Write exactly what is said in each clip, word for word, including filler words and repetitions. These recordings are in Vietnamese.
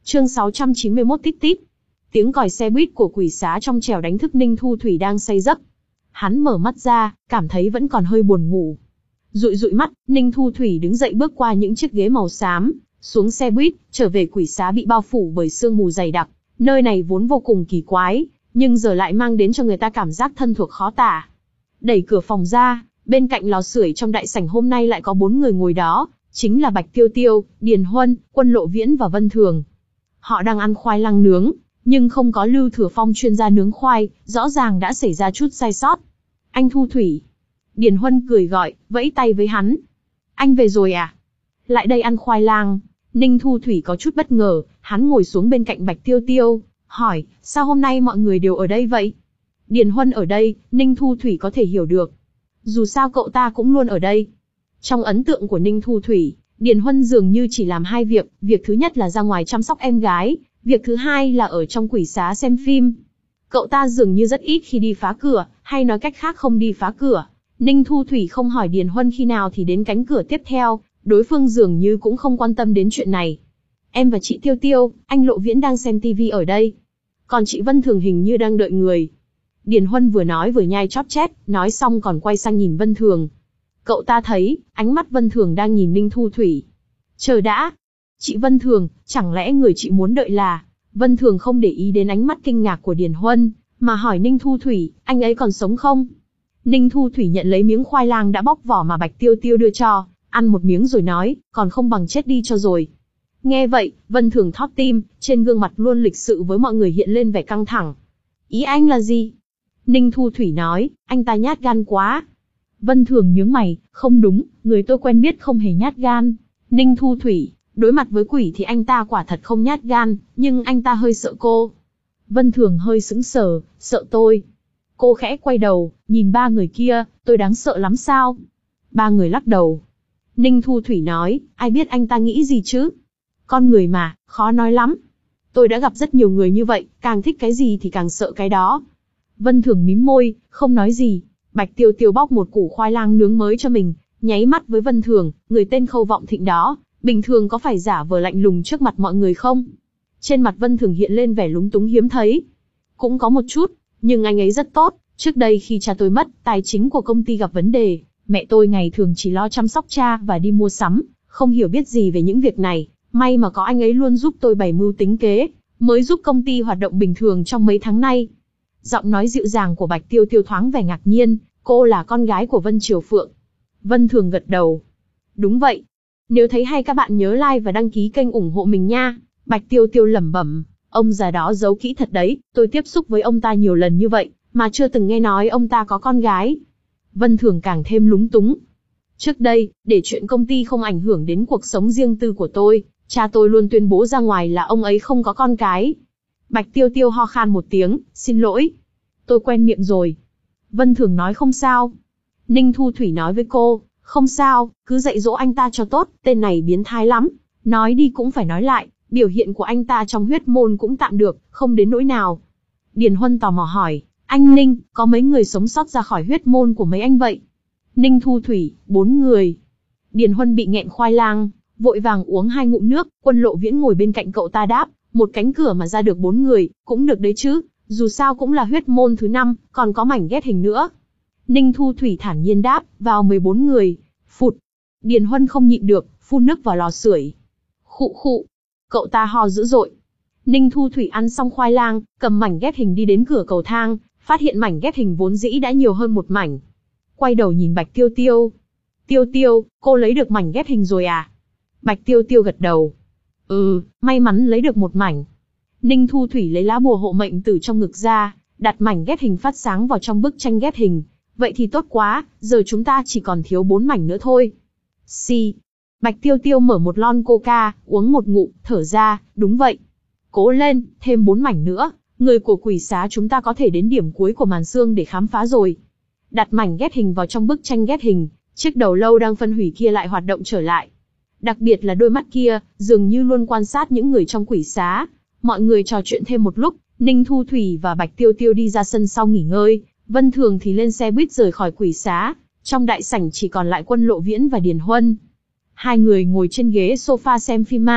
Chương sáu trăm chín mươi mốt tít tít. Tiếng còi xe buýt của quỷ xá trong trẻo đánh thức Ninh Thu Thủy đang say giấc. Hắn mở mắt ra, cảm thấy vẫn còn hơi buồn ngủ. Dụi dụi mắt, Ninh Thu Thủy đứng dậy bước qua những chiếc ghế màu xám, xuống xe buýt, trở về quỷ xá bị bao phủ bởi sương mù dày đặc. Nơi này vốn vô cùng kỳ quái, nhưng giờ lại mang đến cho người ta cảm giác thân thuộc khó tả. Đẩy cửa phòng ra, bên cạnh lò sưởi trong đại sảnh hôm nay lại có bốn người ngồi đó, chính là Bạch Tiêu Tiêu, Điền Huân, Quân Lộ Viễn và Vân Thường. Họ đang ăn khoai lang nướng, nhưng không có Lưu Thừa Phong chuyên gia nướng khoai, rõ ràng đã xảy ra chút sai sót. Anh Thu Thủy. Điền Huân cười gọi, vẫy tay với hắn. Anh về rồi à? Lại đây ăn khoai lang. Ninh Thu Thủy có chút bất ngờ, hắn ngồi xuống bên cạnh Bạch Tiêu Tiêu, hỏi, sao hôm nay mọi người đều ở đây vậy? Điền Huân ở đây, Ninh Thu Thủy có thể hiểu được. Dù sao cậu ta cũng luôn ở đây. Trong ấn tượng của Ninh Thu Thủy, Điền Huân dường như chỉ làm hai việc, việc thứ nhất là ra ngoài chăm sóc em gái, việc thứ hai là ở trong quỷ xá xem phim. Cậu ta dường như rất ít khi đi phá cửa, hay nói cách khác không đi phá cửa. Ninh Thu Thủy không hỏi Điền Huân khi nào thì đến cánh cửa tiếp theo, đối phương dường như cũng không quan tâm đến chuyện này. Em và chị Tiêu Tiêu, anh Lộ Viễn đang xem tivi ở đây. Còn chị Vân Thường hình như đang đợi người. Điền Huân vừa nói vừa nhai chóp chép, nói xong còn quay sang nhìn Vân Thường. Cậu ta thấy, ánh mắt Vân Thường đang nhìn Ninh Thu Thủy. Chờ đã. Chị Vân Thường, chẳng lẽ người chị muốn đợi là... Vân Thường không để ý đến ánh mắt kinh ngạc của Điền Huân, mà hỏi Ninh Thu Thủy, anh ấy còn sống không? Ninh Thu Thủy nhận lấy miếng khoai lang đã bóc vỏ mà Bạch Tiêu Tiêu đưa cho, ăn một miếng rồi nói, còn không bằng chết đi cho rồi. Nghe vậy, Vân Thường thót tim, trên gương mặt luôn lịch sự với mọi người hiện lên vẻ căng thẳng. Ý anh là gì? Ninh Thu Thủy nói, anh ta nhát gan quá. Vân Thường nhướng mày, không đúng, người tôi quen biết không hề nhát gan. Ninh Thu Thủy, đối mặt với quỷ thì anh ta quả thật không nhát gan, nhưng anh ta hơi sợ cô. Vân Thường hơi sững sờ, sợ tôi. Cô khẽ quay đầu, nhìn ba người kia, tôi đáng sợ lắm sao? Ba người lắc đầu. Ninh Thu Thủy nói, ai biết anh ta nghĩ gì chứ? Con người mà, khó nói lắm. Tôi đã gặp rất nhiều người như vậy, càng thích cái gì thì càng sợ cái đó. Vân Thường mím môi, không nói gì. Bạch Tiêu Tiêu bóc một củ khoai lang nướng mới cho mình, nháy mắt với Vân Thường, người tên Khâu Vọng Thịnh đó, bình thường có phải giả vờ lạnh lùng trước mặt mọi người không? Trên mặt Vân Thường hiện lên vẻ lúng túng hiếm thấy. Cũng có một chút, nhưng anh ấy rất tốt. Trước đây khi cha tôi mất, tài chính của công ty gặp vấn đề, mẹ tôi ngày thường chỉ lo chăm sóc cha và đi mua sắm, không hiểu biết gì về những việc này. May mà có anh ấy luôn giúp tôi bày mưu tính kế, mới giúp công ty hoạt động bình thường trong mấy tháng nay. Giọng nói dịu dàng của Bạch Tiêu Tiêu thoáng vẻ ngạc nhiên, cô là con gái của Vân Triều Phượng. Vân Thường gật đầu. Đúng vậy. Nếu thấy hay các bạn nhớ like và đăng ký kênh ủng hộ mình nha. Bạch Tiêu Tiêu lẩm bẩm, ông già đó giấu kỹ thật đấy, tôi tiếp xúc với ông ta nhiều lần như vậy, mà chưa từng nghe nói ông ta có con gái. Vân Thường càng thêm lúng túng. Trước đây, để chuyện công ty không ảnh hưởng đến cuộc sống riêng tư của tôi, cha tôi luôn tuyên bố ra ngoài là ông ấy không có con cái. Bạch Tiêu Tiêu ho khan một tiếng, xin lỗi. Tôi quen miệng rồi. Vân Thường nói không sao. Ninh Thu Thủy nói với cô, không sao, cứ dạy dỗ anh ta cho tốt, tên này biến thái lắm. Nói đi cũng phải nói lại, biểu hiện của anh ta trong huyết môn cũng tạm được, không đến nỗi nào. Điền Huân tò mò hỏi, anh Ninh, có mấy người sống sót ra khỏi huyết môn của mấy anh vậy? Ninh Thu Thủy, bốn người. Điền Huân bị nghẹn khoai lang, vội vàng uống hai ngụm nước, Quân Lộ Viễn ngồi bên cạnh cậu ta đáp, một cánh cửa mà ra được bốn người, cũng được đấy chứ, dù sao cũng là huyết môn thứ năm, còn có mảnh ghép hình nữa. Ninh Thu Thủy thản nhiên đáp, vào mười bốn người. Phụt. Điền Huân không nhịn được, phun nước vào lò sưởi. Khụ khụ. Cậu ta ho dữ dội. Ninh Thu Thủy ăn xong khoai lang, cầm mảnh ghép hình đi đến cửa cầu thang, phát hiện mảnh ghép hình vốn dĩ đã nhiều hơn một mảnh. Quay đầu nhìn Bạch Tiêu Tiêu. Tiêu Tiêu, cô lấy được mảnh ghép hình rồi à? Bạch Tiêu Tiêu gật đầu. Ừ, may mắn lấy được một mảnh. Ninh Thu Thủy lấy lá bùa hộ mệnh từ trong ngực ra, đặt mảnh ghép hình phát sáng vào trong bức tranh ghép hình. Vậy thì tốt quá, giờ chúng ta chỉ còn thiếu bốn mảnh nữa thôi. Xì. Bạch Tiêu Tiêu mở một lon coca, uống một ngụm, thở ra, đúng vậy. Cố lên, thêm bốn mảnh nữa, người của quỷ xá chúng ta có thể đến điểm cuối của màn xương để khám phá rồi. Đặt mảnh ghép hình vào trong bức tranh ghép hình, chiếc đầu lâu đang phân hủy kia lại hoạt động trở lại. Đặc biệt là đôi mắt kia, dường như luôn quan sát những người trong quỷ xá. Mọi người trò chuyện thêm một lúc, Ninh Thu Thủy và Bạch Tiêu Tiêu đi ra sân sau nghỉ ngơi, Vân Thường thì lên xe buýt rời khỏi quỷ xá. Trong đại sảnh chỉ còn lại Quân Lộ Viễn và Điền Huân. Hai người ngồi trên ghế sofa xem phim ma,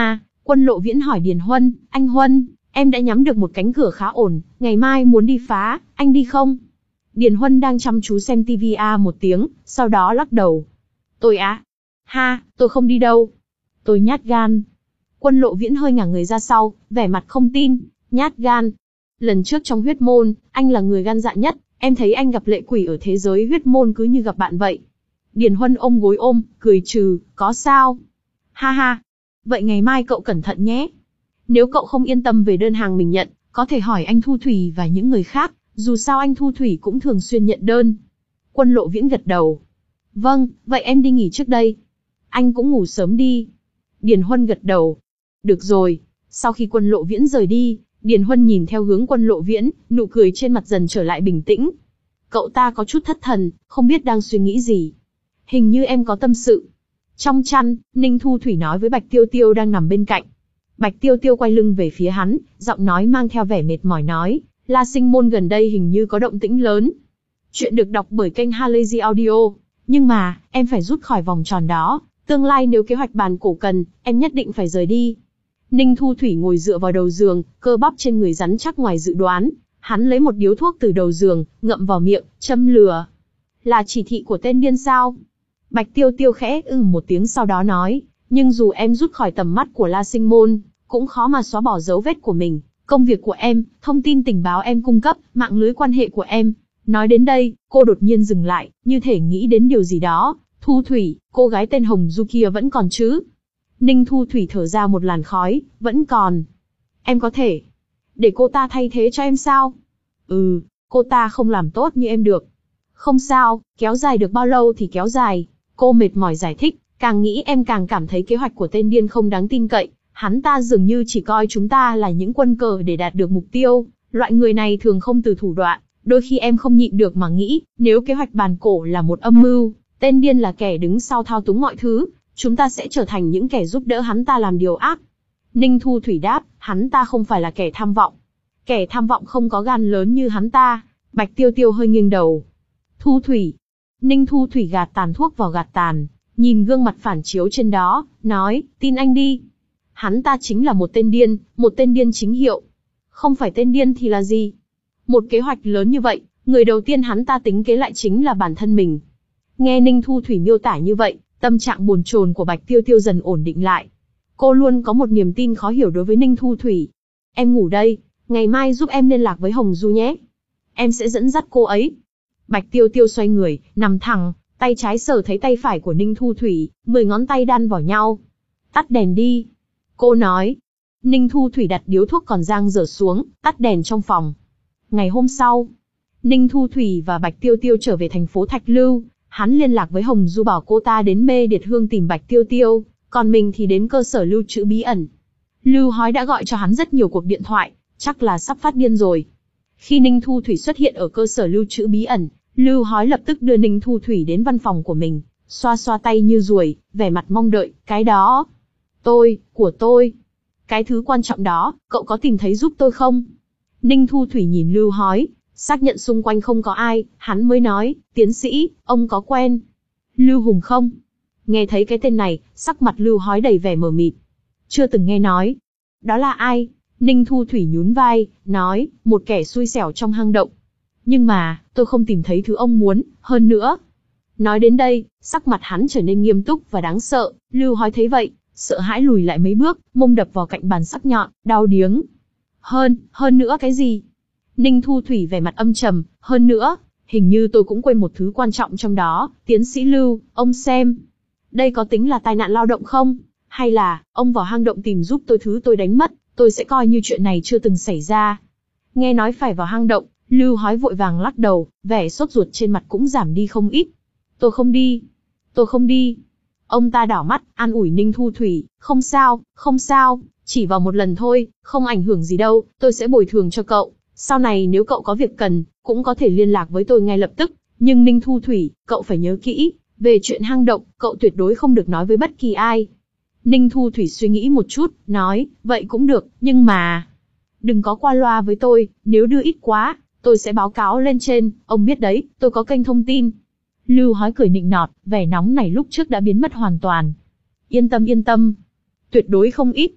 Quân Lộ Viễn hỏi Điền Huân, anh Huân, em đã nhắm được một cánh cửa khá ổn, ngày mai muốn đi phá, anh đi không? Điền Huân đang chăm chú xem tivi a một tiếng, sau đó lắc đầu. Tôi á? Ha, tôi không đi đâu. Tôi nhát gan. Quân Lộ Viễn hơi ngả người ra sau, vẻ mặt không tin, nhát gan. Lần trước trong huyết môn, anh là người gan dạ nhất, em thấy anh gặp lệ quỷ ở thế giới huyết môn cứ như gặp bạn vậy. Điền Huân ôm gối ôm, cười trừ, có sao? Ha ha. Vậy ngày mai cậu cẩn thận nhé. Nếu cậu không yên tâm về đơn hàng mình nhận, có thể hỏi anh Thu Thủy và những người khác, dù sao anh Thu Thủy cũng thường xuyên nhận đơn. Quân Lộ Viễn gật đầu. Vâng, vậy em đi nghỉ trước đây. Anh cũng ngủ sớm đi. Điền Huân gật đầu. Được rồi. Sau khi Quân Lộ Viễn rời đi, Điền Huân nhìn theo hướng Quân Lộ Viễn, nụ cười trên mặt dần trở lại bình tĩnh. Cậu ta có chút thất thần, không biết đang suy nghĩ gì. Hình như em có tâm sự. Trong chăn, Ninh Thu Thủy nói với Bạch Tiêu Tiêu đang nằm bên cạnh. Bạch Tiêu Tiêu quay lưng về phía hắn, giọng nói mang theo vẻ mệt mỏi nói, La Sinh Môn gần đây hình như có động tĩnh lớn. Chuyện được đọc bởi kênh Halazy Audio. Nhưng mà, em phải rút khỏi vòng tròn đó. Tương lai nếu kế hoạch bàn cổ cần, em nhất định phải rời đi. Ninh Thu Thủy ngồi dựa vào đầu giường, cơ bắp trên người rắn chắc ngoài dự đoán. Hắn lấy một điếu thuốc từ đầu giường, ngậm vào miệng, châm lửa. Là chỉ thị của tên điên sao? Bạch Tiêu Tiêu khẽ ừ một tiếng sau đó nói, nhưng dù em rút khỏi tầm mắt của La Sinh Môn, cũng khó mà xóa bỏ dấu vết của mình. Công việc của em, thông tin tình báo em cung cấp, mạng lưới quan hệ của em. Nói đến đây, cô đột nhiên dừng lại, như thể nghĩ đến điều gì đó. Thu Thủy, cô gái tên Hồng Du kia vẫn còn chứ? Ninh Thu Thủy thở ra một làn khói, vẫn còn. Em có thể để cô ta thay thế cho em sao? Ừ, cô ta không làm tốt như em được. Không sao, kéo dài được bao lâu thì kéo dài. Cô mệt mỏi giải thích, càng nghĩ em càng cảm thấy kế hoạch của tên điên không đáng tin cậy. Hắn ta dường như chỉ coi chúng ta là những quân cờ để đạt được mục tiêu. Loại người này thường không từ thủ đoạn. Đôi khi em không nhịn được mà nghĩ, nếu kế hoạch bàn cổ là một âm mưu, tên điên là kẻ đứng sau thao túng mọi thứ, chúng ta sẽ trở thành những kẻ giúp đỡ hắn ta làm điều ác. Ninh Thu Thủy đáp, hắn ta không phải là kẻ tham vọng. Kẻ tham vọng không có gan lớn như hắn ta. Bạch Tiêu Tiêu hơi nghiêng đầu. Thu Thủy. Ninh Thu Thủy gạt tàn thuốc vào gạt tàn, nhìn gương mặt phản chiếu trên đó, nói, tin anh đi. Hắn ta chính là một tên điên, một tên điên chính hiệu. Không phải tên điên thì là gì? Một kế hoạch lớn như vậy, người đầu tiên hắn ta tính kế lại chính là bản thân mình. Nghe Ninh Thu Thủy miêu tả như vậy, tâm trạng bồn chồn của Bạch Tiêu Tiêu dần ổn định lại. Cô luôn có một niềm tin khó hiểu đối với Ninh Thu Thủy. Em ngủ đây, ngày mai giúp em liên lạc với Hồng Du nhé. Em sẽ dẫn dắt cô ấy. Bạch Tiêu Tiêu xoay người, nằm thẳng, tay trái sờ thấy tay phải của Ninh Thu Thủy, mười ngón tay đan vào nhau. Tắt đèn đi. Cô nói. Ninh Thu Thủy đặt điếu thuốc còn dang dở xuống, tắt đèn trong phòng. Ngày hôm sau, Ninh Thu Thủy và Bạch Tiêu Tiêu trở về thành phố Thạch Lưu. Hắn liên lạc với Hồng Du bảo cô ta đến Mê Điệt Hương tìm Bạch Tiêu Tiêu, còn mình thì đến cơ sở lưu trữ bí ẩn. Lưu Hói đã gọi cho hắn rất nhiều cuộc điện thoại, chắc là sắp phát điên rồi. Khi Ninh Thu Thủy xuất hiện ở cơ sở lưu trữ bí ẩn, Lưu Hói lập tức đưa Ninh Thu Thủy đến văn phòng của mình, xoa xoa tay như ruồi, vẻ mặt mong đợi, cái đó. Tôi, của tôi. Cái thứ quan trọng đó, cậu có tìm thấy giúp tôi không? Ninh Thu Thủy nhìn Lưu Hói, xác nhận xung quanh không có ai, hắn mới nói, tiến sĩ, ông có quen Lưu Hùng không? Nghe thấy cái tên này, sắc mặt Lưu Hói đầy vẻ mờ mịt. Chưa từng nghe nói. Đó là ai? Ninh Thu Thủy nhún vai, nói, một kẻ xui xẻo trong hang động. Nhưng mà, tôi không tìm thấy thứ ông muốn, hơn nữa. Nói đến đây, sắc mặt hắn trở nên nghiêm túc và đáng sợ, Lưu Hói thấy vậy, sợ hãi lùi lại mấy bước, mông đập vào cạnh bàn sắc nhọn, đau điếng. Hơn, hơn nữa cái gì? Ninh Thu Thủy vẻ mặt âm trầm, hơn nữa, hình như tôi cũng quên một thứ quan trọng trong đó, tiến sĩ Lưu, ông xem. Đây có tính là tai nạn lao động không? Hay là, ông vào hang động tìm giúp tôi thứ tôi đánh mất, tôi sẽ coi như chuyện này chưa từng xảy ra. Nghe nói phải vào hang động, Lưu Hói vội vàng lắc đầu, vẻ sốt ruột trên mặt cũng giảm đi không ít. Tôi không đi. Tôi không đi. Ông ta đảo mắt, an ủi Ninh Thu Thủy, không sao, không sao, chỉ vào một lần thôi, không ảnh hưởng gì đâu, tôi sẽ bồi thường cho cậu. Sau này nếu cậu có việc cần, cũng có thể liên lạc với tôi ngay lập tức. Nhưng Ninh Thu Thủy, cậu phải nhớ kỹ, về chuyện hang động, cậu tuyệt đối không được nói với bất kỳ ai. Ninh Thu Thủy suy nghĩ một chút, nói, vậy cũng được, nhưng mà... Đừng có qua loa với tôi, nếu đưa ít quá, tôi sẽ báo cáo lên trên, ông biết đấy, tôi có kênh thông tin. Lưu Hói cười nịnh nọt, vẻ nóng này lúc trước đã biến mất hoàn toàn. Yên tâm yên tâm, tuyệt đối không ít.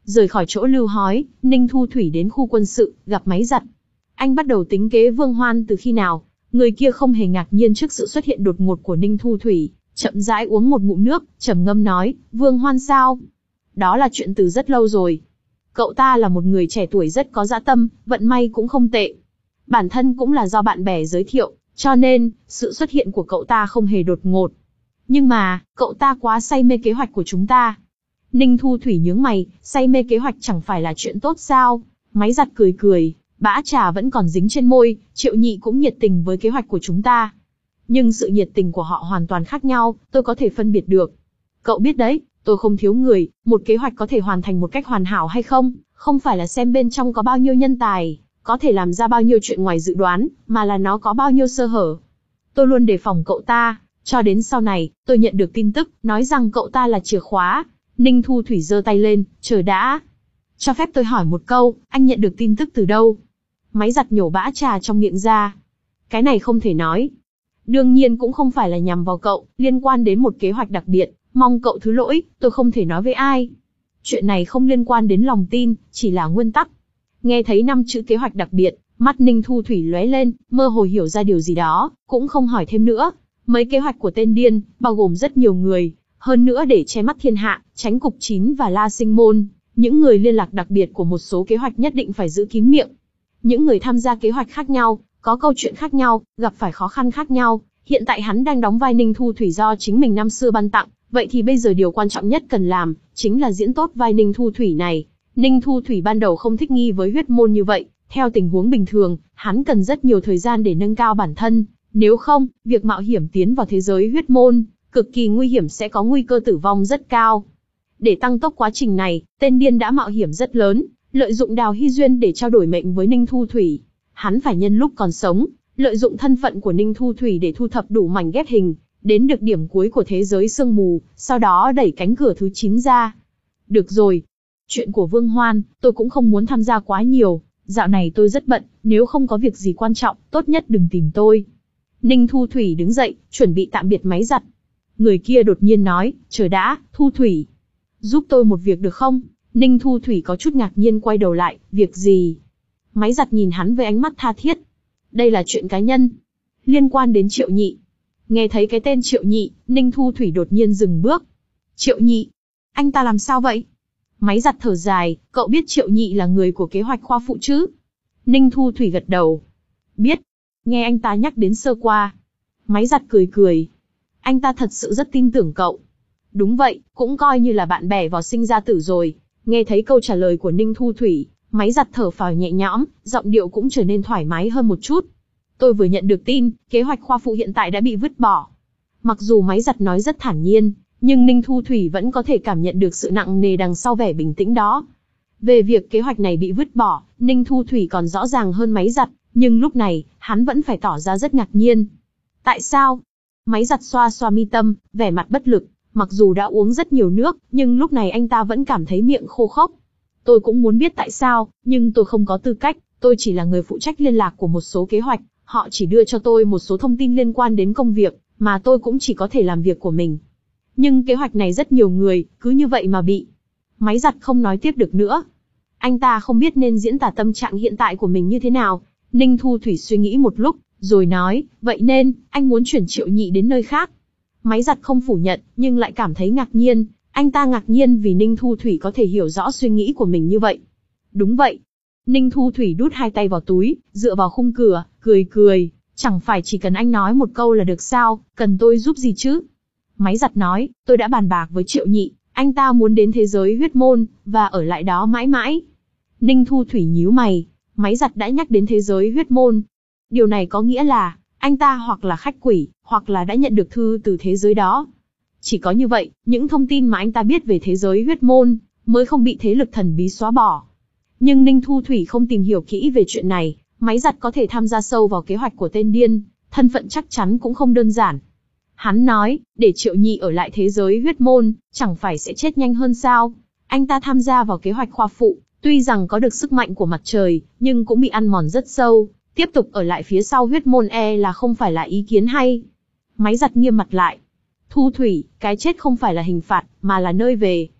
Rời khỏi chỗ lưu hói, Ninh Thu Thủy đến khu quân sự, gặp Máy Giặt. Anh bắt đầu tính kế Vương Hoan từ khi nào? Người kia không hề ngạc nhiên trước sự xuất hiện đột ngột của Ninh Thu Thủy, chậm rãi uống một ngụm nước, trầm ngâm nói, Vương Hoan sao? Đó là chuyện từ rất lâu rồi. Cậu ta là một người trẻ tuổi rất có dã tâm, vận may cũng không tệ. Bản thân cũng là do bạn bè giới thiệu, cho nên, sự xuất hiện của cậu ta không hề đột ngột. Nhưng mà, cậu ta quá say mê kế hoạch của chúng ta. Ninh Thu Thủy nhướng mày, say mê kế hoạch chẳng phải là chuyện tốt sao? Máy Giặt cười cười, bã trà vẫn còn dính trên môi, Triệu Nhị cũng nhiệt tình với kế hoạch của chúng ta. Nhưng sự nhiệt tình của họ hoàn toàn khác nhau, tôi có thể phân biệt được. Cậu biết đấy, tôi không thiếu người, một kế hoạch có thể hoàn thành một cách hoàn hảo hay không, không phải là xem bên trong có bao nhiêu nhân tài, có thể làm ra bao nhiêu chuyện ngoài dự đoán, mà là nó có bao nhiêu sơ hở. Tôi luôn đề phòng cậu ta, cho đến sau này, tôi nhận được tin tức, nói rằng cậu ta là chìa khóa. Ninh Thu Thủy giơ tay lên, chờ đã. Cho phép tôi hỏi một câu, anh nhận được tin tức từ đâu? Máy Giặt nhổ bã trà trong miệng ra. Cái này không thể nói. Đương nhiên cũng không phải là nhằm vào cậu, liên quan đến một kế hoạch đặc biệt, mong cậu thứ lỗi, tôi không thể nói với ai. Chuyện này không liên quan đến lòng tin, chỉ là nguyên tắc. Nghe thấy năm chữ kế hoạch đặc biệt, mắt Ninh Thu Thủy lóe lên, mơ hồ hiểu ra điều gì đó, cũng không hỏi thêm nữa. Mấy kế hoạch của tên điên, bao gồm rất nhiều người, hơn nữa để che mắt thiên hạ, tránh cục chín và La Sinh Môn, những người liên lạc đặc biệt của một số kế hoạch nhất định phải giữ kín miệng. Những người tham gia kế hoạch khác nhau, có câu chuyện khác nhau, gặp phải khó khăn khác nhau. Hiện tại hắn đang đóng vai Ninh Thu Thủy do chính mình năm xưa ban tặng, vậy thì bây giờ điều quan trọng nhất cần làm, chính là diễn tốt vai Ninh Thu Thủy này. Ninh Thu Thủy ban đầu không thích nghi với huyết môn như vậy, theo tình huống bình thường, hắn cần rất nhiều thời gian để nâng cao bản thân, nếu không, việc mạo hiểm tiến vào thế giới huyết môn, cực kỳ nguy hiểm, sẽ có nguy cơ tử vong rất cao. Để tăng tốc quá trình này, tên điên đã mạo hiểm rất lớn, lợi dụng Đào Hy Duyên để trao đổi mệnh với Ninh Thu Thủy. Hắn phải nhân lúc còn sống, lợi dụng thân phận của Ninh Thu Thủy để thu thập đủ mảnh ghép hình, đến được điểm cuối của thế giới sương mù, sau đó đẩy cánh cửa thứ chín ra. Được rồi. Chuyện của Vương Hoan, tôi cũng không muốn tham gia quá nhiều, dạo này tôi rất bận, nếu không có việc gì quan trọng, tốt nhất đừng tìm tôi. Ninh Thu Thủy đứng dậy, chuẩn bị tạm biệt Máy Giặt. Người kia đột nhiên nói, chờ đã, Thu Thủy. Giúp tôi một việc được không? Ninh Thu Thủy có chút ngạc nhiên quay đầu lại, việc gì? Máy Giặt nhìn hắn với ánh mắt tha thiết. Đây là chuyện cá nhân, liên quan đến Triệu Nhị. Nghe thấy cái tên Triệu Nhị, Ninh Thu Thủy đột nhiên dừng bước. Triệu Nhị? Anh ta làm sao vậy? Máy Giặt thở dài, cậu biết Triệu Nhị là người của kế hoạch khoa phụ chứ? Ninh Thu Thủy gật đầu. Biết. Nghe anh ta nhắc đến sơ qua. Máy Giặt cười cười. Anh ta thật sự rất tin tưởng cậu. Đúng vậy, cũng coi như là bạn bè vào sinh ra tử rồi. Nghe thấy câu trả lời của Ninh Thu Thủy, Máy Giặt thở phào nhẹ nhõm, giọng điệu cũng trở nên thoải mái hơn một chút. Tôi vừa nhận được tin, kế hoạch khoa phụ hiện tại đã bị vứt bỏ. Mặc dù Máy Giặt nói rất thản nhiên, nhưng Ninh Thu Thủy vẫn có thể cảm nhận được sự nặng nề đằng sau vẻ bình tĩnh đó. Về việc kế hoạch này bị vứt bỏ, Ninh Thu Thủy còn rõ ràng hơn Máy Giặt, nhưng lúc này, hắn vẫn phải tỏ ra rất ngạc nhiên. Tại sao? Máy Giặt xoa xoa mi tâm, vẻ mặt bất lực, mặc dù đã uống rất nhiều nước, nhưng lúc này anh ta vẫn cảm thấy miệng khô khốc. Tôi cũng muốn biết tại sao, nhưng tôi không có tư cách, tôi chỉ là người phụ trách liên lạc của một số kế hoạch, họ chỉ đưa cho tôi một số thông tin liên quan đến công việc, mà tôi cũng chỉ có thể làm việc của mình. Nhưng kế hoạch này rất nhiều người, cứ như vậy mà bị. Máy Giặt không nói tiếp được nữa. Anh ta không biết nên diễn tả tâm trạng hiện tại của mình như thế nào. Ninh Thu Thủy suy nghĩ một lúc, rồi nói, vậy nên, anh muốn chuyển Triệu Nhị đến nơi khác. Máy Giặt không phủ nhận, nhưng lại cảm thấy ngạc nhiên. Anh ta ngạc nhiên vì Ninh Thu Thủy có thể hiểu rõ suy nghĩ của mình như vậy. Đúng vậy. Ninh Thu Thủy đút hai tay vào túi, dựa vào khung cửa, cười cười. Chẳng phải chỉ cần anh nói một câu là được sao, cần tôi giúp gì chứ? Máy Giặt nói, tôi đã bàn bạc với Triệu Nhị, anh ta muốn đến thế giới huyết môn, và ở lại đó mãi mãi. Ninh Thu Thủy nhíu mày, Máy Giặt đã nhắc đến thế giới huyết môn. Điều này có nghĩa là, anh ta hoặc là khách quỷ, hoặc là đã nhận được thư từ thế giới đó. Chỉ có như vậy, những thông tin mà anh ta biết về thế giới huyết môn, mới không bị thế lực thần bí xóa bỏ. Nhưng Ninh Thu Thủy không tìm hiểu kỹ về chuyện này, Máy Giặt có thể tham gia sâu vào kế hoạch của tên điên, thân phận chắc chắn cũng không đơn giản. Hắn nói, để Triệu Nhị ở lại thế giới huyết môn, chẳng phải sẽ chết nhanh hơn sao? Anh ta tham gia vào kế hoạch khoa phụ, tuy rằng có được sức mạnh của mặt trời, nhưng cũng bị ăn mòn rất sâu, tiếp tục ở lại phía sau huyết môn e là không phải là ý kiến hay. Máy Giặt nghiêm mặt lại. Thu Thủy, cái chết không phải là hình phạt, mà là nơi về.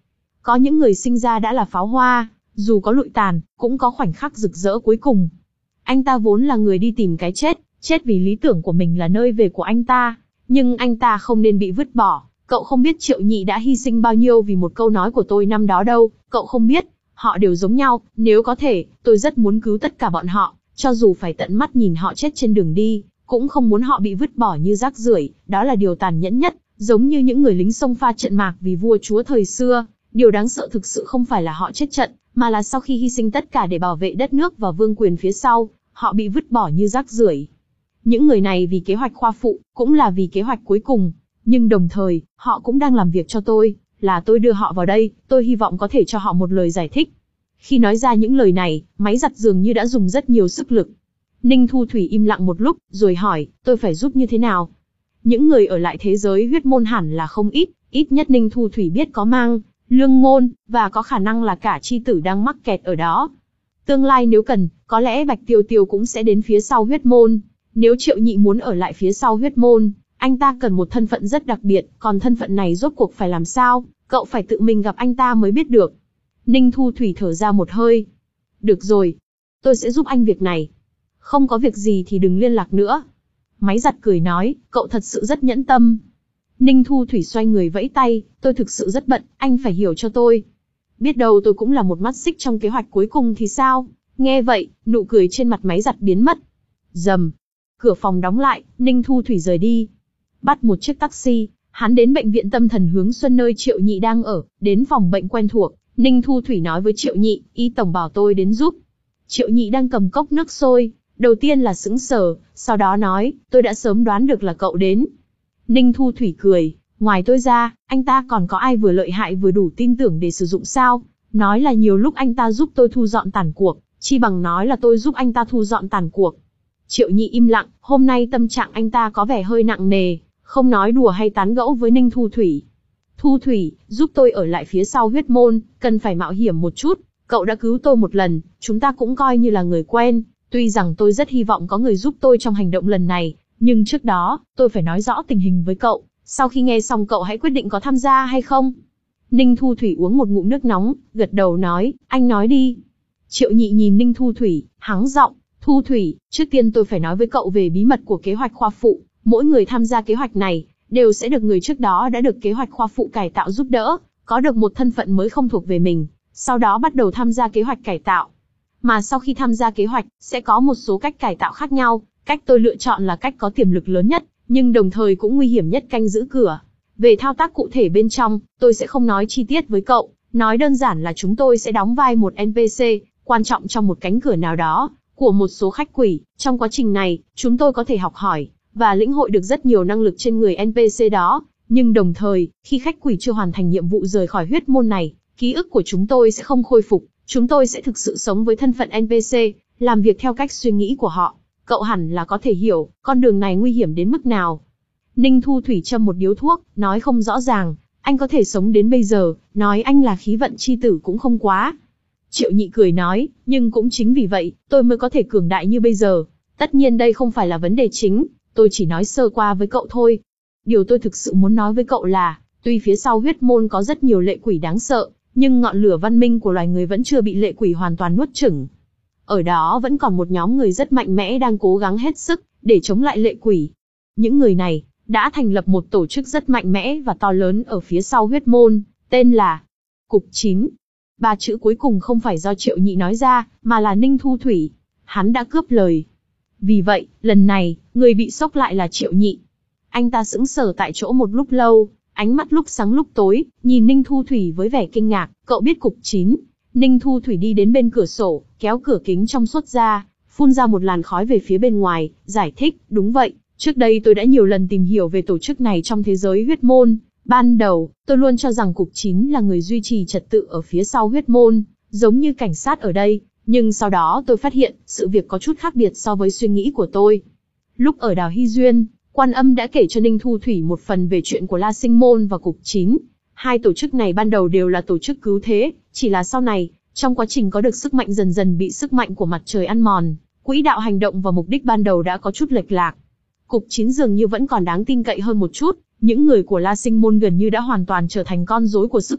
Có những người sinh ra đã là pháo hoa, dù có lụi tàn, cũng có khoảnh khắc rực rỡ cuối cùng. Anh ta vốn là người đi tìm cái chết, chết vì lý tưởng của mình là nơi về của anh ta. Nhưng anh ta không nên bị vứt bỏ. Cậu không biết Triệu Nhị đã hy sinh bao nhiêu vì một câu nói của tôi năm đó đâu. Cậu không biết, họ đều giống nhau. Nếu có thể, tôi rất muốn cứu tất cả bọn họ, cho dù phải tận mắt nhìn họ chết trên đường đi, cũng không muốn họ bị vứt bỏ như rác rưởi. Đó là điều tàn nhẫn nhất, giống như những người lính xông pha trận mạc vì vua chúa thời xưa. Điều đáng sợ thực sự không phải là họ chết trận, mà là sau khi hy sinh tất cả để bảo vệ đất nước và vương quyền phía sau, họ bị vứt bỏ như rác rưởi. Những người này vì kế hoạch khoa phụ, cũng là vì kế hoạch cuối cùng. Nhưng đồng thời, họ cũng đang làm việc cho tôi, là tôi đưa họ vào đây, tôi hy vọng có thể cho họ một lời giải thích. Khi nói ra những lời này, máy giặt dường như đã dùng rất nhiều sức lực. Ninh Thu Thủy im lặng một lúc, rồi hỏi, tôi phải giúp như thế nào? Những người ở lại thế giới huyết môn hẳn là không ít, ít nhất Ninh Thu Thủy biết có Mang, Lương Ngôn, và có khả năng là cả chi tử đang mắc kẹt ở đó. Tương lai nếu cần, có lẽ Bạch Tiêu Tiêu cũng sẽ đến phía sau huyết môn. Nếu Triệu Nhị muốn ở lại phía sau huyết môn, anh ta cần một thân phận rất đặc biệt, còn thân phận này rốt cuộc phải làm sao, cậu phải tự mình gặp anh ta mới biết được. Ninh Thu Thủy thở ra một hơi. Được rồi, tôi sẽ giúp anh việc này. Không có việc gì thì đừng liên lạc nữa. Máy giặt cười nói, cậu thật sự rất nhẫn tâm. Ninh Thu Thủy xoay người vẫy tay, tôi thực sự rất bận, anh phải hiểu cho tôi. Biết đâu tôi cũng là một mắt xích trong kế hoạch cuối cùng thì sao? Nghe vậy, nụ cười trên mặt máy giặt biến mất. Rầm. Cửa phòng đóng lại, Ninh Thu Thủy rời đi. Bắt một chiếc taxi, hắn đến bệnh viện tâm thần Hướng Xuân nơi Triệu Nhị đang ở, đến phòng bệnh quen thuộc. Ninh Thu Thủy nói với Triệu Nhị, y tổng bảo tôi đến giúp. Triệu Nhị đang cầm cốc nước sôi, đầu tiên là sững sờ, sau đó nói, tôi đã sớm đoán được là cậu đến. Ninh Thu Thủy cười, ngoài tôi ra, anh ta còn có ai vừa lợi hại vừa đủ tin tưởng để sử dụng sao? Nói là nhiều lúc anh ta giúp tôi thu dọn tàn cuộc, chi bằng nói là tôi giúp anh ta thu dọn tàn cuộc. Triệu Nhị im lặng, hôm nay tâm trạng anh ta có vẻ hơi nặng nề, không nói đùa hay tán gẫu với Ninh Thu Thủy. Thu Thủy, giúp tôi ở lại phía sau huyết môn, cần phải mạo hiểm một chút, cậu đã cứu tôi một lần, chúng ta cũng coi như là người quen, tuy rằng tôi rất hy vọng có người giúp tôi trong hành động lần này, nhưng trước đó, tôi phải nói rõ tình hình với cậu, sau khi nghe xong cậu hãy quyết định có tham gia hay không. Ninh Thu Thủy uống một ngụm nước nóng, gật đầu nói, anh nói đi. Triệu Nhị nhìn Ninh Thu Thủy, hắng giọng, Thu Thủy, trước tiên tôi phải nói với cậu về bí mật của kế hoạch khoa phụ, mỗi người tham gia kế hoạch này, đều sẽ được người trước đó đã được kế hoạch khoa phụ cải tạo giúp đỡ, có được một thân phận mới không thuộc về mình, sau đó bắt đầu tham gia kế hoạch cải tạo. Mà sau khi tham gia kế hoạch, sẽ có một số cách cải tạo khác nhau, cách tôi lựa chọn là cách có tiềm lực lớn nhất, nhưng đồng thời cũng nguy hiểm nhất canh giữ cửa. Về thao tác cụ thể bên trong, tôi sẽ không nói chi tiết với cậu, nói đơn giản là chúng tôi sẽ đóng vai một en pê xê, quan trọng trong một cánh cửa nào đó, của một số khách quỷ. Trong quá trình này, chúng tôi có thể học hỏi, và lĩnh hội được rất nhiều năng lực trên người en pê xê đó, nhưng đồng thời, khi khách quỷ chưa hoàn thành nhiệm vụ rời khỏi huyết môn này, ký ức của chúng tôi sẽ không khôi phục, chúng tôi sẽ thực sự sống với thân phận en pê xê, làm việc theo cách suy nghĩ của họ. Cậu hẳn là có thể hiểu, con đường này nguy hiểm đến mức nào. Ninh Thu Thủy châm một điếu thuốc, nói không rõ ràng, anh có thể sống đến bây giờ, nói anh là khí vận chi tử cũng không quá. Triệu Nhị cười nói, nhưng cũng chính vì vậy, tôi mới có thể cường đại như bây giờ. Tất nhiên đây không phải là vấn đề chính, tôi chỉ nói sơ qua với cậu thôi. Điều tôi thực sự muốn nói với cậu là, tuy phía sau huyết môn có rất nhiều lệ quỷ đáng sợ, nhưng ngọn lửa văn minh của loài người vẫn chưa bị lệ quỷ hoàn toàn nuốt chửng. Ở đó vẫn còn một nhóm người rất mạnh mẽ đang cố gắng hết sức, để chống lại lệ quỷ. Những người này, đã thành lập một tổ chức rất mạnh mẽ và to lớn ở phía sau huyết môn, tên là Cục chín. Ba chữ cuối cùng không phải do Triệu Nhị nói ra, mà là Ninh Thu Thủy. Hắn đã cướp lời. Vì vậy, lần này, người bị sốc lại là Triệu Nhị. Anh ta sững sờ tại chỗ một lúc lâu, ánh mắt lúc sáng lúc tối, nhìn Ninh Thu Thủy với vẻ kinh ngạc, cậu biết Cục chín. Ninh Thu Thủy đi đến bên cửa sổ, kéo cửa kính trong suốt ra, phun ra một làn khói về phía bên ngoài, giải thích, đúng vậy, trước đây tôi đã nhiều lần tìm hiểu về tổ chức này trong thế giới huyết môn. Ban đầu, tôi luôn cho rằng Cục chín là người duy trì trật tự ở phía sau huyết môn, giống như cảnh sát ở đây, nhưng sau đó tôi phát hiện, sự việc có chút khác biệt so với suy nghĩ của tôi. Lúc ở đảo Hy Duyên, Quan Âm đã kể cho Ninh Thu Thủy một phần về chuyện của La Sinh Môn và Cục chín. Hai tổ chức này ban đầu đều là tổ chức cứu thế, chỉ là sau này, trong quá trình có được sức mạnh dần dần bị sức mạnh của mặt trời ăn mòn, quỹ đạo hành động và mục đích ban đầu đã có chút lệch lạc. Cục chín dường như vẫn còn đáng tin cậy hơn một chút, những người của La Sinh Môn gần như đã hoàn toàn trở thành con rối của sức mạnh,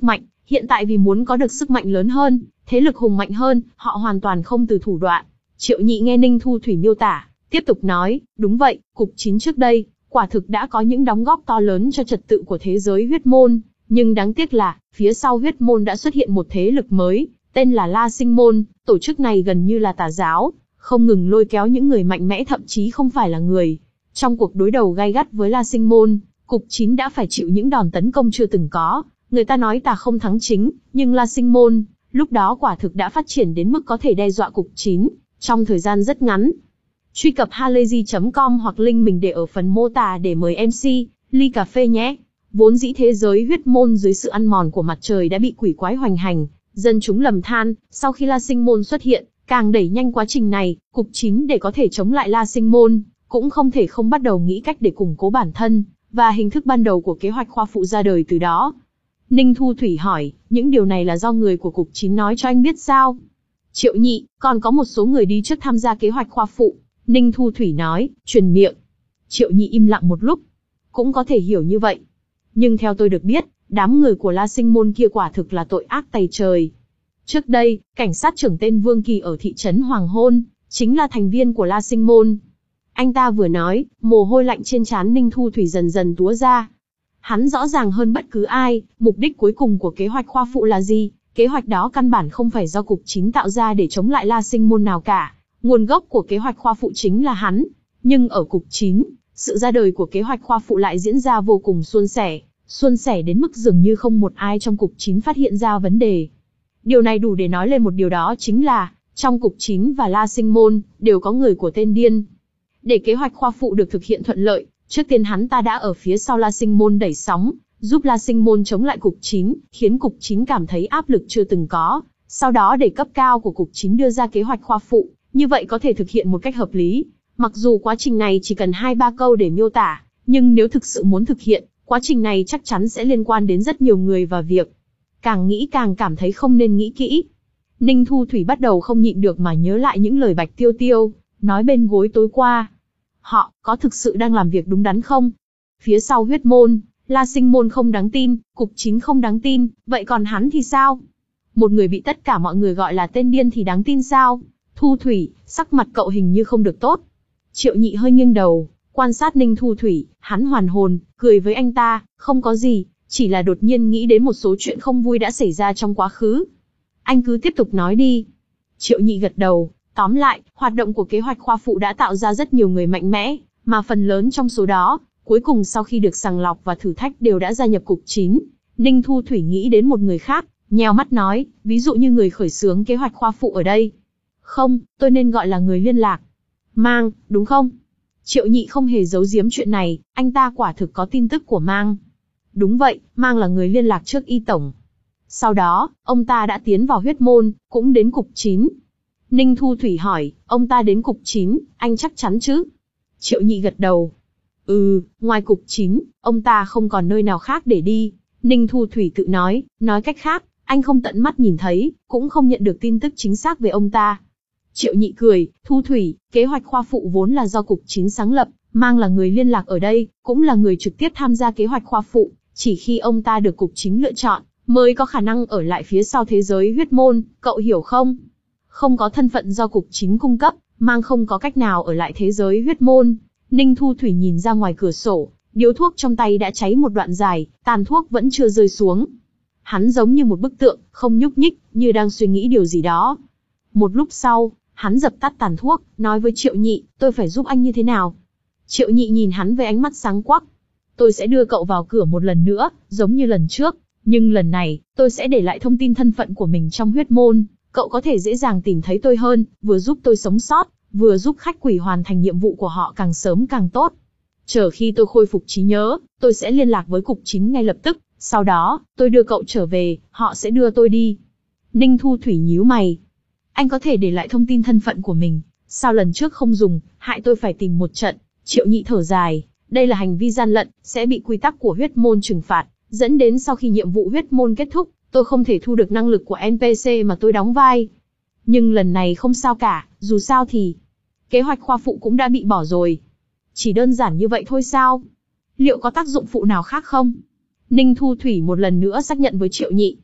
Hiện tại vì muốn có được sức mạnh lớn hơn, thế lực hùng mạnh hơn, họ hoàn toàn không từ thủ đoạn. Triệu Nhị nghe Ninh Thu Thủy miêu tả, tiếp tục nói, đúng vậy, Cục Chín trước đây, quả thực đã có những đóng góp to lớn cho trật tự của thế giới huyết môn, nhưng đáng tiếc là, phía sau huyết môn đã xuất hiện một thế lực mới, tên là La Sinh Môn, tổ chức này gần như là tà giáo, không ngừng lôi kéo những người mạnh mẽ thậm chí không phải là người. Trong cuộc đối đầu gay gắt với La Sinh Môn, Cục Chín đã phải chịu những đòn tấn công chưa từng có, người ta nói tà không thắng chính, nhưng La Sinh Môn, lúc đó quả thực đã phát triển đến mức có thể đe dọa Cục Chín, trong thời gian rất ngắn. Truy cập halayzi chấm com hoặc link mình để ở phần mô tả để mời em xê, ly cà phê nhé. Vốn dĩ thế giới huyết môn dưới sự ăn mòn của mặt trời đã bị quỷ quái hoành hành, dân chúng lầm than, sau khi La Sinh Môn xuất hiện, càng đẩy nhanh quá trình này, Cục Chín để có thể chống lại La Sinh Môn, cũng không thể không bắt đầu nghĩ cách để củng cố bản thân, và hình thức ban đầu của kế hoạch khoa phụ ra đời từ đó. Ninh Thu Thủy hỏi, những điều này là do người của Cục Chín nói cho anh biết sao? Triệu Nhị, còn có một số người đi trước tham gia kế hoạch khoa phụ. Ninh Thu Thủy nói, truyền miệng. Triệu Nhị im lặng một lúc. Cũng có thể hiểu như vậy. Nhưng theo tôi được biết, đám người của La Sinh Môn kia quả thực là tội ác tày trời. Trước đây, cảnh sát trưởng tên Vương Kỳ ở thị trấn Hoàng Hôn, chính là thành viên của La Sinh Môn. Anh ta vừa nói, mồ hôi lạnh trên trán Ninh Thu Thủy dần dần túa ra. Hắn rõ ràng hơn bất cứ ai, mục đích cuối cùng của kế hoạch khoa phụ là gì. Kế hoạch đó căn bản không phải do Cục Chín tạo ra để chống lại La Sinh Môn nào cả. Nguồn gốc của kế hoạch khoa phụ chính là hắn. Nhưng ở Cục Chín, sự ra đời của kế hoạch khoa phụ lại diễn ra vô cùng suôn sẻ. Suôn sẻ đến mức dường như không một ai trong Cục Chín phát hiện ra vấn đề. Điều này đủ để nói lên một điều đó chính là, trong Cục Chín và La Sinh Môn, đều có người của tên điên. Để kế hoạch khoa phụ được thực hiện thuận lợi, trước tiên hắn ta đã ở phía sau La Sinh Môn đẩy sóng, giúp La Sinh Môn chống lại Cục Chín, khiến Cục Chín cảm thấy áp lực chưa từng có. Sau đó để cấp cao của Cục Chín đưa ra kế hoạch khoa phụ, như vậy có thể thực hiện một cách hợp lý. Mặc dù quá trình này chỉ cần hai ba câu để miêu tả, nhưng nếu thực sự muốn thực hiện, quá trình này chắc chắn sẽ liên quan đến rất nhiều người và việc. Càng nghĩ càng cảm thấy không nên nghĩ kỹ. Ninh Thu Thủy bắt đầu không nhịn được mà nhớ lại những lời Bạch Tiêu Tiêu nói bên gối tối qua. Họ có thực sự đang làm việc đúng đắn không? Phía sau huyết môn, La Sinh Môn không đáng tin, Cục Chín không đáng tin, vậy còn hắn thì sao? Một người bị tất cả mọi người gọi là tên điên thì đáng tin sao? Thu Thủy, sắc mặt cậu hình như không được tốt. Triệu Nhị hơi nghiêng đầu, quan sát Ninh Thu Thủy, hắn hoàn hồn, cười với anh ta, không có gì, chỉ là đột nhiên nghĩ đến một số chuyện không vui đã xảy ra trong quá khứ. Anh cứ tiếp tục nói đi. Triệu Nhị gật đầu, tóm lại, hoạt động của kế hoạch khoa phụ đã tạo ra rất nhiều người mạnh mẽ, mà phần lớn trong số đó, cuối cùng sau khi được sàng lọc và thử thách đều đã gia nhập Cục Chín. Ninh Thu Thủy nghĩ đến một người khác, nheo mắt nói, ví dụ như người khởi xướng kế hoạch khoa phụ ở đây. Không, tôi nên gọi là người liên lạc. Mang, đúng không? Triệu Nhị không hề giấu giếm chuyện này, anh ta quả thực có tin tức của Mang. Đúng vậy, Mang là người liên lạc trước Y Tổng. Sau đó, ông ta đã tiến vào huyết môn, cũng đến Cục Chín. Ninh Thu Thủy hỏi, ông ta đến Cục Chín, anh chắc chắn chứ? Triệu Nhị gật đầu. Ừ, ngoài Cục Chín, ông ta không còn nơi nào khác để đi. Ninh Thu Thủy tự nói, nói cách khác, anh không tận mắt nhìn thấy, cũng không nhận được tin tức chính xác về ông ta. Triệu Nhị cười, Thu Thủy, kế hoạch khoa phụ vốn là do Cục Chín sáng lập, Mang là người liên lạc ở đây, cũng là người trực tiếp tham gia kế hoạch khoa phụ, chỉ khi ông ta được Cục Chín lựa chọn, mới có khả năng ở lại phía sau thế giới huyết môn, cậu hiểu không? Không có thân phận do Cục Chín cung cấp, Mang không có cách nào ở lại thế giới huyết môn. Ninh Thu Thủy nhìn ra ngoài cửa sổ, điếu thuốc trong tay đã cháy một đoạn dài, tàn thuốc vẫn chưa rơi xuống. Hắn giống như một bức tượng, không nhúc nhích, như đang suy nghĩ điều gì đó. Một lúc sau, hắn dập tắt tàn thuốc, nói với Triệu Nhị, tôi phải giúp anh như thế nào? Triệu Nhị nhìn hắn với ánh mắt sáng quắc. Tôi sẽ đưa cậu vào cửa một lần nữa, giống như lần trước, nhưng lần này, tôi sẽ để lại thông tin thân phận của mình trong huyết môn. Cậu có thể dễ dàng tìm thấy tôi hơn, vừa giúp tôi sống sót, vừa giúp khách quỷ hoàn thành nhiệm vụ của họ càng sớm càng tốt. Chờ khi tôi khôi phục trí nhớ, tôi sẽ liên lạc với Cục Chín ngay lập tức, sau đó, tôi đưa cậu trở về, họ sẽ đưa tôi đi. Ninh Thu Thủy nhíu mày. Anh có thể để lại thông tin thân phận của mình, sao lần trước không dùng, hại tôi phải tìm một trận. Triệu Nhị thở dài, đây là hành vi gian lận, sẽ bị quy tắc của huyết môn trừng phạt, dẫn đến sau khi nhiệm vụ huyết môn kết thúc, tôi không thể thu được năng lực của en pê xê mà tôi đóng vai. Nhưng lần này không sao cả, dù sao thì kế hoạch khoa phụ cũng đã bị bỏ rồi. Chỉ đơn giản như vậy thôi sao? Liệu có tác dụng phụ nào khác không? Ninh Thu Thủy một lần nữa xác nhận với Triệu Nhị.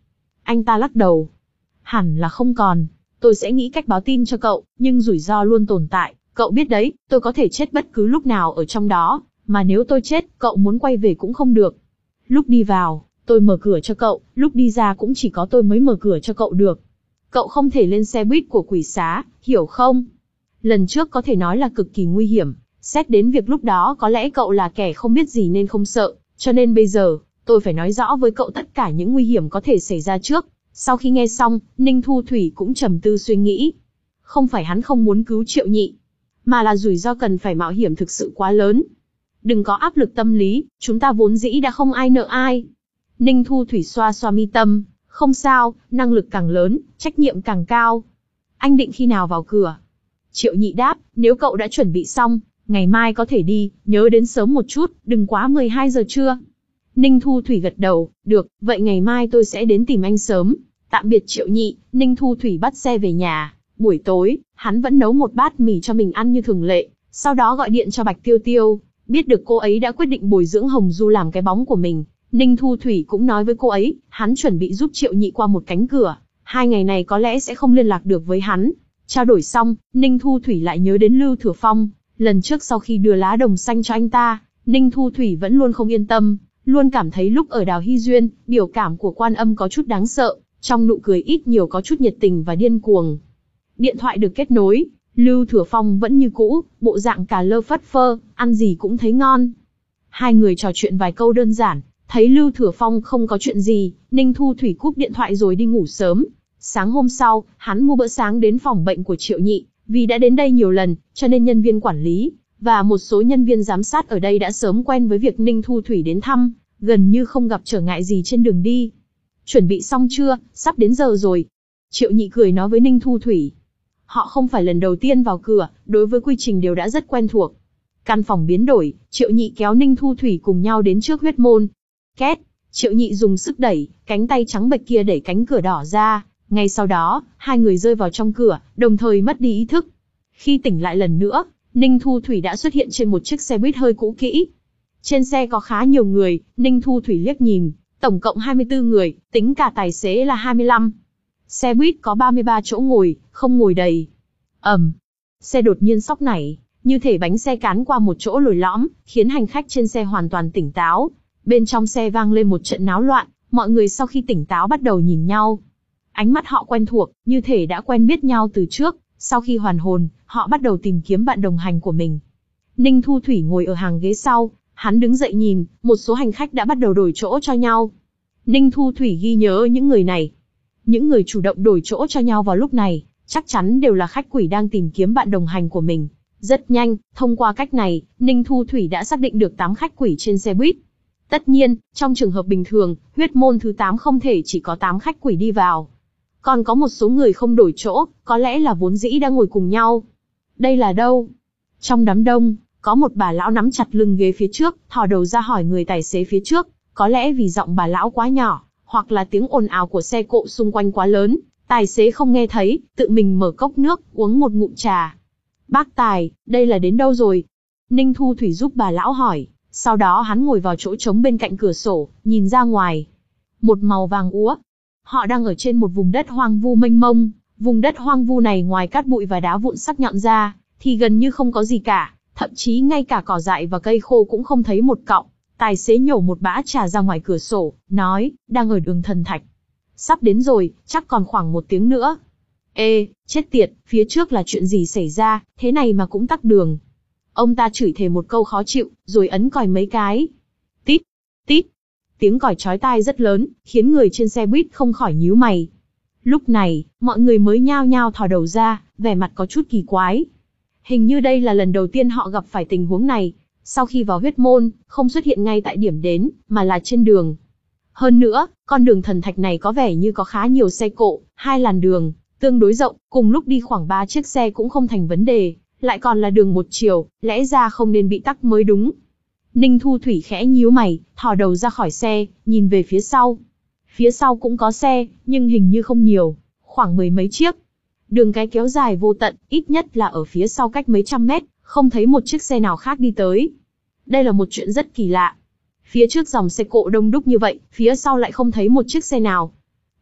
Anh ta lắc đầu. Hẳn là không còn. Tôi sẽ nghĩ cách báo tin cho cậu, nhưng rủi ro luôn tồn tại. Cậu biết đấy, tôi có thể chết bất cứ lúc nào ở trong đó, mà nếu tôi chết, cậu muốn quay về cũng không được. Lúc đi vào, tôi mở cửa cho cậu, lúc đi ra cũng chỉ có tôi mới mở cửa cho cậu được. Cậu không thể lên xe buýt của quỷ xá, hiểu không? Lần trước có thể nói là cực kỳ nguy hiểm, xét đến việc lúc đó có lẽ cậu là kẻ không biết gì nên không sợ, cho nên bây giờ, tôi phải nói rõ với cậu tất cả những nguy hiểm có thể xảy ra trước. Sau khi nghe xong, Ninh Thu Thủy cũng trầm tư suy nghĩ. Không phải hắn không muốn cứu Triệu Nhị, mà là rủi ro cần phải mạo hiểm thực sự quá lớn. Đừng có áp lực tâm lý, chúng ta vốn dĩ đã không ai nợ ai. Ninh Thu Thủy xoa xoa mi tâm, không sao, năng lực càng lớn, trách nhiệm càng cao. Anh định khi nào vào cửa? Triệu Nhị đáp, nếu cậu đã chuẩn bị xong, ngày mai có thể đi, nhớ đến sớm một chút, đừng quá mười hai giờ trưa. Ninh Thu Thủy gật đầu, được, vậy ngày mai tôi sẽ đến tìm anh sớm. Tạm biệt Triệu Nhị, Ninh Thu Thủy bắt xe về nhà. Buổi tối, hắn vẫn nấu một bát mì cho mình ăn như thường lệ, sau đó gọi điện cho Bạch Tiêu Tiêu. Biết được cô ấy đã quyết định bồi dưỡng Hồng Du làm cái bóng của mình, Ninh Thu Thủy cũng nói với cô ấy, hắn chuẩn bị giúp Triệu Nhị qua một cánh cửa. Hai ngày này có lẽ sẽ không liên lạc được với hắn. Trao đổi xong, Ninh Thu Thủy lại nhớ đến Lưu Thừa Phong. Lần trước sau khi đưa lá đồng xanh cho anh ta, Ninh Thu Thủy vẫn luôn không yên tâm, luôn cảm thấy lúc ở Đào Hy Duyên, biểu cảm của Quan Âm có chút đáng sợ, trong nụ cười ít nhiều có chút nhiệt tình và điên cuồng. Điện thoại được kết nối, Lưu Thừa Phong vẫn như cũ, bộ dạng cà lơ phất phơ, ăn gì cũng thấy ngon. Hai người trò chuyện vài câu đơn giản, thấy Lưu Thừa Phong không có chuyện gì, Ninh Thu Thủy cúp điện thoại rồi đi ngủ sớm. Sáng hôm sau, hắn mua bữa sáng đến phòng bệnh của Triệu Nhị, vì đã đến đây nhiều lần, cho nên nhân viên quản lý và một số nhân viên giám sát ở đây đã sớm quen với việc Ninh Thu Thủy đến thăm, gần như không gặp trở ngại gì trên đường đi. Chuẩn bị xong chưa, sắp đến giờ rồi. Triệu Nhị cười nói với Ninh Thu Thủy. Họ không phải lần đầu tiên vào cửa, đối với quy trình đều đã rất quen thuộc. Căn phòng biến đổi, Triệu Nhị kéo Ninh Thu Thủy cùng nhau đến trước huyết môn. Két, Triệu Nhị dùng sức đẩy, cánh tay trắng bệch kia đẩy cánh cửa đỏ ra. Ngay sau đó, hai người rơi vào trong cửa, đồng thời mất đi ý thức. Khi tỉnh lại lần nữa, Ninh Thu Thủy đã xuất hiện trên một chiếc xe buýt hơi cũ kỹ. Trên xe có khá nhiều người, Ninh Thu Thủy liếc nhìn, tổng cộng hai mươi tư người, tính cả tài xế là hai mươi lăm. Xe buýt có ba mươi ba chỗ ngồi, không ngồi đầy. Ầm, xe đột nhiên sóc nảy, như thể bánh xe cán qua một chỗ lồi lõm, khiến hành khách trên xe hoàn toàn tỉnh táo. Bên trong xe vang lên một trận náo loạn, mọi người sau khi tỉnh táo bắt đầu nhìn nhau. Ánh mắt họ quen thuộc, như thể đã quen biết nhau từ trước. Sau khi hoàn hồn, họ bắt đầu tìm kiếm bạn đồng hành của mình. Ninh Thu Thủy ngồi ở hàng ghế sau, hắn đứng dậy nhìn, một số hành khách đã bắt đầu đổi chỗ cho nhau. Ninh Thu Thủy ghi nhớ những người này. Những người chủ động đổi chỗ cho nhau vào lúc này, chắc chắn đều là khách quỷ đang tìm kiếm bạn đồng hành của mình. Rất nhanh, thông qua cách này, Ninh Thu Thủy đã xác định được tám khách quỷ trên xe buýt. Tất nhiên, trong trường hợp bình thường, huyết môn thứ tám không thể chỉ có tám khách quỷ đi vào. Còn có một số người không đổi chỗ, có lẽ là vốn dĩ đang ngồi cùng nhau. Đây là đâu? Trong đám đông, có một bà lão nắm chặt lưng ghế phía trước, thò đầu ra hỏi người tài xế phía trước, có lẽ vì giọng bà lão quá nhỏ, hoặc là tiếng ồn ào của xe cộ xung quanh quá lớn, tài xế không nghe thấy, tự mình mở cốc nước, uống một ngụm trà. Bác Tài, đây là đến đâu rồi? Ninh Thu Thủy giúp bà lão hỏi, sau đó hắn ngồi vào chỗ trống bên cạnh cửa sổ, nhìn ra ngoài. Một màu vàng úa. Họ đang ở trên một vùng đất hoang vu mênh mông, vùng đất hoang vu này ngoài cát bụi và đá vụn sắc nhọn ra, thì gần như không có gì cả, thậm chí ngay cả cỏ dại và cây khô cũng không thấy một cọng. Tài xế nhổ một bã trà ra ngoài cửa sổ, nói, đang ở đường Thần Thạch. Sắp đến rồi, chắc còn khoảng một tiếng nữa. Ê, chết tiệt, phía trước là chuyện gì xảy ra, thế này mà cũng tắc đường. Ông ta chửi thề một câu khó chịu, rồi ấn còi mấy cái. Tít, tít. Tiếng còi chói tai rất lớn, khiến người trên xe buýt không khỏi nhíu mày. Lúc này, mọi người mới nhao nhao thò đầu ra, vẻ mặt có chút kỳ quái. Hình như đây là lần đầu tiên họ gặp phải tình huống này. Sau khi vào huyết môn, không xuất hiện ngay tại điểm đến, mà là trên đường. Hơn nữa, con đường Thần Thạch này có vẻ như có khá nhiều xe cộ, hai làn đường, tương đối rộng, cùng lúc đi khoảng ba chiếc xe cũng không thành vấn đề, lại còn là đường một chiều, lẽ ra không nên bị tắc mới đúng. Ninh Thu Thủy khẽ nhíu mày, thò đầu ra khỏi xe, nhìn về phía sau. Phía sau cũng có xe, nhưng hình như không nhiều, khoảng mười mấy chiếc. Đường cái kéo dài vô tận, ít nhất là ở phía sau cách mấy trăm mét, không thấy một chiếc xe nào khác đi tới. Đây là một chuyện rất kỳ lạ. Phía trước dòng xe cộ đông đúc như vậy, phía sau lại không thấy một chiếc xe nào.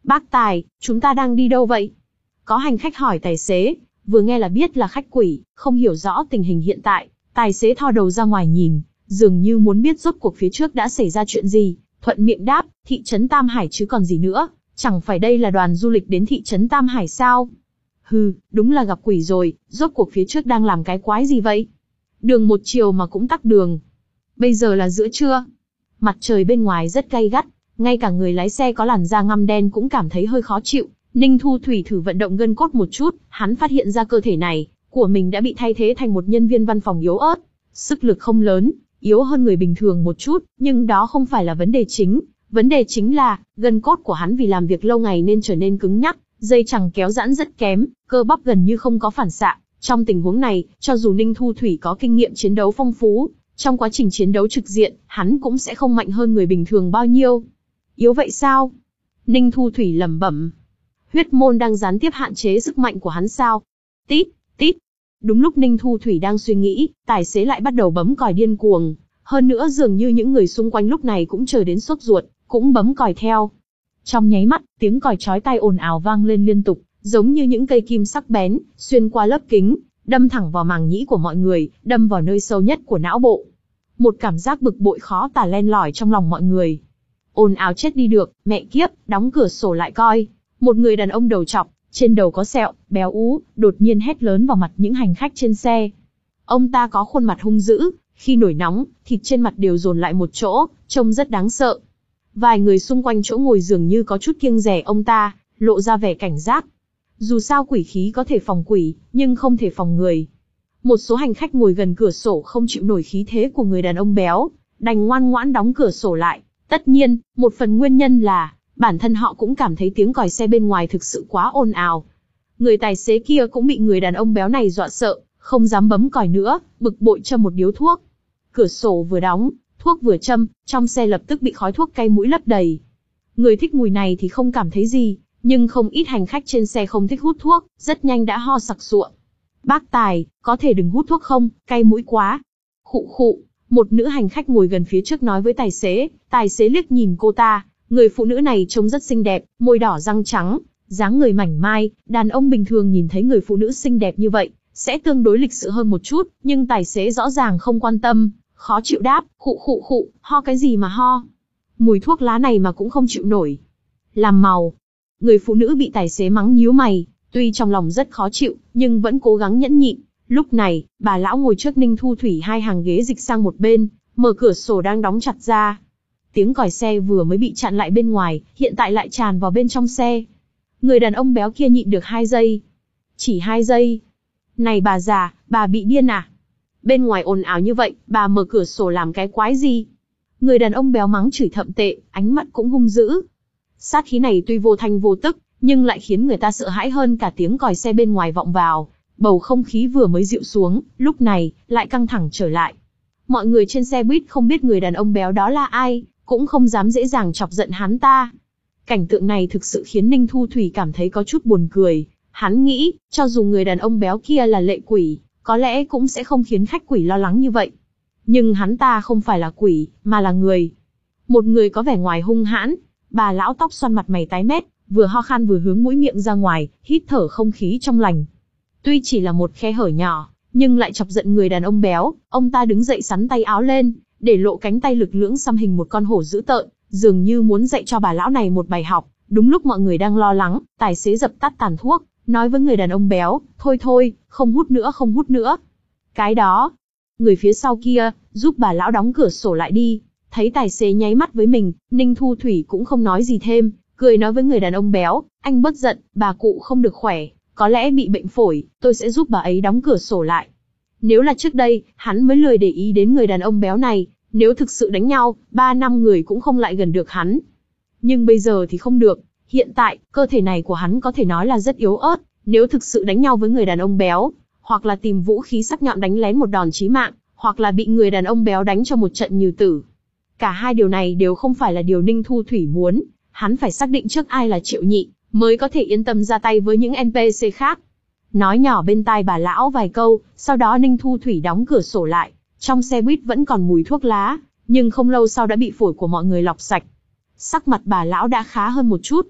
Bác Tài, chúng ta đang đi đâu vậy? Có hành khách hỏi tài xế, vừa nghe là biết là khách quỷ, không hiểu rõ tình hình hiện tại. Tài xế thò đầu ra ngoài nhìn, dường như muốn biết rốt cuộc phía trước đã xảy ra chuyện gì, thuận miệng đáp, thị trấn Tam Hải chứ còn gì nữa, chẳng phải đây là đoàn du lịch đến thị trấn Tam Hải sao? Hừ, đúng là gặp quỷ rồi, rốt cuộc phía trước đang làm cái quái gì vậy? Đường một chiều mà cũng tắc đường. Bây giờ là giữa trưa. Mặt trời bên ngoài rất gay gắt, ngay cả người lái xe có làn da ngăm đen cũng cảm thấy hơi khó chịu. Ninh Thu Thủy thử vận động gân cốt một chút, hắn phát hiện ra cơ thể này của mình đã bị thay thế thành một nhân viên văn phòng yếu ớt. Sức lực không lớn, yếu hơn người bình thường một chút, nhưng đó không phải là vấn đề chính. Vấn đề chính là, gân cốt của hắn vì làm việc lâu ngày nên trở nên cứng nhắc, dây chằng kéo giãn rất kém, cơ bắp gần như không có phản xạ. Trong tình huống này, cho dù Ninh Thu Thủy có kinh nghiệm chiến đấu phong phú, trong quá trình chiến đấu trực diện, hắn cũng sẽ không mạnh hơn người bình thường bao nhiêu. Yếu vậy sao? Ninh Thu Thủy lẩm bẩm. Huyết môn đang gián tiếp hạn chế sức mạnh của hắn sao? Tít, tít. Đúng lúc Ninh Thu Thủy đang suy nghĩ, tài xế lại bắt đầu bấm còi điên cuồng. Hơn nữa dường như những người xung quanh lúc này cũng chờ đến sốt ruột, cũng bấm còi theo. Trong nháy mắt, tiếng còi chói tai ồn ào vang lên liên tục, giống như những cây kim sắc bén, xuyên qua lớp kính, đâm thẳng vào màng nhĩ của mọi người, đâm vào nơi sâu nhất của não bộ. Một cảm giác bực bội khó tả len lỏi trong lòng mọi người. Ồn ào chết đi được, mẹ kiếp, đóng cửa sổ lại coi. Một người đàn ông đầu trọc, trên đầu có sẹo, béo ú, đột nhiên hét lớn vào mặt những hành khách trên xe. Ông ta có khuôn mặt hung dữ, khi nổi nóng, thịt trên mặt đều dồn lại một chỗ, trông rất đáng sợ. Vài người xung quanh chỗ ngồi dường như có chút kiêng dè ông ta, lộ ra vẻ cảnh giác. Dù sao quỷ khí có thể phòng quỷ, nhưng không thể phòng người. Một số hành khách ngồi gần cửa sổ không chịu nổi khí thế của người đàn ông béo, đành ngoan ngoãn đóng cửa sổ lại. Tất nhiên, một phần nguyên nhân là, bản thân họ cũng cảm thấy tiếng còi xe bên ngoài thực sự quá ồn ào. Người tài xế kia cũng bị người đàn ông béo này dọa sợ, không dám bấm còi nữa, bực bội châm một điếu thuốc. Cửa sổ vừa đóng, thuốc vừa châm, trong xe lập tức bị khói thuốc cay mũi lấp đầy. Người thích mùi này thì không cảm thấy gì, nhưng không ít hành khách trên xe không thích hút thuốc, rất nhanh đã ho sặc sụa. Bác Tài, có thể đừng hút thuốc không, cay mũi quá. Khụ khụ, một nữ hành khách ngồi gần phía trước nói với tài xế, tài xế liếc nhìn cô ta, người phụ nữ này trông rất xinh đẹp, môi đỏ răng trắng, dáng người mảnh mai, đàn ông bình thường nhìn thấy người phụ nữ xinh đẹp như vậy, sẽ tương đối lịch sự hơn một chút, nhưng tài xế rõ ràng không quan tâm, khó chịu đáp, khụ khụ khụ, ho cái gì mà ho. Mùi thuốc lá này mà cũng không chịu nổi. Làm màu. Người phụ nữ bị tài xế mắng nhíu mày, tuy trong lòng rất khó chịu, nhưng vẫn cố gắng nhẫn nhịn. Lúc này, bà lão ngồi trước Ninh Thu Thủy hai hàng ghế dịch sang một bên, mở cửa sổ đang đóng chặt ra. Tiếng còi xe vừa mới bị chặn lại bên ngoài, hiện tại lại tràn vào bên trong xe. Người đàn ông béo kia nhịn được hai giây. Chỉ hai giây. Này bà già, bà bị điên à? Bên ngoài ồn ào như vậy, bà mở cửa sổ làm cái quái gì? Người đàn ông béo mắng chửi thậm tệ, ánh mắt cũng hung dữ. Sát khí này tuy vô thanh vô tức, nhưng lại khiến người ta sợ hãi hơn cả tiếng còi xe bên ngoài vọng vào. Bầu không khí vừa mới dịu xuống, lúc này, lại căng thẳng trở lại. Mọi người trên xe buýt không biết người đàn ông béo đó là ai, cũng không dám dễ dàng chọc giận hắn ta. Cảnh tượng này thực sự khiến Ninh Thu Thủy cảm thấy có chút buồn cười. Hắn nghĩ, cho dù người đàn ông béo kia là lệ quỷ, có lẽ cũng sẽ không khiến khách quỷ lo lắng như vậy. Nhưng hắn ta không phải là quỷ, mà là người. Một người có vẻ ngoài hung hãn, bà lão tóc xoăn mặt mày tái mét, vừa ho khan vừa hướng mũi miệng ra ngoài, hít thở không khí trong lành. Tuy chỉ là một khe hở nhỏ, nhưng lại chọc giận người đàn ông béo, ông ta đứng dậy sắn tay áo lên, để lộ cánh tay lực lưỡng xăm hình một con hổ dữ tợn, dường như muốn dạy cho bà lão này một bài học. Đúng lúc mọi người đang lo lắng, tài xế dập tắt tàn thuốc, nói với người đàn ông béo, thôi thôi, không hút nữa không hút nữa. Cái đó, người phía sau kia, giúp bà lão đóng cửa sổ lại đi. Thấy tài xế nháy mắt với mình, Ninh Thu Thủy cũng không nói gì thêm, cười nói với người đàn ông béo, anh bớt giận, bà cụ không được khỏe, có lẽ bị bệnh phổi, tôi sẽ giúp bà ấy đóng cửa sổ lại. Nếu là trước đây, hắn mới lười để ý đến người đàn ông béo này, nếu thực sự đánh nhau, ba năm người cũng không lại gần được hắn. Nhưng bây giờ thì không được, hiện tại, cơ thể này của hắn có thể nói là rất yếu ớt, nếu thực sự đánh nhau với người đàn ông béo, hoặc là tìm vũ khí sắc nhọn đánh lén một đòn chí mạng, hoặc là bị người đàn ông béo đánh cho một trận nhừ tử. Cả hai điều này đều không phải là điều Ninh Thu Thủy muốn, hắn phải xác định trước ai là Triệu Nhị, mới có thể yên tâm ra tay với những en pê xê khác. Nói nhỏ bên tai bà lão vài câu, sau đó Ninh Thu Thủy đóng cửa sổ lại. Trong xe buýt vẫn còn mùi thuốc lá, nhưng không lâu sau đã bị phổi của mọi người lọc sạch. Sắc mặt bà lão đã khá hơn một chút.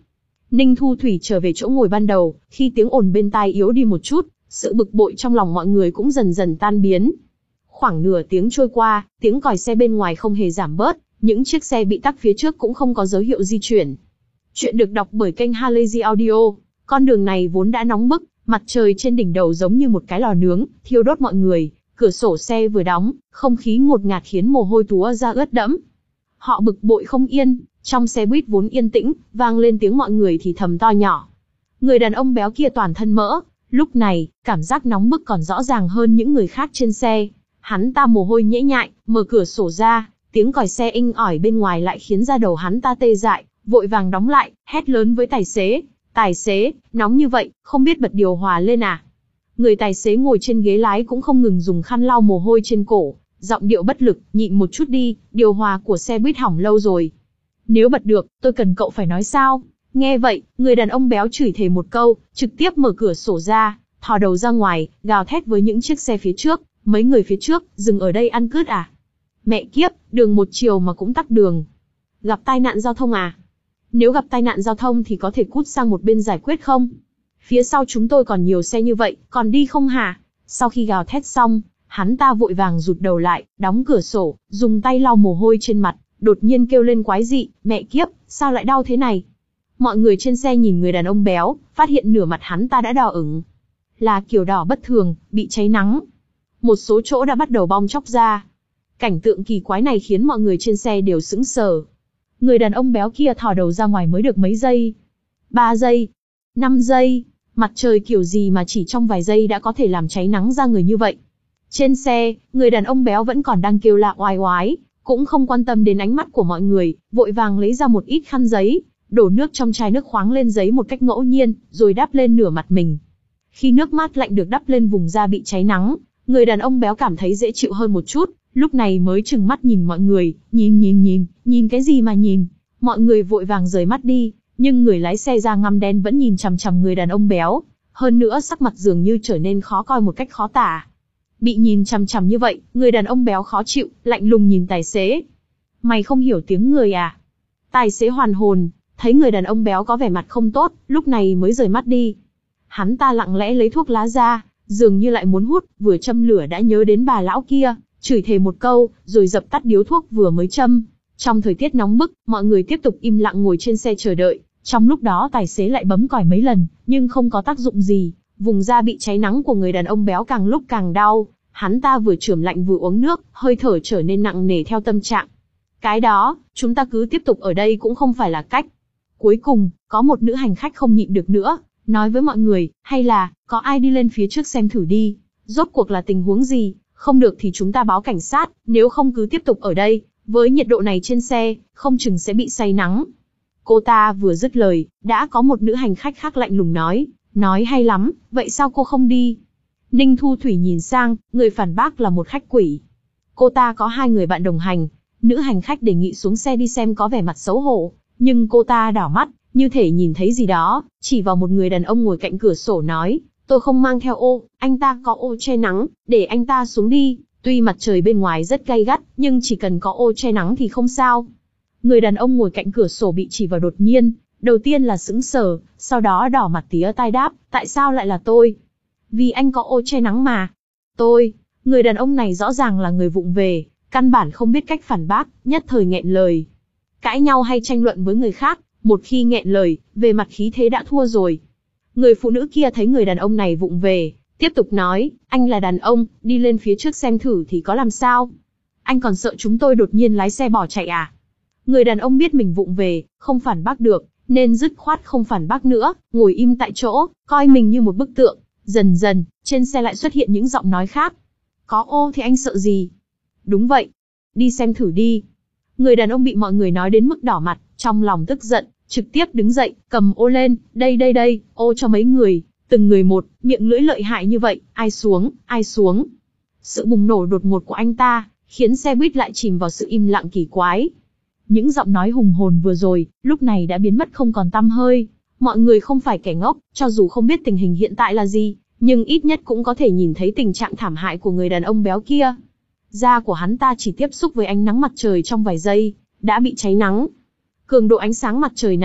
Ninh Thu Thủy trở về chỗ ngồi ban đầu, khi tiếng ồn bên tai yếu đi một chút, sự bực bội trong lòng mọi người cũng dần dần tan biến. Khoảng nửa tiếng trôi qua, tiếng còi xe bên ngoài không hề giảm bớt, những chiếc xe bị tắc phía trước cũng không có dấu hiệu di chuyển. Chuyện được đọc bởi kênh Halazy Audio. Con đường này vốn đã nóng bức, mặt trời trên đỉnh đầu giống như một cái lò nướng, thiêu đốt mọi người. Cửa sổ xe vừa đóng, không khí ngột ngạt khiến mồ hôi túa ra ướt đẫm. Họ bực bội không yên, trong xe buýt vốn yên tĩnh, vang lên tiếng mọi người thì thầm to nhỏ. Người đàn ông béo kia toàn thân mỡ, lúc này, cảm giác nóng bức còn rõ ràng hơn những người khác trên xe. Hắn ta mồ hôi nhễ nhại, mở cửa sổ ra, tiếng còi xe inh ỏi bên ngoài lại khiến da đầu hắn ta tê dại, vội vàng đóng lại, hét lớn với tài xế. Tài xế, nóng như vậy, không biết bật điều hòa lên à? Người tài xế ngồi trên ghế lái cũng không ngừng dùng khăn lau mồ hôi trên cổ, giọng điệu bất lực, nhịn một chút đi, điều hòa của xe buýt hỏng lâu rồi. Nếu bật được, tôi cần cậu phải nói sao? Nghe vậy, người đàn ông béo chửi thề một câu, trực tiếp mở cửa sổ ra, thò đầu ra ngoài, gào thét với những chiếc xe phía trước, mấy người phía trước, dừng ở đây ăn cướp à? Mẹ kiếp, đường một chiều mà cũng tắc đường. Gặp tai nạn giao thông à? Nếu gặp tai nạn giao thông thì có thể cút sang một bên giải quyết không? Phía sau chúng tôi còn nhiều xe như vậy, còn đi không hả? Sau khi gào thét xong, hắn ta vội vàng rụt đầu lại, đóng cửa sổ, dùng tay lau mồ hôi trên mặt, đột nhiên kêu lên quái dị, mẹ kiếp, sao lại đau thế này? Mọi người trên xe nhìn người đàn ông béo, phát hiện nửa mặt hắn ta đã đỏ ửng. Là kiểu đỏ bất thường, bị cháy nắng. Một số chỗ đã bắt đầu bong chóc ra. Cảnh tượng kỳ quái này khiến mọi người trên xe đều sững sờ. Người đàn ông béo kia thò đầu ra ngoài mới được mấy giây. Ba giây. Năm giây. Mặt trời kiểu gì mà chỉ trong vài giây đã có thể làm cháy nắng ra người như vậy. Trên xe, người đàn ông béo vẫn còn đang kêu la oai oái, cũng không quan tâm đến ánh mắt của mọi người, vội vàng lấy ra một ít khăn giấy, đổ nước trong chai nước khoáng lên giấy một cách ngẫu nhiên, rồi đắp lên nửa mặt mình. Khi nước mát lạnh được đắp lên vùng da bị cháy nắng, người đàn ông béo cảm thấy dễ chịu hơn một chút, lúc này mới trừng mắt nhìn mọi người, nhìn nhìn nhìn, nhìn cái gì mà nhìn. Mọi người vội vàng rời mắt đi, nhưng người lái xe da ngăm đen vẫn nhìn chằm chằm người đàn ông béo, hơn nữa sắc mặt dường như trở nên khó coi một cách khó tả. Bị nhìn chằm chằm như vậy, người đàn ông béo khó chịu, lạnh lùng nhìn tài xế. Mày không hiểu tiếng người à? Tài xế hoàn hồn, thấy người đàn ông béo có vẻ mặt không tốt, lúc này mới rời mắt đi. Hắn ta lặng lẽ lấy thuốc lá ra, dường như lại muốn hút, vừa châm lửa đã nhớ đến bà lão kia, chửi thề một câu, rồi dập tắt điếu thuốc vừa mới châm. Trong thời tiết nóng bức, mọi người tiếp tục im lặng ngồi trên xe chờ đợi. Trong lúc đó tài xế lại bấm còi mấy lần, nhưng không có tác dụng gì. Vùng da bị cháy nắng của người đàn ông béo càng lúc càng đau. Hắn ta vừa chườm lạnh vừa uống nước, hơi thở trở nên nặng nề theo tâm trạng. Cái đó, chúng ta cứ tiếp tục ở đây cũng không phải là cách. Cuối cùng, có một nữ hành khách không nhịn được nữa, nói với mọi người, hay là, có ai đi lên phía trước xem thử đi, rốt cuộc là tình huống gì, không được thì chúng ta báo cảnh sát, nếu không cứ tiếp tục ở đây, với nhiệt độ này trên xe, không chừng sẽ bị say nắng. Cô ta vừa dứt lời, đã có một nữ hành khách khác lạnh lùng nói, nói hay lắm, vậy sao cô không đi? Ninh Thu Thủy nhìn sang, người phản bác là một khách quỷ. Cô ta có hai người bạn đồng hành, nữ hành khách đề nghị xuống xe đi xem có vẻ mặt xấu hổ, nhưng cô ta đảo mắt, như thể nhìn thấy gì đó, chỉ vào một người đàn ông ngồi cạnh cửa sổ nói, tôi không mang theo ô, anh ta có ô che nắng, để anh ta xuống đi, tuy mặt trời bên ngoài rất gay gắt, nhưng chỉ cần có ô che nắng thì không sao. Người đàn ông ngồi cạnh cửa sổ bị chỉ vào đột nhiên, đầu tiên là sững sờ, sau đó đỏ mặt tía tai đáp, tại sao lại là tôi? Vì anh có ô che nắng mà. Tôi, người đàn ông này rõ ràng là người vụng về, căn bản không biết cách phản bác, nhất thời nghẹn lời. Cãi nhau hay tranh luận với người khác, một khi nghẹn lời, về mặt khí thế đã thua rồi. Người phụ nữ kia thấy người đàn ông này vụng về, tiếp tục nói, anh là đàn ông, đi lên phía trước xem thử thì có làm sao? Anh còn sợ chúng tôi đột nhiên lái xe bỏ chạy à? Người đàn ông biết mình vụng về, không phản bác được, nên dứt khoát không phản bác nữa, ngồi im tại chỗ, coi mình như một bức tượng. Dần dần, trên xe lại xuất hiện những giọng nói khác. Có ô thì anh sợ gì? Đúng vậy. Đi xem thử đi. Người đàn ông bị mọi người nói đến mức đỏ mặt, trong lòng tức giận, trực tiếp đứng dậy, cầm ô lên, đây đây đây, ô cho mấy người, từng người một, miệng lưỡi lợi hại như vậy, ai xuống, ai xuống. Sự bùng nổ đột ngột của anh ta, khiến xe buýt lại chìm vào sự im lặng kỳ quái. Những giọng nói hùng hồn vừa rồi, lúc này đã biến mất không còn tăm hơi. Mọi người không phải kẻ ngốc, cho dù không biết tình hình hiện tại là gì, nhưng ít nhất cũng có thể nhìn thấy tình trạng thảm hại của người đàn ông béo kia. Da của hắn ta chỉ tiếp xúc với ánh nắng mặt trời trong vài giây, đã bị cháy nắng. Cường độ ánh sáng mặt trời này,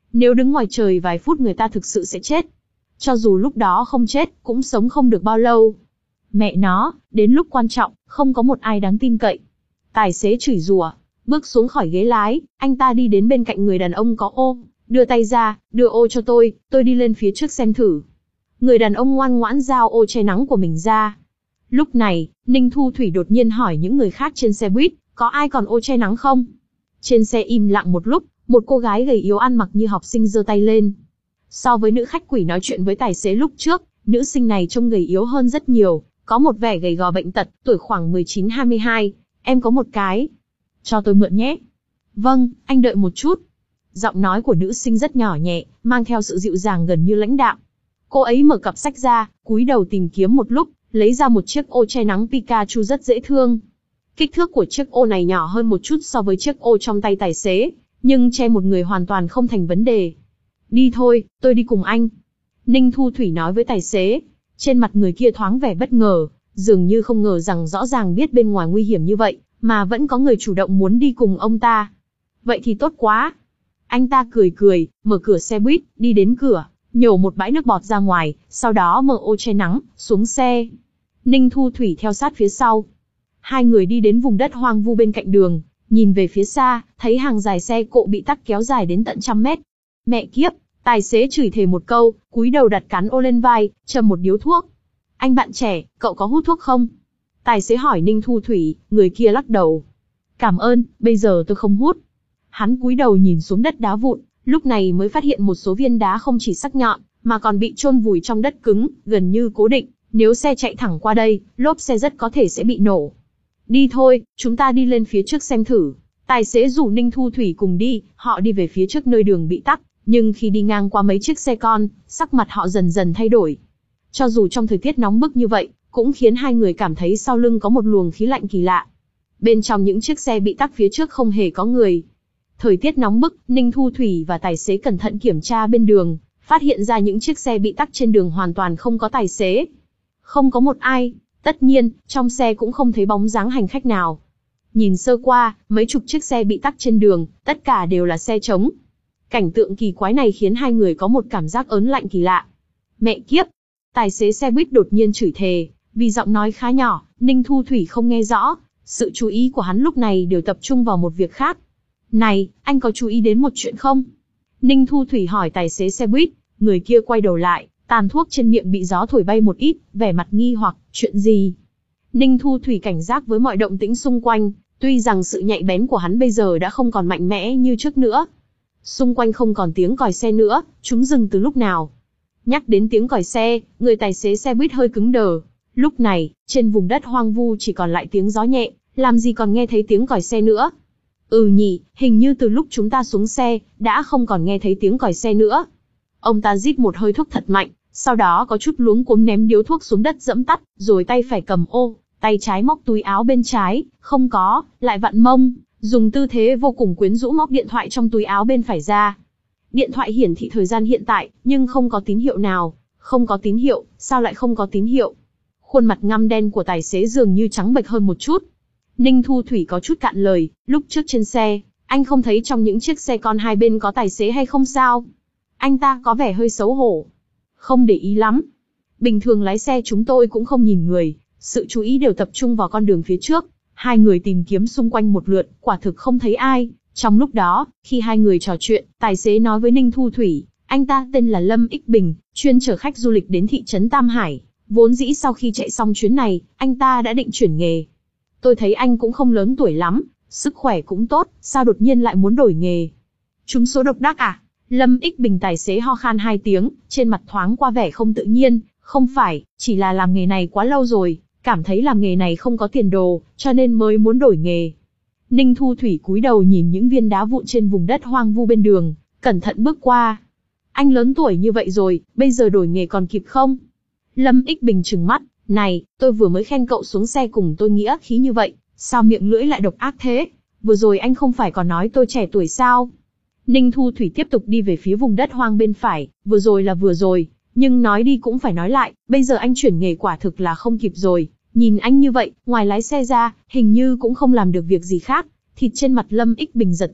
Nếu đứng ngoài trời vài phút người ta thực sự sẽ chết. Cho dù lúc đó không chết, cũng sống không được bao lâu. Mẹ nó, đến lúc quan trọng, không có một ai đáng tin cậy. Tài xế chửi rủa, bước xuống khỏi ghế lái, anh ta đi đến bên cạnh người đàn ông có ô, đưa tay ra, đưa ô cho tôi, tôi đi lên phía trước xem thử. Người đàn ông ngoan ngoãn giao ô che nắng của mình ra. Lúc này, Ninh Thu Thủy đột nhiên hỏi những người khác trên xe buýt, có ai còn ô che nắng không? Trên xe im lặng một lúc, một cô gái gầy yếu ăn mặc như học sinh giơ tay lên. So với nữ khách quỷ nói chuyện với tài xế lúc trước, nữ sinh này trông gầy yếu hơn rất nhiều, có một vẻ gầy gò bệnh tật, tuổi khoảng mười chín hai mươi hai, em có một cái. Cho tôi mượn nhé. Vâng, anh đợi một chút. Giọng nói của nữ sinh rất nhỏ nhẹ, mang theo sự dịu dàng gần như lãnh đạm. Cô ấy mở cặp sách ra, cúi đầu tìm kiếm một lúc, lấy ra một chiếc ô che nắng Pikachu rất dễ thương. Kích thước của chiếc ô này nhỏ hơn một chút so với chiếc ô trong tay tài xế, nhưng che một người hoàn toàn không thành vấn đề. Đi thôi, tôi đi cùng anh. Ninh Thu Thủy nói với tài xế. Trên mặt người kia thoáng vẻ bất ngờ, dường như không ngờ rằng rõ ràng biết bên ngoài nguy hiểm như vậy, mà vẫn có người chủ động muốn đi cùng ông ta. Vậy thì tốt quá. Anh ta cười cười, mở cửa xe buýt, đi đến cửa, nhổ một bãi nước bọt ra ngoài, sau đó mở ô che nắng, xuống xe. Ninh Thu Thủy theo sát phía sau. Hai người đi đến vùng đất hoang vu bên cạnh đường, nhìn về phía xa, thấy hàng dài xe cộ bị tắc kéo dài đến tận trăm mét. Mẹ kiếp, tài xế chửi thề một câu, cúi đầu đặt cán ô lên vai, châm một điếu thuốc. Anh bạn trẻ, cậu có hút thuốc không? Tài xế hỏi Ninh Thu Thủy, người kia lắc đầu. Cảm ơn, bây giờ tôi không hút. Hắn cúi đầu nhìn xuống đất đá vụn, lúc này mới phát hiện một số viên đá không chỉ sắc nhọn, mà còn bị chôn vùi trong đất cứng, gần như cố định. Nếu xe chạy thẳng qua đây, lốp xe rất có thể sẽ bị nổ. Đi thôi, chúng ta đi lên phía trước xem thử. Tài xế rủ Ninh Thu Thủy cùng đi, họ đi về phía trước nơi đường bị tắc, nhưng khi đi ngang qua mấy chiếc xe con, sắc mặt họ dần dần thay đổi. Cho dù trong thời tiết nóng bức như vậy, cũng khiến hai người cảm thấy sau lưng có một luồng khí lạnh kỳ lạ. Bên trong những chiếc xe bị tắc phía trước không hề có người. Thời tiết nóng bức, Ninh Thu Thủy và tài xế cẩn thận kiểm tra bên đường, phát hiện ra những chiếc xe bị tắc trên đường hoàn toàn không có tài xế. Không có một ai, tất nhiên, trong xe cũng không thấy bóng dáng hành khách nào. Nhìn sơ qua, mấy chục chiếc xe bị tắc trên đường, tất cả đều là xe trống. Cảnh tượng kỳ quái này khiến hai người có một cảm giác ớn lạnh kỳ lạ. Mẹ kiếp! Tài xế xe buýt đột nhiên chửi thề, vì giọng nói khá nhỏ, Ninh Thu Thủy không nghe rõ, sự chú ý của hắn lúc này đều tập trung vào một việc khác. Này, anh có chú ý đến một chuyện không? Ninh Thu Thủy hỏi tài xế xe buýt, người kia quay đầu lại, tàn thuốc trên miệng bị gió thổi bay một ít, vẻ mặt nghi hoặc, chuyện gì? Ninh Thu Thủy cảnh giác với mọi động tĩnh xung quanh, tuy rằng sự nhạy bén của hắn bây giờ đã không còn mạnh mẽ như trước nữa. Xung quanh không còn tiếng còi xe nữa, chúng dừng từ lúc nào? Nhắc đến tiếng còi xe, người tài xế xe buýt hơi cứng đờ. Lúc này, trên vùng đất hoang vu chỉ còn lại tiếng gió nhẹ, làm gì còn nghe thấy tiếng còi xe nữa? Ừ nhỉ, hình như từ lúc chúng ta xuống xe, đã không còn nghe thấy tiếng còi xe nữa. Ông ta rít một hơi thuốc thật mạnh, sau đó có chút luống cuống ném điếu thuốc xuống đất dẫm tắt, rồi tay phải cầm ô, tay trái móc túi áo bên trái, không có, lại vặn mông, dùng tư thế vô cùng quyến rũ móc điện thoại trong túi áo bên phải ra. Điện thoại hiển thị thời gian hiện tại, nhưng không có tín hiệu nào. Không có tín hiệu, sao lại không có tín hiệu? Khuôn mặt ngăm đen của tài xế dường như trắng bệch hơn một chút. Ninh Thu Thủy có chút cạn lời, lúc trước trên xe, anh không thấy trong những chiếc xe con hai bên có tài xế hay không sao? Anh ta có vẻ hơi xấu hổ. Không để ý lắm. Bình thường lái xe chúng tôi cũng không nhìn người, sự chú ý đều tập trung vào con đường phía trước. Hai người tìm kiếm xung quanh một lượt, quả thực không thấy ai. Trong lúc đó, khi hai người trò chuyện, tài xế nói với Ninh Thu Thủy, anh ta tên là Lâm Ích Bình, chuyên chở khách du lịch đến thị trấn Tam Hải. Vốn dĩ sau khi chạy xong chuyến này, anh ta đã định chuyển nghề. Tôi thấy anh cũng không lớn tuổi lắm, sức khỏe cũng tốt, sao đột nhiên lại muốn đổi nghề? Trúng số độc đắc à? Lâm Ích Bình tài xế ho khan hai tiếng, trên mặt thoáng qua vẻ không tự nhiên, không phải, chỉ là làm nghề này quá lâu rồi, cảm thấy làm nghề này không có tiền đồ, cho nên mới muốn đổi nghề. Ninh Thu Thủy cúi đầu nhìn những viên đá vụn trên vùng đất hoang vu bên đường, cẩn thận bước qua. Anh lớn tuổi như vậy rồi, bây giờ đổi nghề còn kịp không? Lâm Ích Bình trừng mắt, này, tôi vừa mới khen cậu xuống xe cùng tôi nghĩa khí như vậy, sao miệng lưỡi lại độc ác thế? Vừa rồi anh không phải còn nói tôi trẻ tuổi sao? Ninh Thu Thủy tiếp tục đi về phía vùng đất hoang bên phải, vừa rồi là vừa rồi, nhưng nói đi cũng phải nói lại, bây giờ anh chuyển nghề quả thực là không kịp rồi. Nhìn anh như vậy, ngoài lái xe ra, hình như cũng không làm được việc gì khác. Thịt trên mặt Lâm Ích Bình giật giật,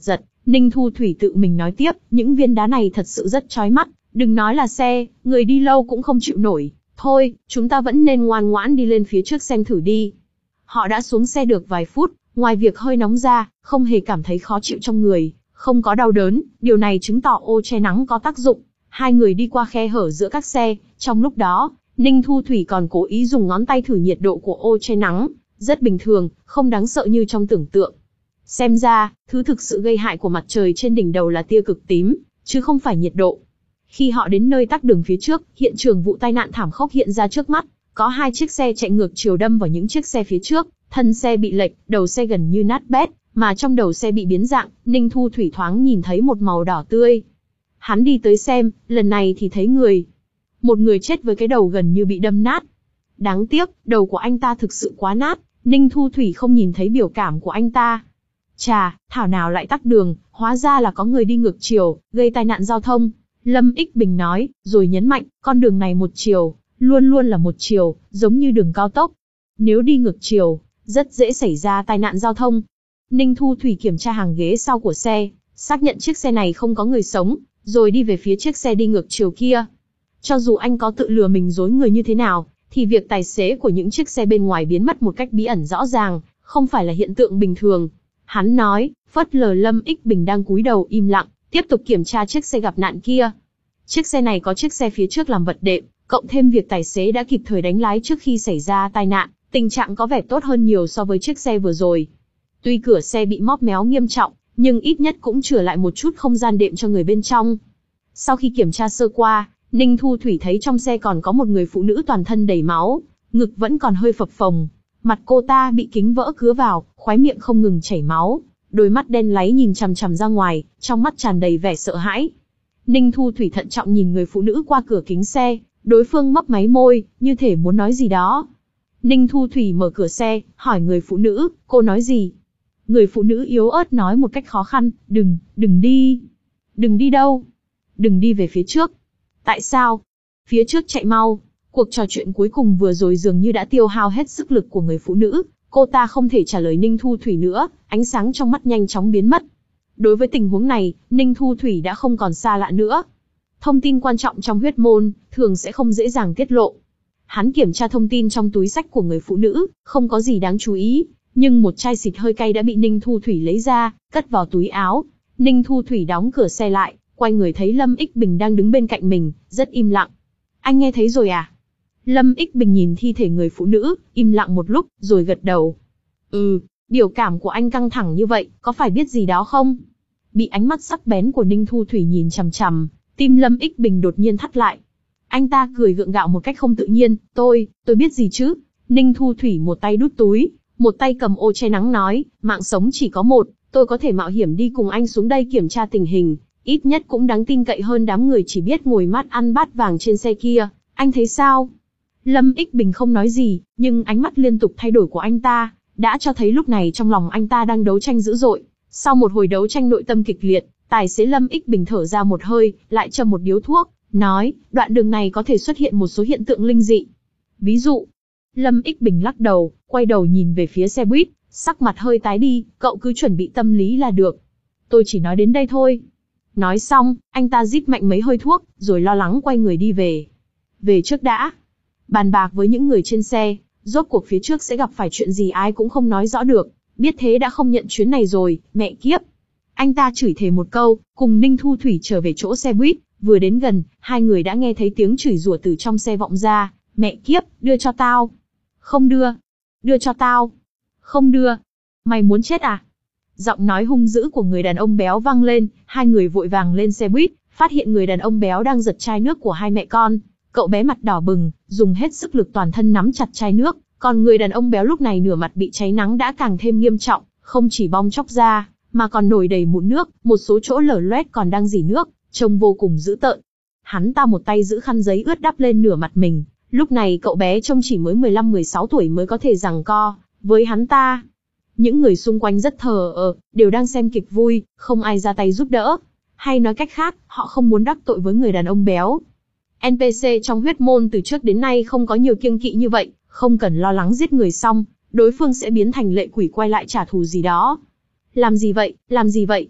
Ninh Thu Thủy tự mình nói tiếp, những viên đá này thật sự rất chói mắt, đừng nói là xe, người đi lâu cũng không chịu nổi. Thôi, chúng ta vẫn nên ngoan ngoãn đi lên phía trước xem thử đi. Họ đã xuống xe được vài phút, ngoài việc hơi nóng ra, không hề cảm thấy khó chịu trong người, không có đau đớn, điều này chứng tỏ ô che nắng có tác dụng. Hai người đi qua khe hở giữa các xe, trong lúc đó, Ninh Thu Thủy còn cố ý dùng ngón tay thử nhiệt độ của ô che nắng, rất bình thường, không đáng sợ như trong tưởng tượng. Xem ra, thứ thực sự gây hại của mặt trời trên đỉnh đầu là tia cực tím, chứ không phải nhiệt độ. Khi họ đến nơi tắc đường phía trước, hiện trường vụ tai nạn thảm khốc hiện ra trước mắt, có hai chiếc xe chạy ngược chiều đâm vào những chiếc xe phía trước, thân xe bị lệch, đầu xe gần như nát bét, mà trong đầu xe bị biến dạng, Ninh Thu Thủy thoáng nhìn thấy một màu đỏ tươi. Hắn đi tới xem, lần này thì thấy người. Một người chết với cái đầu gần như bị đâm nát. Đáng tiếc, đầu của anh ta thực sự quá nát, Ninh Thu Thủy không nhìn thấy biểu cảm của anh ta. Chà, thảo nào lại tắc đường, hóa ra là có người đi ngược chiều, gây tai nạn giao thông. Lâm Ích Bình nói, rồi nhấn mạnh, con đường này một chiều, luôn luôn là một chiều, giống như đường cao tốc. Nếu đi ngược chiều, rất dễ xảy ra tai nạn giao thông. Ninh Thu Thủy kiểm tra hàng ghế sau của xe, xác nhận chiếc xe này không có người sống, rồi đi về phía chiếc xe đi ngược chiều kia. Cho dù anh có tự lừa mình dối người như thế nào, thì việc tài xế của những chiếc xe bên ngoài biến mất một cách bí ẩn rõ ràng, không phải là hiện tượng bình thường. Hắn nói, phớt lờ Lâm Ích Bình đang cúi đầu im lặng, tiếp tục kiểm tra chiếc xe gặp nạn kia. Chiếc xe này có chiếc xe phía trước làm vật đệm, cộng thêm việc tài xế đã kịp thời đánh lái trước khi xảy ra tai nạn, tình trạng có vẻ tốt hơn nhiều so với chiếc xe vừa rồi. Tuy cửa xe bị móp méo nghiêm trọng, nhưng ít nhất cũng chừa lại một chút không gian đệm cho người bên trong. Sau khi kiểm tra sơ qua, Ninh Thu Thủy thấy trong xe còn có một người phụ nữ toàn thân đầy máu, ngực vẫn còn hơi phập phồng. Mặt cô ta bị kính vỡ cứa vào, khóe miệng không ngừng chảy máu, đôi mắt đen láy nhìn chằm chằm ra ngoài, trong mắt tràn đầy vẻ sợ hãi. Ninh Thu Thủy thận trọng nhìn người phụ nữ qua cửa kính xe, đối phương mấp máy môi, như thể muốn nói gì đó. Ninh Thu Thủy mở cửa xe, hỏi người phụ nữ, cô nói gì? Người phụ nữ yếu ớt nói một cách khó khăn, đừng, đừng đi. Đừng đi đâu? Đừng đi về phía trước. Tại sao? Phía trước chạy mau. Cuộc trò chuyện cuối cùng vừa rồi dường như đã tiêu hao hết sức lực của người phụ nữ, cô ta không thể trả lời Ninh Thu Thủy nữa, ánh sáng trong mắt nhanh chóng biến mất. Đối với tình huống này, Ninh Thu Thủy đã không còn xa lạ nữa. Thông tin quan trọng trong huyết môn, thường sẽ không dễ dàng tiết lộ. Hắn kiểm tra thông tin trong túi xách của người phụ nữ, không có gì đáng chú ý, nhưng một chai xịt hơi cay đã bị Ninh Thu Thủy lấy ra, cất vào túi áo. Ninh Thu Thủy đóng cửa xe lại, quay người thấy Lâm Ích Bình đang đứng bên cạnh mình, rất im lặng. Anh nghe thấy rồi à? Lâm Ích Bình nhìn thi thể người phụ nữ, im lặng một lúc, rồi gật đầu. Ừ, biểu cảm của anh căng thẳng như vậy, có phải biết gì đó không? Bị ánh mắt sắc bén của Ninh Thu Thủy nhìn chằm chằm, tim Lâm Ích Bình đột nhiên thắt lại. Anh ta cười gượng gạo một cách không tự nhiên, tôi, tôi biết gì chứ? Ninh Thu Thủy một tay đút túi, một tay cầm ô che nắng nói, mạng sống chỉ có một, tôi có thể mạo hiểm đi cùng anh xuống đây kiểm tra tình hình, ít nhất cũng đáng tin cậy hơn đám người chỉ biết ngồi mát ăn bát vàng trên xe kia, anh thấy sao? Lâm Ích Bình không nói gì, nhưng ánh mắt liên tục thay đổi của anh ta, đã cho thấy lúc này trong lòng anh ta đang đấu tranh dữ dội. Sau một hồi đấu tranh nội tâm kịch liệt, tài xế Lâm Ích Bình thở ra một hơi, lại châm một điếu thuốc, nói, đoạn đường này có thể xuất hiện một số hiện tượng linh dị. Ví dụ, Lâm Ích Bình lắc đầu, quay đầu nhìn về phía xe buýt, sắc mặt hơi tái đi, cậu cứ chuẩn bị tâm lý là được. Tôi chỉ nói đến đây thôi. Nói xong, anh ta rít mạnh mấy hơi thuốc, rồi lo lắng quay người đi về. Về trước đã. Bàn bạc với những người trên xe, rốt cuộc phía trước sẽ gặp phải chuyện gì ai cũng không nói rõ được, biết thế đã không nhận chuyến này rồi, mẹ kiếp. Anh ta chửi thề một câu, cùng Ninh Thu Thủy trở về chỗ xe buýt, vừa đến gần, hai người đã nghe thấy tiếng chửi rủa từ trong xe vọng ra, mẹ kiếp, đưa cho tao. Không đưa. Đưa cho tao. Không đưa. Mày muốn chết à? Giọng nói hung dữ của người đàn ông béo vang lên, hai người vội vàng lên xe buýt, phát hiện người đàn ông béo đang giật chai nước của hai mẹ con. Cậu bé mặt đỏ bừng, dùng hết sức lực toàn thân nắm chặt chai nước, còn người đàn ông béo lúc này nửa mặt bị cháy nắng đã càng thêm nghiêm trọng, không chỉ bong chóc ra, mà còn nổi đầy mụn nước, một số chỗ lở loét còn đang rỉ nước, trông vô cùng dữ tợn. Hắn ta một tay giữ khăn giấy ướt đắp lên nửa mặt mình, lúc này cậu bé trông chỉ mới mười lăm mười sáu tuổi mới có thể giằng co với hắn ta. Những người xung quanh rất thờ ơ, đều đang xem kịch vui, không ai ra tay giúp đỡ. Hay nói cách khác, họ không muốn đắc tội với người đàn ông béo. en pê xê trong huyết môn từ trước đến nay không có nhiều kiêng kỵ như vậy, không cần lo lắng giết người xong, đối phương sẽ biến thành lệ quỷ quay lại trả thù gì đó. Làm gì vậy, làm gì vậy?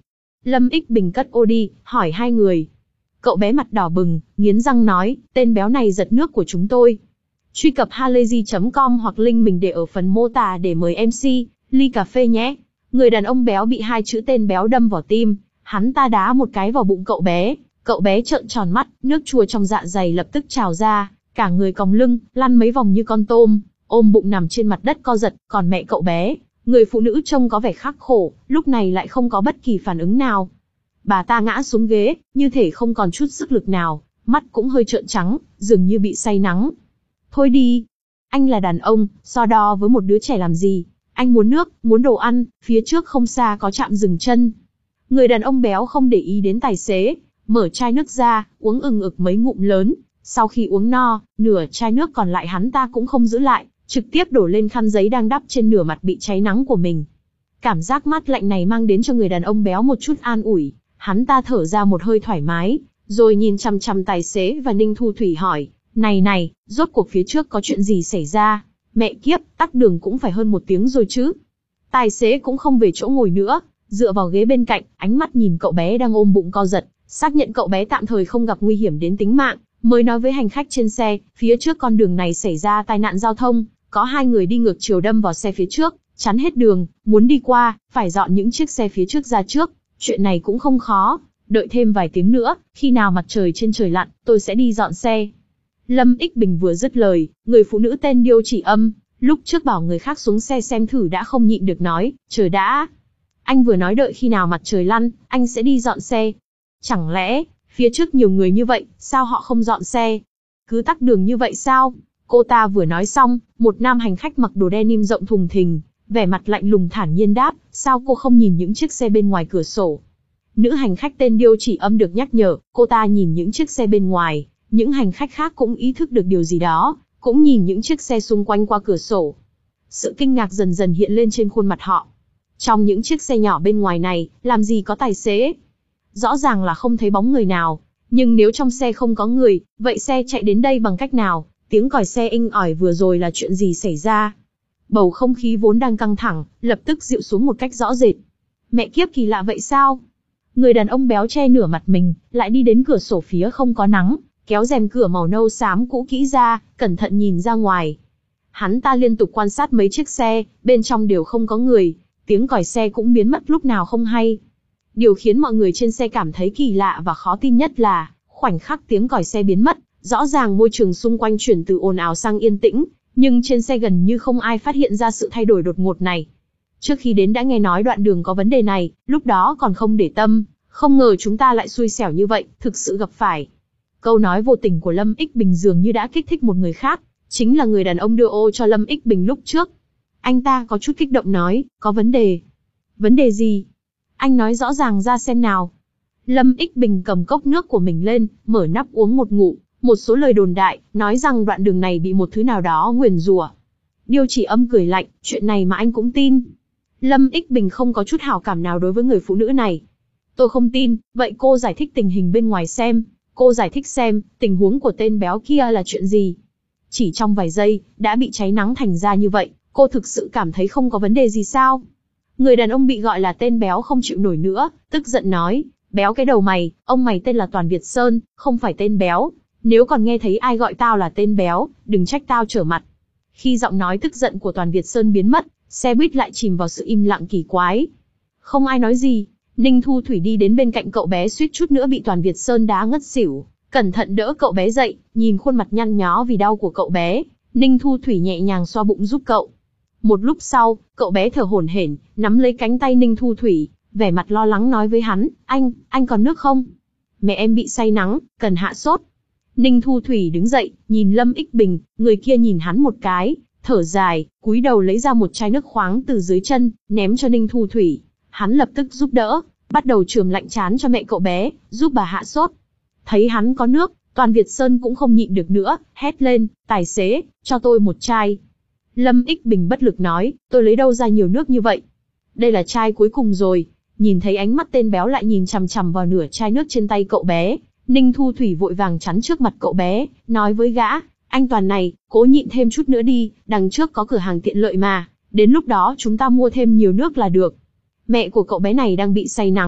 Lâm Ích Bình cất ô đi, hỏi hai người. Cậu bé mặt đỏ bừng, nghiến răng nói, tên béo này giật nước của chúng tôi. Truy cập halayzi chấm com hoặc link mình để ở phần mô tả để mời em xê, ly cà phê nhé. Người đàn ông béo bị hai chữ tên béo đâm vào tim, hắn ta đá một cái vào bụng cậu bé. Cậu bé trợn tròn mắt, nước chua trong dạ dày lập tức trào ra, cả người còng lưng, lăn mấy vòng như con tôm, ôm bụng nằm trên mặt đất co giật. Còn mẹ cậu bé, người phụ nữ trông có vẻ khắc khổ, lúc này lại không có bất kỳ phản ứng nào. Bà ta ngã xuống ghế, như thể không còn chút sức lực nào, mắt cũng hơi trợn trắng, dường như bị say nắng. Thôi đi, anh là đàn ông, so đo với một đứa trẻ làm gì? Anh muốn nước, muốn đồ ăn, phía trước không xa có trạm dừng chân. Người đàn ông béo không để ý đến tài xế, mở chai nước ra, uống ừng ực mấy ngụm lớn. Sau khi uống no, nửa chai nước còn lại hắn ta cũng không giữ lại, trực tiếp đổ lên khăn giấy đang đắp trên nửa mặt bị cháy nắng của mình. Cảm giác mát lạnh này mang đến cho người đàn ông béo một chút an ủi, hắn ta thở ra một hơi thoải mái, rồi nhìn chằm chằm tài xế và Ninh Thu Thủy hỏi, này này, rốt cuộc phía trước có chuyện gì xảy ra? Mẹ kiếp, tắc đường cũng phải hơn một tiếng rồi chứ. Tài xế cũng không về chỗ ngồi nữa, dựa vào ghế bên cạnh, ánh mắt nhìn cậu bé đang ôm bụng co giật, xác nhận cậu bé tạm thời không gặp nguy hiểm đến tính mạng, mới nói với hành khách trên xe, phía trước con đường này xảy ra tai nạn giao thông, có hai người đi ngược chiều đâm vào xe phía trước, chắn hết đường, muốn đi qua, phải dọn những chiếc xe phía trước ra trước. Chuyện này cũng không khó, đợi thêm vài tiếng nữa, khi nào mặt trời trên trời lặn, tôi sẽ đi dọn xe. Lâm Ích Bình vừa dứt lời, người phụ nữ tên Điêu Chỉ Âm, lúc trước bảo người khác xuống xe xem thử đã không nhịn được nói, chờ đã. Anh vừa nói đợi khi nào mặt trời lặn, anh sẽ đi dọn xe. Chẳng lẽ, phía trước nhiều người như vậy, sao họ không dọn xe? Cứ tắc đường như vậy sao? Cô ta vừa nói xong, một nam hành khách mặc đồ denim rộng thùng thình, vẻ mặt lạnh lùng thản nhiên đáp, sao cô không nhìn những chiếc xe bên ngoài cửa sổ? Nữ hành khách tên Điêu Chỉ Âm được nhắc nhở, cô ta nhìn những chiếc xe bên ngoài, những hành khách khác cũng ý thức được điều gì đó, cũng nhìn những chiếc xe xung quanh qua cửa sổ. Sự kinh ngạc dần dần hiện lên trên khuôn mặt họ. Trong những chiếc xe nhỏ bên ngoài này, làm gì có tài xế? Rõ ràng là không thấy bóng người nào, nhưng nếu trong xe không có người, vậy xe chạy đến đây bằng cách nào? Tiếng còi xe inh ỏi vừa rồi là chuyện gì xảy ra? Bầu không khí vốn đang căng thẳng, lập tức dịu xuống một cách rõ rệt. Mẹ kiếp, kỳ lạ vậy sao? Người đàn ông béo che nửa mặt mình, lại đi đến cửa sổ phía không có nắng, kéo rèm cửa màu nâu xám cũ kỹ ra, cẩn thận nhìn ra ngoài. Hắn ta liên tục quan sát mấy chiếc xe, bên trong đều không có người, tiếng còi xe cũng biến mất lúc nào không hay. Điều khiến mọi người trên xe cảm thấy kỳ lạ và khó tin nhất là, khoảnh khắc tiếng còi xe biến mất, rõ ràng môi trường xung quanh chuyển từ ồn ào sang yên tĩnh, nhưng trên xe gần như không ai phát hiện ra sự thay đổi đột ngột này. Trước khi đến đã nghe nói đoạn đường có vấn đề này, lúc đó còn không để tâm, không ngờ chúng ta lại xui xẻo như vậy, thực sự gặp phải. Câu nói vô tình của Lâm Ích Bình dường như đã kích thích một người khác, chính là người đàn ông đưa ô cho Lâm Ích Bình lúc trước. Anh ta có chút kích động nói, có vấn đề. Vấn đề gì? Anh nói rõ ràng ra xem nào. Lâm Ích Bình cầm cốc nước của mình lên, mở nắp uống một ngụm, một số lời đồn đại, nói rằng đoạn đường này bị một thứ nào đó nguyền rủa. Điêu Chỉ Âm cười lạnh, chuyện này mà anh cũng tin. Lâm Ích Bình không có chút hảo cảm nào đối với người phụ nữ này. Tôi không tin, vậy cô giải thích tình hình bên ngoài xem. Cô giải thích xem, tình huống của tên béo kia là chuyện gì? Chỉ trong vài giây, đã bị cháy nắng thành ra như vậy, cô thực sự cảm thấy không có vấn đề gì sao? Người đàn ông bị gọi là tên béo không chịu nổi nữa, tức giận nói, béo cái đầu mày, ông mày tên là Toàn Việt Sơn, không phải tên béo. Nếu còn nghe thấy ai gọi tao là tên béo, đừng trách tao trở mặt. Khi giọng nói tức giận của Toàn Việt Sơn biến mất, xe buýt lại chìm vào sự im lặng kỳ quái. Không ai nói gì. Ninh Thu Thủy đi đến bên cạnh cậu bé suýt chút nữa bị Toàn Việt Sơn đá ngất xỉu, cẩn thận đỡ cậu bé dậy, nhìn khuôn mặt nhăn nhó vì đau của cậu bé, Ninh Thu Thủy nhẹ nhàng xoa bụng giúp cậu. Một lúc sau, cậu bé thở hổn hển, nắm lấy cánh tay Ninh Thu Thủy, vẻ mặt lo lắng nói với hắn, anh, anh còn nước không? Mẹ em bị say nắng, cần hạ sốt. Ninh Thu Thủy đứng dậy, nhìn Lâm Ích Bình, người kia nhìn hắn một cái, thở dài, cúi đầu lấy ra một chai nước khoáng từ dưới chân, ném cho Ninh Thu Thủy. Hắn lập tức giúp đỡ, bắt đầu chườm lạnh chán cho mẹ cậu bé, giúp bà hạ sốt. Thấy hắn có nước, Toàn Việt Sơn cũng không nhịn được nữa, hét lên, tài xế, cho tôi một chai. Lâm Ích Bình bất lực nói, tôi lấy đâu ra nhiều nước như vậy? Đây là chai cuối cùng rồi. Nhìn thấy ánh mắt tên béo lại nhìn chằm chằm vào nửa chai nước trên tay cậu bé, Ninh Thu Thủy vội vàng chắn trước mặt cậu bé, nói với gã, anh Toàn này, cố nhịn thêm chút nữa đi, đằng trước có cửa hàng tiện lợi mà, đến lúc đó chúng ta mua thêm nhiều nước là được. Mẹ của cậu bé này đang bị say nắng,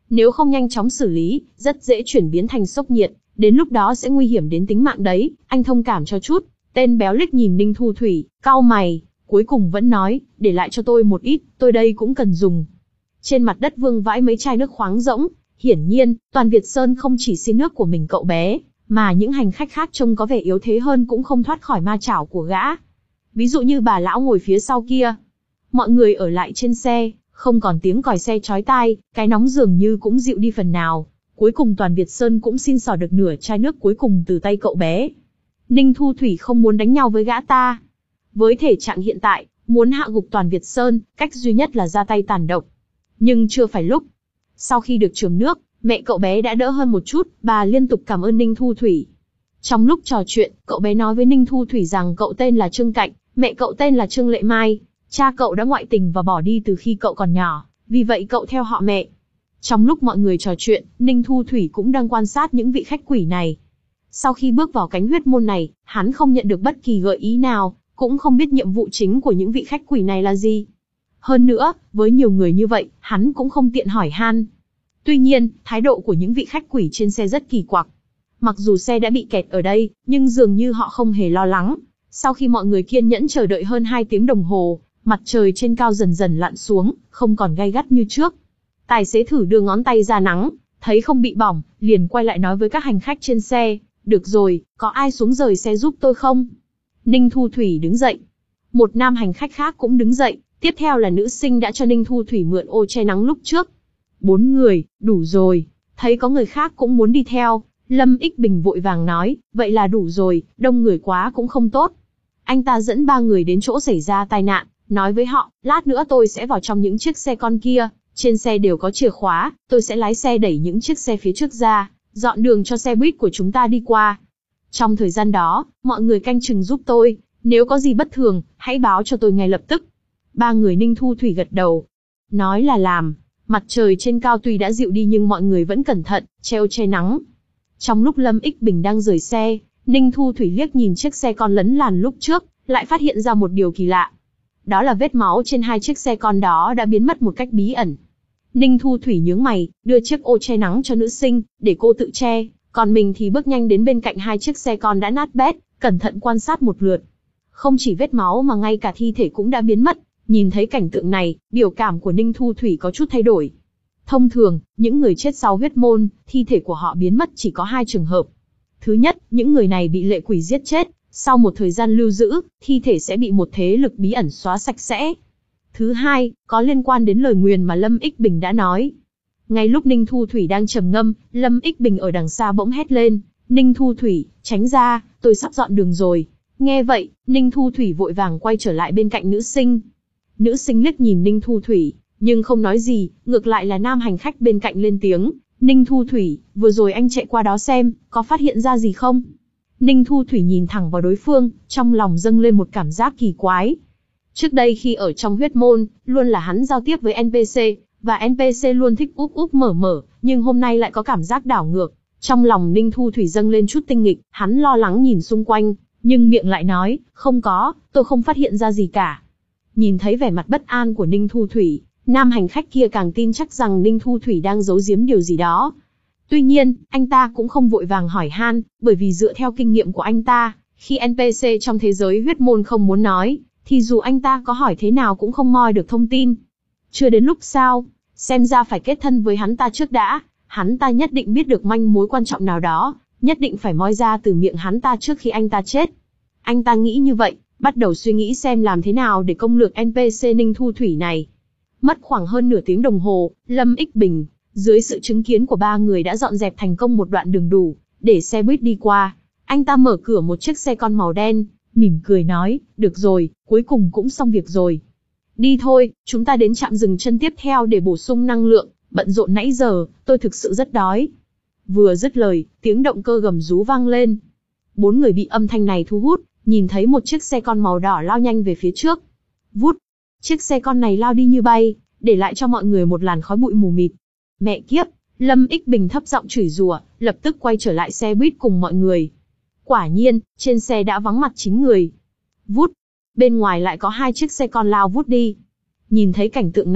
Nếu không nhanh chóng xử lý, rất dễ chuyển biến thành sốc nhiệt, đến lúc đó sẽ nguy hiểm đến tính mạng đấy, anh thông cảm cho chút. Tên béo liếc nhìn Ninh Thu Thủy, cau mày, cuối cùng vẫn nói, để lại cho tôi một ít, tôi đây cũng cần dùng. Trên mặt đất vương vãi mấy chai nước khoáng rỗng, hiển nhiên, Toàn Việt Sơn không chỉ xin nước của mình cậu bé, mà những hành khách khác trông có vẻ yếu thế hơn cũng không thoát khỏi ma chảo của gã. Ví dụ như bà lão ngồi phía sau kia. Mọi người ở lại trên xe, không còn tiếng còi xe chói tai, cái nóng dường như cũng dịu đi phần nào. Cuối cùng Toàn Việt Sơn cũng xin xỏ được nửa chai nước cuối cùng từ tay cậu bé. Ninh Thu Thủy không muốn đánh nhau với gã ta. Với thể trạng hiện tại, muốn hạ gục Toàn Việt Sơn, cách duy nhất là ra tay tàn độc. Nhưng chưa phải lúc. Sau khi được chườm nước, mẹ cậu bé đã đỡ hơn một chút, bà liên tục cảm ơn Ninh Thu Thủy. Trong lúc trò chuyện, cậu bé nói với Ninh Thu Thủy rằng cậu tên là Trương Cạnh, mẹ cậu tên là Trương Lệ Mai. Cha cậu đã ngoại tình và bỏ đi từ khi cậu còn nhỏ, vì vậy cậu theo họ mẹ. Trong lúc mọi người trò chuyện, Ninh Thu Thủy cũng đang quan sát những vị khách quỷ này. Sau khi bước vào cánh huyết môn này, hắn không nhận được bất kỳ gợi ý nào, cũng không biết nhiệm vụ chính của những vị khách quỷ này là gì. Hơn nữa, với nhiều người như vậy, hắn cũng không tiện hỏi han. Tuy nhiên, thái độ của những vị khách quỷ trên xe rất kỳ quặc. Mặc dù xe đã bị kẹt ở đây, nhưng dường như họ không hề lo lắng. Sau khi mọi người kiên nhẫn chờ đợi hơn hai tiếng đồng hồ, mặt trời trên cao dần dần lặn xuống, không còn gay gắt như trước. Tài xế thử đưa ngón tay ra nắng, thấy không bị bỏng, liền quay lại nói với các hành khách trên xe, được rồi, có ai xuống rời xe giúp tôi không? Ninh Thu Thủy đứng dậy. Một nam hành khách khác cũng đứng dậy, tiếp theo là nữ sinh đã cho Ninh Thu Thủy mượn ô che nắng lúc trước. Bốn người, đủ rồi. Thấy có người khác cũng muốn đi theo, Lâm Ích Bình vội vàng nói, vậy là đủ rồi, đông người quá cũng không tốt. Anh ta dẫn ba người đến chỗ xảy ra tai nạn, nói với họ, lát nữa tôi sẽ vào trong những chiếc xe con kia, trên xe đều có chìa khóa, tôi sẽ lái xe đẩy những chiếc xe phía trước ra, dọn đường cho xe buýt của chúng ta đi qua. Trong thời gian đó, mọi người canh chừng giúp tôi, nếu có gì bất thường, hãy báo cho tôi ngay lập tức. Ba người Ninh Thu Thủy gật đầu. Nói là làm, mặt trời trên cao tuy đã dịu đi nhưng mọi người vẫn cẩn thận, treo che nắng. Trong lúc Lâm Ích Bình đang rời xe, Ninh Thu Thủy liếc nhìn chiếc xe con lấn làn lúc trước, lại phát hiện ra một điều kỳ lạ. Đó là vết máu trên hai chiếc xe con đó đã biến mất một cách bí ẩn. Ninh Thu Thủy nhướng mày, đưa chiếc ô che nắng cho nữ sinh, để cô tự che, còn mình thì bước nhanh đến bên cạnh hai chiếc xe con đã nát bét, cẩn thận quan sát một lượt. Không chỉ vết máu mà ngay cả thi thể cũng đã biến mất. Nhìn thấy cảnh tượng này, biểu cảm của Ninh Thu Thủy có chút thay đổi. Thông thường, những người chết sau huyết môn, thi thể của họ biến mất chỉ có hai trường hợp. Thứ nhất, những người này bị lệ quỷ giết chết, sau một thời gian lưu giữ, thi thể sẽ bị một thế lực bí ẩn xóa sạch sẽ. Thứ hai, có liên quan đến lời nguyền mà Lâm Ích Bình đã nói. Ngay lúc Ninh Thu Thủy đang trầm ngâm, Lâm Ích Bình ở đằng xa bỗng hét lên, Ninh Thu Thủy, tránh ra, tôi sắp dọn đường rồi. Nghe vậy, Ninh Thu Thủy vội vàng quay trở lại bên cạnh nữ sinh. Nữ sinh liếc nhìn Ninh Thu Thủy, nhưng không nói gì, ngược lại là nam hành khách bên cạnh lên tiếng, Ninh Thu Thủy, vừa rồi anh chạy qua đó xem, có phát hiện ra gì không? Ninh Thu Thủy nhìn thẳng vào đối phương, trong lòng dâng lên một cảm giác kỳ quái. Trước đây khi ở trong huyết môn, luôn là hắn giao tiếp với en pê xê, và en pê xê luôn thích úp úp mở mở, nhưng hôm nay lại có cảm giác đảo ngược. Trong lòng Ninh Thu Thủy dâng lên chút tinh nghịch, hắn lo lắng nhìn xung quanh, nhưng miệng lại nói, không có, tôi không phát hiện ra gì cả. Nhìn thấy vẻ mặt bất an của Ninh Thu Thủy, nam hành khách kia càng tin chắc rằng Ninh Thu Thủy đang giấu giếm điều gì đó. Tuy nhiên, anh ta cũng không vội vàng hỏi han, bởi vì dựa theo kinh nghiệm của anh ta, khi en pê xê trong thế giới huyết môn không muốn nói, thì dù anh ta có hỏi thế nào cũng không moi được thông tin. Chưa đến lúc sao, xem ra phải kết thân với hắn ta trước đã, hắn ta nhất định biết được manh mối quan trọng nào đó, nhất định phải moi ra từ miệng hắn ta trước khi anh ta chết. Anh ta nghĩ như vậy, bắt đầu suy nghĩ xem làm thế nào để công lược en pê xê Ninh Thu Thủy này. Mất khoảng hơn nửa tiếng đồng hồ, Lâm Ích Bình, dưới sự chứng kiến của ba người đã dọn dẹp thành công một đoạn đường đủ, để xe buýt đi qua. Anh ta mở cửa một chiếc xe con màu đen, mỉm cười nói, được rồi, cuối cùng cũng xong việc rồi. Đi thôi, chúng ta đến trạm dừng chân tiếp theo để bổ sung năng lượng, bận rộn nãy giờ, tôi thực sự rất đói. Vừa dứt lời, tiếng động cơ gầm rú vang lên. Bốn người bị âm thanh này thu hút, nhìn thấy một chiếc xe con màu đỏ lao nhanh về phía trước. Vút, chiếc xe con này lao đi như bay, để lại cho mọi người một làn khói bụi mù mịt. Mẹ kiếp, Lâm Ích Bình thấp giọng chửi rủa, lập tức quay trở lại xe buýt cùng mọi người. Quả nhiên, trên xe đã vắng mặt chín người. Vút, bên ngoài lại có hai chiếc xe con lao vút đi. Nhìn thấy cảnh tượng này,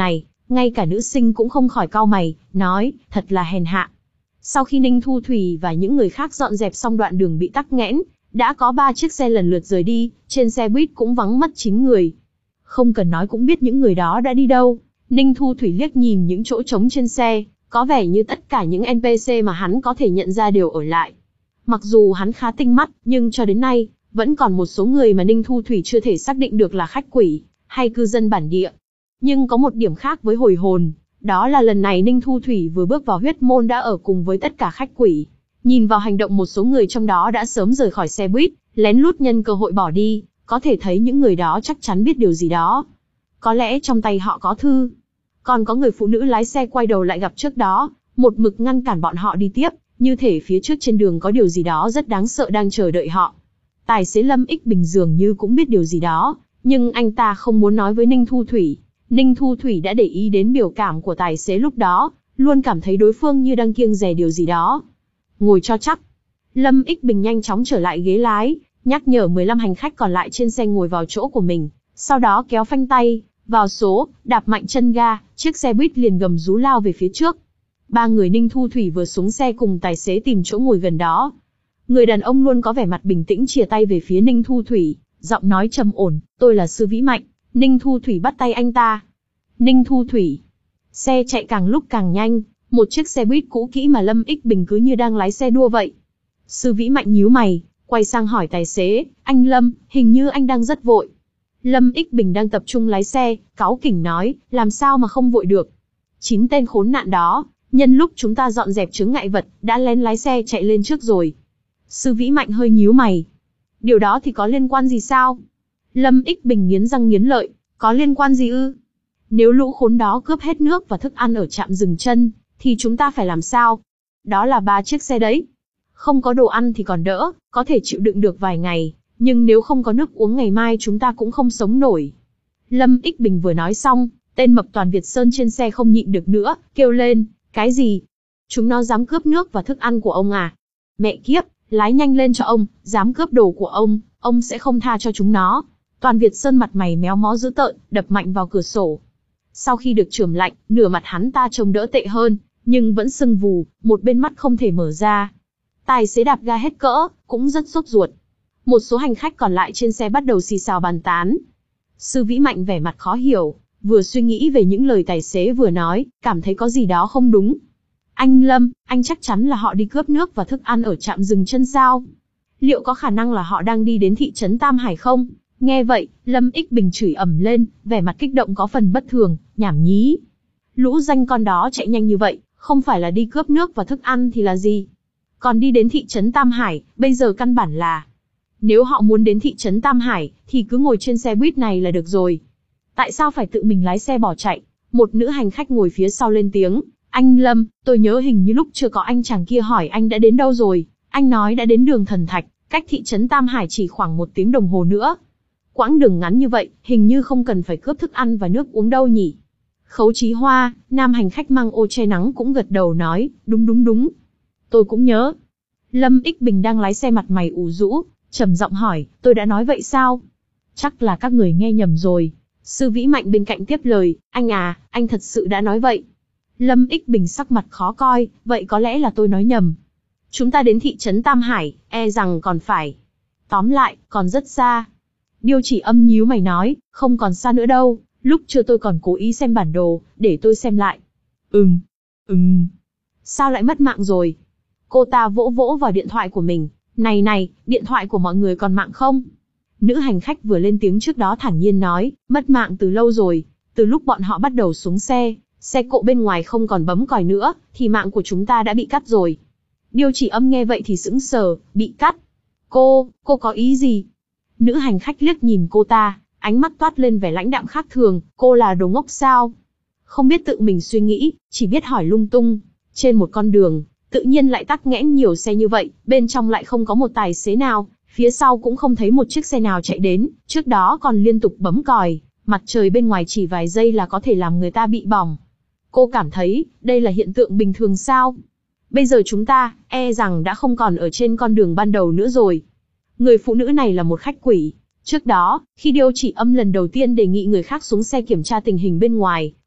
Ngay cả nữ sinh cũng không khỏi cau mày, nói, thật là hèn hạ. Sau khi Ninh Thu Thủy và những người khác dọn dẹp xong đoạn đường bị tắc nghẽn, đã có ba chiếc xe lần lượt rời đi, trên xe buýt cũng vắng mất chín người. Không cần nói cũng biết những người đó đã đi đâu. Ninh Thu Thủy liếc nhìn những chỗ trống trên xe, có vẻ như tất cả những en pê xê mà hắn có thể nhận ra đều ở lại. Mặc dù hắn khá tinh mắt, nhưng cho đến nay, vẫn còn một số người mà Ninh Thu Thủy chưa thể xác định được là khách quỷ, hay cư dân bản địa. Nhưng có một điểm khác với hồi hồn, đó là lần này Ninh Thu Thủy vừa bước vào huyết môn đã ở cùng với tất cả khách quỷ. Nhìn vào hành động một số người trong đó đã sớm rời khỏi xe buýt, lén lút nhân cơ hội bỏ đi, có thể thấy những người đó chắc chắn biết điều gì đó. Có lẽ trong tay họ có thư. Còn có người phụ nữ lái xe quay đầu lại gặp trước đó, một mực ngăn cản bọn họ đi tiếp, như thể phía trước trên đường có điều gì đó rất đáng sợ đang chờ đợi họ. Tài xế Lâm Ích Bình dường như cũng biết điều gì đó, nhưng anh ta không muốn nói với Ninh Thu Thủy. Ninh Thu Thủy đã để ý đến biểu cảm của tài xế lúc đó, luôn cảm thấy đối phương như đang kiêng dè điều gì đó. Ngồi cho chắc. Lâm Ích Bình nhanh chóng trở lại ghế lái, nhắc nhở mười lăm hành khách còn lại trên xe ngồi vào chỗ của mình, sau đó kéo phanh tay, vào số, đạp mạnh chân ga, chiếc xe buýt liền gầm rú lao về phía trước. Ba người Ninh Thu Thủy vừa xuống xe cùng tài xế tìm chỗ ngồi gần đó. Người đàn ông luôn có vẻ mặt bình tĩnh chìa tay về phía Ninh Thu Thủy, giọng nói trầm ổn, tôi là Sư Vĩ Mạnh. Ninh Thu Thủy bắt tay anh ta. Ninh Thu Thủy. Xe chạy càng lúc càng nhanh, một chiếc xe buýt cũ kỹ mà Lâm Ích Bình cứ như đang lái xe đua vậy. Sư Vĩ Mạnh nhíu mày, quay sang hỏi tài xế, anh Lâm, hình như anh đang rất vội. Lâm Ích Bình đang tập trung lái xe, cáu kỉnh nói, làm sao mà không vội được. Chín tên khốn nạn đó, nhân lúc chúng ta dọn dẹp chướng ngại vật, đã lén lái xe chạy lên trước rồi. Sư Vĩ Mạnh hơi nhíu mày. Điều đó thì có liên quan gì sao? Lâm Ích Bình nghiến răng nghiến lợi, có liên quan gì ư? Nếu lũ khốn đó cướp hết nước và thức ăn ở trạm dừng chân, thì chúng ta phải làm sao? Đó là ba chiếc xe đấy. Không có đồ ăn thì còn đỡ, có thể chịu đựng được vài ngày, nhưng nếu không có nước uống ngày mai chúng ta cũng không sống nổi. Lâm Ích Bình vừa nói xong, tên mập Toàn Việt Sơn trên xe không nhịn được nữa, kêu lên, cái gì? Chúng nó dám cướp nước và thức ăn của ông à? Mẹ kiếp, lái nhanh lên cho ông, dám cướp đồ của ông, ông sẽ không tha cho chúng nó. Toàn Việt Sơn mặt mày méo mó dữ tợn, đập mạnh vào cửa sổ. Sau khi được chườm lạnh, nửa mặt hắn ta trông đỡ tệ hơn, nhưng vẫn sưng vù, một bên mắt không thể mở ra. Tài xế đạp ga hết cỡ, cũng rất sốt ruột. Một số hành khách còn lại trên xe bắt đầu xì xào bàn tán. Sư Vĩ Mạnh vẻ mặt khó hiểu, vừa suy nghĩ về những lời tài xế vừa nói, cảm thấy có gì đó không đúng. Anh Lâm, anh chắc chắn là họ đi cướp nước và thức ăn ở trạm dừng chân sao? Liệu có khả năng là họ đang đi đến thị trấn Tam Hải không? Nghe vậy, Lâm Ích Bình chửi ầm lên, vẻ mặt kích động có phần bất thường, nhảm nhí. Lũ danh con đó chạy nhanh như vậy, không phải là đi cướp nước và thức ăn thì là gì? Còn đi đến thị trấn Tam Hải, bây giờ căn bản là... Nếu họ muốn đến thị trấn Tam Hải, thì cứ ngồi trên xe buýt này là được rồi. Tại sao phải tự mình lái xe bỏ chạy? Một nữ hành khách ngồi phía sau lên tiếng, anh Lâm, tôi nhớ hình như lúc chưa có anh chàng kia hỏi anh đã đến đâu rồi. Anh nói đã đến đường Thần Thạch, cách thị trấn Tam Hải chỉ khoảng một tiếng đồng hồ nữa. Quãng đường ngắn như vậy, hình như không cần phải cướp thức ăn và nước uống đâu nhỉ? Khấu Chí Hoa, nam hành khách mang ô che nắng cũng gật đầu nói, đúng đúng đúng. Tôi cũng nhớ. Lâm Ích Bình đang lái xe mặt mày ủ rũ, trầm giọng hỏi, tôi đã nói vậy sao? Chắc là các người nghe nhầm rồi. Sư Vĩ Mạnh bên cạnh tiếp lời, anh à, anh thật sự đã nói vậy. Lâm Ích Bình sắc mặt khó coi, vậy có lẽ là tôi nói nhầm. Chúng ta đến thị trấn Tam Hải, e rằng còn phải. Tóm lại, còn rất xa. Điêu Chỉ Âm nhíu mày nói, không còn xa nữa đâu, lúc chưa tôi còn cố ý xem bản đồ, để tôi xem lại. Ừm, ừm, sao lại mất mạng rồi? Cô ta vỗ vỗ vào điện thoại của mình, này này, điện thoại của mọi người còn mạng không? Nữ hành khách vừa lên tiếng trước đó thản nhiên nói, mất mạng từ lâu rồi, từ lúc bọn họ bắt đầu xuống xe, xe cộ bên ngoài không còn bấm còi nữa, thì mạng của chúng ta đã bị cắt rồi. Điêu Chỉ Âm nghe vậy thì sững sờ, bị cắt. Cô, cô có ý gì? Nữ hành khách liếc nhìn cô ta, ánh mắt toát lên vẻ lãnh đạm khác thường, cô là đồ ngốc sao? Không biết tự mình suy nghĩ, chỉ biết hỏi lung tung. Trên một con đường, tự nhiên lại tắc nghẽn nhiều xe như vậy, bên trong lại không có một tài xế nào, phía sau cũng không thấy một chiếc xe nào chạy đến, trước đó còn liên tục bấm còi, mặt trời bên ngoài chỉ vài giây là có thể làm người ta bị bỏng. Cô cảm thấy, đây là hiện tượng bình thường sao? Bây giờ chúng ta, e rằng đã không còn ở trên con đường ban đầu nữa rồi. Người phụ nữ này là một khách quỷ. Trước đó, khi Điêu Chỉ Âm lần đầu tiên đề nghị người khác xuống xe kiểm tra tình hình bên ngoài,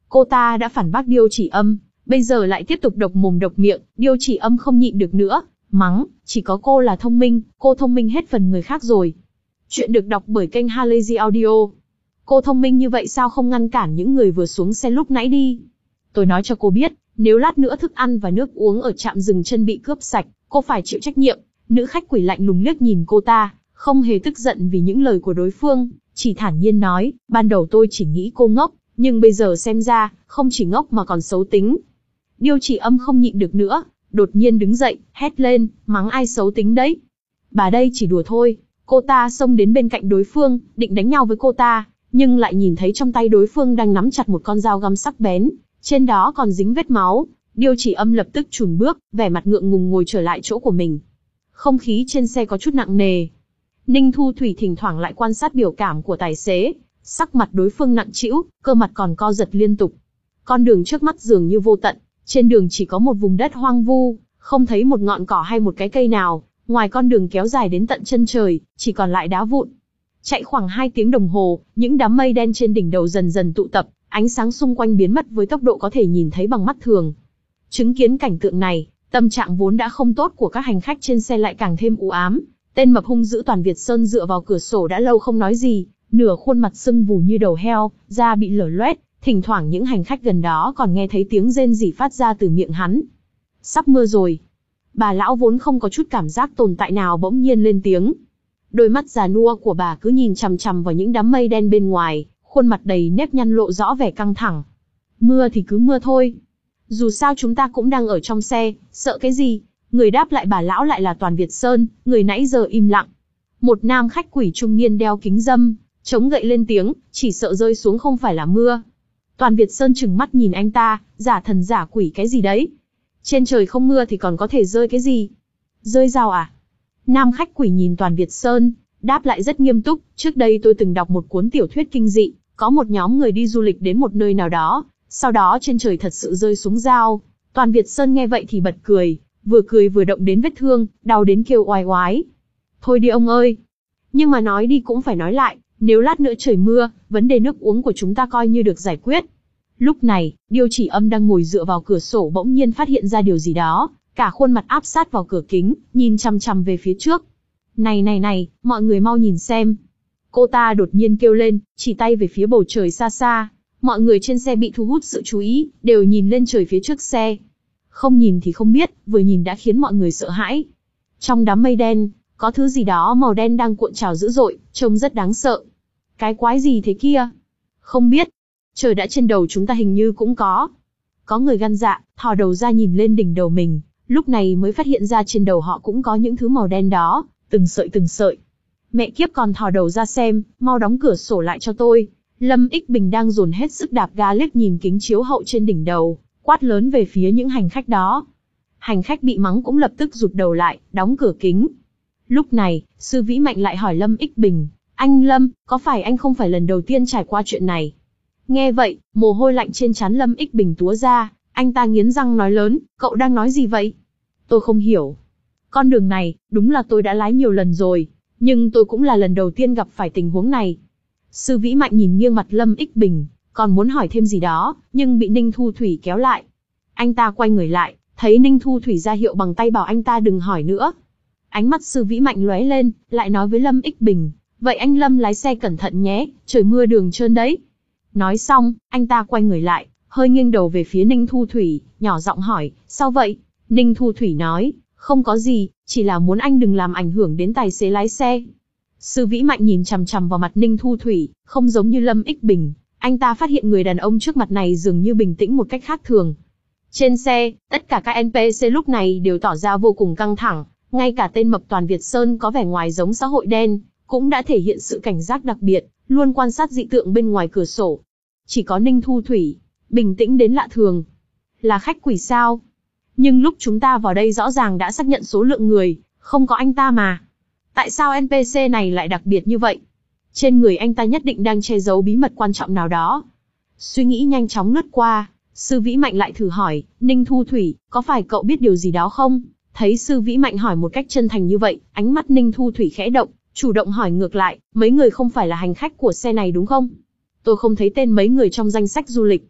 Cô ta đã phản bác Điêu Chỉ Âm, bây giờ lại tiếp tục độc mồm độc miệng. Điêu Chỉ Âm không nhịn được nữa, mắng, chỉ có cô là thông minh, cô thông minh hết phần người khác rồi. Chuyện được đọc bởi kênh Halazy Audio. Cô thông minh như vậy sao không ngăn cản những người vừa xuống xe lúc nãy đi? Tôi nói cho cô biết, nếu lát nữa thức ăn và nước uống ở trạm dừng chân bị cướp sạch, cô phải chịu trách nhiệm. Nữ khách quỷ lạnh lùng liếc nhìn cô ta, không hề tức giận vì những lời của đối phương, chỉ thản nhiên nói, ban đầu tôi chỉ nghĩ cô ngốc, nhưng bây giờ xem ra, không chỉ ngốc mà còn xấu tính. Điêu Chỉ Âm không nhịn được nữa, đột nhiên đứng dậy, hét lên, mắng ai xấu tính đấy. Bà đây chỉ đùa thôi. Cô ta xông đến bên cạnh đối phương, định đánh nhau với cô ta, nhưng lại nhìn thấy trong tay đối phương đang nắm chặt một con dao găm sắc bén, trên đó còn dính vết máu. Điêu Chỉ Âm lập tức chùn bước, vẻ mặt ngượng ngùng ngồi trở lại chỗ của mình. Không khí trên xe có chút nặng nề. Ninh Thu Thủy thỉnh thoảng lại quan sát biểu cảm của tài xế, sắc mặt đối phương nặng trĩu, cơ mặt còn co giật liên tục. Con đường trước mắt dường như vô tận, trên đường chỉ có một vùng đất hoang vu, không thấy một ngọn cỏ hay một cái cây nào, ngoài con đường kéo dài đến tận chân trời, chỉ còn lại đá vụn. Chạy khoảng hai tiếng đồng hồ, những đám mây đen trên đỉnh đầu dần dần tụ tập, ánh sáng xung quanh biến mất với tốc độ có thể nhìn thấy bằng mắt thường. Chứng kiến cảnh tượng này, tâm trạng vốn đã không tốt của các hành khách trên xe lại càng thêm u ám. Tên mập hung dữ Toàn Việt Sơn dựa vào cửa sổ đã lâu không nói gì, nửa khuôn mặt sưng vù như đầu heo, da bị lở loét, thỉnh thoảng những hành khách gần đó còn nghe thấy tiếng rên rỉ phát ra từ miệng hắn. Sắp mưa rồi. Bà lão vốn không có chút cảm giác tồn tại nào bỗng nhiên lên tiếng. Đôi mắt già nua của bà cứ nhìn chằm chằm vào những đám mây đen bên ngoài, khuôn mặt đầy nếp nhăn lộ rõ vẻ căng thẳng. Mưa thì cứ mưa thôi. Dù sao chúng ta cũng đang ở trong xe, sợ cái gì? Người đáp lại bà lão lại là Toàn Việt Sơn, người nãy giờ im lặng. Một nam khách quỷ trung niên đeo kính râm, chống gậy lên tiếng, chỉ sợ rơi xuống không phải là mưa. Toàn Việt Sơn trừng mắt nhìn anh ta, giả thần giả quỷ cái gì đấy? Trên trời không mưa thì còn có thể rơi cái gì? Rơi rào à? Nam khách quỷ nhìn Toàn Việt Sơn, đáp lại rất nghiêm túc, trước đây tôi từng đọc một cuốn tiểu thuyết kinh dị, có một nhóm người đi du lịch đến một nơi nào đó, sau đó trên trời thật sự rơi xuống dao. Toàn Việt Sơn nghe vậy thì bật cười, vừa cười vừa động đến vết thương, đau đến kêu oai oái. Thôi đi ông ơi! Nhưng mà nói đi cũng phải nói lại, nếu lát nữa trời mưa, vấn đề nước uống của chúng ta coi như được giải quyết. Lúc này, Điêu Chỉ Âm đang ngồi dựa vào cửa sổ bỗng nhiên phát hiện ra điều gì đó, cả khuôn mặt áp sát vào cửa kính, nhìn chằm chằm về phía trước. Này này này, mọi người mau nhìn xem. Cô ta đột nhiên kêu lên, chỉ tay về phía bầu trời xa xa. Mọi người trên xe bị thu hút sự chú ý, đều nhìn lên trời phía trước xe. Không nhìn thì không biết, vừa nhìn đã khiến mọi người sợ hãi. Trong đám mây đen, có thứ gì đó màu đen đang cuộn trào dữ dội, trông rất đáng sợ. Cái quái gì thế kia? Không biết. Trời đã trên đầu chúng ta hình như cũng có. Có người gan dạ, thò đầu ra nhìn lên đỉnh đầu mình, lúc này mới phát hiện ra trên đầu họ cũng có những thứ màu đen đó, từng sợi từng sợi. Mẹ kiếp còn thò đầu ra xem, mau đóng cửa sổ lại cho tôi. Lâm Ích Bình đang dồn hết sức đạp ga liếc nhìn kính chiếu hậu trên đỉnh đầu, quát lớn về phía những hành khách đó. Hành khách bị mắng cũng lập tức rụt đầu lại, đóng cửa kính. Lúc này, Sư Vĩ Mạnh lại hỏi Lâm Ích Bình, anh Lâm, có phải anh không phải lần đầu tiên trải qua chuyện này? Nghe vậy, mồ hôi lạnh trên trán Lâm Ích Bình túa ra, anh ta nghiến răng nói lớn, cậu đang nói gì vậy? Tôi không hiểu. Con đường này, đúng là tôi đã lái nhiều lần rồi, nhưng tôi cũng là lần đầu tiên gặp phải tình huống này. Sư Vĩ Mạnh nhìn nghiêng mặt Lâm Ích Bình, còn muốn hỏi thêm gì đó, nhưng bị Ninh Thu Thủy kéo lại. Anh ta quay người lại, thấy Ninh Thu Thủy ra hiệu bằng tay bảo anh ta đừng hỏi nữa. Ánh mắt Sư Vĩ Mạnh lóe lên, lại nói với Lâm Ích Bình, vậy anh Lâm lái xe cẩn thận nhé, trời mưa đường trơn đấy. Nói xong, anh ta quay người lại, hơi nghiêng đầu về phía Ninh Thu Thủy, nhỏ giọng hỏi, sao vậy? Ninh Thu Thủy nói, không có gì, chỉ là muốn anh đừng làm ảnh hưởng đến tài xế lái xe. Sư Vĩ Mạnh nhìn chằm chằm vào mặt Ninh Thu Thủy, không giống như Lâm Ích Bình, anh ta phát hiện người đàn ông trước mặt này dường như bình tĩnh một cách khác thường. Trên xe, tất cả các en pê xê lúc này đều tỏ ra vô cùng căng thẳng, ngay cả tên mập Toàn Việt Sơn có vẻ ngoài giống xã hội đen, cũng đã thể hiện sự cảnh giác đặc biệt, luôn quan sát dị tượng bên ngoài cửa sổ. Chỉ có Ninh Thu Thủy, bình tĩnh đến lạ thường. Là khách quỷ sao? Nhưng lúc chúng ta vào đây rõ ràng đã xác nhận số lượng người, không có anh ta mà. Tại sao en pê xê này lại đặc biệt như vậy? Trên người anh ta nhất định đang che giấu bí mật quan trọng nào đó. Suy nghĩ nhanh chóng lướt qua, Sư Vĩ Mạnh lại thử hỏi, Ninh Thu Thủy, có phải cậu biết điều gì đó không? Thấy Sư Vĩ Mạnh hỏi một cách chân thành như vậy, ánh mắt Ninh Thu Thủy khẽ động, chủ động hỏi ngược lại, mấy người không phải là hành khách của xe này đúng không? Tôi không thấy tên mấy người trong danh sách du lịch.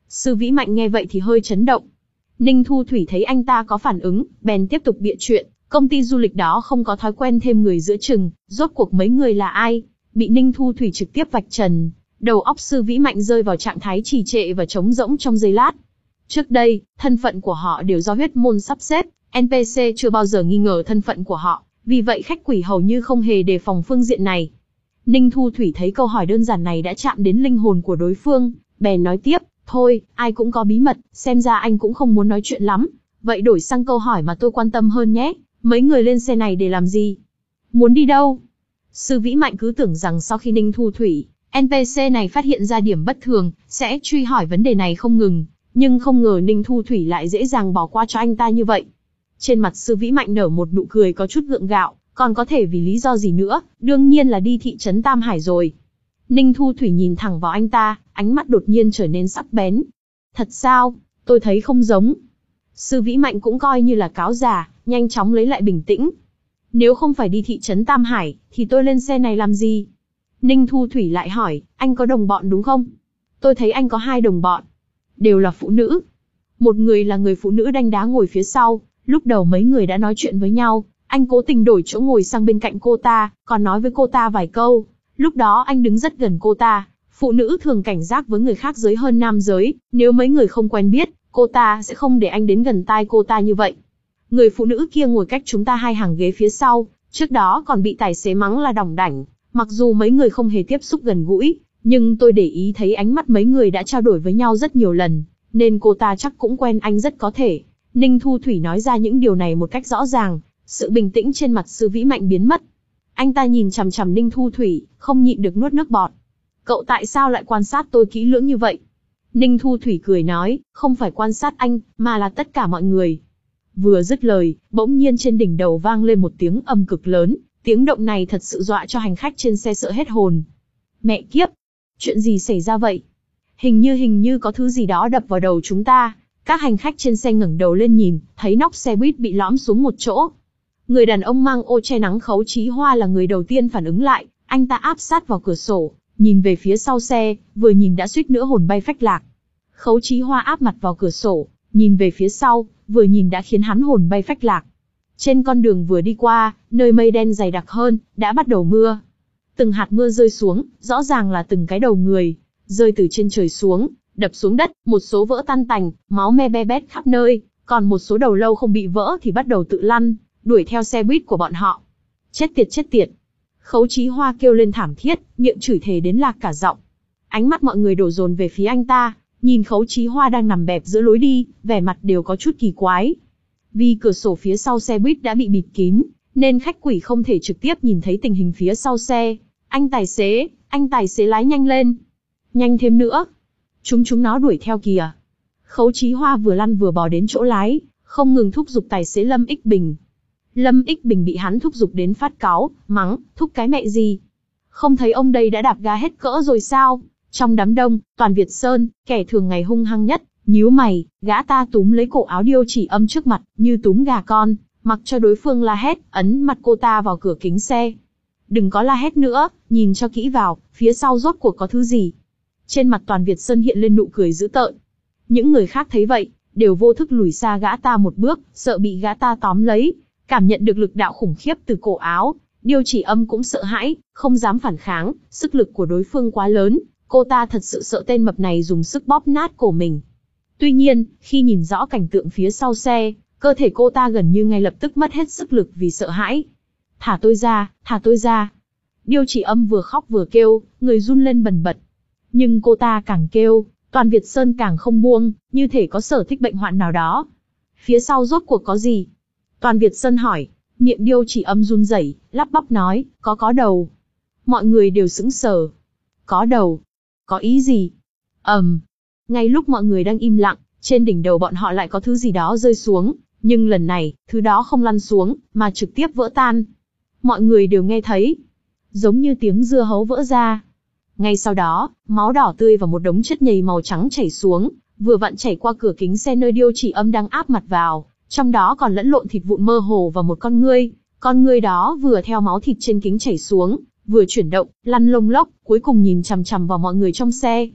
Sư Vĩ Mạnh nghe vậy thì hơi chấn động. Ninh Thu Thủy thấy anh ta có phản ứng, bèn tiếp tục bịa chuyện, công ty du lịch đó không có thói quen thêm người giữa chừng, rốt cuộc mấy người là ai? Bị Ninh Thu Thủy trực tiếp vạch trần, đầu óc Sư Vĩ Mạnh rơi vào trạng thái trì trệ và trống rỗng trong giây lát. Trước đây, thân phận của họ đều do huyết môn sắp xếp, en pê xê chưa bao giờ nghi ngờ thân phận của họ, vì vậy khách quỷ hầu như không hề đề phòng phương diện này. Ninh Thu Thủy thấy câu hỏi đơn giản này đã chạm đến linh hồn của đối phương, bèn nói tiếp, thôi, ai cũng có bí mật, xem ra anh cũng không muốn nói chuyện lắm. Vậy đổi sang câu hỏi mà tôi quan tâm hơn nhé, mấy người lên xe này để làm gì? Muốn đi đâu? Sư Vĩ Mạnh cứ tưởng rằng sau khi Ninh Thu Thủy, en pê xê này phát hiện ra điểm bất thường, sẽ truy hỏi vấn đề này không ngừng, nhưng không ngờ Ninh Thu Thủy lại dễ dàng bỏ qua cho anh ta như vậy. Trên mặt Sư Vĩ Mạnh nở một nụ cười có chút gượng gạo, còn có thể vì lý do gì nữa, đương nhiên là đi thị trấn Tam Hải rồi. Ninh Thu Thủy nhìn thẳng vào anh ta, ánh mắt đột nhiên trở nên sắc bén. Thật sao? Tôi thấy không giống. Sư Vĩ Mạnh cũng coi như là cáo già, nhanh chóng lấy lại bình tĩnh. Nếu không phải đi thị trấn Tam Hải, thì tôi lên xe này làm gì? Ninh Thu Thủy lại hỏi, anh có đồng bọn đúng không? Tôi thấy anh có hai đồng bọn. Đều là phụ nữ. Một người là người phụ nữ đanh đá ngồi phía sau, lúc đầu mấy người đã nói chuyện với nhau, anh cố tình đổi chỗ ngồi sang bên cạnh cô ta, còn nói với cô ta vài câu. Lúc đó anh đứng rất gần cô ta, phụ nữ thường cảnh giác với người khác giới hơn nam giới, nếu mấy người không quen biết, cô ta sẽ không để anh đến gần tai cô ta như vậy. Người phụ nữ kia ngồi cách chúng ta hai hàng ghế phía sau, trước đó còn bị tài xế mắng là đỏng đảnh, mặc dù mấy người không hề tiếp xúc gần gũi, nhưng tôi để ý thấy ánh mắt mấy người đã trao đổi với nhau rất nhiều lần, nên cô ta chắc cũng quen anh rất có thể. Ninh Thu Thủy nói ra những điều này một cách rõ ràng, sự bình tĩnh trên mặt Sư Vĩ Mạnh biến mất. Anh ta nhìn chằm chằm Ninh Thu Thủy, không nhịn được nuốt nước bọt. Cậu tại sao lại quan sát tôi kỹ lưỡng như vậy? Ninh Thu Thủy cười nói, không phải quan sát anh, mà là tất cả mọi người. Vừa dứt lời, bỗng nhiên trên đỉnh đầu vang lên một tiếng ầm cực lớn, tiếng động này thật sự dọa cho hành khách trên xe sợ hết hồn. Mẹ kiếp! Chuyện gì xảy ra vậy? Hình như hình như có thứ gì đó đập vào đầu chúng ta. Các hành khách trên xe ngẩng đầu lên nhìn, thấy nóc xe buýt bị lõm xuống một chỗ. Người đàn ông mang ô che nắng Khấu Chí Hoa là người đầu tiên phản ứng lại, anh ta áp sát vào cửa sổ, nhìn về phía sau xe, vừa nhìn đã suýt nữa hồn bay phách lạc. Khấu Chí Hoa áp mặt vào cửa sổ, nhìn về phía sau, vừa nhìn đã khiến hắn hồn bay phách lạc. Trên con đường vừa đi qua, nơi mây đen dày đặc hơn, đã bắt đầu mưa. Từng hạt mưa rơi xuống, rõ ràng là từng cái đầu người, rơi từ trên trời xuống, đập xuống đất, một số vỡ tan tành, máu me be bét khắp nơi, còn một số đầu lâu không bị vỡ thì bắt đầu tự lăn, đuổi theo xe buýt của bọn họ. Chết tiệt chết tiệt! Khấu Chí Hoa kêu lên thảm thiết, miệng chửi thề đến lạc cả giọng. Ánh mắt mọi người đổ dồn về phía anh ta, nhìn Khấu Chí Hoa đang nằm bẹp giữa lối đi, vẻ mặt đều có chút kỳ quái. Vì cửa sổ phía sau xe buýt đã bị bịt kín, nên khách quỷ không thể trực tiếp nhìn thấy tình hình phía sau xe. Anh tài xế, anh tài xế lái nhanh lên. Nhanh thêm nữa. Chúng chúng nó đuổi theo kìa. Khấu Chí Hoa vừa lăn vừa bò đến chỗ lái, không ngừng thúc giục tài xế Lâm Ích Bình. Lâm Ích Bình bị hắn thúc giục đến phát cáu, mắng, thúc cái mẹ gì? Không thấy ông đây đã đạp ga hết cỡ rồi sao? Trong đám đông, Toàn Việt Sơn, kẻ thường ngày hung hăng nhất, nhíu mày, gã ta túm lấy cổ áo Điêu Chỉ Âm trước mặt, như túm gà con, mặc cho đối phương la hét, ấn mặt cô ta vào cửa kính xe. Đừng có la hét nữa, nhìn cho kỹ vào, phía sau rốt cuộc có thứ gì? Trên mặt Toàn Việt Sơn hiện lên nụ cười dữ tợn. Những người khác thấy vậy, đều vô thức lùi xa gã ta một bước, sợ bị gã ta tóm lấy. Cảm nhận được lực đạo khủng khiếp từ cổ áo, Điêu Chỉ Âm cũng sợ hãi, không dám phản kháng, sức lực của đối phương quá lớn, cô ta thật sự sợ tên mập này dùng sức bóp nát cổ mình. Tuy nhiên, khi nhìn rõ cảnh tượng phía sau xe, cơ thể cô ta gần như ngay lập tức mất hết sức lực vì sợ hãi. Thả tôi ra, thả tôi ra. Điêu Chỉ Âm vừa khóc vừa kêu, người run lên bần bật. Nhưng cô ta càng kêu, Toàn Việt Sơn càng không buông, như thể có sở thích bệnh hoạn nào đó. Phía sau rốt cuộc có gì? Toàn Việt Sơn hỏi, miệng Điêu Chỉ Âm run rẩy, lắp bắp nói, có có đầu. Mọi người đều sững sờ. Có đầu? Có ý gì? ầm, um. Ngay lúc mọi người đang im lặng, trên đỉnh đầu bọn họ lại có thứ gì đó rơi xuống, nhưng lần này, thứ đó không lăn xuống, mà trực tiếp vỡ tan. Mọi người đều nghe thấy, giống như tiếng dưa hấu vỡ ra. Ngay sau đó, máu đỏ tươi và một đống chất nhầy màu trắng chảy xuống, vừa vặn chảy qua cửa kính xe nơi Điêu Chỉ Âm đang áp mặt vào, trong đó còn lẫn lộn thịt vụn mơ hồ và một con ngươi. Con ngươi đó vừa theo máu thịt trên kính chảy xuống, vừa chuyển động, lăn lông lốc, cuối cùng nhìn chằm chằm vào mọi người trong xe.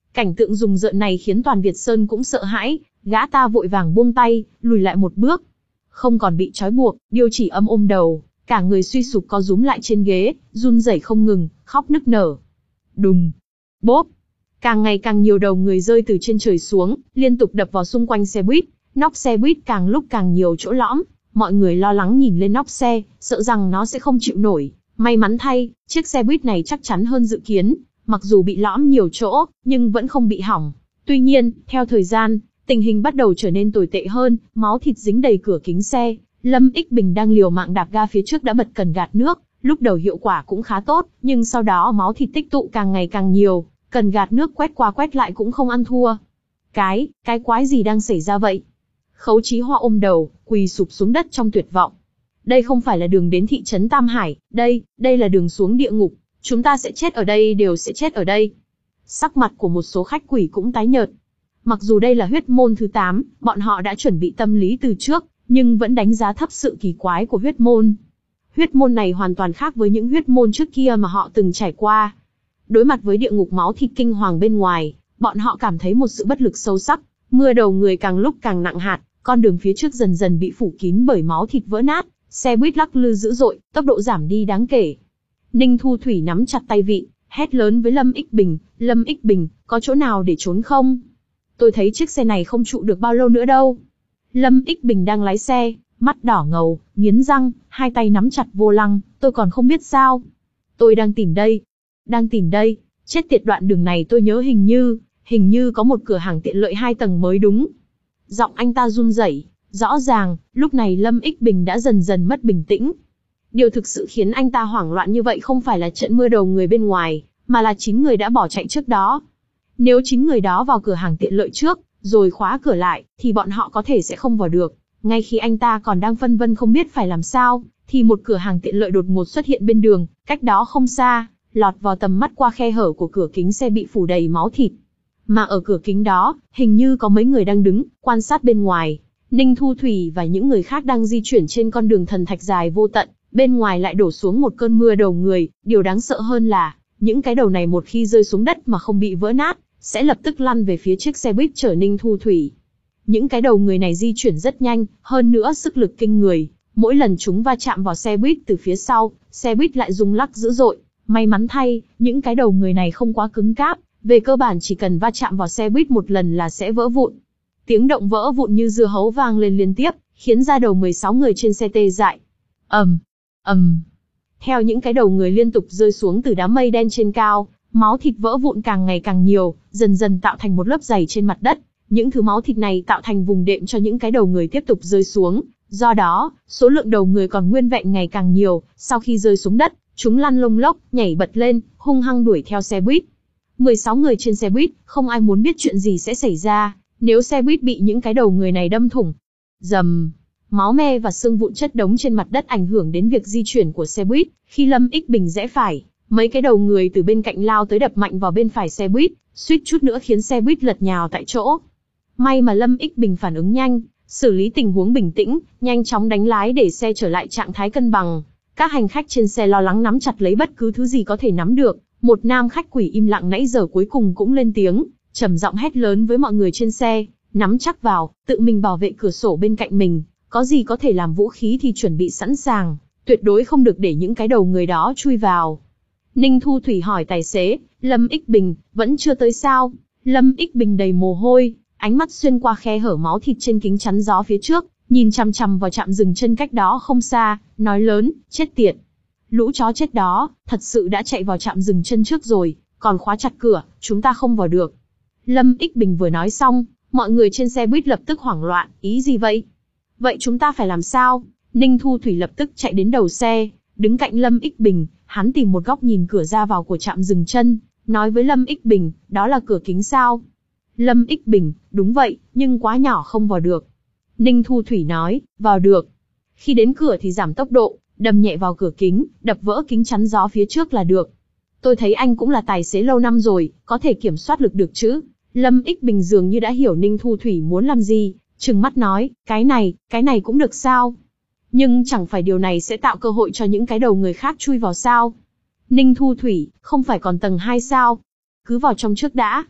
Cảnh tượng rùng rợn này khiến toàn Việt Sơn cũng sợ hãi, gã ta vội vàng buông tay, lùi lại một bước. Không còn bị trói buộc, Điêu Chỉ Âm ôm đầu, cả người suy sụp co rúm lại trên ghế, run rẩy không ngừng, khóc nức nở. Đùng, bốp, càng ngày càng nhiều đầu người rơi từ trên trời xuống, liên tục đập vào xung quanh xe buýt, nóc xe buýt càng lúc càng nhiều chỗ lõm, mọi người lo lắng nhìn lên nóc xe, sợ rằng nó sẽ không chịu nổi. May mắn thay, chiếc xe buýt này chắc chắn hơn dự kiến, mặc dù bị lõm nhiều chỗ, nhưng vẫn không bị hỏng. Tuy nhiên, theo thời gian, tình hình bắt đầu trở nên tồi tệ hơn, máu thịt dính đầy cửa kính xe. Lâm Ích Bình đang liều mạng đạp ga phía trước đã bật cần gạt nước, lúc đầu hiệu quả cũng khá tốt, nhưng sau đó máu thịt tích tụ càng ngày càng nhiều, cần gạt nước quét qua quét lại cũng không ăn thua. Cái, cái quái gì đang xảy ra vậy? Khấu Chí Hoa ôm đầu, quỳ sụp xuống đất trong tuyệt vọng. Đây không phải là đường đến thị trấn Tam Hải, đây, đây là đường xuống địa ngục, chúng ta sẽ chết ở đây đều sẽ chết ở đây. Sắc mặt của một số khách quỷ cũng tái nhợt. Mặc dù đây là huyết môn thứ tám, bọn họ đã chuẩn bị tâm lý từ trước, nhưng vẫn đánh giá thấp sự kỳ quái của huyết môn. Huyết môn này hoàn toàn khác với những huyết môn trước kia mà họ từng trải qua. Đối mặt với địa ngục máu thịt kinh hoàng bên ngoài, bọn họ cảm thấy một sự bất lực sâu sắc, mưa đầu người càng lúc càng nặng hạt, con đường phía trước dần dần bị phủ kín bởi máu thịt vỡ nát, xe buýt lắc lư dữ dội, tốc độ giảm đi đáng kể. Ninh Thu Thủy nắm chặt tay vịn, hét lớn với Lâm Ích Bình, Lâm Ích Bình, có chỗ nào để trốn không? Tôi thấy chiếc xe này không trụ được bao lâu nữa đâu. Lâm Ích Bình đang lái xe, mắt đỏ ngầu, nghiến răng, hai tay nắm chặt vô lăng, tôi còn không biết sao. Tôi đang tìm đây, đang tìm đây, chết tiệt, đoạn đường này tôi nhớ hình như, hình như có một cửa hàng tiện lợi hai tầng mới đúng. Giọng anh ta run rẩy, rõ ràng, lúc này Lâm Ích Bình đã dần dần mất bình tĩnh. Điều thực sự khiến anh ta hoảng loạn như vậy không phải là trận mưa đầu người bên ngoài, mà là chín người đã bỏ chạy trước đó. Nếu chín người đó vào cửa hàng tiện lợi trước, rồi khóa cửa lại, thì bọn họ có thể sẽ không vào được. Ngay khi anh ta còn đang phân vân không biết phải làm sao, thì một cửa hàng tiện lợi đột ngột xuất hiện bên đường, cách đó không xa, lọt vào tầm mắt qua khe hở của cửa kính xe bị phủ đầy máu thịt. Mà ở cửa kính đó, hình như có mấy người đang đứng, quan sát bên ngoài. Ninh Thu Thủy và những người khác đang di chuyển trên con đường thần thạch dài vô tận, bên ngoài lại đổ xuống một cơn mưa đầu người. Điều đáng sợ hơn là, những cái đầu này một khi rơi xuống đất mà không bị vỡ nát, sẽ lập tức lăn về phía chiếc xe buýt chở Ninh Thu Thủy. Những cái đầu người này di chuyển rất nhanh, hơn nữa sức lực kinh người. Mỗi lần chúng va chạm vào xe buýt từ phía sau, xe buýt lại rung lắc dữ dội. May mắn thay, những cái đầu người này không quá cứng cáp, về cơ bản chỉ cần va chạm vào xe buýt một lần là sẽ vỡ vụn. Tiếng động vỡ vụn như dưa hấu vang lên liên tiếp, khiến da đầu mười sáu người trên xe tê dại. ầm, ầm. Theo những cái đầu người liên tục rơi xuống từ đám mây đen trên cao, máu thịt vỡ vụn càng ngày càng nhiều, dần dần tạo thành một lớp dày trên mặt đất. Những thứ máu thịt này tạo thành vùng đệm cho những cái đầu người tiếp tục rơi xuống. Do đó, số lượng đầu người còn nguyên vẹn ngày càng nhiều. Sau khi rơi xuống đất, chúng lăn lông lốc, nhảy bật lên, hung hăng đuổi theo xe buýt. mười sáu người trên xe buýt, không ai muốn biết chuyện gì sẽ xảy ra nếu xe buýt bị những cái đầu người này đâm thủng. Rầm, máu me và xương vụn chất đống trên mặt đất ảnh hưởng đến việc di chuyển của xe buýt. Khi Lâm Ích Bình rẽ phải, mấy cái đầu người từ bên cạnh lao tới đập mạnh vào bên phải xe buýt, suýt chút nữa khiến xe buýt lật nhào tại chỗ. May mà Lâm Ích Bình phản ứng nhanh, xử lý tình huống bình tĩnh, nhanh chóng đánh lái để xe trở lại trạng thái cân bằng. Các hành khách trên xe lo lắng nắm chặt lấy bất cứ thứ gì có thể nắm được. Một nam khách quỷ im lặng nãy giờ cuối cùng cũng lên tiếng, trầm giọng hét lớn với mọi người trên xe, nắm chắc vào, tự mình bảo vệ cửa sổ bên cạnh mình, có gì có thể làm vũ khí thì chuẩn bị sẵn sàng, tuyệt đối không được để những cái đầu người đó chui vào. Ninh Thu Thủy hỏi tài xế, Lâm Ích Bình, vẫn chưa tới sao? Lâm Ích Bình đầy mồ hôi, ánh mắt xuyên qua khe hở máu thịt trên kính chắn gió phía trước, nhìn chằm chằm vào trạm dừng chân cách đó không xa, nói lớn, chết tiệt. Lũ chó chết đó, thật sự đã chạy vào trạm dừng chân trước rồi, còn khóa chặt cửa, chúng ta không vào được. Lâm Ích Bình vừa nói xong, mọi người trên xe buýt lập tức hoảng loạn, ý gì vậy? Vậy chúng ta phải làm sao? Ninh Thu Thủy lập tức chạy đến đầu xe, đứng cạnh Lâm Ích Bình, hắn tìm một góc nhìn cửa ra vào của trạm dừng chân, nói với Lâm Ích Bình, đó là cửa kính sao? Lâm Ích Bình, đúng vậy, nhưng quá nhỏ không vào được. Ninh Thu Thủy nói, vào được. Khi đến cửa thì giảm tốc độ, đâm nhẹ vào cửa kính, đập vỡ kính chắn gió phía trước là được. Tôi thấy anh cũng là tài xế lâu năm rồi, có thể kiểm soát lực được chứ? Lâm Ích Bình dường như đã hiểu Ninh Thu Thủy muốn làm gì, trừng mắt nói, cái này, cái này cũng được sao? Nhưng chẳng phải điều này sẽ tạo cơ hội cho những cái đầu người khác chui vào sao? Ninh Thu Thủy, không phải còn tầng hai sao? Cứ vào trong trước đã.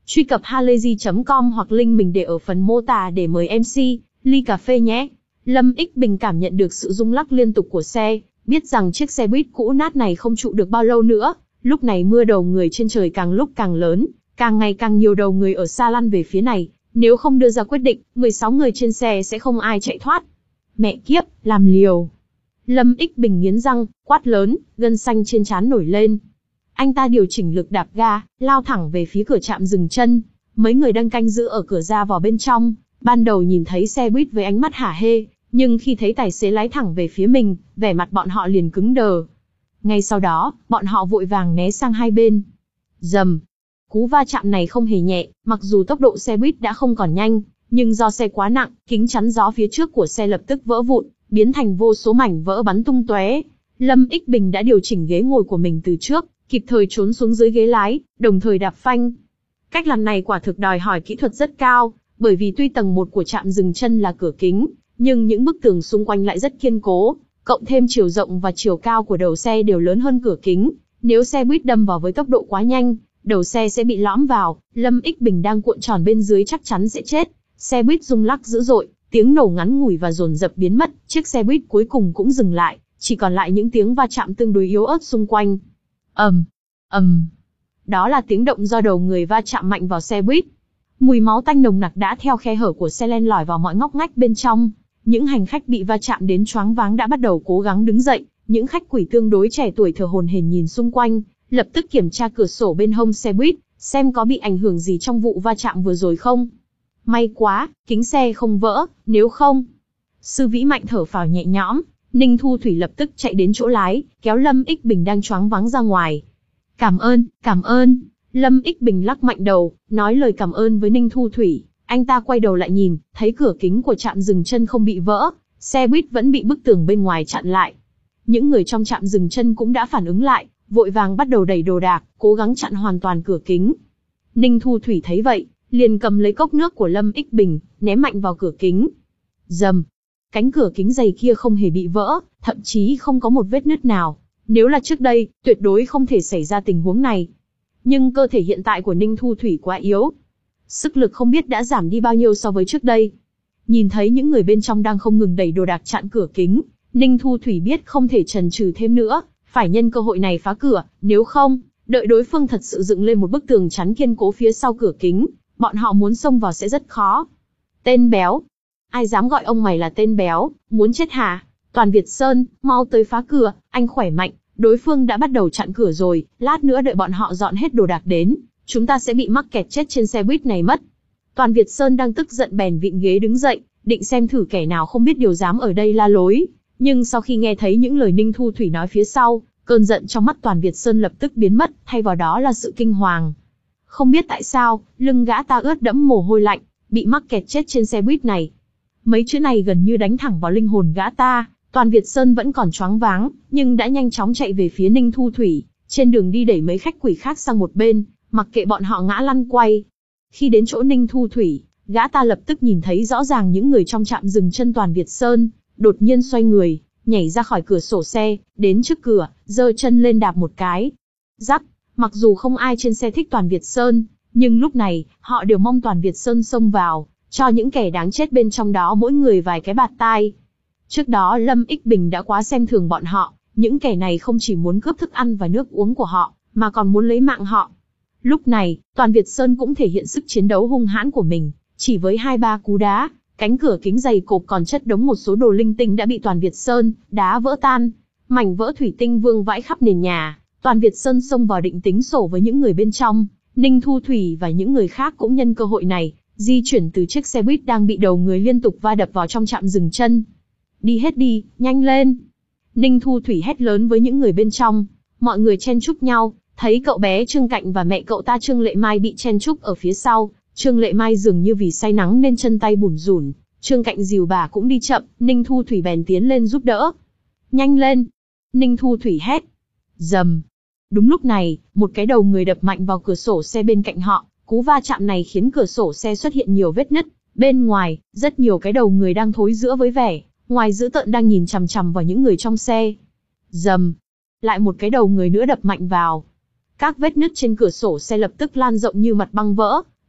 Truy cập halayzi chấm com hoặc link mình để ở phần mô tả để mời em xê, ly cà phê nhé. Lâm Ích Bình cảm nhận được sự rung lắc liên tục của xe, biết rằng chiếc xe buýt cũ nát này không trụ được bao lâu nữa. Lúc này mưa đầu người trên trời càng lúc càng lớn, càng ngày càng nhiều đầu người ở xa lăn về phía này. Nếu không đưa ra quyết định, mười sáu người trên xe sẽ không ai chạy thoát. Mẹ kiếp, làm liều. Lâm Ích Bình nghiến răng, quát lớn, gân xanh trên trán nổi lên. Anh ta điều chỉnh lực đạp ga, lao thẳng về phía cửa trạm dừng chân. Mấy người đang canh giữ ở cửa ra vào bên trong, ban đầu nhìn thấy xe buýt với ánh mắt hả hê, nhưng khi thấy tài xế lái thẳng về phía mình, vẻ mặt bọn họ liền cứng đờ. Ngay sau đó, bọn họ vội vàng né sang hai bên. Rầm. Cú va chạm này không hề nhẹ, mặc dù tốc độ xe buýt đã không còn nhanh, nhưng do xe quá nặng, kính chắn gió phía trước của xe lập tức vỡ vụn, biến thành vô số mảnh vỡ bắn tung tóe. Lâm Ích Bình đã điều chỉnh ghế ngồi của mình từ trước, kịp thời trốn xuống dưới ghế lái, đồng thời đạp phanh. Cách làm này quả thực đòi hỏi kỹ thuật rất cao, bởi vì tuy tầng một của trạm dừng chân là cửa kính, nhưng những bức tường xung quanh lại rất kiên cố, cộng thêm chiều rộng và chiều cao của đầu xe đều lớn hơn cửa kính. Nếu xe buýt đâm vào với tốc độ quá nhanh, đầu xe sẽ bị lõm vào, Lâm Ích Bình đang cuộn tròn bên dưới chắc chắn sẽ chết. Xe buýt rung lắc dữ dội, tiếng nổ ngắn ngủi và dồn dập biến mất, chiếc xe buýt cuối cùng cũng dừng lại, chỉ còn lại những tiếng va chạm tương đối yếu ớt xung quanh. Ầm, ầm. Đó là tiếng động do đầu người va chạm mạnh vào xe buýt. Mùi máu tanh nồng nặc đã theo khe hở của xe len lỏi vào mọi ngóc ngách bên trong. Những hành khách bị va chạm đến choáng váng đã bắt đầu cố gắng đứng dậy, những khách quỷ tương đối trẻ tuổi thở hổn hển nhìn xung quanh, lập tức kiểm tra cửa sổ bên hông xe buýt, xem có bị ảnh hưởng gì trong vụ va chạm vừa rồi không. May quá, kính xe không vỡ, nếu không. Sư Vĩ Mạnh thở phào nhẹ nhõm, Ninh Thu Thủy lập tức chạy đến chỗ lái, kéo Lâm Ích Bình đang choáng váng ra ngoài. Cảm ơn, cảm ơn. Lâm Ích Bình lắc mạnh đầu, nói lời cảm ơn với Ninh Thu Thủy. Anh ta quay đầu lại nhìn, thấy cửa kính của trạm dừng chân không bị vỡ, xe buýt vẫn bị bức tường bên ngoài chặn lại. Những người trong trạm dừng chân cũng đã phản ứng lại, vội vàng bắt đầu đẩy đồ đạc, cố gắng chặn hoàn toàn cửa kính. Ninh Thu Thủy thấy vậy, liền cầm lấy cốc nước của Lâm Ích Bình, ném mạnh vào cửa kính. Rầm. Cánh cửa kính dày kia không hề bị vỡ, thậm chí không có một vết nứt nào. Nếu là trước đây, tuyệt đối không thể xảy ra tình huống này. Nhưng cơ thể hiện tại của Ninh Thu Thủy quá yếu. Sức lực không biết đã giảm đi bao nhiêu so với trước đây. Nhìn thấy những người bên trong đang không ngừng đẩy đồ đạc chặn cửa kính, Ninh Thu Thủy biết không thể chần chừ thêm nữa, phải nhân cơ hội này phá cửa, nếu không, đợi đối phương thật sự dựng lên một bức tường chắn kiên cố phía sau cửa kính, bọn họ muốn xông vào sẽ rất khó. Tên béo. Ai dám gọi ông mày là tên béo, muốn chết hả? Toàn Việt Sơn, mau tới phá cửa, anh khỏe mạnh, đối phương đã bắt đầu chặn cửa rồi, lát nữa đợi bọn họ dọn hết đồ đạc đến, chúng ta sẽ bị mắc kẹt chết trên xe buýt này mất. Toàn Việt Sơn đang tức giận bèn vịn ghế đứng dậy, định xem thử kẻ nào không biết điều dám ở đây la lối. Nhưng sau khi nghe thấy những lời Ninh Thu Thủy nói phía sau, cơn giận trong mắt Toàn Việt Sơn lập tức biến mất, thay vào đó là sự kinh hoàng. Không biết tại sao, lưng gã ta ướt đẫm mồ hôi lạnh, bị mắc kẹt chết trên xe buýt này. Mấy chữ này gần như đánh thẳng vào linh hồn gã ta. Toàn Việt Sơn vẫn còn choáng váng, nhưng đã nhanh chóng chạy về phía Ninh Thu Thủy, trên đường đi đẩy mấy khách quỷ khác sang một bên, mặc kệ bọn họ ngã lăn quay. Khi đến chỗ Ninh Thu Thủy, gã ta lập tức nhìn thấy rõ ràng những người trong trạm dừng chân Toàn Việt Sơn, đột nhiên xoay người, nhảy ra khỏi cửa sổ xe, đến trước cửa, giơ chân lên đạp một cái. Rắc, mặc dù không ai trên xe thích Toàn Việt Sơn, nhưng lúc này, họ đều mong Toàn Việt Sơn xông vào, cho những kẻ đáng chết bên trong đó mỗi người vài cái bạt tai. Trước đó Lâm Ích Bình đã quá xem thường bọn họ, những kẻ này không chỉ muốn cướp thức ăn và nước uống của họ, mà còn muốn lấy mạng họ. Lúc này, Toàn Việt Sơn cũng thể hiện sức chiến đấu hung hãn của mình, chỉ với hai ba cú đá, cánh cửa kính dày cộp còn chất đống một số đồ linh tinh đã bị Toàn Việt Sơn đá vỡ tan, mảnh vỡ thủy tinh vương vãi khắp nền nhà. Toàn Việt Sơn xông vào định tính sổ với những người bên trong, Ninh Thu Thủy và những người khác cũng nhân cơ hội này, di chuyển từ chiếc xe buýt đang bị đầu người liên tục va đập vào trong trạm dừng chân. Đi hết đi, nhanh lên. Ninh Thu Thủy hét lớn với những người bên trong, mọi người chen chúc nhau, thấy cậu bé Trương Cạnh và mẹ cậu ta Trương Lệ Mai bị chen chúc ở phía sau. Trương Lệ Mai dường như vì say nắng nên chân tay bủn rủn, Trương Cạnh dìu bà cũng đi chậm, Ninh Thu Thủy bèn tiến lên giúp đỡ. Nhanh lên! Ninh Thu Thủy hét. Rầm! Đúng lúc này, một cái đầu người đập mạnh vào cửa sổ xe bên cạnh họ, cú va chạm này khiến cửa sổ xe xuất hiện nhiều vết nứt. Bên ngoài, rất nhiều cái đầu người đang thối rữa với vẻ ngoài dữ tợn đang nhìn chằm chằm vào những người trong xe. Rầm! Lại một cái đầu người nữa đập mạnh vào. Các vết nứt trên cửa sổ xe lập tức lan rộng như mặt băng vỡ,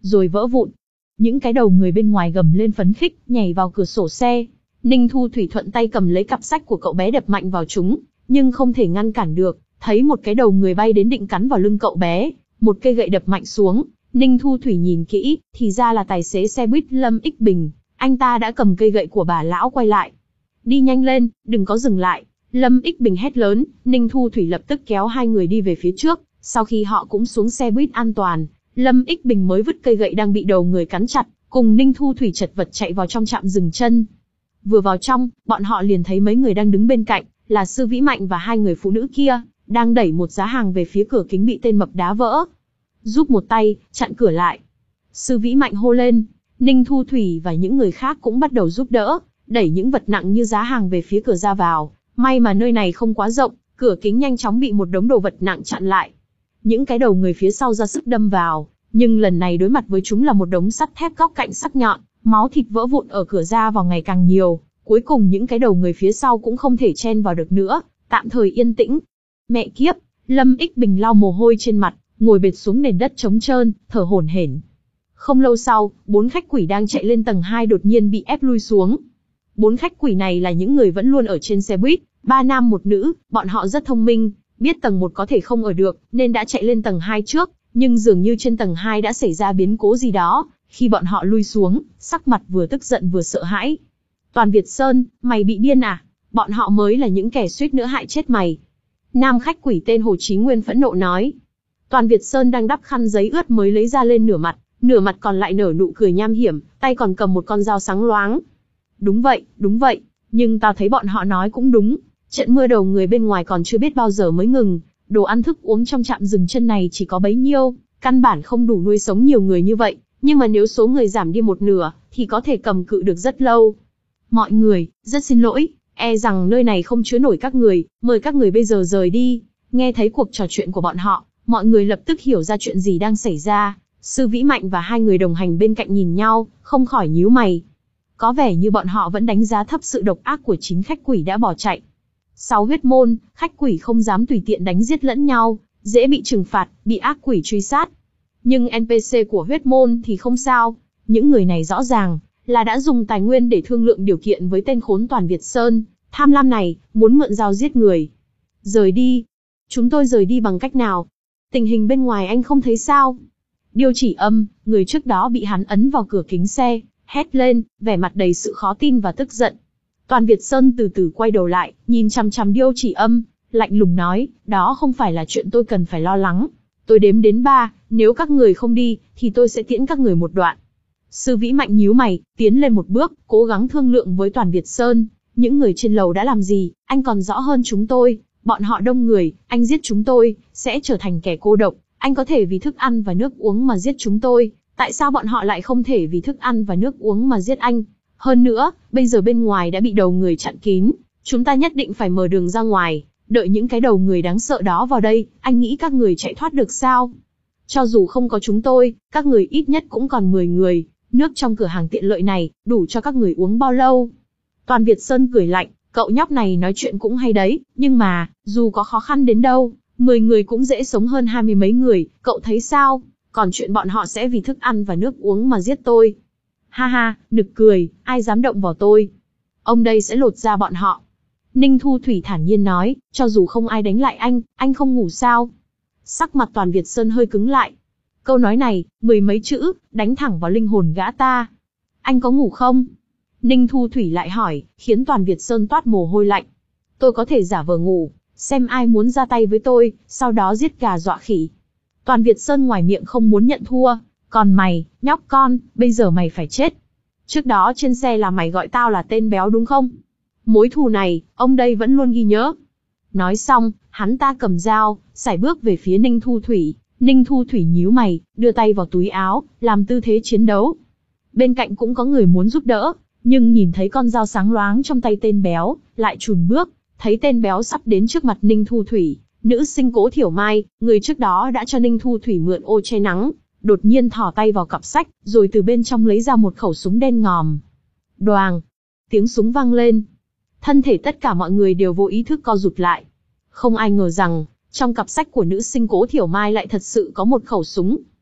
rồi vỡ vụn. Những cái đầu người bên ngoài gầm lên phấn khích, nhảy vào cửa sổ xe. Ninh Thu Thủy thuận tay cầm lấy cặp sách của cậu bé đập mạnh vào chúng, nhưng không thể ngăn cản được, thấy một cái đầu người bay đến định cắn vào lưng cậu bé, một cây gậy đập mạnh xuống. Ninh Thu Thủy nhìn kỹ, thì ra là tài xế xe buýt Lâm Ích Bình, anh ta đã cầm cây gậy của bà lão quay lại. Đi nhanh lên, đừng có dừng lại, Lâm Ích Bình hét lớn. Ninh Thu Thủy lập tức kéo hai người đi về phía trước, sau khi họ cũng xuống xe buýt an toàn, Lâm Ích Bình mới vứt cây gậy đang bị đầu người cắn chặt, cùng Ninh Thu Thủy chật vật chạy vào trong trạm dừng chân. Vừa vào trong, bọn họ liền thấy mấy người đang đứng bên cạnh, là Sư Vĩ Mạnh và hai người phụ nữ kia, đang đẩy một giá hàng về phía cửa kính bị tên mập đá vỡ. Giúp một tay, chặn cửa lại. Sư Vĩ Mạnh hô lên, Ninh Thu Thủy và những người khác cũng bắt đầu giúp đỡ, đẩy những vật nặng như giá hàng về phía cửa ra vào. May mà nơi này không quá rộng, cửa kính nhanh chóng bị một đống đồ vật nặng chặn lại. Những cái đầu người phía sau ra sức đâm vào, nhưng lần này đối mặt với chúng là một đống sắt thép góc cạnh sắc nhọn, máu thịt vỡ vụn ở cửa ra vào ngày càng nhiều. Cuối cùng những cái đầu người phía sau cũng không thể chen vào được nữa, tạm thời yên tĩnh. Mẹ kiếp, Lâm Ích Bình lau mồ hôi trên mặt, ngồi bệt xuống nền đất trống trơn, thở hổn hển. Không lâu sau, bốn khách quỷ đang chạy lên tầng hai đột nhiên bị ép lui xuống. Bốn khách quỷ này là những người vẫn luôn ở trên xe buýt, ba nam một nữ, bọn họ rất thông minh, biết tầng một có thể không ở được, nên đã chạy lên tầng hai trước, nhưng dường như trên tầng hai đã xảy ra biến cố gì đó, khi bọn họ lui xuống, sắc mặt vừa tức giận vừa sợ hãi. Toàn Việt Sơn, mày bị điên à? Bọn họ mới là những kẻ suýt nữa hại chết mày. Nam khách quỷ tên Hồ Chí Nguyên phẫn nộ nói. Toàn Việt Sơn đang đắp khăn giấy ướt mới lấy ra lên nửa mặt, nửa mặt còn lại nở nụ cười nham hiểm, tay còn cầm một con dao sáng loáng. Đúng vậy, đúng vậy, nhưng tao thấy bọn họ nói cũng đúng. Trận mưa đầu người bên ngoài còn chưa biết bao giờ mới ngừng, đồ ăn thức uống trong trạm dừng chân này chỉ có bấy nhiêu, căn bản không đủ nuôi sống nhiều người như vậy, nhưng mà nếu số người giảm đi một nửa, thì có thể cầm cự được rất lâu. Mọi người, rất xin lỗi, e rằng nơi này không chứa nổi các người, mời các người bây giờ rời đi. Nghe thấy cuộc trò chuyện của bọn họ, mọi người lập tức hiểu ra chuyện gì đang xảy ra. Sư Vĩ Mạnh và hai người đồng hành bên cạnh nhìn nhau, không khỏi nhíu mày. Có vẻ như bọn họ vẫn đánh giá thấp sự độc ác của chính khách quỷ đã bỏ chạy. Sau huyết môn, khách quỷ không dám tùy tiện đánh giết lẫn nhau, dễ bị trừng phạt, bị ác quỷ truy sát. Nhưng en pê xê của huyết môn thì không sao, những người này rõ ràng là đã dùng tài nguyên để thương lượng điều kiện với tên khốn Toàn Việt Sơn, tham lam này, muốn mượn dao giết người. Rời đi. Chúng tôi rời đi bằng cách nào? Tình hình bên ngoài anh không thấy sao? Điêu Chỉ Âm, người trước đó bị hắn ấn vào cửa kính xe, hét lên, vẻ mặt đầy sự khó tin và tức giận. Toàn Việt Sơn từ từ quay đầu lại, nhìn chằm chằm Điêu Chỉ Âm, lạnh lùng nói, đó không phải là chuyện tôi cần phải lo lắng. Tôi đếm đến ba, nếu các người không đi, thì tôi sẽ tiễn các người một đoạn. Sư Vĩ Mạnh nhíu mày, tiến lên một bước, cố gắng thương lượng với Toàn Việt Sơn. Những người trên lầu đã làm gì, anh còn rõ hơn chúng tôi. Bọn họ đông người, anh giết chúng tôi, sẽ trở thành kẻ cô độc. Anh có thể vì thức ăn và nước uống mà giết chúng tôi. Tại sao bọn họ lại không thể vì thức ăn và nước uống mà giết anh? Hơn nữa, bây giờ bên ngoài đã bị đầu người chặn kín. Chúng ta nhất định phải mở đường ra ngoài. Đợi những cái đầu người đáng sợ đó vào đây, anh nghĩ các người chạy thoát được sao? Cho dù không có chúng tôi, các người ít nhất cũng còn mười người. Nước trong cửa hàng tiện lợi này, đủ cho các người uống bao lâu? Toàn Việt Sơn cười lạnh, cậu nhóc này nói chuyện cũng hay đấy, nhưng mà, dù có khó khăn đến đâu, mười người cũng dễ sống hơn hai mươi mấy người, cậu thấy sao? Còn chuyện bọn họ sẽ vì thức ăn và nước uống mà giết tôi. Ha ha, nực cười, ai dám động vào tôi? Ông đây sẽ lột ra bọn họ. Ninh Thu Thủy thản nhiên nói, cho dù không ai đánh lại anh, anh không ngủ sao? Sắc mặt Toàn Việt Sơn hơi cứng lại. Câu nói này, mười mấy chữ, đánh thẳng vào linh hồn gã ta. Anh có ngủ không? Ninh Thu Thủy lại hỏi, khiến Toàn Việt Sơn toát mồ hôi lạnh. Tôi có thể giả vờ ngủ, xem ai muốn ra tay với tôi, sau đó giết gà dọa khỉ. Toàn Việt Sơn ngoài miệng không muốn nhận thua, còn mày, nhóc con, bây giờ mày phải chết. Trước đó trên xe là mày gọi tao là tên béo đúng không? Mối thù này, ông đây vẫn luôn ghi nhớ. Nói xong, hắn ta cầm dao, sải bước về phía Ninh Thu Thủy. Ninh Thu Thủy nhíu mày, đưa tay vào túi áo, làm tư thế chiến đấu. Bên cạnh cũng có người muốn giúp đỡ, nhưng nhìn thấy con dao sáng loáng trong tay tên béo, lại chùn bước, thấy tên béo sắp đến trước mặt Ninh Thu Thủy. Nữ sinh Cố Thiểu Mai, người trước đó đã cho Ninh Thu Thủy mượn ô che nắng, đột nhiên thò tay vào cặp sách, rồi từ bên trong lấy ra một khẩu súng đen ngòm. Đoàng! Tiếng súng vang lên. Thân thể tất cả mọi người đều vô ý thức co rụt lại. Không ai ngờ rằng, trong cặp sách của nữ sinh Cố Thiểu Mai lại thật sự có một khẩu súng.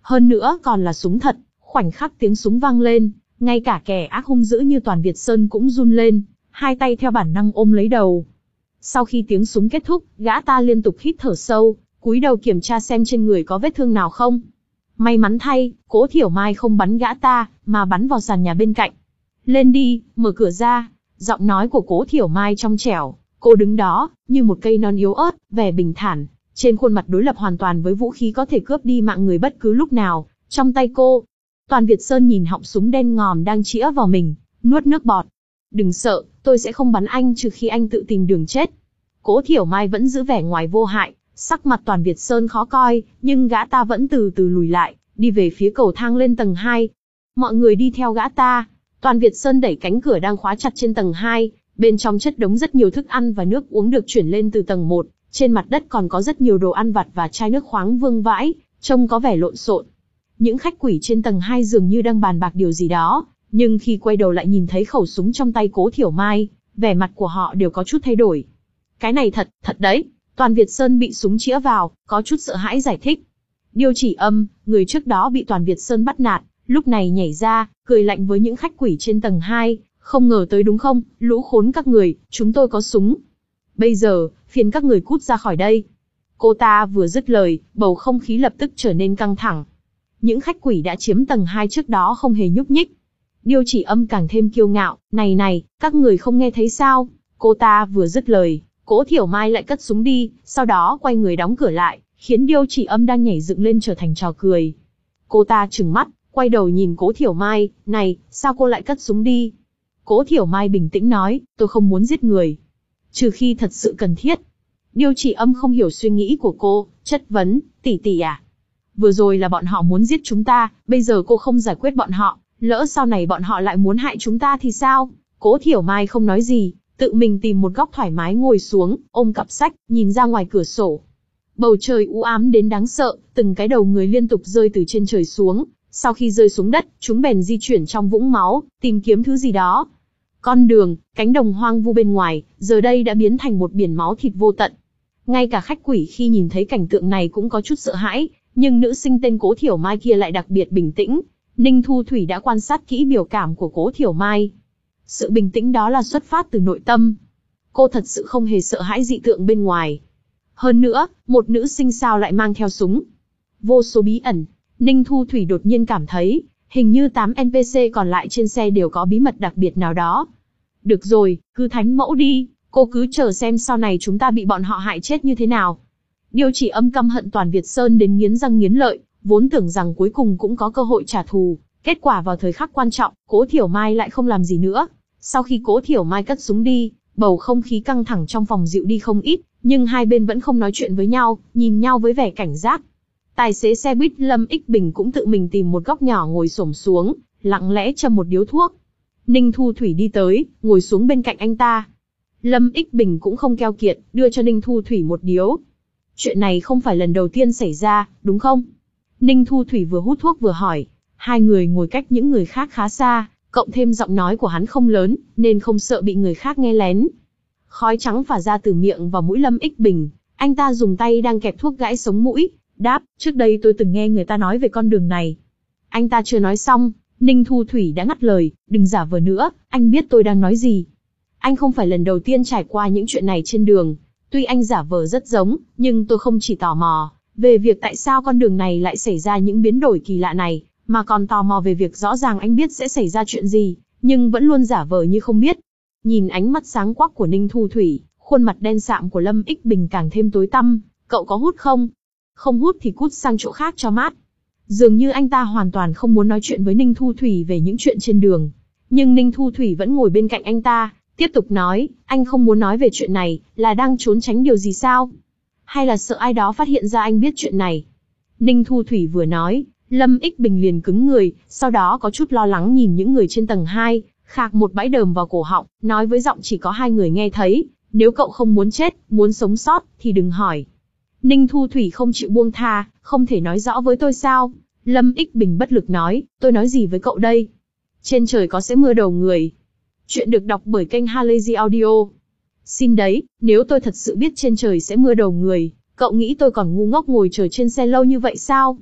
Hơn nữa còn là súng thật, khoảnh khắc tiếng súng vang lên, ngay cả kẻ ác hung dữ như Toàn Việt Sơn cũng run lên, hai tay theo bản năng ôm lấy đầu. Sau khi tiếng súng kết thúc, gã ta liên tục hít thở sâu, cúi đầu kiểm tra xem trên người có vết thương nào không. May mắn thay, Cố Thiểu Mai không bắn gã ta, mà bắn vào sàn nhà bên cạnh. Lên đi, mở cửa ra. Giọng nói của Cố Thiểu Mai trong trẻo, cô đứng đó, như một cây non yếu ớt, vẻ bình thản, trên khuôn mặt đối lập hoàn toàn với vũ khí có thể cướp đi mạng người bất cứ lúc nào, trong tay cô. Toàn Việt Sơn nhìn họng súng đen ngòm đang chĩa vào mình, nuốt nước bọt. Đừng sợ, tôi sẽ không bắn anh trừ khi anh tự tìm đường chết. Cố Thiểu Mai vẫn giữ vẻ ngoài vô hại, sắc mặt Toàn Việt Sơn khó coi, nhưng gã ta vẫn từ từ lùi lại, đi về phía cầu thang lên tầng hai. Mọi người đi theo gã ta. Toàn Việt Sơn đẩy cánh cửa đang khóa chặt trên tầng hai, bên trong chất đống rất nhiều thức ăn và nước uống được chuyển lên từ tầng một, trên mặt đất còn có rất nhiều đồ ăn vặt và chai nước khoáng vương vãi, trông có vẻ lộn xộn. Những khách quỷ trên tầng hai dường như đang bàn bạc điều gì đó, nhưng khi quay đầu lại nhìn thấy khẩu súng trong tay Cố Thiểu Mai, vẻ mặt của họ đều có chút thay đổi. Cái này thật, thật đấy. Toàn Việt Sơn bị súng chĩa vào, có chút sợ hãi giải thích. Điêu Chỉ Âm, người trước đó bị Toàn Việt Sơn bắt nạt, lúc này nhảy ra, cười lạnh với những khách quỷ trên tầng hai, không ngờ tới đúng không, lũ khốn các người, chúng tôi có súng. Bây giờ, phiền các người cút ra khỏi đây. Cô ta vừa dứt lời, bầu không khí lập tức trở nên căng thẳng. Những khách quỷ đã chiếm tầng hai trước đó không hề nhúc nhích. Điêu Chỉ Âm càng thêm kiêu ngạo, này này, các người không nghe thấy sao? Cô ta vừa dứt lời, Cố Thiểu Mai lại cất súng đi, sau đó quay người đóng cửa lại, khiến Điêu Chỉ Âm đang nhảy dựng lên trở thành trò cười. Cô ta trừng mắt, quay đầu nhìn Cố Thiểu Mai, này, sao cô lại cất súng đi? Cố Thiểu Mai bình tĩnh nói, tôi không muốn giết người. Trừ khi thật sự cần thiết. Điêu Chỉ Âm không hiểu suy nghĩ của cô, chất vấn, tỷ tỷ à? Vừa rồi là bọn họ muốn giết chúng ta, bây giờ cô không giải quyết bọn họ, lỡ sau này bọn họ lại muốn hại chúng ta thì sao? Cố Thiểu Mai không nói gì, tự mình tìm một góc thoải mái ngồi xuống, ôm cặp sách, nhìn ra ngoài cửa sổ. Bầu trời u ám đến đáng sợ, từng cái đầu người liên tục rơi từ trên trời xuống. Sau khi rơi xuống đất, chúng bèn di chuyển trong vũng máu, tìm kiếm thứ gì đó. Con đường, cánh đồng hoang vu bên ngoài, giờ đây đã biến thành một biển máu thịt vô tận. Ngay cả khách quỷ khi nhìn thấy cảnh tượng này cũng có chút sợ hãi, nhưng nữ sinh tên Cố Thiểu Mai kia lại đặc biệt bình tĩnh. Ninh Thu Thủy đã quan sát kỹ biểu cảm của Cố Thiểu Mai. Sự bình tĩnh đó là xuất phát từ nội tâm. Cô thật sự không hề sợ hãi dị tượng bên ngoài. Hơn nữa, một nữ sinh sao lại mang theo súng? Vô số bí ẩn. Ninh Thu Thủy đột nhiên cảm thấy, hình như tám en pê xê còn lại trên xe đều có bí mật đặc biệt nào đó. Được rồi, cứ thánh mẫu đi, cô cứ chờ xem sau này chúng ta bị bọn họ hại chết như thế nào. Điêu Chỉ Âm căm hận Toàn Việt Sơn đến nghiến răng nghiến lợi, vốn tưởng rằng cuối cùng cũng có cơ hội trả thù. Kết quả vào thời khắc quan trọng, Cố Thiểu Mai lại không làm gì nữa. Sau khi Cố Thiểu Mai cất súng đi, bầu không khí căng thẳng trong phòng dịu đi không ít, nhưng hai bên vẫn không nói chuyện với nhau, nhìn nhau với vẻ cảnh giác. Tài xế xe buýt Lâm Ích Bình cũng tự mình tìm một góc nhỏ ngồi xổm xuống, lặng lẽ châm một điếu thuốc. Ninh Thu Thủy đi tới, ngồi xuống bên cạnh anh ta. Lâm Ích Bình cũng không keo kiệt, đưa cho Ninh Thu Thủy một điếu. Chuyện này không phải lần đầu tiên xảy ra, đúng không? Ninh Thu Thủy vừa hút thuốc vừa hỏi. Hai người ngồi cách những người khác khá xa, cộng thêm giọng nói của hắn không lớn, nên không sợ bị người khác nghe lén. Khói trắng phả ra từ miệng vào mũi Lâm Ích Bình, anh ta dùng tay đang kẹp thuốc gãi sống mũi, đáp, trước đây tôi từng nghe người ta nói về con đường này. Anh ta chưa nói xong, Ninh Thu Thủy đã ngắt lời, đừng giả vờ nữa, anh biết tôi đang nói gì. Anh không phải lần đầu tiên trải qua những chuyện này trên đường, tuy anh giả vờ rất giống, nhưng tôi không chỉ tò mò về việc tại sao con đường này lại xảy ra những biến đổi kỳ lạ này, mà còn tò mò về việc rõ ràng anh biết sẽ xảy ra chuyện gì, nhưng vẫn luôn giả vờ như không biết. Nhìn ánh mắt sáng quắc của Ninh Thu Thủy, khuôn mặt đen sạm của Lâm Ích Bình càng thêm tối tăm, cậu có hút không? Không hút thì cút sang chỗ khác cho mát. Dường như anh ta hoàn toàn không muốn nói chuyện với Ninh Thu Thủy về những chuyện trên đường. Nhưng Ninh Thu Thủy vẫn ngồi bên cạnh anh ta, tiếp tục nói, anh không muốn nói về chuyện này, là đang trốn tránh điều gì sao? Hay là sợ ai đó phát hiện ra anh biết chuyện này? Ninh Thu Thủy vừa nói, Lâm Ích Bình liền cứng người, sau đó có chút lo lắng nhìn những người trên tầng hai, khạc một bãi đờm vào cổ họng, nói với giọng chỉ có hai người nghe thấy, nếu cậu không muốn chết, muốn sống sót, thì đừng hỏi. Ninh Thu Thủy không chịu buông tha, không thể nói rõ với tôi sao? Lâm Ích Bình bất lực nói, tôi nói gì với cậu đây? Trên trời có sẽ mưa đầu người. Chuyện được đọc bởi kênh Halazy Audio. Xin đấy, nếu tôi thật sự biết trên trời sẽ mưa đầu người, cậu nghĩ tôi còn ngu ngốc ngồi chờ trên xe lâu như vậy sao?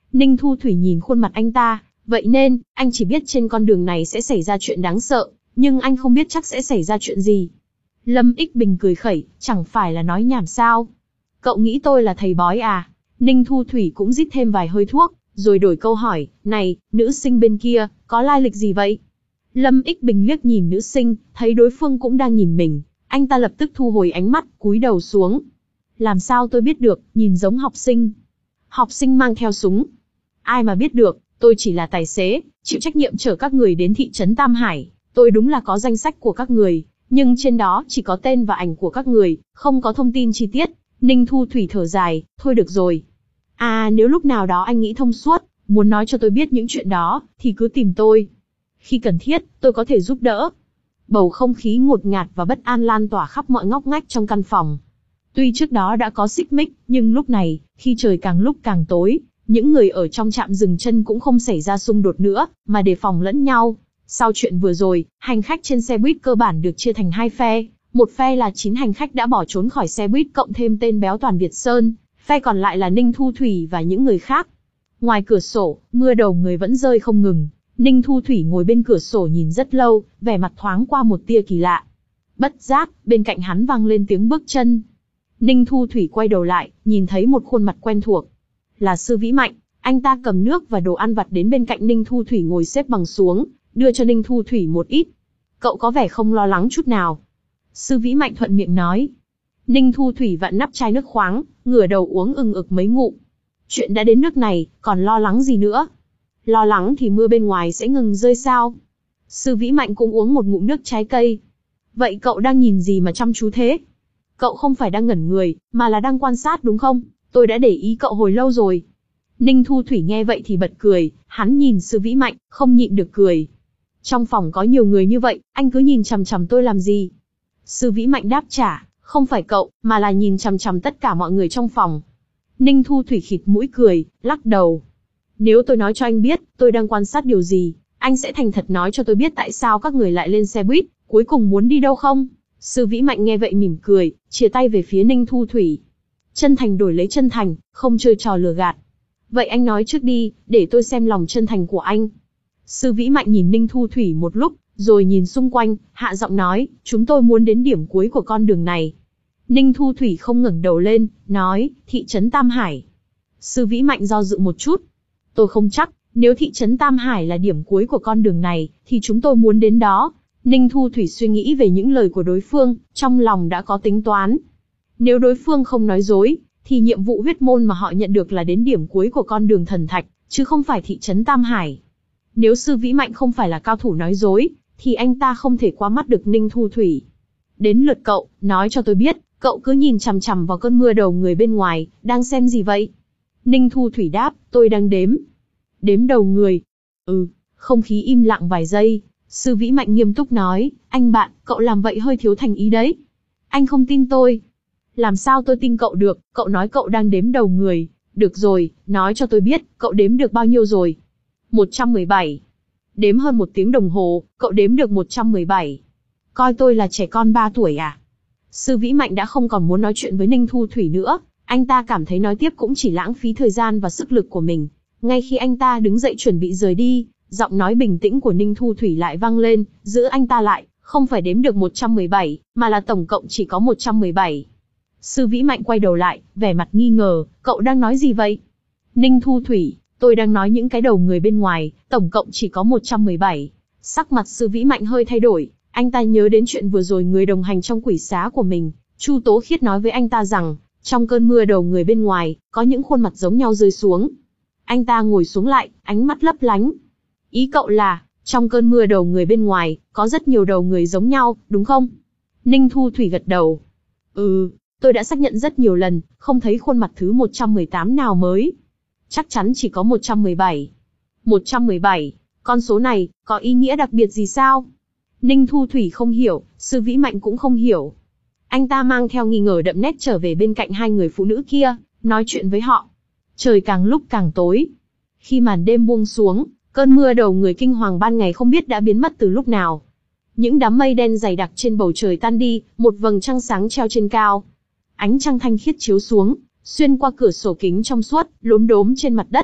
Ninh Thu Thủy nhìn khuôn mặt anh ta, vậy nên, anh chỉ biết trên con đường này sẽ xảy ra chuyện đáng sợ, nhưng anh không biết chắc sẽ xảy ra chuyện gì. Lâm Ích Bình cười khẩy, chẳng phải là nói nhảm sao? Cậu nghĩ tôi là thầy bói à? Ninh Thu Thủy cũng rít thêm vài hơi thuốc, rồi đổi câu hỏi, này, nữ sinh bên kia, có lai lịch gì vậy? Lâm Ích Bình liếc nhìn nữ sinh, thấy đối phương cũng đang nhìn mình, anh ta lập tức thu hồi ánh mắt, cúi đầu xuống. Làm sao tôi biết được, nhìn giống học sinh. Học sinh mang theo súng. Ai mà biết được, tôi chỉ là tài xế, chịu trách nhiệm chở các người đến thị trấn Tam Hải. Tôi đúng là có danh sách của các người, nhưng trên đó chỉ có tên và ảnh của các người, không có thông tin chi tiết. Ninh Thu Thủy thở dài, thôi được rồi. À, nếu lúc nào đó anh nghĩ thông suốt, muốn nói cho tôi biết những chuyện đó, thì cứ tìm tôi. Khi cần thiết, tôi có thể giúp đỡ. Bầu không khí ngột ngạt và bất an lan tỏa khắp mọi ngóc ngách trong căn phòng. Tuy trước đó đã có xích mích, nhưng lúc này, khi trời càng lúc càng tối, những người ở trong trạm dừng chân cũng không xảy ra xung đột nữa, mà đề phòng lẫn nhau. Sau chuyện vừa rồi, hành khách trên xe buýt cơ bản được chia thành hai phe. Một phe là chín hành khách đã bỏ trốn khỏi xe buýt cộng thêm tên béo Toàn Việt Sơn, phe còn lại là Ninh Thu Thủy và những người khác. Ngoài cửa sổ, mưa đầu người vẫn rơi không ngừng. Ninh Thu Thủy ngồi bên cửa sổ nhìn rất lâu, vẻ mặt thoáng qua một tia kỳ lạ. Bất giác, bên cạnh hắn vang lên tiếng bước chân. Ninh Thu Thủy quay đầu lại, nhìn thấy một khuôn mặt quen thuộc. Là Sư Vĩ Mạnh, anh ta cầm nước và đồ ăn vặt đến bên cạnh Ninh Thu Thủy ngồi xếp bằng xuống, đưa cho Ninh Thu Thủy một ít. Cậu có vẻ không lo lắng chút nào. Sư Vĩ Mạnh thuận miệng nói. Ninh Thu Thủy vặn nắp chai nước khoáng, ngửa đầu uống ừng ực mấy ngụm. Chuyện đã đến nước này, còn lo lắng gì nữa? Lo lắng thì mưa bên ngoài sẽ ngừng rơi sao? Sư Vĩ Mạnh cũng uống một ngụm nước trái cây. Vậy cậu đang nhìn gì mà chăm chú thế? Cậu không phải đang ngẩn người, mà là đang quan sát đúng không? Tôi đã để ý cậu hồi lâu rồi. Ninh Thu Thủy nghe vậy thì bật cười, hắn nhìn Sư Vĩ Mạnh, không nhịn được cười. Trong phòng có nhiều người như vậy, anh cứ nhìn chằm chằm tôi làm gì? Sư Vĩ Mạnh đáp trả, không phải cậu, mà là nhìn chằm chằm tất cả mọi người trong phòng. Ninh Thu Thủy khịt mũi cười, lắc đầu. Nếu tôi nói cho anh biết, tôi đang quan sát điều gì, anh sẽ thành thật nói cho tôi biết tại sao các người lại lên xe buýt, cuối cùng muốn đi đâu không? Sư Vĩ Mạnh nghe vậy mỉm cười, chìa tay về phía Ninh Thu Thủy. Chân thành đổi lấy chân thành, không chơi trò lừa gạt. Vậy anh nói trước đi, để tôi xem lòng chân thành của anh. Sư Vĩ Mạnh nhìn Ninh Thu Thủy một lúc, rồi nhìn xung quanh, hạ giọng nói, chúng tôi muốn đến điểm cuối của con đường này. Ninh Thu Thủy không ngẩng đầu lên, nói, thị trấn Tam Hải. Sư Vĩ Mạnh do dự một chút. Tôi không chắc, nếu thị trấn Tam Hải là điểm cuối của con đường này, thì chúng tôi muốn đến đó. Ninh Thu Thủy suy nghĩ về những lời của đối phương, trong lòng đã có tính toán. Nếu đối phương không nói dối, thì nhiệm vụ huyết môn mà họ nhận được là đến điểm cuối của con đường thần thạch, chứ không phải thị trấn Tam Hải. Nếu Sư Vĩ Mạnh không phải là cao thủ nói dối, thì anh ta không thể qua mắt được Ninh Thu Thủy. Đến lượt cậu, nói cho tôi biết, cậu cứ nhìn chằm chằm vào cơn mưa đầu người bên ngoài, đang xem gì vậy? Ninh Thu Thủy đáp, tôi đang đếm. Đếm đầu người. Ừ, không khí im lặng vài giây, Sư Vĩ Mạnh nghiêm túc nói, anh bạn, cậu làm vậy hơi thiếu thành ý đấy. Anh không tin tôi. Làm sao tôi tin cậu được, cậu nói cậu đang đếm đầu người. Được rồi, nói cho tôi biết, cậu đếm được bao nhiêu rồi? một trăm mười bảy. Đếm hơn một tiếng đồng hồ, cậu đếm được một trăm mười bảy. Coi tôi là trẻ con ba tuổi à? Sư Vĩ Mạnh đã không còn muốn nói chuyện với Ninh Thu Thủy nữa, anh ta cảm thấy nói tiếp cũng chỉ lãng phí thời gian và sức lực của mình. Ngay khi anh ta đứng dậy chuẩn bị rời đi, giọng nói bình tĩnh của Ninh Thu Thủy lại vang lên, giữ anh ta lại, không phải đếm được một trăm mười bảy, mà là tổng cộng chỉ có một trăm mười bảy. Sư Vĩ Mạnh quay đầu lại, vẻ mặt nghi ngờ, cậu đang nói gì vậy? Ninh Thu Thủy, tôi đang nói những cái đầu người bên ngoài, tổng cộng chỉ có một trăm mười bảy. Sắc mặt Sư Vĩ Mạnh hơi thay đổi, anh ta nhớ đến chuyện vừa rồi người đồng hành trong quỷ xá của mình, Chu Tố Khiết nói với anh ta rằng, trong cơn mưa đầu người bên ngoài, có những khuôn mặt giống nhau rơi xuống. Anh ta ngồi xuống lại, ánh mắt lấp lánh. Ý cậu là, trong cơn mưa đầu người bên ngoài, có rất nhiều đầu người giống nhau, đúng không? Ninh Thu Thủy gật đầu. Ừ, tôi đã xác nhận rất nhiều lần, không thấy khuôn mặt thứ một trăm mười tám nào mới. Chắc chắn chỉ có một trăm mười bảy. một trăm mười bảy, con số này, có ý nghĩa đặc biệt gì sao? Ninh Thu Thủy không hiểu, Sư Vĩ Mạnh cũng không hiểu. Anh ta mang theo nghi ngờ đậm nét trở về bên cạnh hai người phụ nữ kia, nói chuyện với họ. Trời càng lúc càng tối. Khi màn đêm buông xuống, cơn mưa đầu người kinh hoàng ban ngày không biết đã biến mất từ lúc nào. Những đám mây đen dày đặc trên bầu trời tan đi, một vầng trăng sáng treo trên cao. Ánh trăng thanh khiết chiếu xuống, xuyên qua cửa sổ kính trong suốt, lốm đốm trên mặt đất.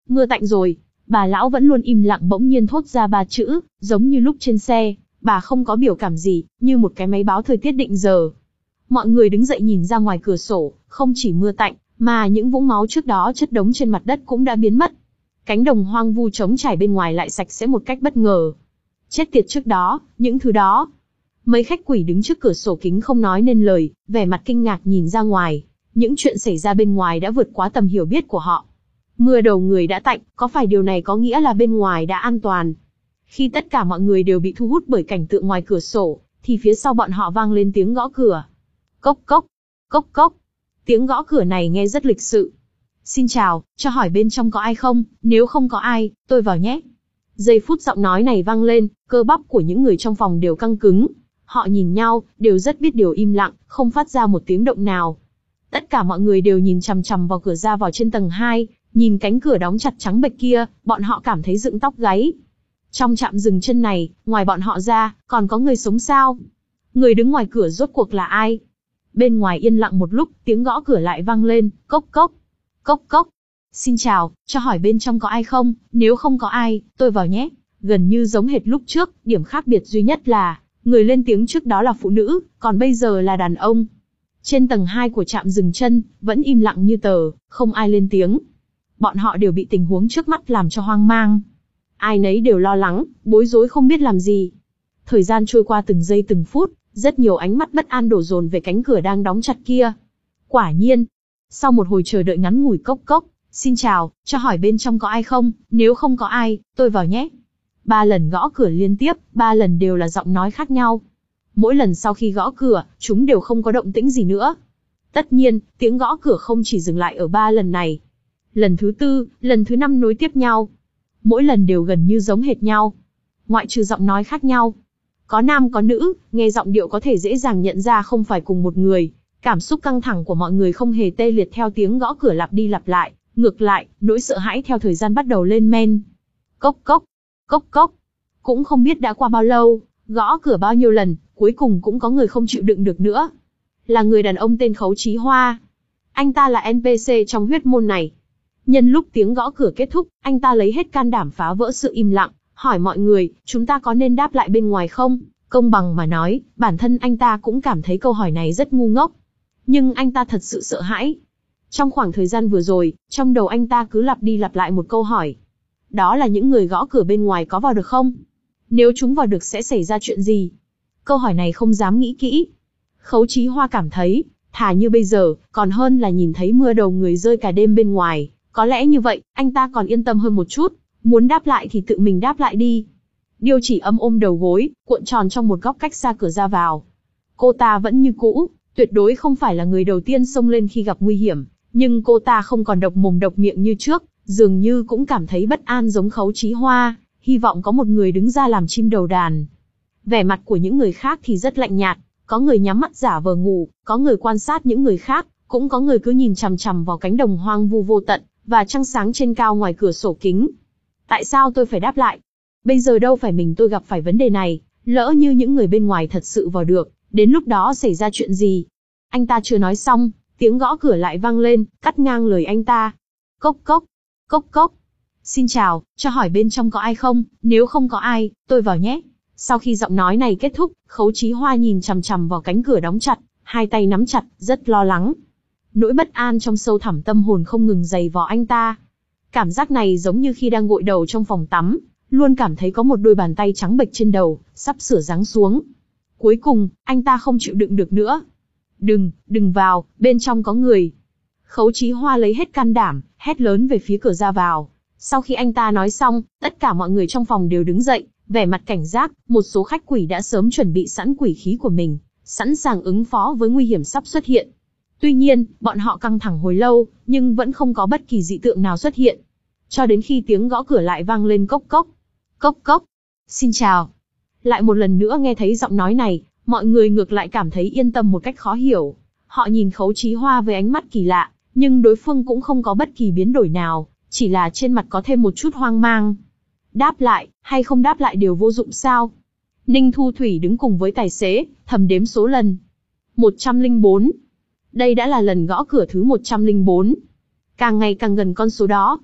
Mưa tạnh rồi. Bà lão vẫn luôn im lặng bỗng nhiên thốt ra ba chữ, giống như lúc trên xe, bà không có biểu cảm gì, như một cái máy báo thời tiết định giờ. Mọi người đứng dậy nhìn ra ngoài cửa sổ, không chỉ mưa tạnh, mà những vũng máu trước đó chất đống trên mặt đất cũng đã biến mất. Cánh đồng hoang vu trống trải bên ngoài lại sạch sẽ một cách bất ngờ. Chết tiệt, trước đó, những thứ đó. Mấy khách quỷ đứng trước cửa sổ kính không nói nên lời, vẻ mặt kinh ngạc nhìn ra ngoài. Những chuyện xảy ra bên ngoài đã vượt quá tầm hiểu biết của họ. Mưa đầu người đã tạnh, có phải điều này có nghĩa là bên ngoài đã an toàn? Khi tất cả mọi người đều bị thu hút bởi cảnh tượng ngoài cửa sổ, thì phía sau bọn họ vang lên tiếng gõ cửa. Cốc cốc, cốc cốc. Tiếng gõ cửa này nghe rất lịch sự. Xin chào, cho hỏi bên trong có ai không, nếu không có ai, tôi vào nhé. Giây phút giọng nói này vang lên, cơ bắp của những người trong phòng đều căng cứng. Họ nhìn nhau, đều rất biết điều im lặng, không phát ra một tiếng động nào. Tất cả mọi người đều nhìn chằm chằm vào cửa ra vào trên tầng hai, nhìn cánh cửa đóng chặt trắng bệch kia, bọn họ cảm thấy dựng tóc gáy. Trong trạm dừng chân này, ngoài bọn họ ra, còn có người sống sao? Người đứng ngoài cửa rốt cuộc là ai? Bên ngoài yên lặng một lúc, tiếng gõ cửa lại vang lên, cốc cốc, cốc cốc. Xin chào, cho hỏi bên trong có ai không, nếu không có ai, tôi vào nhé. Gần như giống hệt lúc trước, điểm khác biệt duy nhất là, người lên tiếng trước đó là phụ nữ, còn bây giờ là đàn ông. Trên tầng hai của trạm dừng chân, vẫn im lặng như tờ, không ai lên tiếng. Bọn họ đều bị tình huống trước mắt làm cho hoang mang. Ai nấy đều lo lắng, bối rối không biết làm gì. Thời gian trôi qua từng giây từng phút, rất nhiều ánh mắt bất an đổ dồn về cánh cửa đang đóng chặt kia. Quả nhiên, sau một hồi chờ đợi ngắn ngủi, cốc cốc, xin chào, cho hỏi bên trong có ai không, nếu không có ai, tôi vào nhé. Ba lần gõ cửa liên tiếp, ba lần đều là giọng nói khác nhau. Mỗi lần sau khi gõ cửa, chúng đều không có động tĩnh gì nữa. Tất nhiên, tiếng gõ cửa không chỉ dừng lại ở ba lần này. Lần thứ tư, lần thứ năm nối tiếp nhau. Mỗi lần đều gần như giống hệt nhau. Ngoại trừ giọng nói khác nhau. Có nam có nữ, nghe giọng điệu có thể dễ dàng nhận ra không phải cùng một người. Cảm xúc căng thẳng của mọi người không hề tê liệt theo tiếng gõ cửa lặp đi lặp lại. Ngược lại, nỗi sợ hãi theo thời gian bắt đầu lên men. Cốc cốc, cốc cốc. Cũng không biết đã qua bao lâu, gõ cửa bao nhiêu lần, cuối cùng cũng có người không chịu đựng được nữa. Là người đàn ông tên Khấu Chí Hoa. Anh ta là en pê xê trong huyết môn này. Nhân lúc tiếng gõ cửa kết thúc, anh ta lấy hết can đảm phá vỡ sự im lặng, hỏi mọi người, chúng ta có nên đáp lại bên ngoài không? Công bằng mà nói, bản thân anh ta cũng cảm thấy câu hỏi này rất ngu ngốc. Nhưng anh ta thật sự sợ hãi. Trong khoảng thời gian vừa rồi, trong đầu anh ta cứ lặp đi lặp lại một câu hỏi. Đó là những người gõ cửa bên ngoài có vào được không? Nếu chúng vào được sẽ xảy ra chuyện gì? Câu hỏi này không dám nghĩ kỹ. Khấu Chí Hoa cảm thấy, thà như bây giờ, còn hơn là nhìn thấy mưa đầu người rơi cả đêm bên ngoài. Có lẽ như vậy, anh ta còn yên tâm hơn một chút. Muốn đáp lại thì tự mình đáp lại đi. Điêu Chỉ Âm ôm đầu gối, cuộn tròn trong một góc cách xa cửa ra vào. Cô ta vẫn như cũ, tuyệt đối không phải là người đầu tiên xông lên khi gặp nguy hiểm. Nhưng cô ta không còn độc mồm độc miệng như trước, dường như cũng cảm thấy bất an giống Khấu Chí Hoa, hy vọng có một người đứng ra làm chim đầu đàn. Vẻ mặt của những người khác thì rất lạnh nhạt, có người nhắm mắt giả vờ ngủ, có người quan sát những người khác, cũng có người cứ nhìn chằm chằm vào cánh đồng hoang vu vô tận, và trăng sáng trên cao ngoài cửa sổ kính. Tại sao tôi phải đáp lại? Bây giờ đâu phải mình tôi gặp phải vấn đề này, lỡ như những người bên ngoài thật sự vào được, đến lúc đó xảy ra chuyện gì? Anh ta chưa nói xong, tiếng gõ cửa lại vang lên, cắt ngang lời anh ta. Cốc cốc, cốc cốc. Xin chào, cho hỏi bên trong có ai không, nếu không có ai, tôi vào nhé. Sau khi giọng nói này kết thúc, Khấu Chí Hoa nhìn chằm chằm vào cánh cửa đóng chặt, hai tay nắm chặt, rất lo lắng. Nỗi bất an trong sâu thẳm tâm hồn không ngừng giày vò anh ta. Cảm giác này giống như khi đang gội đầu trong phòng tắm, luôn cảm thấy có một đôi bàn tay trắng bệch trên đầu, sắp sửa giáng xuống. Cuối cùng, anh ta không chịu đựng được nữa. Đừng, đừng vào, bên trong có người. Khấu Chí Hoa lấy hết can đảm, hét lớn về phía cửa ra vào. Sau khi anh ta nói xong, tất cả mọi người trong phòng đều đứng dậy, vẻ mặt cảnh giác, một số khách quỷ đã sớm chuẩn bị sẵn quỷ khí của mình, sẵn sàng ứng phó với nguy hiểm sắp xuất hiện. Tuy nhiên, bọn họ căng thẳng hồi lâu, nhưng vẫn không có bất kỳ dị tượng nào xuất hiện. Cho đến khi tiếng gõ cửa lại vang lên cốc cốc, cốc cốc. Xin chào. Lại một lần nữa nghe thấy giọng nói này, mọi người ngược lại cảm thấy yên tâm một cách khó hiểu. Họ nhìn Khấu Chí Hoa với ánh mắt kỳ lạ, nhưng đối phương cũng không có bất kỳ biến đổi nào, chỉ là trên mặt có thêm một chút hoang mang. Đáp lại, hay không đáp lại đều vô dụng sao? Ninh Thu Thủy đứng cùng với tài xế, thầm đếm số lần. một trăm lẻ bốn. Đây đã là lần gõ cửa thứ một trăm lẻ bốn. Càng ngày càng gần con số đó.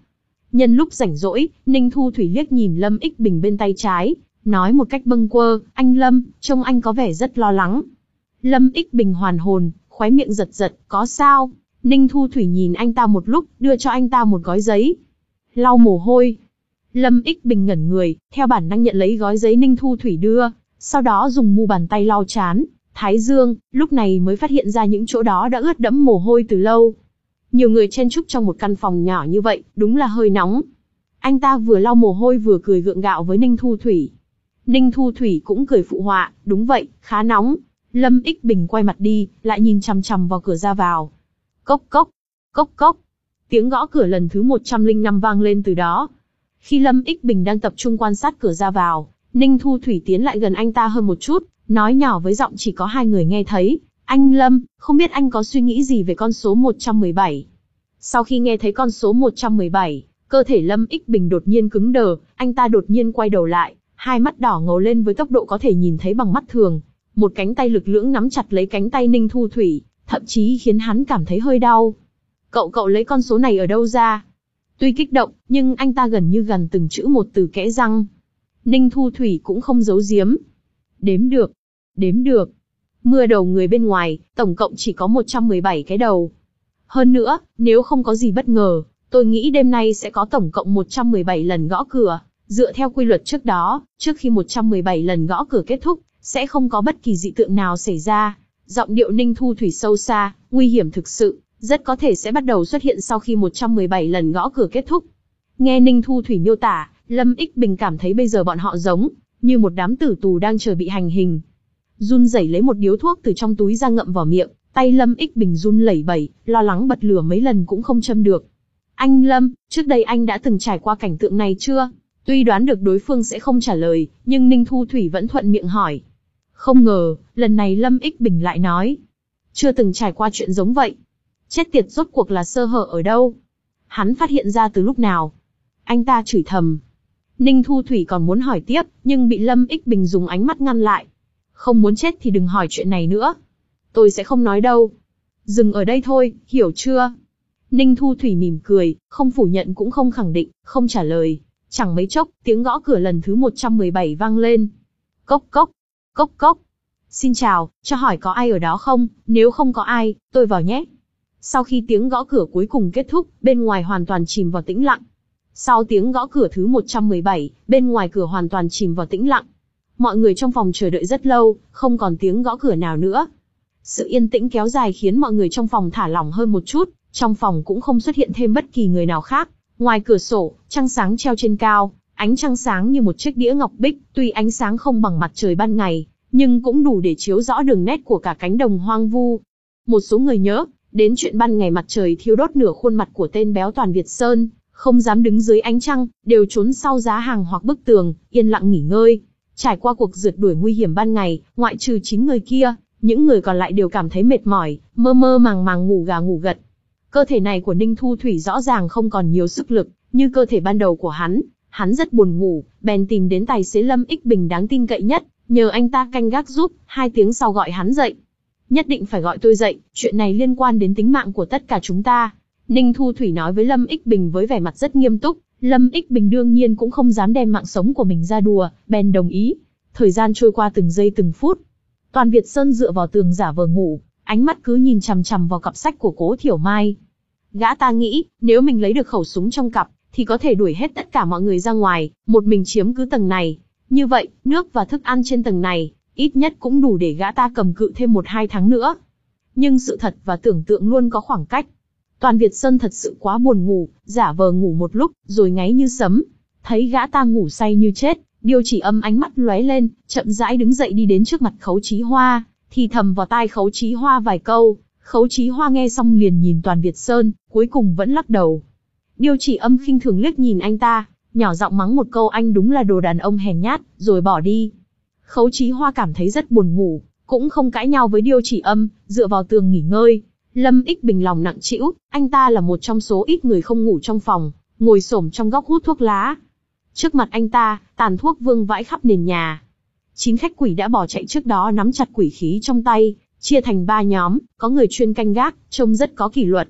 Nhân lúc rảnh rỗi, Ninh Thu Thủy liếc nhìn Lâm Ích Bình bên tay trái, nói một cách bâng quơ, anh Lâm, trông anh có vẻ rất lo lắng. Lâm Ích Bình hoàn hồn, khóe miệng giật giật, có sao? Ninh Thu Thủy nhìn anh ta một lúc, đưa cho anh ta một gói giấy. Lau mồ hôi. Lâm Ích Bình ngẩn người, theo bản năng nhận lấy gói giấy Ninh Thu Thủy đưa, sau đó dùng mu bàn tay lau trán, thái dương, lúc này mới phát hiện ra những chỗ đó đã ướt đẫm mồ hôi từ lâu. Nhiều người chen chúc trong một căn phòng nhỏ như vậy, đúng là hơi nóng. Anh ta vừa lau mồ hôi vừa cười gượng gạo với Ninh Thu Thủy. Ninh Thu Thủy cũng cười phụ họa, đúng vậy, khá nóng. Lâm Ích Bình quay mặt đi, lại nhìn chằm chằm vào cửa ra vào. Cốc cốc, cốc cốc. Tiếng gõ cửa lần thứ một trăm lẻ năm vang lên từ đó. Khi Lâm Ích Bình đang tập trung quan sát cửa ra vào, Ninh Thu Thủy tiến lại gần anh ta hơn một chút, nói nhỏ với giọng chỉ có hai người nghe thấy. Anh Lâm, không biết anh có suy nghĩ gì về con số một trăm mười bảy? Sau khi nghe thấy con số một trăm mười bảy, cơ thể Lâm Ích Bình đột nhiên cứng đờ, anh ta đột nhiên quay đầu lại, hai mắt đỏ ngầu lên với tốc độ có thể nhìn thấy bằng mắt thường. Một cánh tay lực lưỡng nắm chặt lấy cánh tay Ninh Thu Thủy, thậm chí khiến hắn cảm thấy hơi đau. Cậu cậu lấy con số này ở đâu ra? Tuy kích động, nhưng anh ta gần như gần từng chữ một từ kẽ răng. Ninh Thu Thủy cũng không giấu giếm. Đếm được, đếm được. Mưa đầu người bên ngoài, tổng cộng chỉ có một trăm mười bảy cái đầu. Hơn nữa, nếu không có gì bất ngờ, tôi nghĩ đêm nay sẽ có tổng cộng một trăm mười bảy lần gõ cửa. Dựa theo quy luật trước đó, trước khi một trăm mười bảy lần gõ cửa kết thúc, sẽ không có bất kỳ dị tượng nào xảy ra. Giọng điệu Ninh Thu Thủy sâu xa, nguy hiểm thực sự, rất có thể sẽ bắt đầu xuất hiện sau khi một trăm mười bảy lần gõ cửa kết thúc. Nghe Ninh Thu Thủy miêu tả, Lâm Ích Bình cảm thấy bây giờ bọn họ giống như một đám tử tù đang chờ bị hành hình. Run rẩy lấy một điếu thuốc từ trong túi ra ngậm vào miệng, tay Lâm Ích Bình run lẩy bẩy, lo lắng bật lửa mấy lần cũng không châm được. Anh Lâm, trước đây anh đã từng trải qua cảnh tượng này chưa? Tuy đoán được đối phương sẽ không trả lời, nhưng Ninh Thu Thủy vẫn thuận miệng hỏi. Không ngờ, lần này Lâm Ích Bình lại nói. Chưa từng trải qua chuyện giống vậy. Chết tiệt, rốt cuộc là sơ hở ở đâu? Hắn phát hiện ra từ lúc nào? Anh ta chửi thầm. Ninh Thu Thủy còn muốn hỏi tiếp, nhưng bị Lâm Ích Bình dùng ánh mắt ngăn lại. Không muốn chết thì đừng hỏi chuyện này nữa. Tôi sẽ không nói đâu. Dừng ở đây thôi, hiểu chưa? Ninh Thu Thủy mỉm cười, không phủ nhận cũng không khẳng định, không trả lời. Chẳng mấy chốc, tiếng gõ cửa lần thứ một trăm mười bảy vang lên. Cốc cốc, cốc cốc. Xin chào, cho hỏi có ai ở đó không? Nếu không có ai, tôi vào nhé. Sau khi tiếng gõ cửa cuối cùng kết thúc, bên ngoài hoàn toàn chìm vào tĩnh lặng. Sau tiếng gõ cửa thứ một trăm mười bảy, bên ngoài cửa hoàn toàn chìm vào tĩnh lặng. Mọi người trong phòng chờ đợi rất lâu, không còn tiếng gõ cửa nào nữa. Sự yên tĩnh kéo dài khiến mọi người trong phòng thả lỏng hơn một chút, trong phòng cũng không xuất hiện thêm bất kỳ người nào khác. Ngoài cửa sổ, trăng sáng treo trên cao, ánh trăng sáng như một chiếc đĩa ngọc bích, tuy ánh sáng không bằng mặt trời ban ngày, nhưng cũng đủ để chiếu rõ đường nét của cả cánh đồng hoang vu. Một số người nhớ đến chuyện ban ngày mặt trời thiêu đốt nửa khuôn mặt của tên béo Toàn Việt Sơn, không dám đứng dưới ánh trăng, đều trốn sau giá hàng hoặc bức tường, yên lặng nghỉ ngơi. Trải qua cuộc rượt đuổi nguy hiểm ban ngày, ngoại trừ chín người kia, những người còn lại đều cảm thấy mệt mỏi, mơ mơ màng màng ngủ gà ngủ gật. Cơ thể này của Ninh Thu Thủy rõ ràng không còn nhiều sức lực, như cơ thể ban đầu của hắn. Hắn rất buồn ngủ, bèn tìm đến tài xế Lâm Ích Bình đáng tin cậy nhất, nhờ anh ta canh gác giúp, hai tiếng sau gọi hắn dậy. Nhất định phải gọi tôi dậy, chuyện này liên quan đến tính mạng của tất cả chúng ta. Ninh Thu Thủy nói với Lâm Ích Bình với vẻ mặt rất nghiêm túc. Lâm Ích Bình đương nhiên cũng không dám đem mạng sống của mình ra đùa, bèn đồng ý. Thời gian trôi qua từng giây từng phút. Toàn Việt Sơn dựa vào tường giả vờ ngủ, ánh mắt cứ nhìn chằm chằm vào cặp sách của Cố Thiểu Mai. Gã ta nghĩ, nếu mình lấy được khẩu súng trong cặp, thì có thể đuổi hết tất cả mọi người ra ngoài, một mình chiếm cứ tầng này. Như vậy, nước và thức ăn trên tầng này, ít nhất cũng đủ để gã ta cầm cự thêm một hai tháng nữa. Nhưng sự thật và tưởng tượng luôn có khoảng cách. Toàn Việt Sơn thật sự quá buồn ngủ, giả vờ ngủ một lúc, rồi ngáy như sấm. Thấy gã ta ngủ say như chết, Điêu Chỉ Âm ánh mắt lóe lên, chậm rãi đứng dậy đi đến trước mặt Khấu Chí Hoa, thì thầm vào tai Khấu Chí Hoa vài câu. Khấu Chí Hoa nghe xong liền nhìn Toàn Việt Sơn, cuối cùng vẫn lắc đầu. Điêu Chỉ Âm khinh thường liếc nhìn anh ta, nhỏ giọng mắng một câu anh đúng là đồ đàn ông hèn nhát, rồi bỏ đi. Khấu Chí Hoa cảm thấy rất buồn ngủ, cũng không cãi nhau với Điêu Chỉ Âm, dựa vào tường nghỉ ngơi. Lâm Ích Bình lòng nặng trĩu, anh ta là một trong số ít người không ngủ trong phòng, ngồi xổm trong góc hút thuốc lá. Trước mặt anh ta, tàn thuốc vương vãi khắp nền nhà. Chín khách quỷ đã bỏ chạy trước đó nắm chặt quỷ khí trong tay, chia thành ba nhóm, có người chuyên canh gác, trông rất có kỷ luật.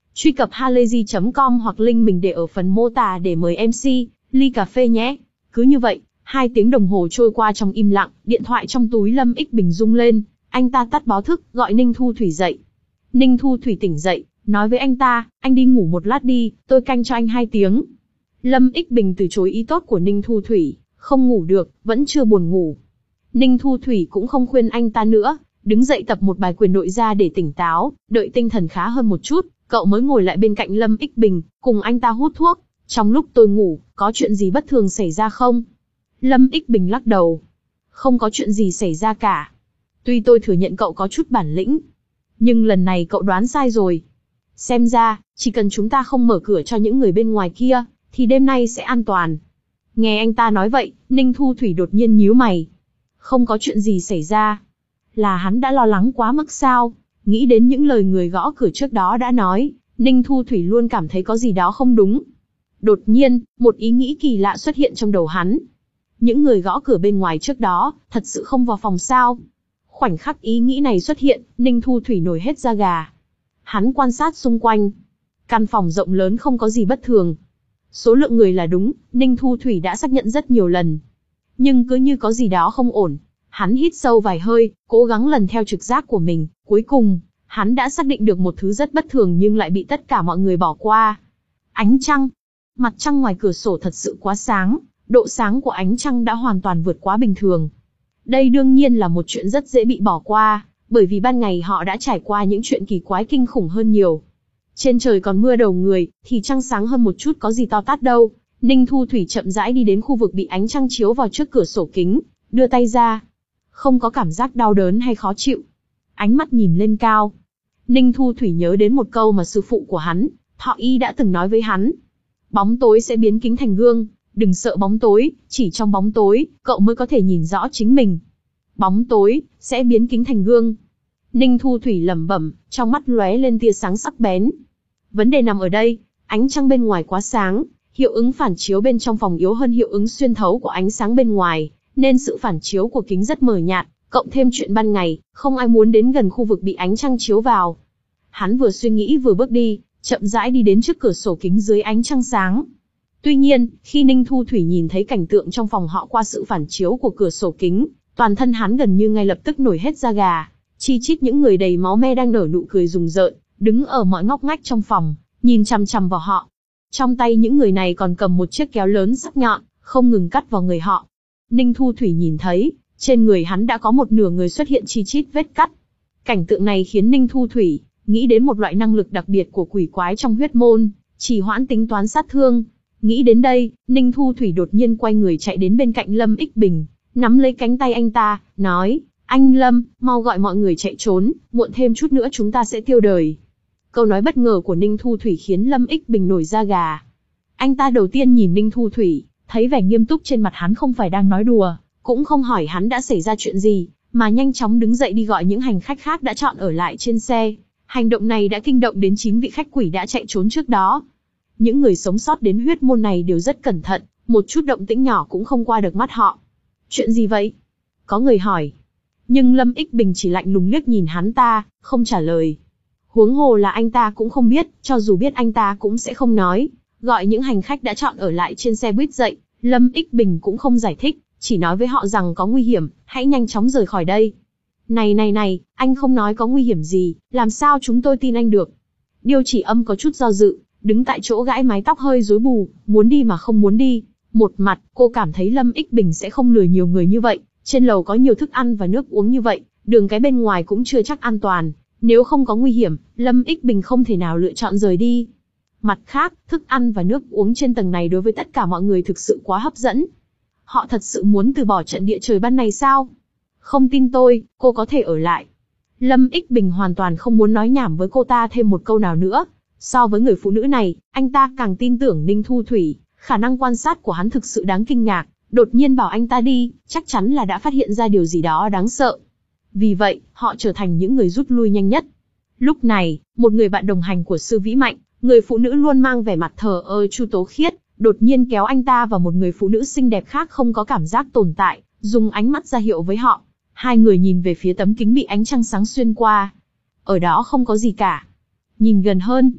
Truy cập halayzi chấm com hoặc link mình để ở phần mô tả để mời em xê, ly cà phê nhé. Cứ như vậy, hai tiếng đồng hồ trôi qua trong im lặng, điện thoại trong túi Lâm Ích Bình rung lên, anh ta tắt báo thức, gọi Ninh Thu Thủy dậy. Ninh Thu Thủy tỉnh dậy, nói với anh ta, anh đi ngủ một lát đi, tôi canh cho anh hai tiếng. Lâm Ích Bình từ chối ý tốt của Ninh Thu Thủy, không ngủ được, vẫn chưa buồn ngủ. Ninh Thu Thủy cũng không khuyên anh ta nữa, đứng dậy tập một bài quyền nội ra để tỉnh táo, đợi tinh thần khá hơn một chút, cậu mới ngồi lại bên cạnh Lâm Ích Bình, cùng anh ta hút thuốc. Trong lúc tôi ngủ, có chuyện gì bất thường xảy ra không? Lâm Ích Bình lắc đầu. Không có chuyện gì xảy ra cả. Tuy tôi thừa nhận cậu có chút bản lĩnh, nhưng lần này cậu đoán sai rồi. Xem ra, chỉ cần chúng ta không mở cửa cho những người bên ngoài kia, thì đêm nay sẽ an toàn. Nghe anh ta nói vậy, Ninh Thu Thủy đột nhiên nhíu mày. Không có chuyện gì xảy ra. Là hắn đã lo lắng quá mức sao? Nghĩ đến những lời người gõ cửa trước đó đã nói, Ninh Thu Thủy luôn cảm thấy có gì đó không đúng. Đột nhiên, một ý nghĩ kỳ lạ xuất hiện trong đầu hắn. Những người gõ cửa bên ngoài trước đó, thật sự không vào phòng sao? Khoảnh khắc ý nghĩ này xuất hiện, Ninh Thu Thủy nổi hết da gà. Hắn quan sát xung quanh. Căn phòng rộng lớn không có gì bất thường. Số lượng người là đúng, Ninh Thu Thủy đã xác nhận rất nhiều lần. Nhưng cứ như có gì đó không ổn. Hắn hít sâu vài hơi, cố gắng lần theo trực giác của mình. Cuối cùng, hắn đã xác định được một thứ rất bất thường nhưng lại bị tất cả mọi người bỏ qua. Ánh trăng. Mặt trăng ngoài cửa sổ thật sự quá sáng. Độ sáng của ánh trăng đã hoàn toàn vượt quá bình thường. Đây đương nhiên là một chuyện rất dễ bị bỏ qua, bởi vì ban ngày họ đã trải qua những chuyện kỳ quái kinh khủng hơn nhiều. Trên trời còn mưa đầu người, thì trăng sáng hơn một chút có gì to tát đâu. Ninh Thu Thủy chậm rãi đi đến khu vực bị ánh trăng chiếu vào trước cửa sổ kính, đưa tay ra. Không có cảm giác đau đớn hay khó chịu. Ánh mắt nhìn lên cao. Ninh Thu Thủy nhớ đến một câu mà sư phụ của hắn, Thọ Y đã từng nói với hắn. Bóng tối sẽ biến kính thành gương, đừng sợ bóng tối, chỉ trong bóng tối, cậu mới có thể nhìn rõ chính mình. Bóng tối, sẽ biến kính thành gương. Ninh Thu Thủy lẩm bẩm, trong mắt lóe lên tia sáng sắc bén. Vấn đề nằm ở đây, ánh trăng bên ngoài quá sáng, hiệu ứng phản chiếu bên trong phòng yếu hơn hiệu ứng xuyên thấu của ánh sáng bên ngoài, nên sự phản chiếu của kính rất mờ nhạt, cộng thêm chuyện ban ngày, không ai muốn đến gần khu vực bị ánh trăng chiếu vào. Hắn vừa suy nghĩ vừa bước đi, chậm rãi đi đến trước cửa sổ kính dưới ánh trăng sáng. Tuy nhiên, khi Ninh Thu Thủy nhìn thấy cảnh tượng trong phòng họ qua sự phản chiếu của cửa sổ kính, toàn thân hắn gần như ngay lập tức nổi hết da gà. Chi chít những người đầy máu me đang nở nụ cười rùng rợn, đứng ở mọi ngóc ngách trong phòng, nhìn chằm chằm vào họ. Trong tay những người này còn cầm một chiếc kéo lớn sắc nhọn, không ngừng cắt vào người họ. Ninh Thu Thủy nhìn thấy, trên người hắn đã có một nửa người xuất hiện chi chít vết cắt. Cảnh tượng này khiến Ninh Thu Thủy nghĩ đến một loại năng lực đặc biệt của quỷ quái trong huyết môn, trì hoãn tính toán sát thương. Nghĩ đến đây, Ninh Thu Thủy đột nhiên quay người chạy đến bên cạnh Lâm Ích Bình, nắm lấy cánh tay anh ta, nói, anh Lâm, mau gọi mọi người chạy trốn, muộn thêm chút nữa chúng ta sẽ tiêu đời. Câu nói bất ngờ của Ninh Thu Thủy khiến Lâm Ích Bình nổi da gà. Anh ta đầu tiên nhìn Ninh Thu Thủy, thấy vẻ nghiêm túc trên mặt hắn không phải đang nói đùa, cũng không hỏi hắn đã xảy ra chuyện gì, mà nhanh chóng đứng dậy đi gọi những hành khách khác đã chọn ở lại trên xe. Hành động này đã kinh động đến chín vị khách quỷ đã chạy trốn trước đó. Những người sống sót đến huyết môn này đều rất cẩn thận, một chút động tĩnh nhỏ cũng không qua được mắt họ. Chuyện gì vậy? Có người hỏi. Nhưng Lâm Ích Bình chỉ lạnh lùng liếc nhìn hắn ta, không trả lời. Huống hồ là anh ta cũng không biết, cho dù biết anh ta cũng sẽ không nói. Gọi những hành khách đã chọn ở lại trên xe buýt dậy, Lâm Ích Bình cũng không giải thích, chỉ nói với họ rằng có nguy hiểm, hãy nhanh chóng rời khỏi đây. Này này này, anh không nói có nguy hiểm gì, làm sao chúng tôi tin anh được? Điêu Chỉ Âm có chút do dự, đứng tại chỗ gãi mái tóc hơi rối bù, muốn đi mà không muốn đi. Một mặt, cô cảm thấy Lâm Ích Bình sẽ không lừa nhiều người như vậy, trên lầu có nhiều thức ăn và nước uống như vậy, đường cái bên ngoài cũng chưa chắc an toàn. Nếu không có nguy hiểm, Lâm Ích Bình không thể nào lựa chọn rời đi. Mặt khác, thức ăn và nước uống trên tầng này đối với tất cả mọi người thực sự quá hấp dẫn. Họ thật sự muốn từ bỏ trận địa trời ban này sao? Không tin tôi, cô có thể ở lại. Lâm Ích Bình hoàn toàn không muốn nói nhảm với cô ta thêm một câu nào nữa. So với người phụ nữ này, anh ta càng tin tưởng Ninh Thu Thủy, khả năng quan sát của hắn thực sự đáng kinh ngạc. Đột nhiên bảo anh ta đi, chắc chắn là đã phát hiện ra điều gì đó đáng sợ. Vì vậy, họ trở thành những người rút lui nhanh nhất. Lúc này, một người bạn đồng hành của Sư Vĩ Mạnh, người phụ nữ luôn mang vẻ mặt thờ ơ Chu Tố Khiết, đột nhiên kéo anh ta và một người phụ nữ xinh đẹp khác không có cảm giác tồn tại, dùng ánh mắt ra hiệu với họ. Hai người nhìn về phía tấm kính bị ánh trăng sáng xuyên qua. Ở đó không có gì cả. Nhìn gần hơn.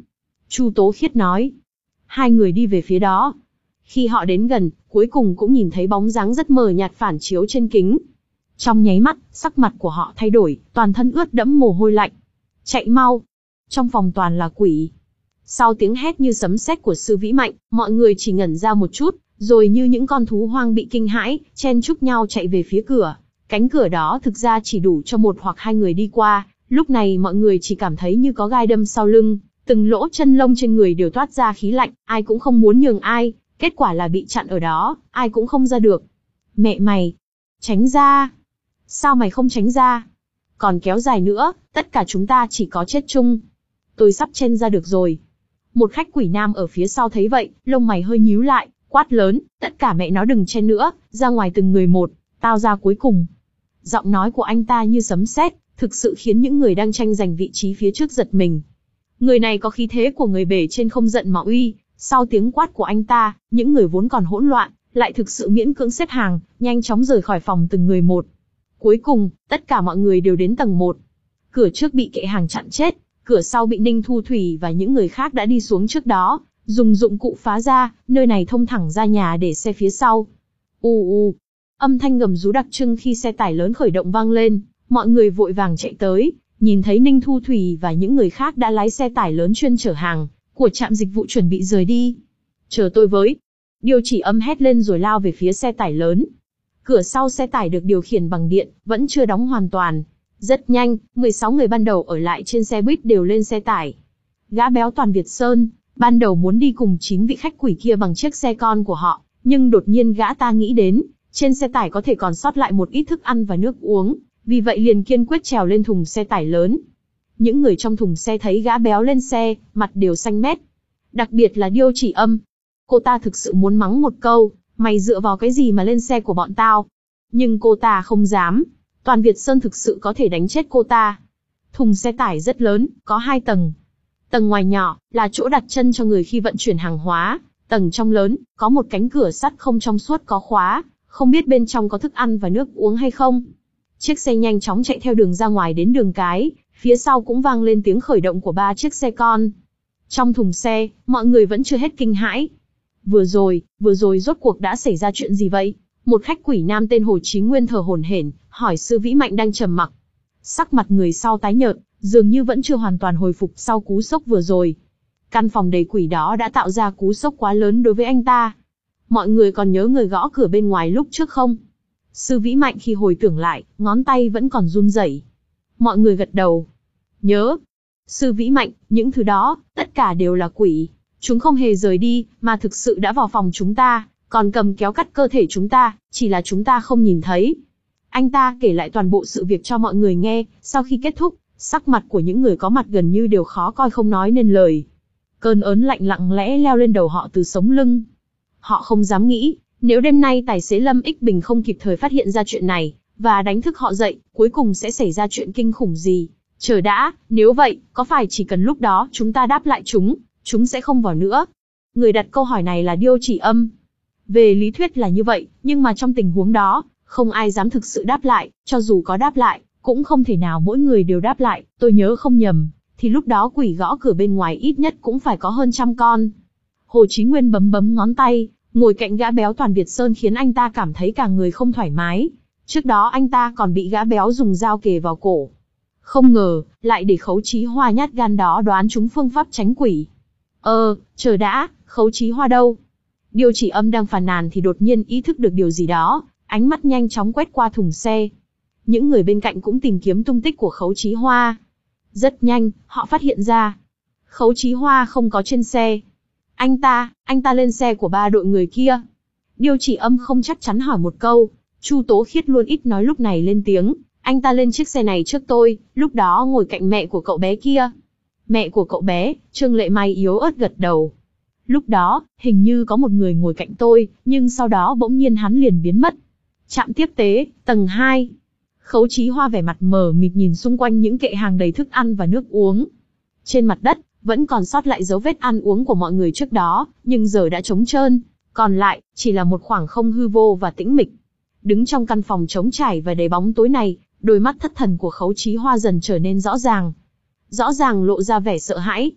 Chu Tố Khiết nói. Hai người đi về phía đó. Khi họ đến gần, cuối cùng cũng nhìn thấy bóng dáng rất mờ nhạt phản chiếu trên kính. Trong nháy mắt, sắc mặt của họ thay đổi, toàn thân ướt đẫm mồ hôi lạnh. Chạy mau! Trong phòng toàn là quỷ. Sau tiếng hét như sấm sét của Sư Vĩ Mạnh, mọi người chỉ ngẩn ra một chút, rồi như những con thú hoang bị kinh hãi, chen chúc nhau chạy về phía cửa. Cánh cửa đó thực ra chỉ đủ cho một hoặc hai người đi qua, lúc này mọi người chỉ cảm thấy như có gai đâm sau lưng, từng lỗ chân lông trên người đều toát ra khí lạnh, ai cũng không muốn nhường ai, kết quả là bị chặn ở đó, ai cũng không ra được. Mẹ mày! Tránh ra! Sao mày không tránh ra? Còn kéo dài nữa, tất cả chúng ta chỉ có chết chung. Tôi sắp chen ra được rồi. Một khách quỷ nam ở phía sau thấy vậy, lông mày hơi nhíu lại, quát lớn, tất cả mẹ nó đừng chen nữa, ra ngoài từng người một, tao ra cuối cùng. Giọng nói của anh ta như sấm sét, thực sự khiến những người đang tranh giành vị trí phía trước giật mình. Người này có khí thế của người bể trên không giận mà uy, sau tiếng quát của anh ta, những người vốn còn hỗn loạn, lại thực sự miễn cưỡng xếp hàng, nhanh chóng rời khỏi phòng từng người một. Cuối cùng, tất cả mọi người đều đến tầng một. Cửa trước bị kệ hàng chặn chết, cửa sau bị Ninh Thu Thủy và những người khác đã đi xuống trước đó, dùng dụng cụ phá ra, nơi này thông thẳng ra nhà để xe phía sau. U u, âm thanh gầm rú đặc trưng khi xe tải lớn khởi động vang lên, mọi người vội vàng chạy tới, nhìn thấy Ninh Thu Thủy và những người khác đã lái xe tải lớn chuyên chở hàng của trạm dịch vụ chuẩn bị rời đi. Chờ tôi với. Điêu Chỉ Âm hét lên rồi lao về phía xe tải lớn. Cửa sau xe tải được điều khiển bằng điện, vẫn chưa đóng hoàn toàn. Rất nhanh, mười sáu người ban đầu ở lại trên xe buýt đều lên xe tải. Gã béo Toàn Việt Sơn, ban đầu muốn đi cùng chín vị khách quỷ kia bằng chiếc xe con của họ, nhưng đột nhiên gã ta nghĩ đến, trên xe tải có thể còn sót lại một ít thức ăn và nước uống, vì vậy liền kiên quyết trèo lên thùng xe tải lớn. Những người trong thùng xe thấy gã béo lên xe, mặt đều xanh mét. Đặc biệt là Điêu Chỉ Âm. Cô ta thực sự muốn mắng một câu, mày dựa vào cái gì mà lên xe của bọn tao? Nhưng cô ta không dám. Toàn Việt Sơn thực sự có thể đánh chết cô ta. Thùng xe tải rất lớn, có hai tầng. Tầng ngoài nhỏ, là chỗ đặt chân cho người khi vận chuyển hàng hóa. Tầng trong lớn, có một cánh cửa sắt không trong suốt có khóa, không biết bên trong có thức ăn và nước uống hay không. Chiếc xe nhanh chóng chạy theo đường ra ngoài đến đường cái, phía sau cũng vang lên tiếng khởi động của ba chiếc xe con. Trong thùng xe, mọi người vẫn chưa hết kinh hãi. Vừa rồi, vừa rồi rốt cuộc đã xảy ra chuyện gì vậy? Một khách quỷ nam tên Hồ Chí Nguyên thở hổn hển, hỏi Sư Vĩ Mạnh đang trầm mặc. Sắc mặt người sau tái nhợt, dường như vẫn chưa hoàn toàn hồi phục sau cú sốc vừa rồi. Căn phòng đầy quỷ đó đã tạo ra cú sốc quá lớn đối với anh ta. Mọi người còn nhớ người gõ cửa bên ngoài lúc trước không? Sư Vĩ Mạnh khi hồi tưởng lại, ngón tay vẫn còn run rẩy. Mọi người gật đầu. Nhớ. Sư Vĩ Mạnh, những thứ đó, tất cả đều là quỷ. Chúng không hề rời đi, mà thực sự đã vào phòng chúng ta, còn cầm kéo cắt cơ thể chúng ta, chỉ là chúng ta không nhìn thấy. Anh ta kể lại toàn bộ sự việc cho mọi người nghe, sau khi kết thúc, sắc mặt của những người có mặt gần như đều khó coi không nói nên lời. Cơn ớn lạnh lặng lẽ leo lên đầu họ từ sống lưng. Họ không dám nghĩ, nếu đêm nay tài xế Lâm Ích Bình không kịp thời phát hiện ra chuyện này, và đánh thức họ dậy, cuối cùng sẽ xảy ra chuyện kinh khủng gì. Chờ đã, nếu vậy, có phải chỉ cần lúc đó chúng ta đáp lại chúng, chúng sẽ không vào nữa? Người đặt câu hỏi này là Điêu Chỉ Âm. Về lý thuyết là như vậy, nhưng mà trong tình huống đó, không ai dám thực sự đáp lại, cho dù có đáp lại, cũng không thể nào mỗi người đều đáp lại. Tôi nhớ không nhầm, thì lúc đó quỷ gõ cửa bên ngoài ít nhất cũng phải có hơn trăm con. Hồ Chí Nguyên bấm bấm ngón tay, ngồi cạnh gã béo Toàn Việt Sơn khiến anh ta cảm thấy cả người không thoải mái. Trước đó anh ta còn bị gã béo dùng dao kề vào cổ. Không ngờ, lại để Khấu Chí Hoa nhát gan đó đoán trúng phương pháp tránh quỷ. Ờ, chờ đã, Khấu Chí Hoa đâu? Điêu Chỉ Âm đang phàn nàn thì đột nhiên ý thức được điều gì đó, ánh mắt nhanh chóng quét qua thùng xe. Những người bên cạnh cũng tìm kiếm tung tích của Khấu Chí Hoa. Rất nhanh, họ phát hiện ra. Khấu Chí Hoa không có trên xe. Anh ta, anh ta lên xe của ba đội người kia. Điêu Chỉ Âm không chắc chắn hỏi một câu. Chu Tố Khiết luôn ít nói lúc này lên tiếng. Anh ta lên chiếc xe này trước tôi, lúc đó ngồi cạnh mẹ của cậu bé kia. Mẹ của cậu bé, Trương Lệ May yếu ớt gật đầu. Lúc đó, hình như có một người ngồi cạnh tôi, nhưng sau đó bỗng nhiên hắn liền biến mất. Trạm tiếp tế, tầng hai. Khấu Chí Hoa vẻ mặt mờ mịt nhìn xung quanh những kệ hàng đầy thức ăn và nước uống. Trên mặt đất, vẫn còn sót lại dấu vết ăn uống của mọi người trước đó, nhưng giờ đã trống trơn. Còn lại, chỉ là một khoảng không hư vô và tĩnh mịch. Đứng trong căn phòng trống trải và đầy bóng tối này, đôi mắt thất thần của Khấu Chí Hoa dần trở nên rõ ràng. Rõ ràng lộ ra vẻ sợ hãi.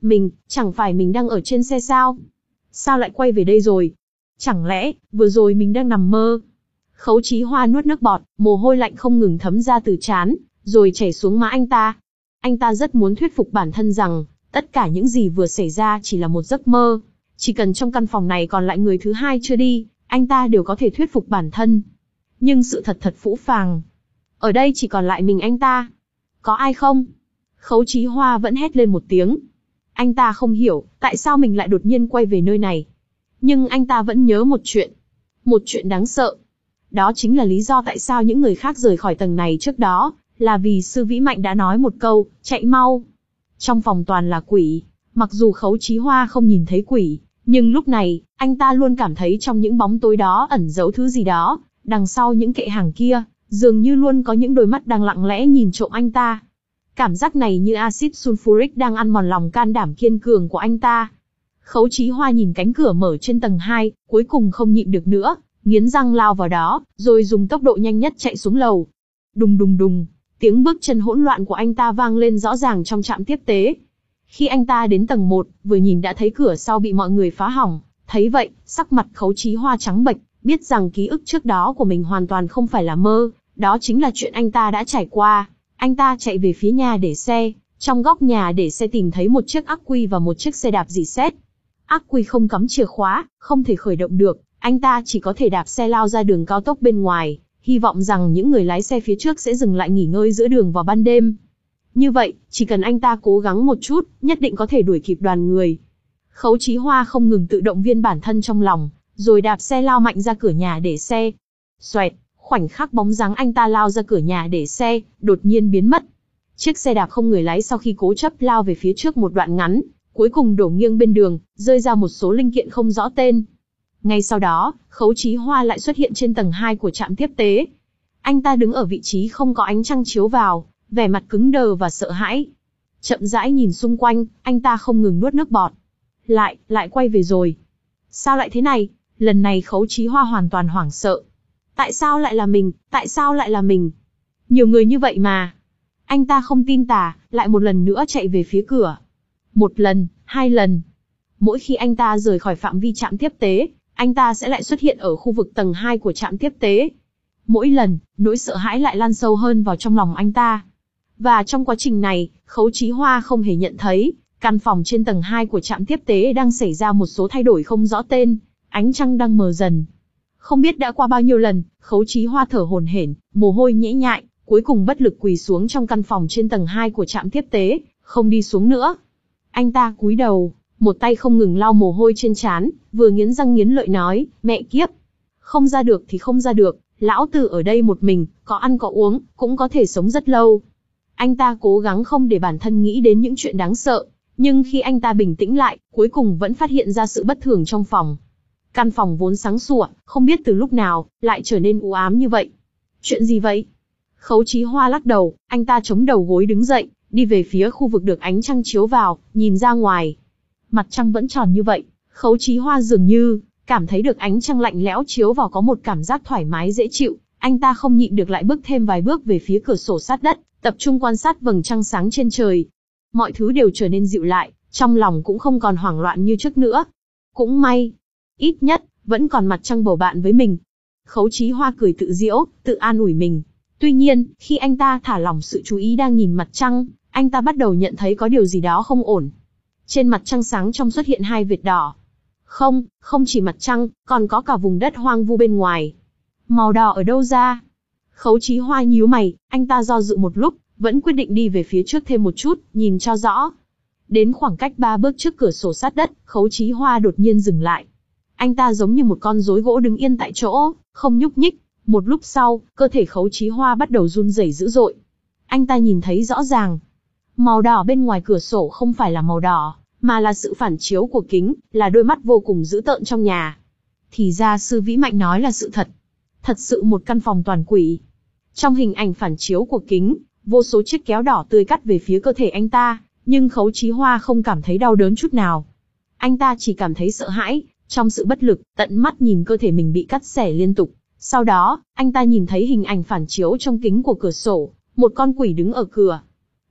Mình, chẳng phải mình đang ở trên xe sao? Sao lại quay về đây rồi? Chẳng lẽ, vừa rồi mình đang nằm mơ? Khấu Chí Hoa nuốt nước bọt, mồ hôi lạnh không ngừng thấm ra từ trán, rồi chảy xuống má anh ta. Anh ta rất muốn thuyết phục bản thân rằng, tất cả những gì vừa xảy ra chỉ là một giấc mơ. Chỉ cần trong căn phòng này còn lại người thứ hai chưa đi, anh ta đều có thể thuyết phục bản thân. Nhưng sự thật thật phũ phàng. Ở đây chỉ còn lại mình anh ta. Có ai không? Khấu Chí Hoa vẫn hét lên một tiếng. Anh ta không hiểu, tại sao mình lại đột nhiên quay về nơi này. Nhưng anh ta vẫn nhớ một chuyện. Một chuyện đáng sợ. Đó chính là lý do tại sao những người khác rời khỏi tầng này trước đó, là vì Sư Vĩ Mạnh đã nói một câu, chạy mau. Trong phòng toàn là quỷ. Mặc dù Khấu Chí Hoa không nhìn thấy quỷ, nhưng lúc này, anh ta luôn cảm thấy trong những bóng tối đó ẩn giấu thứ gì đó. Đằng sau những kệ hàng kia, dường như luôn có những đôi mắt đang lặng lẽ nhìn trộm anh ta. Cảm giác này như axit sulfuric đang ăn mòn lòng can đảm kiên cường của anh ta. Khấu Chí Hoa nhìn cánh cửa mở trên tầng hai, cuối cùng không nhịn được nữa, nghiến răng lao vào đó, rồi dùng tốc độ nhanh nhất chạy xuống lầu. Đùng đùng đùng, tiếng bước chân hỗn loạn của anh ta vang lên rõ ràng trong trạm tiếp tế. Khi anh ta đến tầng một, vừa nhìn đã thấy cửa sau bị mọi người phá hỏng, thấy vậy, sắc mặt Khấu Chí Hoa trắng bệch, biết rằng ký ức trước đó của mình hoàn toàn không phải là mơ, đó chính là chuyện anh ta đã trải qua. Anh ta chạy về phía nhà để xe, trong góc nhà để xe tìm thấy một chiếc ắc quy và một chiếc xe đạp rỉ sét. Ắc quy không cắm chìa khóa, không thể khởi động được, anh ta chỉ có thể đạp xe lao ra đường cao tốc bên ngoài, hy vọng rằng những người lái xe phía trước sẽ dừng lại nghỉ ngơi giữa đường vào ban đêm. Như vậy, chỉ cần anh ta cố gắng một chút, nhất định có thể đuổi kịp đoàn người. Khấu Chí Hoa không ngừng tự động viên bản thân trong lòng, rồi đạp xe lao mạnh ra cửa nhà để xe. Xoẹt, khoảnh khắc bóng dáng anh ta lao ra cửa nhà để xe, đột nhiên biến mất. Chiếc xe đạp không người lái sau khi cố chấp lao về phía trước một đoạn ngắn, cuối cùng đổ nghiêng bên đường, rơi ra một số linh kiện không rõ tên. Ngay sau đó, Khấu Chí Hoa lại xuất hiện trên tầng hai của trạm tiếp tế. Anh ta đứng ở vị trí không có ánh trăng chiếu vào, vẻ mặt cứng đờ và sợ hãi. Chậm rãi nhìn xung quanh, anh ta không ngừng nuốt nước bọt. Lại, lại quay về rồi. Sao lại thế này? Lần này Khấu Chí Hoa hoàn toàn hoảng sợ. Tại sao lại là mình? Tại sao lại là mình? Nhiều người như vậy mà. Anh ta không tin tà, lại một lần nữa chạy về phía cửa. Một lần, hai lần. Mỗi khi anh ta rời khỏi phạm vi trạm tiếp tế, anh ta sẽ lại xuất hiện ở khu vực tầng hai của trạm tiếp tế. Mỗi lần, nỗi sợ hãi lại lan sâu hơn vào trong lòng anh ta. Và trong quá trình này, Khấu Chí Hoa không hề nhận thấy, căn phòng trên tầng hai của trạm tiếp tế đang xảy ra một số thay đổi không rõ tên, ánh trăng đang mờ dần. Không biết đã qua bao nhiêu lần, Khấu Chí Hoa thở hổn hển, mồ hôi nhễ nhại, cuối cùng bất lực quỳ xuống trong căn phòng trên tầng hai của trạm tiếp tế, không đi xuống nữa. Anh ta cúi đầu, một tay không ngừng lau mồ hôi trên trán, vừa nghiến răng nghiến lợi nói, mẹ kiếp. Không ra được thì không ra được, lão tử ở đây một mình, có ăn có uống, cũng có thể sống rất lâu. Anh ta cố gắng không để bản thân nghĩ đến những chuyện đáng sợ, nhưng khi anh ta bình tĩnh lại, cuối cùng vẫn phát hiện ra sự bất thường trong phòng. Căn phòng vốn sáng sủa, không biết từ lúc nào, lại trở nên u ám như vậy. Chuyện gì vậy? Khấu Chí Hoa lắc đầu, anh ta chống đầu gối đứng dậy, đi về phía khu vực được ánh trăng chiếu vào, nhìn ra ngoài. Mặt trăng vẫn tròn như vậy, Khấu Chí Hoa dường như cảm thấy được ánh trăng lạnh lẽo chiếu vào có một cảm giác thoải mái dễ chịu, anh ta không nhịn được lại bước thêm vài bước về phía cửa sổ sát đất, tập trung quan sát vầng trăng sáng trên trời. Mọi thứ đều trở nên dịu lại, trong lòng cũng không còn hoảng loạn như trước nữa. Cũng may, ít nhất, vẫn còn mặt trăng bầu bạn với mình. Khấu Chí Hoa cười tự giễu, tự an ủi mình. Tuy nhiên, khi anh ta thả lỏng sự chú ý đang nhìn mặt trăng, anh ta bắt đầu nhận thấy có điều gì đó không ổn. Trên mặt trăng sáng trong xuất hiện hai vệt đỏ. Không, không chỉ mặt trăng, còn có cả vùng đất hoang vu bên ngoài. Màu đỏ ở đâu ra? Khấu Chí Hoa nhíu mày, anh ta do dự một lúc, vẫn quyết định đi về phía trước thêm một chút, nhìn cho rõ. Đến khoảng cách ba bước trước cửa sổ sát đất, Khấu Chí Hoa đột nhiên dừng lại. Anh ta giống như một con rối gỗ đứng yên tại chỗ, không nhúc nhích. Một lúc sau, cơ thể Khấu Chí Hoa bắt đầu run rẩy dữ dội. Anh ta nhìn thấy rõ ràng. Màu đỏ bên ngoài cửa sổ không phải là màu đỏ, mà là sự phản chiếu của kính, là đôi mắt vô cùng dữ tợn trong nhà. Thì ra Sư Vĩ Mạnh nói là sự thật. Thật sự một căn phòng toàn quỷ. Trong hình ảnh phản chiếu của kính, vô số chiếc kéo đỏ tươi cắt về phía cơ thể anh ta, nhưng Khấu Chí Hoa không cảm thấy đau đớn chút nào. Anh ta chỉ cảm thấy sợ hãi, trong sự bất lực, tận mắt nhìn cơ thể mình bị cắt xẻ liên tục. Sau đó, anh ta nhìn thấy hình ảnh phản chiếu trong kính của cửa sổ, một con quỷ đứng ở cửa.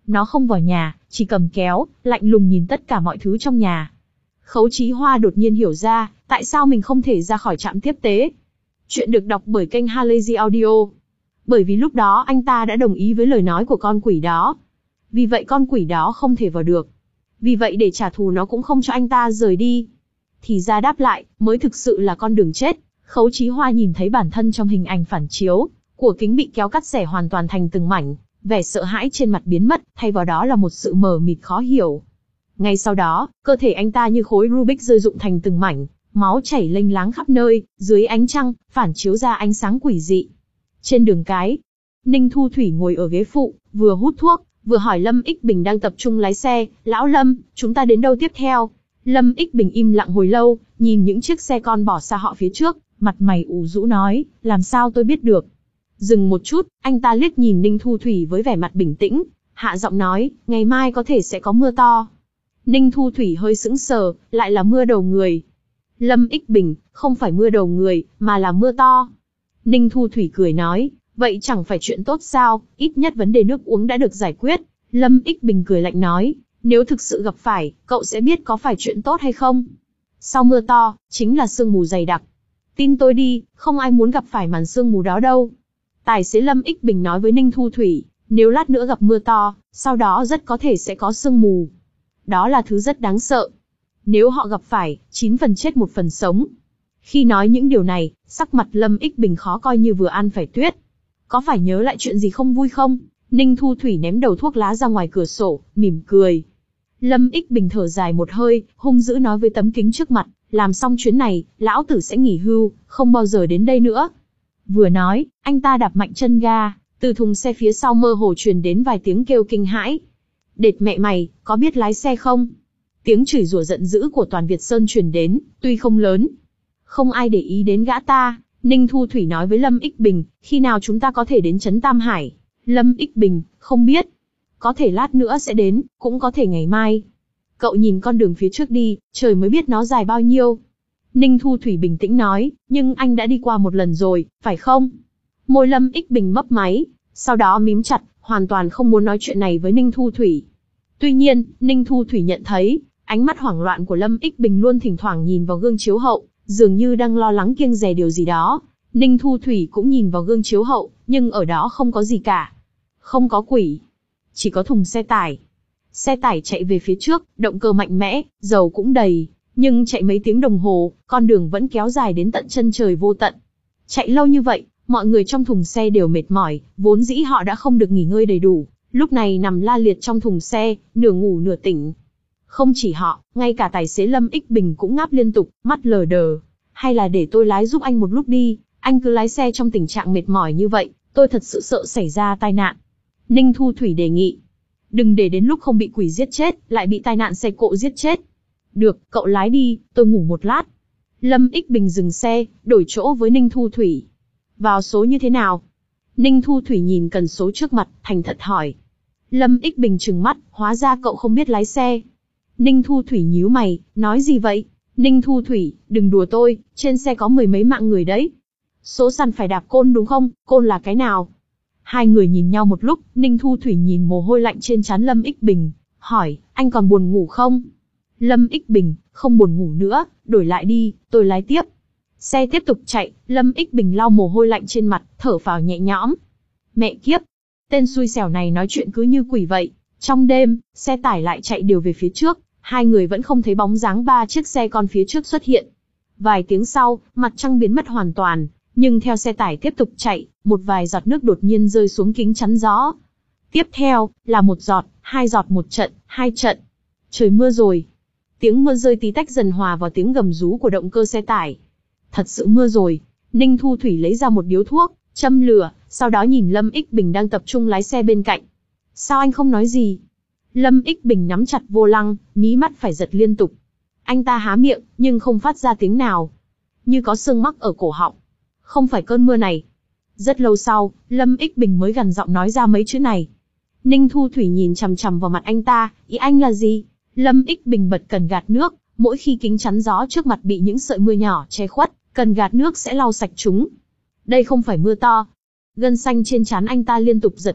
Nó không vào nhà, chỉ cầm kéo, lạnh lùng nhìn tất cả mọi thứ trong nhà. Khấu Chí Hoa đột nhiên hiểu ra, tại sao mình không thể ra khỏi trạm tiếp tế. Chuyện được đọc bởi kênh Halazy Audio. Bởi vì lúc đó anh ta đã đồng ý với lời nói của con quỷ đó. Vì vậy con quỷ đó không thể vào được. Vì vậy để trả thù nó cũng không cho anh ta rời đi. Thì ra đáp lại, mới thực sự là con đường chết. Khấu Chí Hoa nhìn thấy bản thân trong hình ảnh phản chiếu của kính bị kéo cắt xẻ hoàn toàn thành từng mảnh, vẻ sợ hãi trên mặt biến mất, thay vào đó là một sự mờ mịt khó hiểu. Ngay sau đó, cơ thể anh ta như khối Rubik rơi rụng thành từng mảnh, máu chảy lênh láng khắp nơi, dưới ánh trăng, phản chiếu ra ánh sáng quỷ dị. Trên đường cái, Ninh Thu Thủy ngồi ở ghế phụ, vừa hút thuốc, vừa hỏi Lâm Ích Bình đang tập trung lái xe, "Lão Lâm, chúng ta đến đâu tiếp theo?" Lâm Ích Bình im lặng hồi lâu, nhìn những chiếc xe con bỏ xa họ phía trước, mặt mày ủ rũ nói, "Làm sao tôi biết được?" Dừng một chút, anh ta liếc nhìn Ninh Thu Thủy với vẻ mặt bình tĩnh, hạ giọng nói, "Ngày mai có thể sẽ có mưa to." Ninh Thu Thủy hơi sững sờ, lại là mưa đầu người. Lâm Ích Bình, không phải mưa đầu người, mà là mưa to. Ninh Thu Thủy cười nói, vậy chẳng phải chuyện tốt sao, ít nhất vấn đề nước uống đã được giải quyết. Lâm Ích Bình cười lạnh nói, nếu thực sự gặp phải, cậu sẽ biết có phải chuyện tốt hay không. Sau mưa to, chính là sương mù dày đặc. Tin tôi đi, không ai muốn gặp phải màn sương mù đó đâu. Tài xế Lâm Ích Bình nói với Ninh Thu Thủy, nếu lát nữa gặp mưa to, sau đó rất có thể sẽ có sương mù. Đó là thứ rất đáng sợ. Nếu họ gặp phải, chín phần chết một phần sống. Khi nói những điều này, sắc mặt Lâm Ích Bình khó coi như vừa ăn phải tuyết. Có phải nhớ lại chuyện gì không vui không? Ninh Thu Thủy ném đầu thuốc lá ra ngoài cửa sổ, mỉm cười. Lâm Ích Bình thở dài một hơi, hung dữ nói với tấm kính trước mặt, làm xong chuyến này, lão tử sẽ nghỉ hưu, không bao giờ đến đây nữa. Vừa nói, anh ta đạp mạnh chân ga, từ thùng xe phía sau mơ hồ truyền đến vài tiếng kêu kinh hãi. Đệt mẹ mày, có biết lái xe không? Tiếng chửi rủa giận dữ của Toàn Việt Sơn truyền đến, tuy không lớn. Không ai để ý đến gã ta, Ninh Thu Thủy nói với Lâm Ích Bình, khi nào chúng ta có thể đến trấn Tam Hải? Lâm Ích Bình, không biết. Có thể lát nữa sẽ đến, cũng có thể ngày mai. Cậu nhìn con đường phía trước đi, trời mới biết nó dài bao nhiêu. Ninh Thu Thủy bình tĩnh nói, nhưng anh đã đi qua một lần rồi, phải không? Môi Lâm Ích Bình mấp máy, sau đó mím chặt, hoàn toàn không muốn nói chuyện này với Ninh Thu Thủy. Tuy nhiên, Ninh Thu Thủy nhận thấy, ánh mắt hoảng loạn của Lâm Ích Bình luôn thỉnh thoảng nhìn vào gương chiếu hậu, dường như đang lo lắng kiêng dè điều gì đó. Ninh Thu Thủy cũng nhìn vào gương chiếu hậu, nhưng ở đó không có gì cả. Không có quỷ. Chỉ có thùng xe tải. Xe tải chạy về phía trước, động cơ mạnh mẽ, dầu cũng đầy. Nhưng chạy mấy tiếng đồng hồ, con đường vẫn kéo dài đến tận chân trời vô tận. Chạy lâu như vậy, mọi người trong thùng xe đều mệt mỏi, vốn dĩ họ đã không được nghỉ ngơi đầy đủ. Lúc này nằm la liệt trong thùng xe, nửa ngủ nửa tỉnh. Không chỉ họ, ngay cả tài xế Lâm Ích Bình cũng ngáp liên tục, mắt lờ đờ. Hay là để tôi lái giúp anh một lúc đi, anh cứ lái xe trong tình trạng mệt mỏi như vậy, tôi thật sự sợ xảy ra tai nạn. Ninh Thu Thủy đề nghị. Đừng để đến lúc không bị quỷ giết chết, lại bị tai nạn xe cộ giết chết. Được, cậu lái đi, tôi ngủ một lát. Lâm Ích Bình dừng xe, đổi chỗ với Ninh Thu Thủy. Vào số như thế nào? Ninh Thu Thủy nhìn cần số trước mặt, thành thật hỏi. Lâm Ích Bình trừng mắt, hóa ra cậu không biết lái xe. Ninh Thu Thủy nhíu mày, nói gì vậy? Ninh Thu Thủy, đừng đùa tôi, trên xe có mười mấy mạng người đấy. Số săn phải đạp côn đúng không? Côn là cái nào? Hai người nhìn nhau một lúc, Ninh Thu Thủy nhìn mồ hôi lạnh trên trán Lâm Ích Bình, hỏi, anh còn buồn ngủ không? Lâm Ích Bình, không buồn ngủ nữa, đổi lại đi, tôi lái tiếp. Xe tiếp tục chạy, Lâm Ích Bình lau mồ hôi lạnh trên mặt, thở phào nhẹ nhõm. Mẹ kiếp, tên xui xẻo này nói chuyện cứ như quỷ vậy. Trong đêm, xe tải lại chạy đều về phía trước, hai người vẫn không thấy bóng dáng ba chiếc xe con phía trước xuất hiện. Vài tiếng sau, mặt trăng biến mất hoàn toàn, nhưng theo xe tải tiếp tục chạy, một vài giọt nước đột nhiên rơi xuống kính chắn gió. Tiếp theo, là một giọt, hai giọt một trận, hai trận. Trời mưa rồi. Tiếng mưa rơi tí tách dần hòa vào tiếng gầm rú của động cơ xe tải. Thật sự mưa rồi. Ninh Thu Thủy lấy ra một điếu thuốc, châm lửa, sau đó nhìn Lâm Ích Bình đang tập trung lái xe bên cạnh. Sao anh không nói gì? Lâm Ích Bình nắm chặt vô lăng, mí mắt phải giật liên tục. Anh ta há miệng, nhưng không phát ra tiếng nào. Như có sương mắc ở cổ họng. Không phải cơn mưa này. Rất lâu sau, Lâm Ích Bình mới gằn giọng nói ra mấy chữ này. Ninh Thu Thủy nhìn chằm chằm vào mặt anh ta, ý anh là gì? Lâm Ích Bình bật cần gạt nước, mỗi khi kính chắn gió trước mặt bị những sợi mưa nhỏ che khuất, cần gạt nước sẽ lau sạch chúng. Đây không phải mưa to. Gân xanh trên trán anh ta liên tục giật mạnh,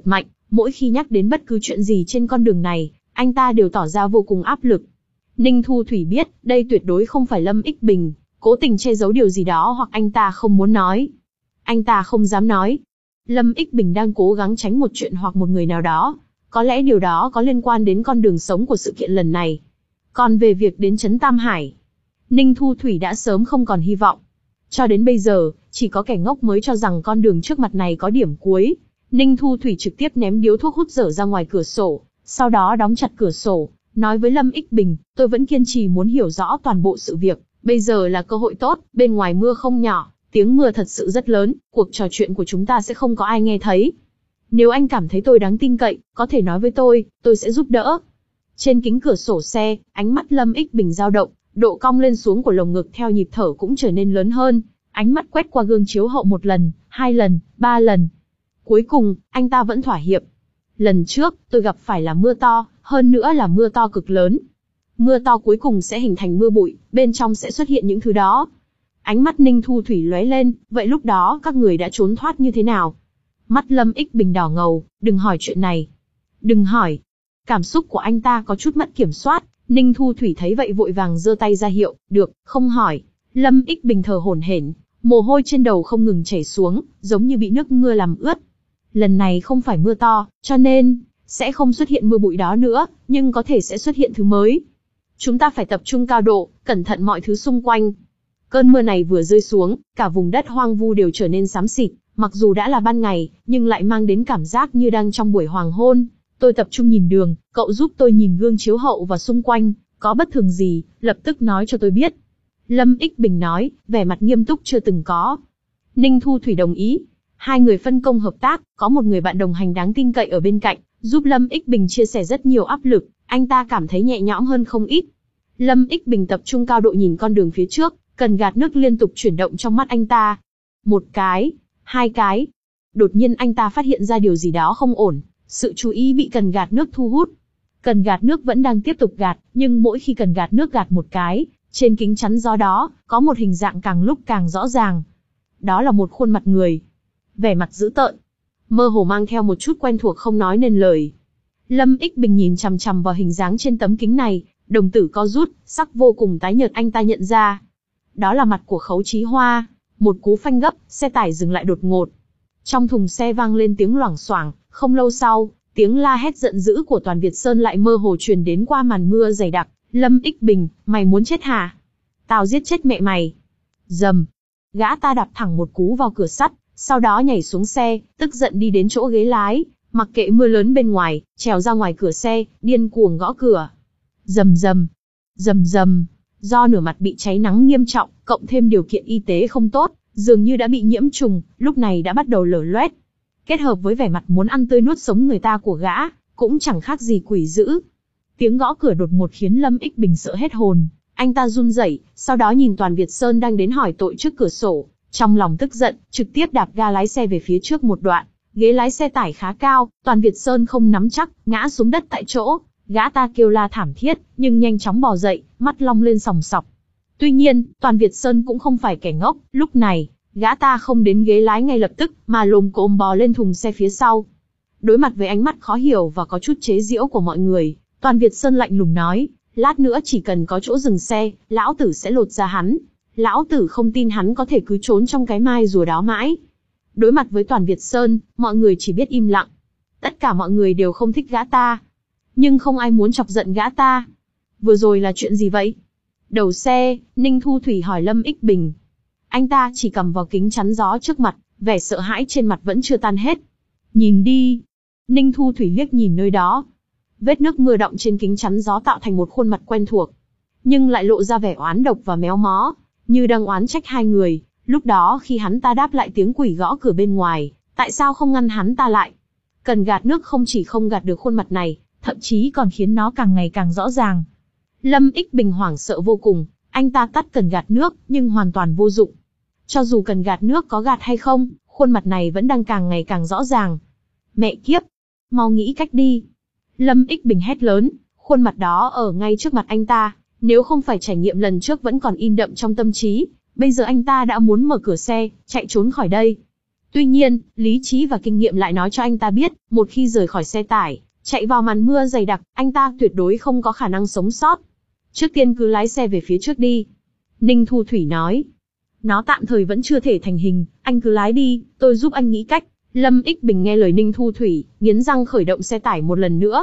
Mỗi khi nhắc đến bất cứ chuyện gì trên con đường này, anh ta đều tỏ ra vô cùng áp lực. Ninh Thu Thủy biết, đây tuyệt đối không phải Lâm Ích Bình, cố tình che giấu điều gì đó hoặc anh ta không muốn nói. Anh ta không dám nói. Lâm Ích Bình đang cố gắng tránh một chuyện hoặc một người nào đó. Có lẽ điều đó có liên quan đến con đường sống của sự kiện lần này. Còn về việc đến Trấn Tam Hải, Ninh Thu Thủy đã sớm không còn hy vọng. Cho đến bây giờ, chỉ có kẻ ngốc mới cho rằng con đường trước mặt này có điểm cuối. Ninh Thu Thủy trực tiếp ném điếu thuốc hút dở ra ngoài cửa sổ, sau đó đóng chặt cửa sổ, nói với Lâm Ích Bình, tôi vẫn kiên trì muốn hiểu rõ toàn bộ sự việc, bây giờ là cơ hội tốt, bên ngoài mưa không nhỏ, tiếng mưa thật sự rất lớn, cuộc trò chuyện của chúng ta sẽ không có ai nghe thấy. Nếu anh cảm thấy tôi đáng tin cậy, có thể nói với tôi, tôi sẽ giúp đỡ. Trên kính cửa sổ xe, ánh mắt Lâm Ích Bình dao động, độ cong lên xuống của lồng ngực theo nhịp thở cũng trở nên lớn hơn, ánh mắt quét qua gương chiếu hậu một lần, hai lần, ba lần. Cuối cùng, anh ta vẫn thỏa hiệp. Lần trước, tôi gặp phải là mưa to, hơn nữa là mưa to cực lớn. Mưa to cuối cùng sẽ hình thành mưa bụi, bên trong sẽ xuất hiện những thứ đó. Ánh mắt Ninh Thu Thủy lóe lên, vậy lúc đó các người đã trốn thoát như thế nào? Mắt Lâm Ích Bình đỏ ngầu, đừng hỏi chuyện này. Đừng hỏi. Cảm xúc của anh ta có chút mất kiểm soát, Ninh Thu Thủy thấy vậy vội vàng giơ tay ra hiệu, được, không hỏi. Lâm Ích Bình thở hổn hển, mồ hôi trên đầu không ngừng chảy xuống, giống như bị nước mưa làm ướt. Lần này không phải mưa to, cho nên sẽ không xuất hiện mưa bụi đó nữa, nhưng có thể sẽ xuất hiện thứ mới. Chúng ta phải tập trung cao độ, cẩn thận mọi thứ xung quanh. Cơn mưa này vừa rơi xuống, cả vùng đất hoang vu đều trở nên xám xịt, mặc dù đã là ban ngày, nhưng lại mang đến cảm giác như đang trong buổi hoàng hôn. Tôi tập trung nhìn đường, cậu giúp tôi nhìn gương chiếu hậu và xung quanh, có bất thường gì, lập tức nói cho tôi biết. Lâm Ích Bình nói, vẻ mặt nghiêm túc chưa từng có. Ninh Thu Thủy đồng ý. Hai người phân công hợp tác, có một người bạn đồng hành đáng tin cậy ở bên cạnh, giúp Lâm Ích Bình chia sẻ rất nhiều áp lực, anh ta cảm thấy nhẹ nhõm hơn không ít. Lâm Ích Bình tập trung cao độ nhìn con đường phía trước, cần gạt nước liên tục chuyển động trong mắt anh ta. Một cái, hai cái. Đột nhiên anh ta phát hiện ra điều gì đó không ổn, sự chú ý bị cần gạt nước thu hút. Cần gạt nước vẫn đang tiếp tục gạt, nhưng mỗi khi cần gạt nước gạt một cái, trên kính chắn gió đó, có một hình dạng càng lúc càng rõ ràng. Đó là một khuôn mặt người. Vẻ mặt dữ tợn, mơ hồ mang theo một chút quen thuộc không nói nên lời. Lâm Ích Bình nhìn chằm chằm vào hình dáng trên tấm kính này, đồng tử co rút, sắc vô cùng tái nhợt anh ta nhận ra. Đó là mặt của Khấu Chí Hoa. Một cú phanh gấp, xe tải dừng lại đột ngột. Trong thùng xe vang lên tiếng loảng xoảng, không lâu sau, tiếng la hét giận dữ của Toàn Việt Sơn lại mơ hồ truyền đến qua màn mưa dày đặc. Lâm Ích Bình, mày muốn chết hả? Tao giết chết mẹ mày. Dầm. Gã ta đạp thẳng một cú vào cửa sắt, sau đó nhảy xuống xe, tức giận đi đến chỗ ghế lái, mặc kệ mưa lớn bên ngoài, trèo ra ngoài cửa xe, điên cuồng gõ cửa. Rầm rầm, rầm rầm. Do nửa mặt bị cháy nắng nghiêm trọng, cộng thêm điều kiện y tế không tốt, dường như đã bị nhiễm trùng, lúc này đã bắt đầu lở loét. Kết hợp với vẻ mặt muốn ăn tươi nuốt sống người ta của gã, cũng chẳng khác gì quỷ dữ. Tiếng gõ cửa đột ngột khiến Lâm Ích Bình sợ hết hồn, anh ta run rẩy, sau đó nhìn Toàn Việt Sơn đang đến hỏi tội trước cửa sổ, trong lòng tức giận, trực tiếp đạp ga lái xe về phía trước một đoạn. Ghế lái xe tải khá cao, Toàn Việt Sơn không nắm chắc, ngã xuống đất tại chỗ. Gã ta kêu la thảm thiết, nhưng nhanh chóng bò dậy, mắt long lên sòng sọc. Tuy nhiên, Toàn Việt Sơn cũng không phải kẻ ngốc, lúc này, gã ta không đến ghế lái ngay lập tức, mà lồm cồm bò lên thùng xe phía sau. Đối mặt với ánh mắt khó hiểu và có chút chế giễu của mọi người, Toàn Việt Sơn lạnh lùng nói, lát nữa chỉ cần có chỗ dừng xe, lão tử sẽ lột ra hắn. Lão tử không tin hắn có thể cứ trốn trong cái mai rùa đó mãi. Đối mặt với Toàn Việt Sơn, mọi người chỉ biết im lặng. Tất cả mọi người đều không thích gã ta. Nhưng không ai muốn chọc giận gã ta. Vừa rồi là chuyện gì vậy? Đầu xe, Ninh Thu Thủy hỏi Lâm Ích Bình. Anh ta chỉ cầm vào kính chắn gió trước mặt, vẻ sợ hãi trên mặt vẫn chưa tan hết. Nhìn đi. Ninh Thu Thủy liếc nhìn nơi đó. Vết nước mưa đọng trên kính chắn gió tạo thành một khuôn mặt quen thuộc. Nhưng lại lộ ra vẻ oán độc và méo mó, như đang oán trách hai người. Lúc đó khi hắn ta đáp lại tiếng quỷ gõ cửa bên ngoài, tại sao không ngăn hắn ta lại? Cần gạt nước không chỉ không gạt được khuôn mặt này, thậm chí còn khiến nó càng ngày càng rõ ràng. Lâm Ích Bình hoảng sợ vô cùng, anh ta tắt cần gạt nước, nhưng hoàn toàn vô dụng. Cho dù cần gạt nước có gạt hay không, khuôn mặt này vẫn đang càng ngày càng rõ ràng. Mẹ kiếp! Mau nghĩ cách đi! Lâm Ích Bình hét lớn, khuôn mặt đó ở ngay trước mặt anh ta, nếu không phải trải nghiệm lần trước vẫn còn in đậm trong tâm trí, bây giờ anh ta đã muốn mở cửa xe, chạy trốn khỏi đây. Tuy nhiên, lý trí và kinh nghiệm lại nói cho anh ta biết, một khi rời khỏi xe tải, chạy vào màn mưa dày đặc, anh ta tuyệt đối không có khả năng sống sót. Trước tiên cứ lái xe về phía trước đi. Ninh Thu Thủy nói. Nó tạm thời vẫn chưa thể thành hình, anh cứ lái đi, tôi giúp anh nghĩ cách. Lâm Ích Bình nghe lời Ninh Thu Thủy, nghiến răng khởi động xe tải một lần nữa.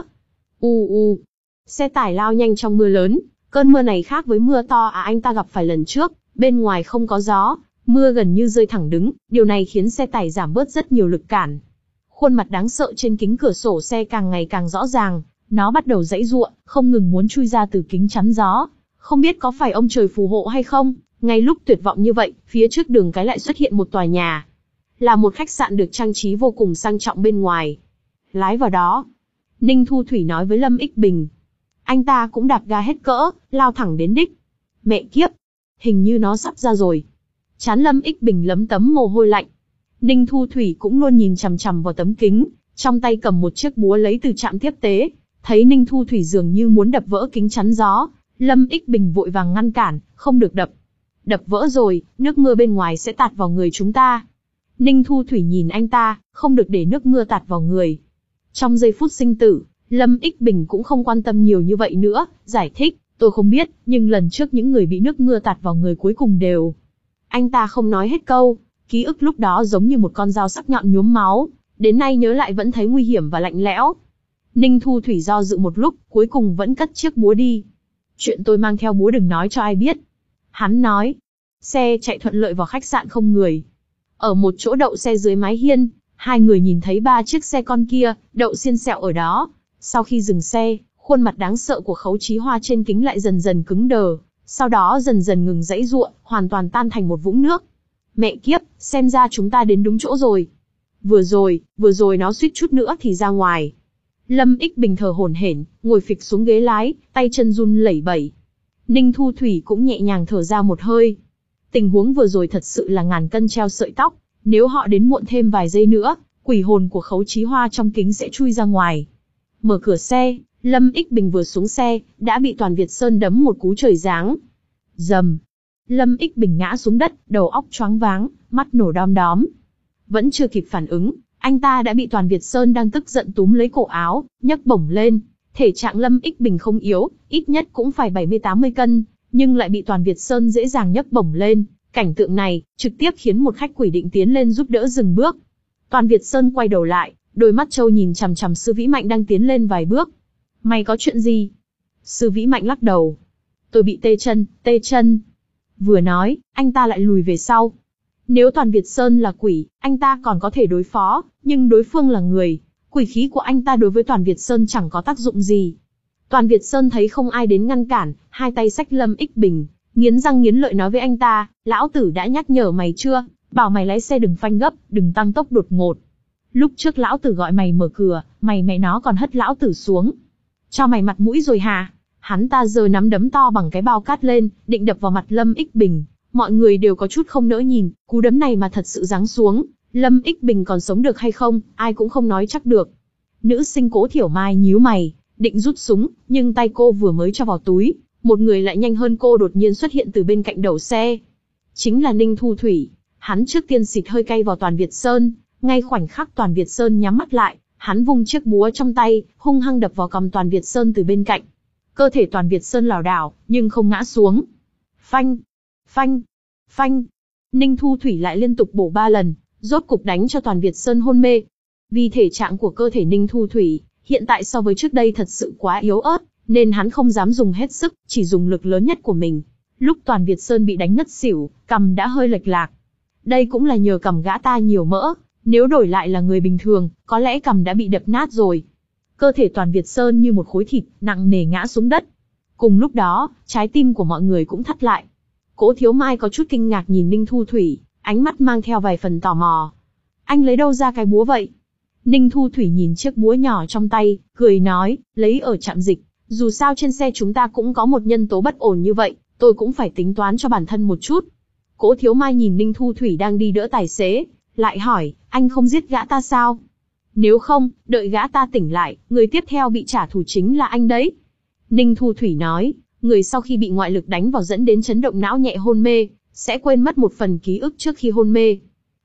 U u. Xe tải lao nhanh trong mưa lớn, cơn mưa này khác với mưa to à anh ta gặp phải lần trước, bên ngoài không có gió, mưa gần như rơi thẳng đứng, điều này khiến xe tải giảm bớt rất nhiều lực cản. Khuôn mặt đáng sợ trên kính cửa sổ xe càng ngày càng rõ ràng, nó bắt đầu giãy giụa, không ngừng muốn chui ra từ kính chắn gió. Không biết có phải ông trời phù hộ hay không, ngay lúc tuyệt vọng như vậy, phía trước đường cái lại xuất hiện một tòa nhà. Là một khách sạn được trang trí vô cùng sang trọng bên ngoài. Lái vào đó. Ninh Thu Thủy nói với Lâm Ích Bình. Anh ta cũng đạp ga hết cỡ, lao thẳng đến đích. Mẹ kiếp! Hình như nó sắp ra rồi. Trán Lâm Ích Bình lấm tấm mồ hôi lạnh. Ninh Thu Thủy cũng luôn nhìn chằm chằm vào tấm kính, trong tay cầm một chiếc búa lấy từ trạm tiếp tế. Thấy Ninh Thu Thủy dường như muốn đập vỡ kính chắn gió, Lâm Ích Bình vội vàng ngăn cản, không được đập. Đập vỡ rồi, nước mưa bên ngoài sẽ tạt vào người chúng ta. Ninh Thu Thủy nhìn anh ta, không được để nước mưa tạt vào người. Trong giây phút sinh tử, Lâm Ích Bình cũng không quan tâm nhiều như vậy nữa, giải thích, tôi không biết, nhưng lần trước những người bị nước mưa tạt vào người cuối cùng đều. Anh ta không nói hết câu, ký ức lúc đó giống như một con dao sắc nhọn nhuốm máu, đến nay nhớ lại vẫn thấy nguy hiểm và lạnh lẽo. Ninh Thu Thủy do dự một lúc, cuối cùng vẫn cất chiếc búa đi. Chuyện tôi mang theo búa đừng nói cho ai biết. Hắn nói. Xe chạy thuận lợi vào khách sạn không người. Ở một chỗ đậu xe dưới mái hiên, hai người nhìn thấy ba chiếc xe con kia, đậu xiên xẹo ở đó. Sau khi dừng xe, khuôn mặt đáng sợ của Khấu Chí Hoa trên kính lại dần dần cứng đờ, sau đó dần dần ngừng giãy giụa, hoàn toàn tan thành một vũng nước. Mẹ kiếp, xem ra chúng ta đến đúng chỗ rồi. Vừa rồi, vừa rồi nó suýt chút nữa thì ra ngoài. Lâm Ích Bình thở hổn hển, ngồi phịch xuống ghế lái, tay chân run lẩy bẩy. Ninh Thu Thủy cũng nhẹ nhàng thở ra một hơi. Tình huống vừa rồi thật sự là ngàn cân treo sợi tóc, nếu họ đến muộn thêm vài giây nữa, quỷ hồn của Khấu Chí Hoa trong kính sẽ chui ra ngoài. Mở cửa xe, Lâm Ích Bình vừa xuống xe, đã bị Toàn Việt Sơn đấm một cú trời giáng. Dầm. Lâm Ích Bình ngã xuống đất, đầu óc choáng váng, mắt nổ đom đóm. Vẫn chưa kịp phản ứng, anh ta đã bị Toàn Việt Sơn đang tức giận túm lấy cổ áo, nhấc bổng lên. Thể trạng Lâm Ích Bình không yếu, ít nhất cũng phải bảy mươi tám mươi cân, nhưng lại bị Toàn Việt Sơn dễ dàng nhấc bổng lên. Cảnh tượng này, trực tiếp khiến một khách quỷ định tiến lên giúp đỡ dừng bước. Toàn Việt Sơn quay đầu lại, đôi mắt trâu nhìn chằm chằm Sư Vĩ Mạnh đang tiến lên vài bước. Mày có chuyện gì? Sư Vĩ Mạnh lắc đầu. Tôi bị tê chân, tê chân. Vừa nói, anh ta lại lùi về sau. Nếu Toàn Việt Sơn là quỷ, anh ta còn có thể đối phó, nhưng đối phương là người. Quỷ khí của anh ta đối với Toàn Việt Sơn chẳng có tác dụng gì. Toàn Việt Sơn thấy không ai đến ngăn cản, hai tay xách Lâm Ích Bình, nghiến răng nghiến lợi nói với anh ta, lão tử đã nhắc nhở mày chưa, bảo mày lái xe đừng phanh gấp, đừng tăng tốc đột ngột. Lúc trước lão tử gọi mày mở cửa, mày mẹ nó còn hất lão tử xuống. Cho mày mặt mũi rồi hả? Hắn ta giơ nắm đấm to bằng cái bao cát lên, định đập vào mặt Lâm Ích Bình. Mọi người đều có chút không nỡ nhìn, cú đấm này mà thật sự giáng xuống, Lâm Ích Bình còn sống được hay không, ai cũng không nói chắc được. Nữ sinh Cố Thiểu Mai nhíu mày, định rút súng, nhưng tay cô vừa mới cho vào túi, một người lại nhanh hơn cô đột nhiên xuất hiện từ bên cạnh đầu xe. Chính là Ninh Thu Thủy. Hắn trước tiên xịt hơi cay vào Toàn Việt Sơn, ngay khoảnh khắc Toàn Việt Sơn nhắm mắt lại, hắn vung chiếc búa trong tay, hung hăng đập vào cằm Toàn Việt Sơn từ bên cạnh. Cơ thể Toàn Việt Sơn lảo đảo, nhưng không ngã xuống. Phanh, phanh, phanh. Ninh Thu Thủy lại liên tục bổ ba lần, rốt cục đánh cho Toàn Việt Sơn hôn mê. Vì thể trạng của cơ thể Ninh Thu Thủy, hiện tại so với trước đây thật sự quá yếu ớt, nên hắn không dám dùng hết sức, chỉ dùng lực lớn nhất của mình. Lúc Toàn Việt Sơn bị đánh ngất xỉu, cằm đã hơi lệch lạc. Đây cũng là nhờ cằm gã ta nhiều mỡ, nếu đổi lại là người bình thường, có lẽ cằm đã bị đập nát rồi. Cơ thể Toàn Việt Sơn như một khối thịt, nặng nề ngã xuống đất. Cùng lúc đó, trái tim của mọi người cũng thắt lại. Cố Thiếu Mai có chút kinh ngạc nhìn Ninh Thu Thủy, ánh mắt mang theo vài phần tò mò. Anh lấy đâu ra cái búa vậy? Ninh Thu Thủy nhìn chiếc búa nhỏ trong tay, cười nói, lấy ở trạm dịch. Dù sao trên xe chúng ta cũng có một nhân tố bất ổn như vậy, tôi cũng phải tính toán cho bản thân một chút. Cố Thiếu Mai nhìn Ninh Thu Thủy đang đi đỡ tài xế, lại hỏi, anh không giết gã ta sao? Nếu không, đợi gã ta tỉnh lại, người tiếp theo bị trả thù chính là anh đấy. Ninh Thu Thủy nói, người sau khi bị ngoại lực đánh vào dẫn đến chấn động não nhẹ hôn mê, sẽ quên mất một phần ký ức trước khi hôn mê.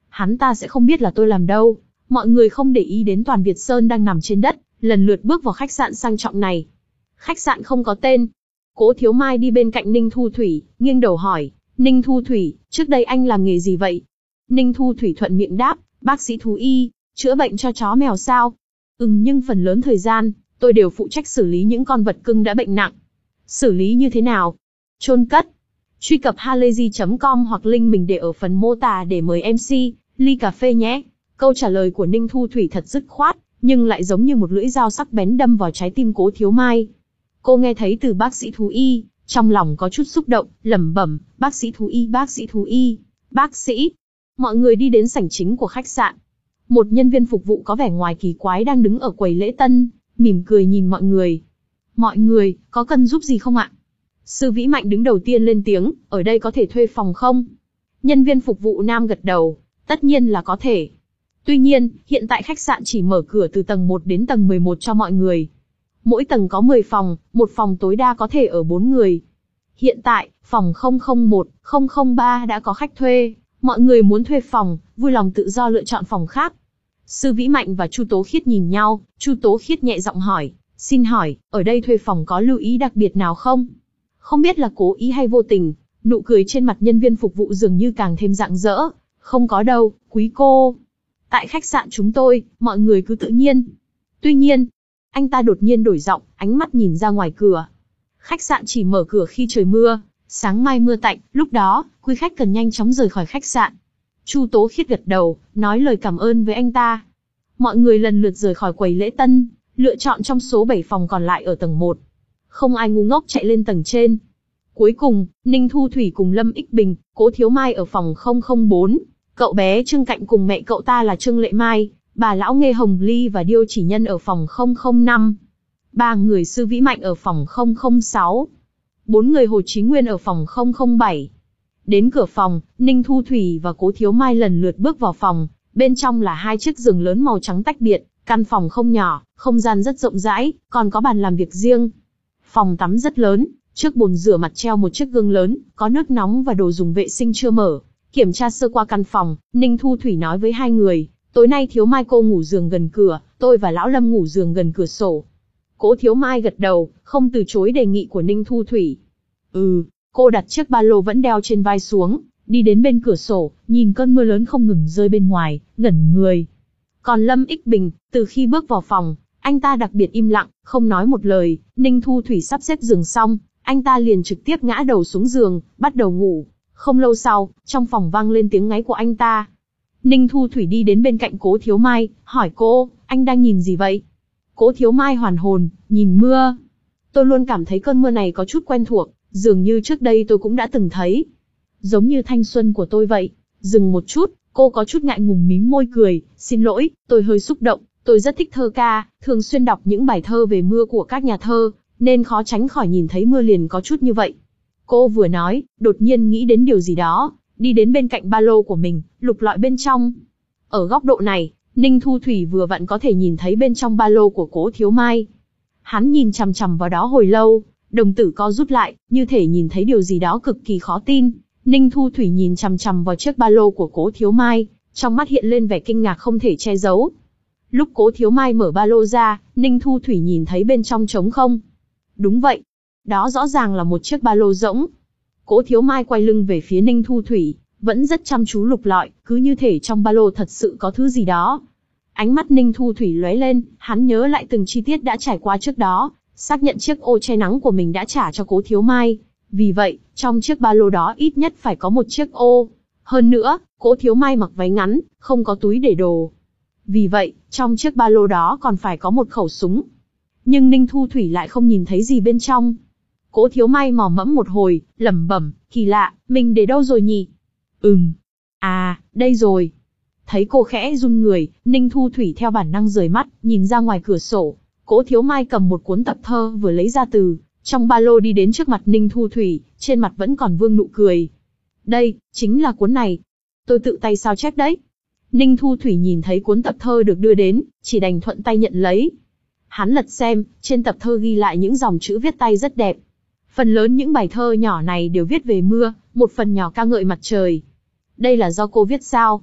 Hắn ta sẽ không biết là tôi làm đâu. Mọi người không để ý đến Toàn Việt Sơn đang nằm trên đất, lần lượt bước vào khách sạn sang trọng này. Khách sạn không có tên. Cố Thiếu Mai đi bên cạnh Ninh Thu Thủy, nghiêng đầu hỏi, Ninh Thu Thủy, trước đây anh làm nghề gì vậy? Ninh Thu Thủy thuận miệng đáp, bác sĩ thú y, chữa bệnh cho chó mèo sao? Ừm, nhưng phần lớn thời gian, tôi đều phụ trách xử lý những con vật cưng đã bệnh nặng. Xử lý như thế nào? Chôn cất. Truy cập halayzi chấm com hoặc link mình để ở phần mô tả để mời em xê, ly cà phê nhé. Câu trả lời của Ninh Thu Thủy thật dứt khoát, nhưng lại giống như một lưỡi dao sắc bén đâm vào trái tim Cố Thiếu Mai. Cô nghe thấy từ bác sĩ thú y, trong lòng có chút xúc động, lẩm bẩm, bác sĩ thú y, bác sĩ thú y, bác sĩ. Mọi người đi đến sảnh chính của khách sạn. Một nhân viên phục vụ có vẻ ngoài kỳ quái đang đứng ở quầy lễ tân, mỉm cười nhìn mọi người. Mọi người, có cần giúp gì không ạ? Sư Vĩ Mạnh đứng đầu tiên lên tiếng, ở đây có thể thuê phòng không? Nhân viên phục vụ nam gật đầu, tất nhiên là có thể. Tuy nhiên, hiện tại khách sạn chỉ mở cửa từ tầng một đến tầng mười một cho mọi người. Mỗi tầng có mười phòng, một phòng tối đa có thể ở bốn người. Hiện tại, phòng không không một, không không ba đã có khách thuê, mọi người muốn thuê phòng, vui lòng tự do lựa chọn phòng khác. Sư Vĩ Mạnh và Chu Tố Khiết nhìn nhau, Chu Tố Khiết nhẹ giọng hỏi, xin hỏi, ở đây thuê phòng có lưu ý đặc biệt nào không? Không biết là cố ý hay vô tình, nụ cười trên mặt nhân viên phục vụ dường như càng thêm rạng rỡ. Không có đâu, quý cô. Tại khách sạn chúng tôi, mọi người cứ tự nhiên. Tuy nhiên, anh ta đột nhiên đổi giọng, ánh mắt nhìn ra ngoài cửa. Khách sạn chỉ mở cửa khi trời mưa, sáng mai mưa tạnh, lúc đó, quý khách cần nhanh chóng rời khỏi khách sạn. Chu Tố Khiết gật đầu, nói lời cảm ơn với anh ta. Mọi người lần lượt rời khỏi quầy lễ tân, lựa chọn trong số bảy phòng còn lại ở tầng một. Không ai ngu ngốc chạy lên tầng trên. Cuối cùng, Ninh Thu Thủy cùng Lâm Ích Bình, Cố Thiếu Mai ở phòng không không bốn. Cậu bé Trương Cạnh cùng mẹ cậu ta là Trương Lệ Mai, bà lão Nghê Hồng Ly và Điêu Chỉ Nhân ở phòng không không năm. Ba người Sư Vĩ Mạnh ở phòng không không sáu. Bốn người Hồ Chí Nguyên ở phòng không không bảy. Đến cửa phòng, Ninh Thu Thủy và Cố Thiếu Mai lần lượt bước vào phòng, bên trong là hai chiếc giường lớn màu trắng tách biệt, căn phòng không nhỏ, không gian rất rộng rãi, còn có bàn làm việc riêng. Phòng tắm rất lớn, trước bồn rửa mặt treo một chiếc gương lớn, có nước nóng và đồ dùng vệ sinh chưa mở. Kiểm tra sơ qua căn phòng, Ninh Thu Thủy nói với hai người, tối nay Thiếu Mai cô ngủ giường gần cửa, tôi và Lão Lâm ngủ giường gần cửa sổ. Cố Thiếu Mai gật đầu, không từ chối đề nghị của Ninh Thu Thủy. Ừ, cô đặt chiếc ba lô vẫn đeo trên vai xuống, đi đến bên cửa sổ, nhìn cơn mưa lớn không ngừng rơi bên ngoài, ngẩn người. Còn Lâm Ích Bình, từ khi bước vào phòng, anh ta đặc biệt im lặng, không nói một lời. Ninh Thu Thủy sắp xếp giường xong, anh ta liền trực tiếp ngã đầu xuống giường, bắt đầu ngủ. Không lâu sau, trong phòng vang lên tiếng ngáy của anh ta. Ninh Thu Thủy đi đến bên cạnh Cố Thiếu Mai, hỏi cô, anh đang nhìn gì vậy? Cố Thiếu Mai hoàn hồn, nhìn mưa. Tôi luôn cảm thấy cơn mưa này có chút quen thuộc, dường như trước đây tôi cũng đã từng thấy. Giống như thanh xuân của tôi vậy. Dừng một chút, cô có chút ngại ngùng mím môi cười, xin lỗi, tôi hơi xúc động, tôi rất thích thơ ca, thường xuyên đọc những bài thơ về mưa của các nhà thơ, nên khó tránh khỏi nhìn thấy mưa liền có chút như vậy. Cô vừa nói, đột nhiên nghĩ đến điều gì đó, đi đến bên cạnh ba lô của mình, lục lọi bên trong. Ở góc độ này, Ninh Thu Thủy vừa vặn có thể nhìn thấy bên trong ba lô của Cố Thiếu Mai. Hắn nhìn chằm chằm vào đó hồi lâu, đồng tử co rút lại, như thể nhìn thấy điều gì đó cực kỳ khó tin. Ninh Thu Thủy nhìn chằm chằm vào chiếc ba lô của Cố Thiếu Mai, trong mắt hiện lên vẻ kinh ngạc không thể che giấu. Lúc Cố Thiếu Mai mở ba lô ra, Ninh Thu Thủy nhìn thấy bên trong trống không. Đúng vậy, đó rõ ràng là một chiếc ba lô rỗng. Cố Thiếu Mai quay lưng về phía Ninh Thu Thủy, vẫn rất chăm chú lục lọi, cứ như thể trong ba lô thật sự có thứ gì đó. Ánh mắt Ninh Thu Thủy lóe lên, hắn nhớ lại từng chi tiết đã trải qua trước đó, xác nhận chiếc ô che nắng của mình đã trả cho Cố Thiếu Mai. Vì vậy, trong chiếc ba lô đó ít nhất phải có một chiếc ô. Hơn nữa, Cố Thiếu Mai mặc váy ngắn, không có túi để đồ. Vì vậy, trong chiếc ba lô đó còn phải có một khẩu súng. Nhưng Ninh Thu Thủy lại không nhìn thấy gì bên trong. Cố Thiếu Mai mò mẫm một hồi, lẩm bẩm, kỳ lạ, mình để đâu rồi nhỉ? Ừm, à, đây rồi. Thấy cô khẽ run người, Ninh Thu Thủy theo bản năng rời mắt, nhìn ra ngoài cửa sổ. Cố Thiếu Mai cầm một cuốn tập thơ vừa lấy ra từ trong ba lô đi đến trước mặt Ninh Thu Thủy, trên mặt vẫn còn vương nụ cười. Đây, chính là cuốn này. Tôi tự tay sao chép đấy. Ninh Thu Thủy nhìn thấy cuốn tập thơ được đưa đến, chỉ đành thuận tay nhận lấy. Hắn lật xem, trên tập thơ ghi lại những dòng chữ viết tay rất đẹp. Phần lớn những bài thơ nhỏ này đều viết về mưa, một phần nhỏ ca ngợi mặt trời. Đây là do cô viết sao?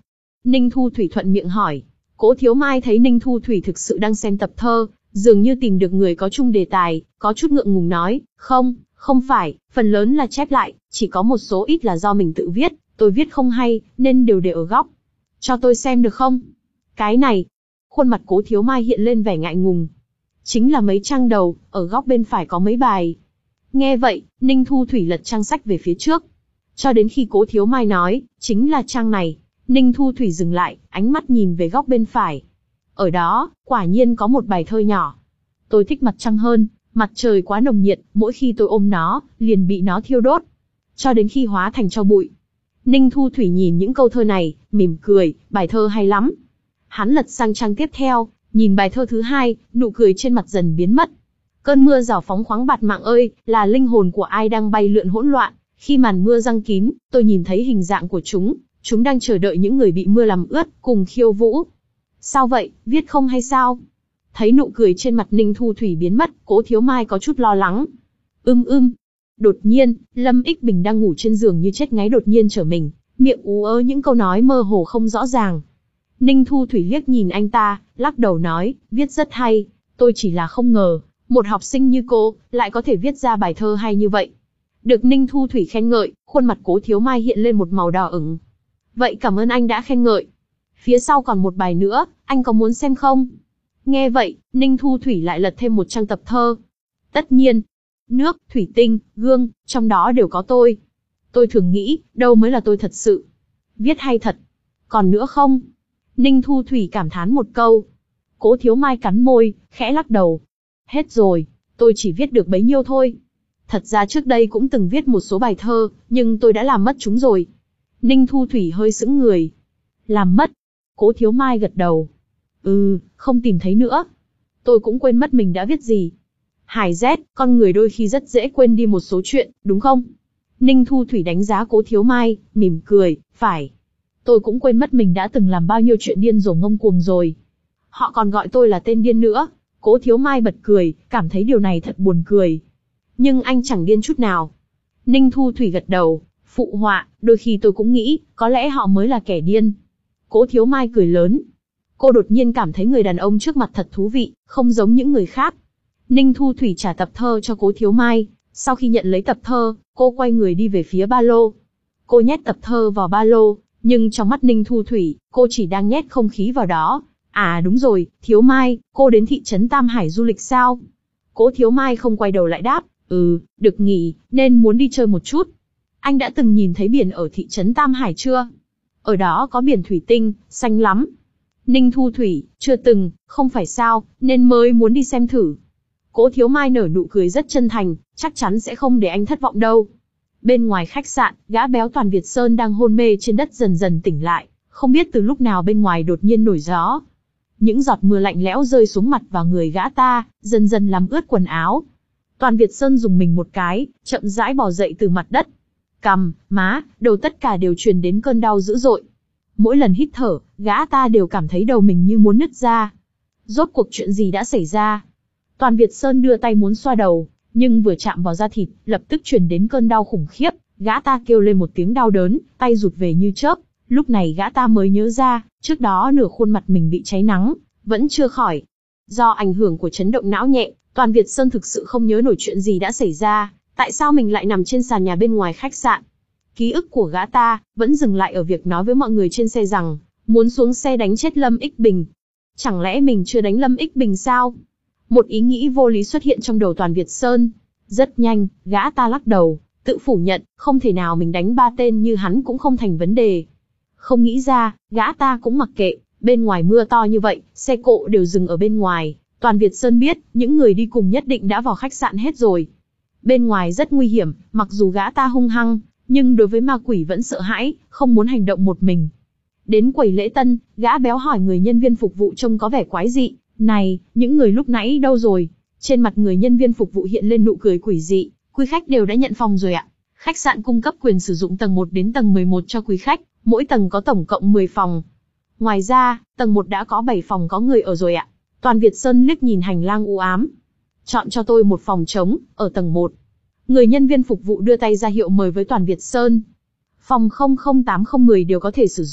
Ninh Thu Thủy thuận miệng hỏi. Cố Thiếu Mai thấy Ninh Thu Thủy thực sự đang xem tập thơ, dường như tìm được người có chung đề tài, có chút ngượng ngùng nói, không, không phải, phần lớn là chép lại, chỉ có một số ít là do mình tự viết, tôi viết không hay, nên đều để ở góc. Cho tôi xem được không? Cái này, khuôn mặt Cố Thiếu Mai hiện lên vẻ ngại ngùng. Chính là mấy trang đầu, ở góc bên phải có mấy bài. Nghe vậy, Ninh Thu Thủy lật trang sách về phía trước. Cho đến khi Cố Thiếu Mai nói, chính là trang này, Ninh Thu Thủy dừng lại, ánh mắt nhìn về góc bên phải. Ở đó, quả nhiên có một bài thơ nhỏ. Tôi thích mặt trăng hơn, mặt trời quá nồng nhiệt, mỗi khi tôi ôm nó, liền bị nó thiêu đốt. Cho đến khi hóa thành tro bụi. Ninh Thu Thủy nhìn những câu thơ này, mỉm cười, bài thơ hay lắm. Hắn lật sang trang tiếp theo, nhìn bài thơ thứ hai, nụ cười trên mặt dần biến mất. Cơn mưa rào phóng khoáng bạt mạng ơi, là linh hồn của ai đang bay lượn hỗn loạn. Khi màn mưa giăng kín, tôi nhìn thấy hình dạng của chúng, chúng đang chờ đợi những người bị mưa làm ướt, cùng khiêu vũ. Sao vậy, viết không hay sao? Thấy nụ cười trên mặt Ninh Thu Thủy biến mất, Cố Thiếu Mai có chút lo lắng. Ưm ưm. Đột nhiên, Lâm Ích Bình đang ngủ trên giường như chết ngáy đột nhiên trở mình, miệng ú ớ những câu nói mơ hồ không rõ ràng. Ninh Thu Thủy liếc nhìn anh ta, lắc đầu nói, viết rất hay, tôi chỉ là không ngờ, một học sinh như cô, lại có thể viết ra bài thơ hay như vậy. Được Ninh Thu Thủy khen ngợi, khuôn mặt Cố Thiếu Mai hiện lên một màu đỏ ửng. Vậy cảm ơn anh đã khen ngợi. Phía sau còn một bài nữa, anh có muốn xem không? Nghe vậy, Ninh Thu Thủy lại lật thêm một trang tập thơ. Tất nhiên, nước, thủy tinh, gương, trong đó đều có tôi. Tôi thường nghĩ, đâu mới là tôi thật sự. Viết hay thật. Còn nữa không? Ninh Thu Thủy cảm thán một câu. Cố Thiếu Mai cắn môi, khẽ lắc đầu. Hết rồi, tôi chỉ viết được bấy nhiêu thôi. Thật ra trước đây cũng từng viết một số bài thơ, nhưng tôi đã làm mất chúng rồi. Ninh Thu Thủy hơi sững người. Làm mất? Cố Thiếu Mai gật đầu. Ừ, không tìm thấy nữa. Tôi cũng quên mất mình đã viết gì. Hải Z, con người đôi khi rất dễ quên đi một số chuyện, đúng không? Ninh Thu Thủy đánh giá Cố Thiếu Mai, mỉm cười, phải. Tôi cũng quên mất mình đã từng làm bao nhiêu chuyện điên rồ ngông cuồng rồi. Họ còn gọi tôi là tên điên nữa. Cố Thiếu Mai bật cười, cảm thấy điều này thật buồn cười. Nhưng anh chẳng điên chút nào. Ninh Thu Thủy gật đầu, phụ họa, đôi khi tôi cũng nghĩ, có lẽ họ mới là kẻ điên. Cố Thiếu Mai cười lớn. Cô đột nhiên cảm thấy người đàn ông trước mặt thật thú vị, không giống những người khác. Ninh Thu Thủy trả tập thơ cho Cố Thiếu Mai, sau khi nhận lấy tập thơ, cô quay người đi về phía ba lô. Cô nhét tập thơ vào ba lô, nhưng trong mắt Ninh Thu Thủy, cô chỉ đang nhét không khí vào đó. À đúng rồi, Thiếu Mai, cô đến thị trấn Tam Hải du lịch sao? Cố Thiếu Mai không quay đầu lại đáp, ừ, được nghỉ, nên muốn đi chơi một chút. Anh đã từng nhìn thấy biển ở thị trấn Tam Hải chưa? Ở đó có biển thủy tinh, xanh lắm. Ninh Thu Thủy, chưa từng, không phải sao, nên mới muốn đi xem thử. Cố Thiếu Mai nở nụ cười rất chân thành, chắc chắn sẽ không để anh thất vọng đâu. Bên ngoài khách sạn, gã béo Toàn Việt Sơn đang hôn mê trên đất dần dần tỉnh lại, không biết từ lúc nào bên ngoài đột nhiên nổi gió. Những giọt mưa lạnh lẽo rơi xuống mặt và người gã ta, dần dần làm ướt quần áo. Toàn Việt Sơn dùng mình một cái, chậm rãi bò dậy từ mặt đất. Cằm, má, đầu tất cả đều truyền đến cơn đau dữ dội. Mỗi lần hít thở, gã ta đều cảm thấy đầu mình như muốn nứt ra. Rốt cuộc chuyện gì đã xảy ra? Toàn Việt Sơn đưa tay muốn xoa đầu, nhưng vừa chạm vào da thịt, lập tức truyền đến cơn đau khủng khiếp. Gã ta kêu lên một tiếng đau đớn, tay rụt về như chớp. Lúc này gã ta mới nhớ ra, trước đó nửa khuôn mặt mình bị cháy nắng, vẫn chưa khỏi. Do ảnh hưởng của chấn động não nhẹ, Toàn Việt Sơn thực sự không nhớ nổi chuyện gì đã xảy ra, tại sao mình lại nằm trên sàn nhà bên ngoài khách sạn. Ký ức của gã ta vẫn dừng lại ở việc nói với mọi người trên xe rằng muốn xuống xe đánh chết Lâm Ích Bình. Chẳng lẽ mình chưa đánh Lâm Ích Bình sao? Một ý nghĩ vô lý xuất hiện trong đầu Toàn Việt Sơn. Rất nhanh, gã ta lắc đầu, tự phủ nhận, không thể nào mình đánh ba tên như hắn cũng không thành vấn đề. Không nghĩ ra, gã ta cũng mặc kệ, bên ngoài mưa to như vậy, xe cộ đều dừng ở bên ngoài. Toàn Việt Sơn biết, những người đi cùng nhất định đã vào khách sạn hết rồi. Bên ngoài rất nguy hiểm, mặc dù gã ta hung hăng, nhưng đối với ma quỷ vẫn sợ hãi, không muốn hành động một mình. Đến quầy lễ tân, gã béo hỏi người nhân viên phục vụ trông có vẻ quái dị, này, những người lúc nãy đâu rồi? Trên mặt người nhân viên phục vụ hiện lên nụ cười quỷ dị, quý khách đều đã nhận phòng rồi ạ. Khách sạn cung cấp quyền sử dụng tầng một đến tầng mười một cho quý khách, mỗi tầng có tổng cộng mười phòng. Ngoài ra, tầng một đã có bảy phòng có người ở rồi ạ. Toàn Việt Sơn liếc nhìn hành lang u ám. Chọn cho tôi một phòng trống, ở tầng một. Người nhân viên phục vụ đưa tay ra hiệu mời với Toàn Việt Sơn. Phòng không không tám không một không đều có thể sử dụng,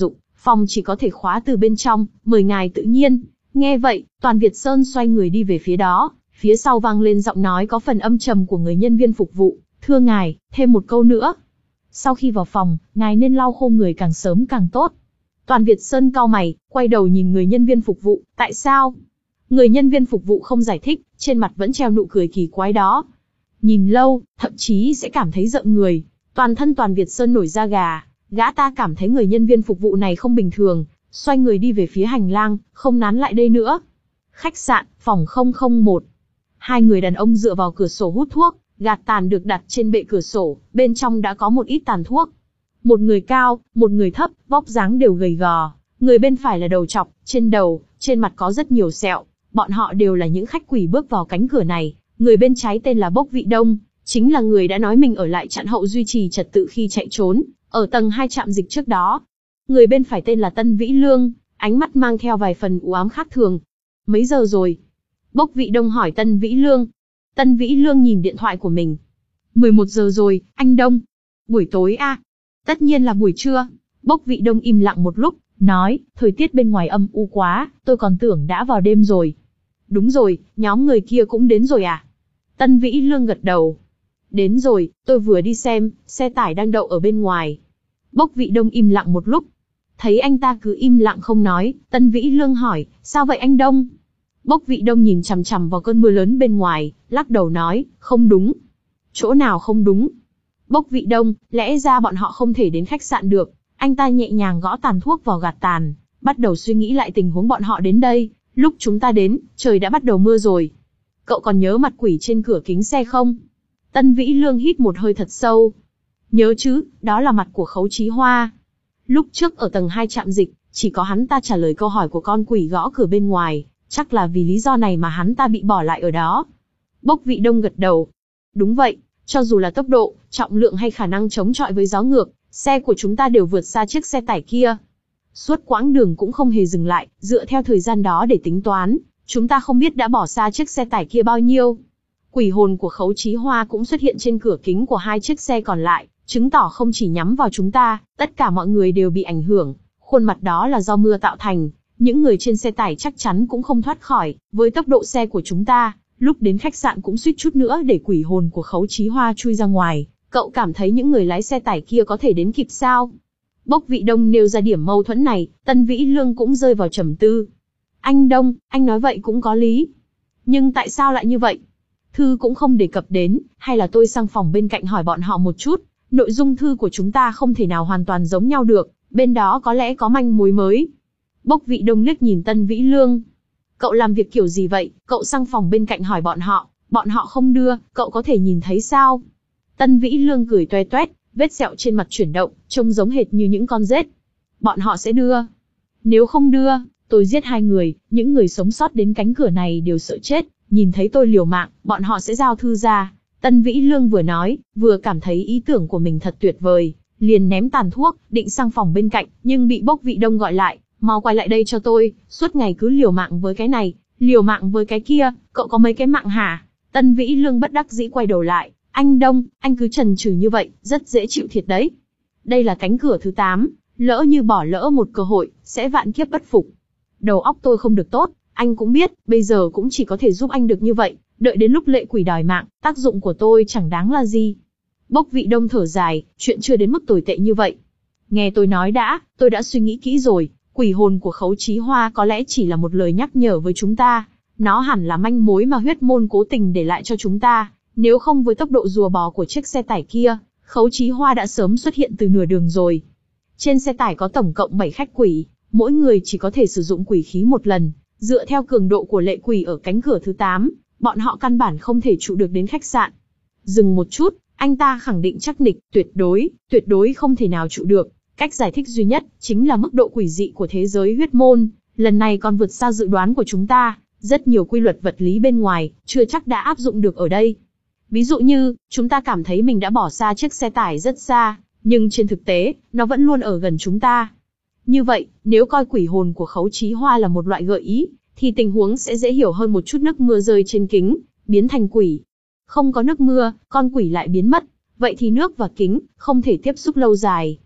Phòng chỉ có thể khóa từ bên trong, mời ngài tự nhiên. Nghe vậy, Toàn Việt Sơn xoay người đi về phía đó, phía sau vang lên giọng nói có phần âm trầm của người nhân viên phục vụ, thưa ngài, thêm một câu nữa. Sau khi vào phòng, ngài nên lau khô người càng sớm càng tốt. Toàn Việt Sơn cau mày, quay đầu nhìn người nhân viên phục vụ, tại sao? Người nhân viên phục vụ không giải thích, trên mặt vẫn treo nụ cười kỳ quái đó. Nhìn lâu, thậm chí sẽ cảm thấy rợn người. Toàn thân Toàn Việt Sơn nổi da gà, gã ta cảm thấy người nhân viên phục vụ này không bình thường, xoay người đi về phía hành lang, không nán lại đây nữa. Khách sạn, phòng không không một. Hai người đàn ông dựa vào cửa sổ hút thuốc, gạt tàn được đặt trên bệ cửa sổ, bên trong đã có một ít tàn thuốc. Một người cao, một người thấp, vóc dáng đều gầy gò. Người bên phải là đầu trọc, trên đầu, trên mặt có rất nhiều sẹo. Bọn họ đều là những khách quỷ bước vào cánh cửa này. Người bên trái tên là Bốc Vị Đông, chính là người đã nói mình ở lại chặn hậu duy trì trật tự khi chạy trốn, ở tầng hai trạm dịch trước đó. Người bên phải tên là Tân Vĩ Lương, ánh mắt mang theo vài phần u ám khác thường. Mấy giờ rồi? Bốc Vị Đông hỏi Tân Vĩ Lương. Tân Vĩ Lương nhìn điện thoại của mình. mười một giờ rồi, anh Đông. Buổi tối à? Tất nhiên là buổi trưa. Bốc Vị Đông im lặng một lúc, nói, thời tiết bên ngoài âm u quá, tôi còn tưởng đã vào đêm rồi. Đúng rồi, nhóm người kia cũng đến rồi à? Tân Vĩ Lương gật đầu. Đến rồi, tôi vừa đi xem, xe tải đang đậu ở bên ngoài. Bốc Vị Đông im lặng một lúc. Thấy anh ta cứ im lặng không nói, Tân Vĩ Lương hỏi, sao vậy anh Đông? Bốc Vị Đông nhìn chằm chằm vào cơn mưa lớn bên ngoài, lắc đầu nói, không đúng. Chỗ nào không đúng? Bốc Vị Đông, lẽ ra bọn họ không thể đến khách sạn được. Anh ta nhẹ nhàng gõ tàn thuốc vào gạt tàn, bắt đầu suy nghĩ lại tình huống bọn họ đến đây. Lúc chúng ta đến, trời đã bắt đầu mưa rồi. Cậu còn nhớ mặt quỷ trên cửa kính xe không? Tân Vĩ Lương hít một hơi thật sâu. Nhớ chứ, đó là mặt của Khấu Chí Hoa. Lúc trước ở tầng hai trạm dịch, chỉ có hắn ta trả lời câu hỏi của con quỷ gõ cửa bên ngoài, chắc là vì lý do này mà hắn ta bị bỏ lại ở đó. Bốc Vị Đông gật đầu. Đúng vậy, cho dù là tốc độ, trọng lượng hay khả năng chống chọi với gió ngược, xe của chúng ta đều vượt xa chiếc xe tải kia. Suốt quãng đường cũng không hề dừng lại, dựa theo thời gian đó để tính toán, chúng ta không biết đã bỏ xa chiếc xe tải kia bao nhiêu. Quỷ hồn của Khấu Chí Hoa cũng xuất hiện trên cửa kính của hai chiếc xe còn lại, chứng tỏ không chỉ nhắm vào chúng ta, tất cả mọi người đều bị ảnh hưởng. Khuôn mặt đó là do mưa tạo thành, những người trên xe tải chắc chắn cũng không thoát khỏi, với tốc độ xe của chúng ta, lúc đến khách sạn cũng suýt chút nữa để quỷ hồn của Khấu Chí Hoa chui ra ngoài. Cậu cảm thấy những người lái xe tải kia có thể đến kịp sao? Bốc Vị Đông nêu ra điểm mâu thuẫn này, Tân Vĩ Lương cũng rơi vào trầm tư. Anh Đông, anh nói vậy cũng có lý. Nhưng tại sao lại như vậy? Thư cũng không đề cập đến, hay là tôi sang phòng bên cạnh hỏi bọn họ một chút. Nội dung thư của chúng ta không thể nào hoàn toàn giống nhau được, bên đó có lẽ có manh mối mới. Bốc Vị Đông liếc nhìn Tân Vĩ Lương. Cậu làm việc kiểu gì vậy? Cậu sang phòng bên cạnh hỏi bọn họ, bọn họ không đưa, cậu có thể nhìn thấy sao? Tân Vĩ Lương cười toe toét, vết sẹo trên mặt chuyển động, trông giống hệt như những con rết. Bọn họ sẽ đưa. Nếu không đưa, tôi giết hai người, những người sống sót đến cánh cửa này đều sợ chết, nhìn thấy tôi liều mạng, bọn họ sẽ giao thư ra. Tân Vĩ Lương vừa nói, vừa cảm thấy ý tưởng của mình thật tuyệt vời, liền ném tàn thuốc, định sang phòng bên cạnh, nhưng bị Bốc Vị Đông gọi lại, mau quay lại đây cho tôi, suốt ngày cứ liều mạng với cái này, liều mạng với cái kia, cậu có mấy cái mạng hả? Tân Vĩ Lương bất đắc dĩ quay đầu lại, anh Đông, anh cứ chần chừ như vậy, rất dễ chịu thiệt đấy. Đây là cánh cửa thứ tám, lỡ như bỏ lỡ một cơ hội, sẽ vạn kiếp bất phục. Đầu óc tôi không được tốt, anh cũng biết, bây giờ cũng chỉ có thể giúp anh được như vậy, đợi đến lúc lệ quỷ đòi mạng, tác dụng của tôi chẳng đáng là gì. Bốc Vị Đông thở dài, chuyện chưa đến mức tồi tệ như vậy. Nghe tôi nói đã, tôi đã suy nghĩ kỹ rồi, quỷ hồn của Khấu Chí Hoa có lẽ chỉ là một lời nhắc nhở với chúng ta, nó hẳn là manh mối mà huyết môn cố tình để lại cho chúng ta, nếu không với tốc độ rùa bò của chiếc xe tải kia, Khấu Chí Hoa đã sớm xuất hiện từ nửa đường rồi. Trên xe tải có tổng cộng bảy khách quỷ, mỗi người chỉ có thể sử dụng quỷ khí một lần, dựa theo cường độ của lệ quỷ ở cánh cửa thứ tám, bọn họ căn bản không thể trụ được đến khách sạn. Dừng một chút, anh ta khẳng định chắc nịch, tuyệt đối, tuyệt đối không thể nào trụ được. Cách giải thích duy nhất, chính là mức độ quỷ dị của thế giới huyết môn, lần này còn vượt xa dự đoán của chúng ta, rất nhiều quy luật vật lý bên ngoài, chưa chắc đã áp dụng được ở đây. Ví dụ như, chúng ta cảm thấy mình đã bỏ xa chiếc xe tải rất xa, nhưng trên thực tế, nó vẫn luôn ở gần chúng ta. Như vậy, nếu coi quỷ hồn của Khấu Chí Hoa là một loại gợi ý, thì tình huống sẽ dễ hiểu hơn một chút. Nước mưa rơi trên kính, biến thành quỷ. Không có nước mưa, con quỷ lại biến mất. Vậy thì nước và kính, không thể tiếp xúc lâu dài.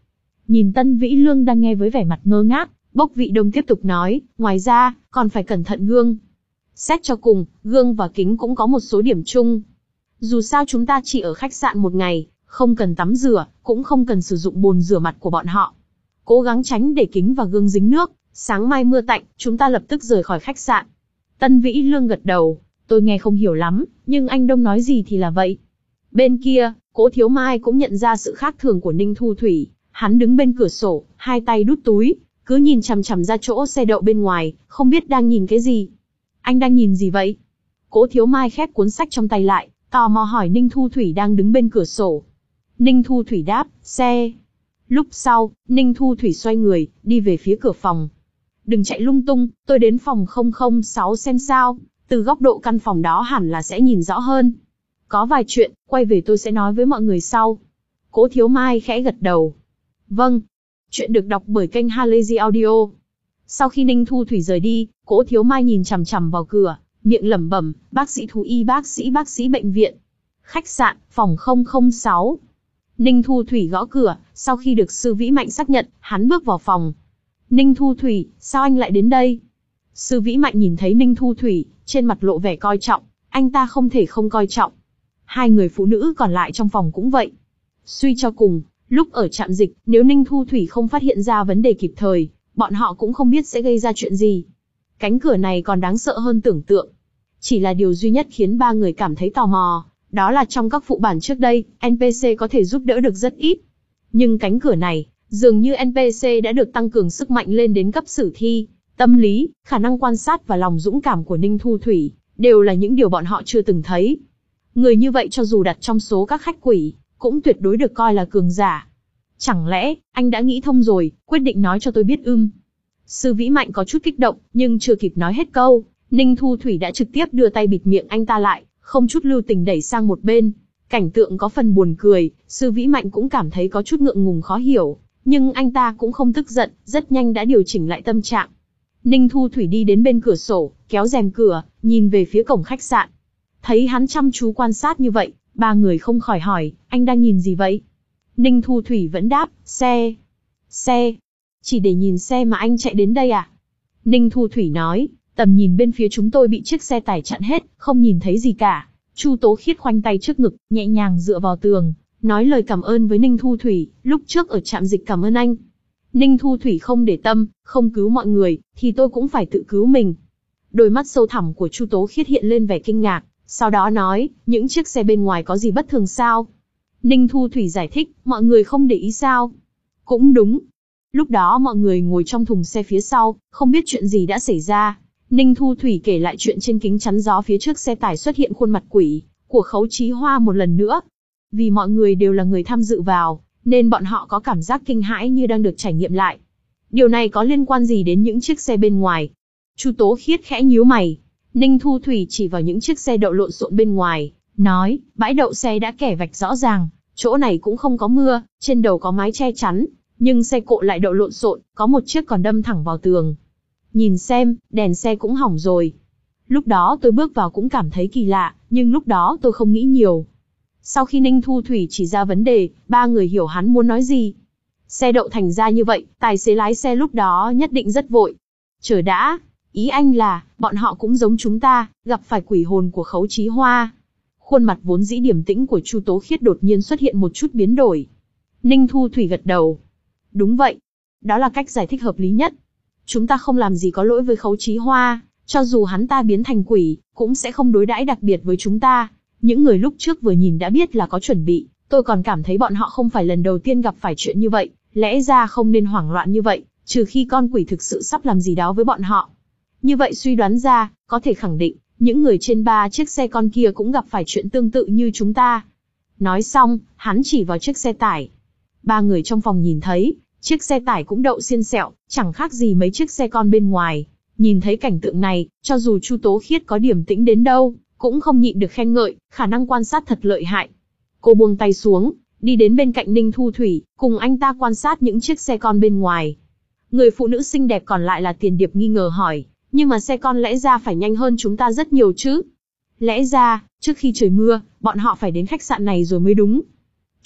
Nhìn Tân Vĩ Lương đang nghe với vẻ mặt ngơ ngác, Bốc Vị Đông tiếp tục nói, ngoài ra, còn phải cẩn thận gương. Xét cho cùng, gương và kính cũng có một số điểm chung. Dù sao chúng ta chỉ ở khách sạn một ngày, không cần tắm rửa, cũng không cần sử dụng bồn rửa mặt của bọn họ. Cố gắng tránh để kính và gương dính nước, sáng mai mưa tạnh, chúng ta lập tức rời khỏi khách sạn. Tân Vĩ Lương gật đầu, tôi nghe không hiểu lắm, nhưng anh Đông nói gì thì là vậy. Bên kia, Cố Thiếu Mai cũng nhận ra sự khác thường của Ninh Thu Thủy, hắn đứng bên cửa sổ, hai tay đút túi, cứ nhìn chằm chằm ra chỗ xe đậu bên ngoài, không biết đang nhìn cái gì. Anh đang nhìn gì vậy? Cố Thiếu Mai khép cuốn sách trong tay lại, tò mò hỏi Ninh Thu Thủy đang đứng bên cửa sổ. Ninh Thu Thủy đáp, xe. Lúc sau, Ninh Thu Thủy xoay người, đi về phía cửa phòng. Đừng chạy lung tung, tôi đến phòng không không sáu xem sao, từ góc độ căn phòng đó hẳn là sẽ nhìn rõ hơn. Có vài chuyện, quay về tôi sẽ nói với mọi người sau. Cố Thiếu Mai khẽ gật đầu. Vâng. Chuyện được đọc bởi kênh Halazy Audio. Sau khi Ninh Thu Thủy rời đi, Cố Thiếu Mai nhìn chằm chằm vào cửa, miệng lẩm bẩm, bác sĩ thú y, bác sĩ bác sĩ bệnh viện. Khách sạn, phòng không không sáu. Ninh Thu Thủy gõ cửa, sau khi được Sư Vĩ Mạnh xác nhận, hắn bước vào phòng. Ninh Thu Thủy, sao anh lại đến đây? Sư Vĩ Mạnh nhìn thấy Ninh Thu Thủy, trên mặt lộ vẻ coi trọng, anh ta không thể không coi trọng. Hai người phụ nữ còn lại trong phòng cũng vậy. Suy cho cùng, lúc ở trạm dịch, nếu Ninh Thu Thủy không phát hiện ra vấn đề kịp thời, bọn họ cũng không biết sẽ gây ra chuyện gì. Cánh cửa này còn đáng sợ hơn tưởng tượng. Chỉ là điều duy nhất khiến ba người cảm thấy tò mò, đó là trong các phụ bản trước đây, en pê xê có thể giúp đỡ được rất ít. Nhưng cánh cửa này, dường như en pê xê đã được tăng cường sức mạnh lên đến cấp sử thi, tâm lý, khả năng quan sát và lòng dũng cảm của Ninh Thu Thủy, đều là những điều bọn họ chưa từng thấy. Người như vậy cho dù đặt trong số các khách quỷ, cũng tuyệt đối được coi là cường giả. Chẳng lẽ, anh đã nghĩ thông rồi, quyết định nói cho tôi biết ưm. Sư Vĩ Mạnh có chút kích động, nhưng chưa kịp nói hết câu, Ninh Thu Thủy đã trực tiếp đưa tay bịt miệng anh ta lại, không chút lưu tình đẩy sang một bên. Cảnh tượng có phần buồn cười, Sư Vĩ Mạnh cũng cảm thấy có chút ngượng ngùng khó hiểu, nhưng anh ta cũng không tức giận, rất nhanh đã điều chỉnh lại tâm trạng. Ninh Thu Thủy đi đến bên cửa sổ, kéo rèm cửa, nhìn về phía cổng khách sạn. Thấy hắn chăm chú quan sát như vậy, ba người không khỏi hỏi, anh đang nhìn gì vậy? Ninh Thu Thủy vẫn đáp, xe. Xe. Chỉ để nhìn xe mà anh chạy đến đây à? Ninh Thu Thủy nói, tầm nhìn bên phía chúng tôi bị chiếc xe tải chặn hết, không nhìn thấy gì cả. Chu Tố Khiết khoanh tay trước ngực, nhẹ nhàng dựa vào tường, nói lời cảm ơn với Ninh Thu Thủy, lúc trước ở trạm dịch cảm ơn anh. Ninh Thu Thủy không để tâm, không cứu mọi người, thì tôi cũng phải tự cứu mình. Đôi mắt sâu thẳm của Chu Tố Khiết hiện lên vẻ kinh ngạc, sau đó nói, những chiếc xe bên ngoài có gì bất thường sao? Ninh Thu Thủy giải thích, mọi người không để ý sao? Cũng đúng. Lúc đó mọi người ngồi trong thùng xe phía sau, không biết chuyện gì đã xảy ra. Ninh Thu Thủy kể lại chuyện trên kính chắn gió phía trước xe tải xuất hiện khuôn mặt quỷ của Khấu Chí Hoa một lần nữa. Vì mọi người đều là người tham dự vào, nên bọn họ có cảm giác kinh hãi như đang được trải nghiệm lại. Điều này có liên quan gì đến những chiếc xe bên ngoài? Chu Tố Khiết khẽ nhíu mày. Ninh Thu Thủy chỉ vào những chiếc xe đậu lộn xộn bên ngoài, nói, bãi đậu xe đã kẻ vạch rõ ràng, chỗ này cũng không có mưa, trên đầu có mái che chắn, nhưng xe cộ lại đậu lộn xộn, có một chiếc còn đâm thẳng vào tường. Nhìn xem, đèn xe cũng hỏng rồi. Lúc đó tôi bước vào cũng cảm thấy kỳ lạ, nhưng lúc đó tôi không nghĩ nhiều. Sau khi Ninh Thu Thủy chỉ ra vấn đề, ba người hiểu hắn muốn nói gì. Xe đậu thành ra như vậy, tài xế lái xe lúc đó nhất định rất vội. Chờ đã, ý anh là, bọn họ cũng giống chúng ta, gặp phải quỷ hồn của Khấu Chí Hoa. Khuôn mặt vốn dĩ điềm tĩnh của Chu Tố Khiết đột nhiên xuất hiện một chút biến đổi. Ninh Thu Thủy gật đầu. Đúng vậy. Đó là cách giải thích hợp lý nhất. Chúng ta không làm gì có lỗi với Khấu Chí Hoa, cho dù hắn ta biến thành quỷ, cũng sẽ không đối đãi đặc biệt với chúng ta. Những người lúc trước vừa nhìn đã biết là có chuẩn bị, tôi còn cảm thấy bọn họ không phải lần đầu tiên gặp phải chuyện như vậy, lẽ ra không nên hoảng loạn như vậy, trừ khi con quỷ thực sự sắp làm gì đó với bọn họ. Như vậy suy đoán ra, có thể khẳng định, những người trên ba chiếc xe con kia cũng gặp phải chuyện tương tự như chúng ta. Nói xong, hắn chỉ vào chiếc xe tải. Ba người trong phòng nhìn thấy, chiếc xe tải cũng đậu xiên xẹo, chẳng khác gì mấy chiếc xe con bên ngoài. Nhìn thấy cảnh tượng này, cho dù Chu Tố Khiết có điềm tĩnh đến đâu, cũng không nhịn được khen ngợi, khả năng quan sát thật lợi hại. Cô buông tay xuống, đi đến bên cạnh Ninh Thu Thủy, cùng anh ta quan sát những chiếc xe con bên ngoài. Người phụ nữ xinh đẹp còn lại là Tiền Điệp nghi ngờ hỏi, nhưng mà xe con lẽ ra phải nhanh hơn chúng ta rất nhiều chứ? Lẽ ra, trước khi trời mưa, bọn họ phải đến khách sạn này rồi mới đúng.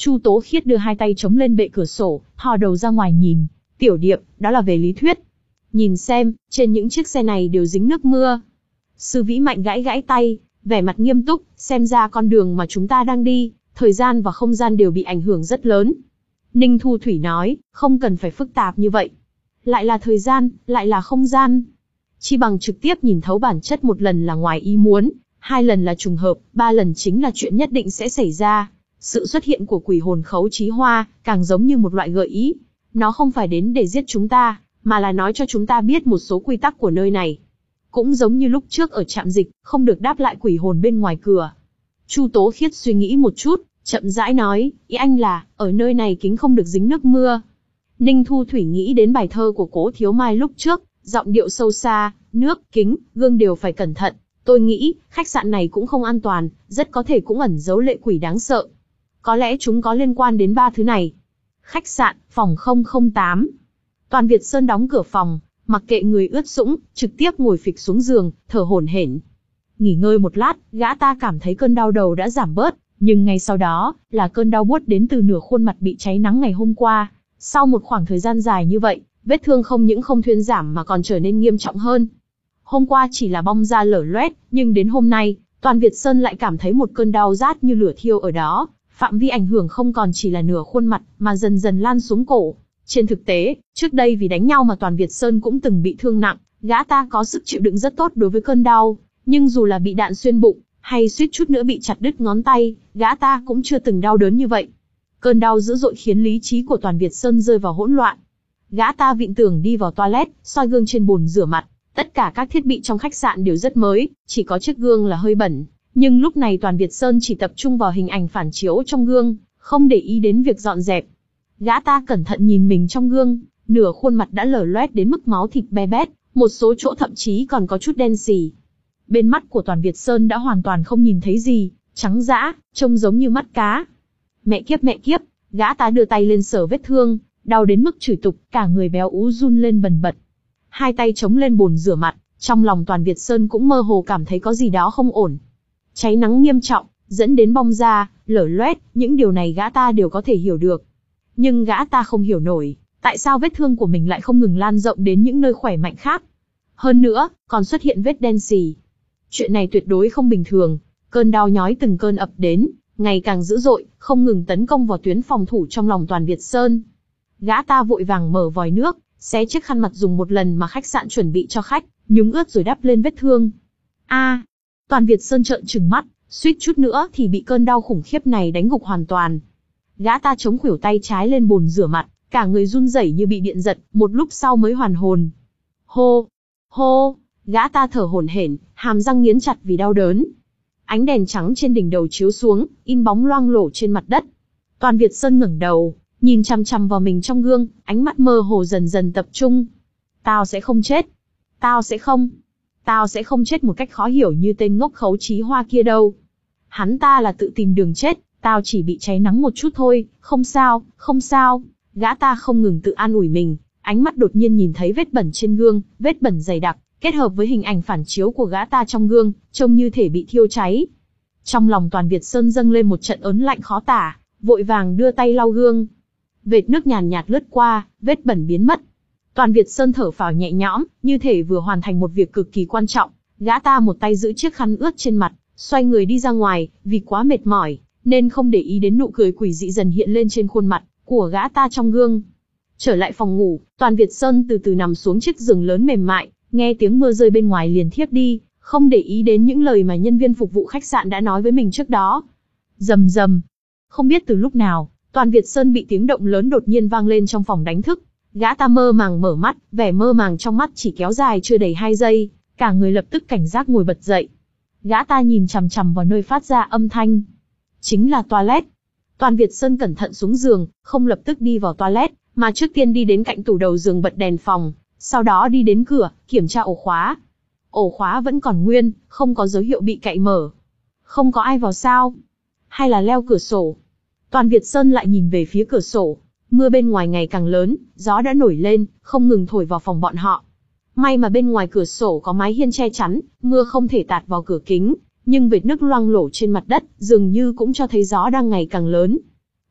Chu Tố Khiết đưa hai tay chống lên bệ cửa sổ, thò đầu ra ngoài nhìn. Tiểu Điệp, đó là về lý thuyết. Nhìn xem, trên những chiếc xe này đều dính nước mưa. Sư Vĩ Mạnh gãi gãi tay, vẻ mặt nghiêm túc, xem ra con đường mà chúng ta đang đi, thời gian và không gian đều bị ảnh hưởng rất lớn. Ninh Thu Thủy nói, không cần phải phức tạp như vậy. Lại là thời gian, lại là không gian. Chi bằng trực tiếp nhìn thấu bản chất, một lần là ngoài ý muốn, hai lần là trùng hợp, ba lần chính là chuyện nhất định sẽ xảy ra. Sự xuất hiện của quỷ hồn Khấu Chí Hoa, càng giống như một loại gợi ý. Nó không phải đến để giết chúng ta, mà là nói cho chúng ta biết một số quy tắc của nơi này. Cũng giống như lúc trước ở trạm dịch, không được đáp lại quỷ hồn bên ngoài cửa. Chu Tố Khiết suy nghĩ một chút, chậm rãi nói, ý anh là, ở nơi này kính không được dính nước mưa. Ninh Thu Thủy nghĩ đến bài thơ của Cố Thiếu Mai lúc trước, giọng điệu sâu xa, nước, kính, gương đều phải cẩn thận. Tôi nghĩ, khách sạn này cũng không an toàn, rất có thể cũng ẩn giấu lệ quỷ đáng sợ. Có lẽ chúng có liên quan đến ba thứ này. Khách sạn, phòng không không tám. Toàn Việt Sơn đóng cửa phòng, mặc kệ người ướt sũng, trực tiếp ngồi phịch xuống giường, thở hổn hển. Nghỉ ngơi một lát, gã ta cảm thấy cơn đau đầu đã giảm bớt, nhưng ngay sau đó, là cơn đau buốt đến từ nửa khuôn mặt bị cháy nắng ngày hôm qua. Sau một khoảng thời gian dài như vậy, vết thương không những không thuyên giảm mà còn trở nên nghiêm trọng hơn. Hôm qua chỉ là bong da lở loét, nhưng đến hôm nay, Toàn Việt Sơn lại cảm thấy một cơn đau rát như lửa thiêu ở đó, phạm vi ảnh hưởng không còn chỉ là nửa khuôn mặt, mà dần dần lan xuống cổ. Trên thực tế, trước đây vì đánh nhau mà Toàn Việt Sơn cũng từng bị thương nặng, gã ta có sức chịu đựng rất tốt đối với cơn đau, nhưng dù là bị đạn xuyên bụng, hay suýt chút nữa bị chặt đứt ngón tay, gã ta cũng chưa từng đau đớn như vậy. Cơn đau dữ dội khiến lý trí của Toàn Việt Sơn rơi vào hỗn loạn. Gã ta vịn tường đi vào toilet, soi gương trên bồn rửa mặt. Tất cả các thiết bị trong khách sạn đều rất mới, chỉ có chiếc gương là hơi bẩn. Nhưng lúc này Toàn Việt Sơn chỉ tập trung vào hình ảnh phản chiếu trong gương, không để ý đến việc dọn dẹp. Gã ta cẩn thận nhìn mình trong gương, nửa khuôn mặt đã lở loét đến mức máu thịt be bét, một số chỗ thậm chí còn có chút đen xì. Bên mắt của Toàn Việt Sơn đã hoàn toàn không nhìn thấy gì, trắng dã, trông giống như mắt cá. Mẹ kiếp mẹ kiếp, gã ta đưa tay lên sờ vết thương, đau đến mức chửi tục, cả người béo ú run lên bần bật. Hai tay chống lên bồn rửa mặt, trong lòng Toàn Việt Sơn cũng mơ hồ cảm thấy có gì đó không ổn. Cháy nắng nghiêm trọng, dẫn đến bong da, lở loét, những điều này gã ta đều có thể hiểu được. Nhưng gã ta không hiểu nổi, tại sao vết thương của mình lại không ngừng lan rộng đến những nơi khỏe mạnh khác. Hơn nữa, còn xuất hiện vết đen xì. Chuyện này tuyệt đối không bình thường, cơn đau nhói từng cơn ập đến, ngày càng dữ dội, không ngừng tấn công vào tuyến phòng thủ trong lòng Toàn Việt Sơn. Gã ta vội vàng mở vòi nước, xé chiếc khăn mặt dùng một lần mà khách sạn chuẩn bị cho khách, nhúng ướt rồi đắp lên vết thương. A, à, Toàn Việt Sơn trợn trừng mắt, suýt chút nữa thì bị cơn đau khủng khiếp này đánh gục hoàn toàn. Gã ta chống khuỷu tay trái lên bồn rửa mặt, cả người run rẩy như bị điện giật, một lúc sau mới hoàn hồn. Hô, hô, gã ta thở hổn hển, hàm răng nghiến chặt vì đau đớn. Ánh đèn trắng trên đỉnh đầu chiếu xuống, in bóng loang lổ trên mặt đất. Toàn Việt Sơn ngẩng đầu, nhìn chằm chằm vào mình trong gương, ánh mắt mơ hồ dần dần tập trung. Tao sẽ không chết. Tao sẽ không. Tao sẽ không chết một cách khó hiểu như tên ngốc Khấu Chí Hoa kia đâu. Hắn ta là tự tìm đường chết, tao chỉ bị cháy nắng một chút thôi, không sao, không sao. Gã ta không ngừng tự an ủi mình, ánh mắt đột nhiên nhìn thấy vết bẩn trên gương, vết bẩn dày đặc, kết hợp với hình ảnh phản chiếu của gã ta trong gương, trông như thể bị thiêu cháy. Trong lòng Toàn Việt Sơn dâng lên một trận ớn lạnh khó tả, vội vàng đưa tay lau gương. Vệt nước nhàn nhạt lướt qua, vết bẩn biến mất. Toàn Việt Sơn thở phào nhẹ nhõm, như thể vừa hoàn thành một việc cực kỳ quan trọng. Gã ta một tay giữ chiếc khăn ướt trên mặt, xoay người đi ra ngoài, vì quá mệt mỏi, nên không để ý đến nụ cười quỷ dị dần hiện lên trên khuôn mặt của gã ta trong gương. Trở lại phòng ngủ, Toàn Việt Sơn từ từ nằm xuống chiếc giường lớn mềm mại, nghe tiếng mưa rơi bên ngoài liền thiếp đi, không để ý đến những lời mà nhân viên phục vụ khách sạn đã nói với mình trước đó. Rầm rầm. Không biết từ lúc nào, Toàn Việt Sơn bị tiếng động lớn đột nhiên vang lên trong phòng đánh thức. Gã ta mơ màng mở mắt, vẻ mơ màng trong mắt chỉ kéo dài chưa đầy hai giây, cả người lập tức cảnh giác ngồi bật dậy. Gã ta nhìn chằm chằm vào nơi phát ra âm thanh. Chính là toilet. Toàn Việt Sơn cẩn thận xuống giường, không lập tức đi vào toilet, mà trước tiên đi đến cạnh tủ đầu giường bật đèn phòng, sau đó đi đến cửa, kiểm tra ổ khóa. Ổ khóa vẫn còn nguyên, không có dấu hiệu bị cạy mở. Không có ai vào sao? Hay là leo cửa sổ? Toàn Việt Sơn lại nhìn về phía cửa sổ. Mưa bên ngoài ngày càng lớn, gió đã nổi lên, không ngừng thổi vào phòng bọn họ. May mà bên ngoài cửa sổ có mái hiên che chắn, mưa không thể tạt vào cửa kính, nhưng vệt nước loang lổ trên mặt đất, dường như cũng cho thấy gió đang ngày càng lớn.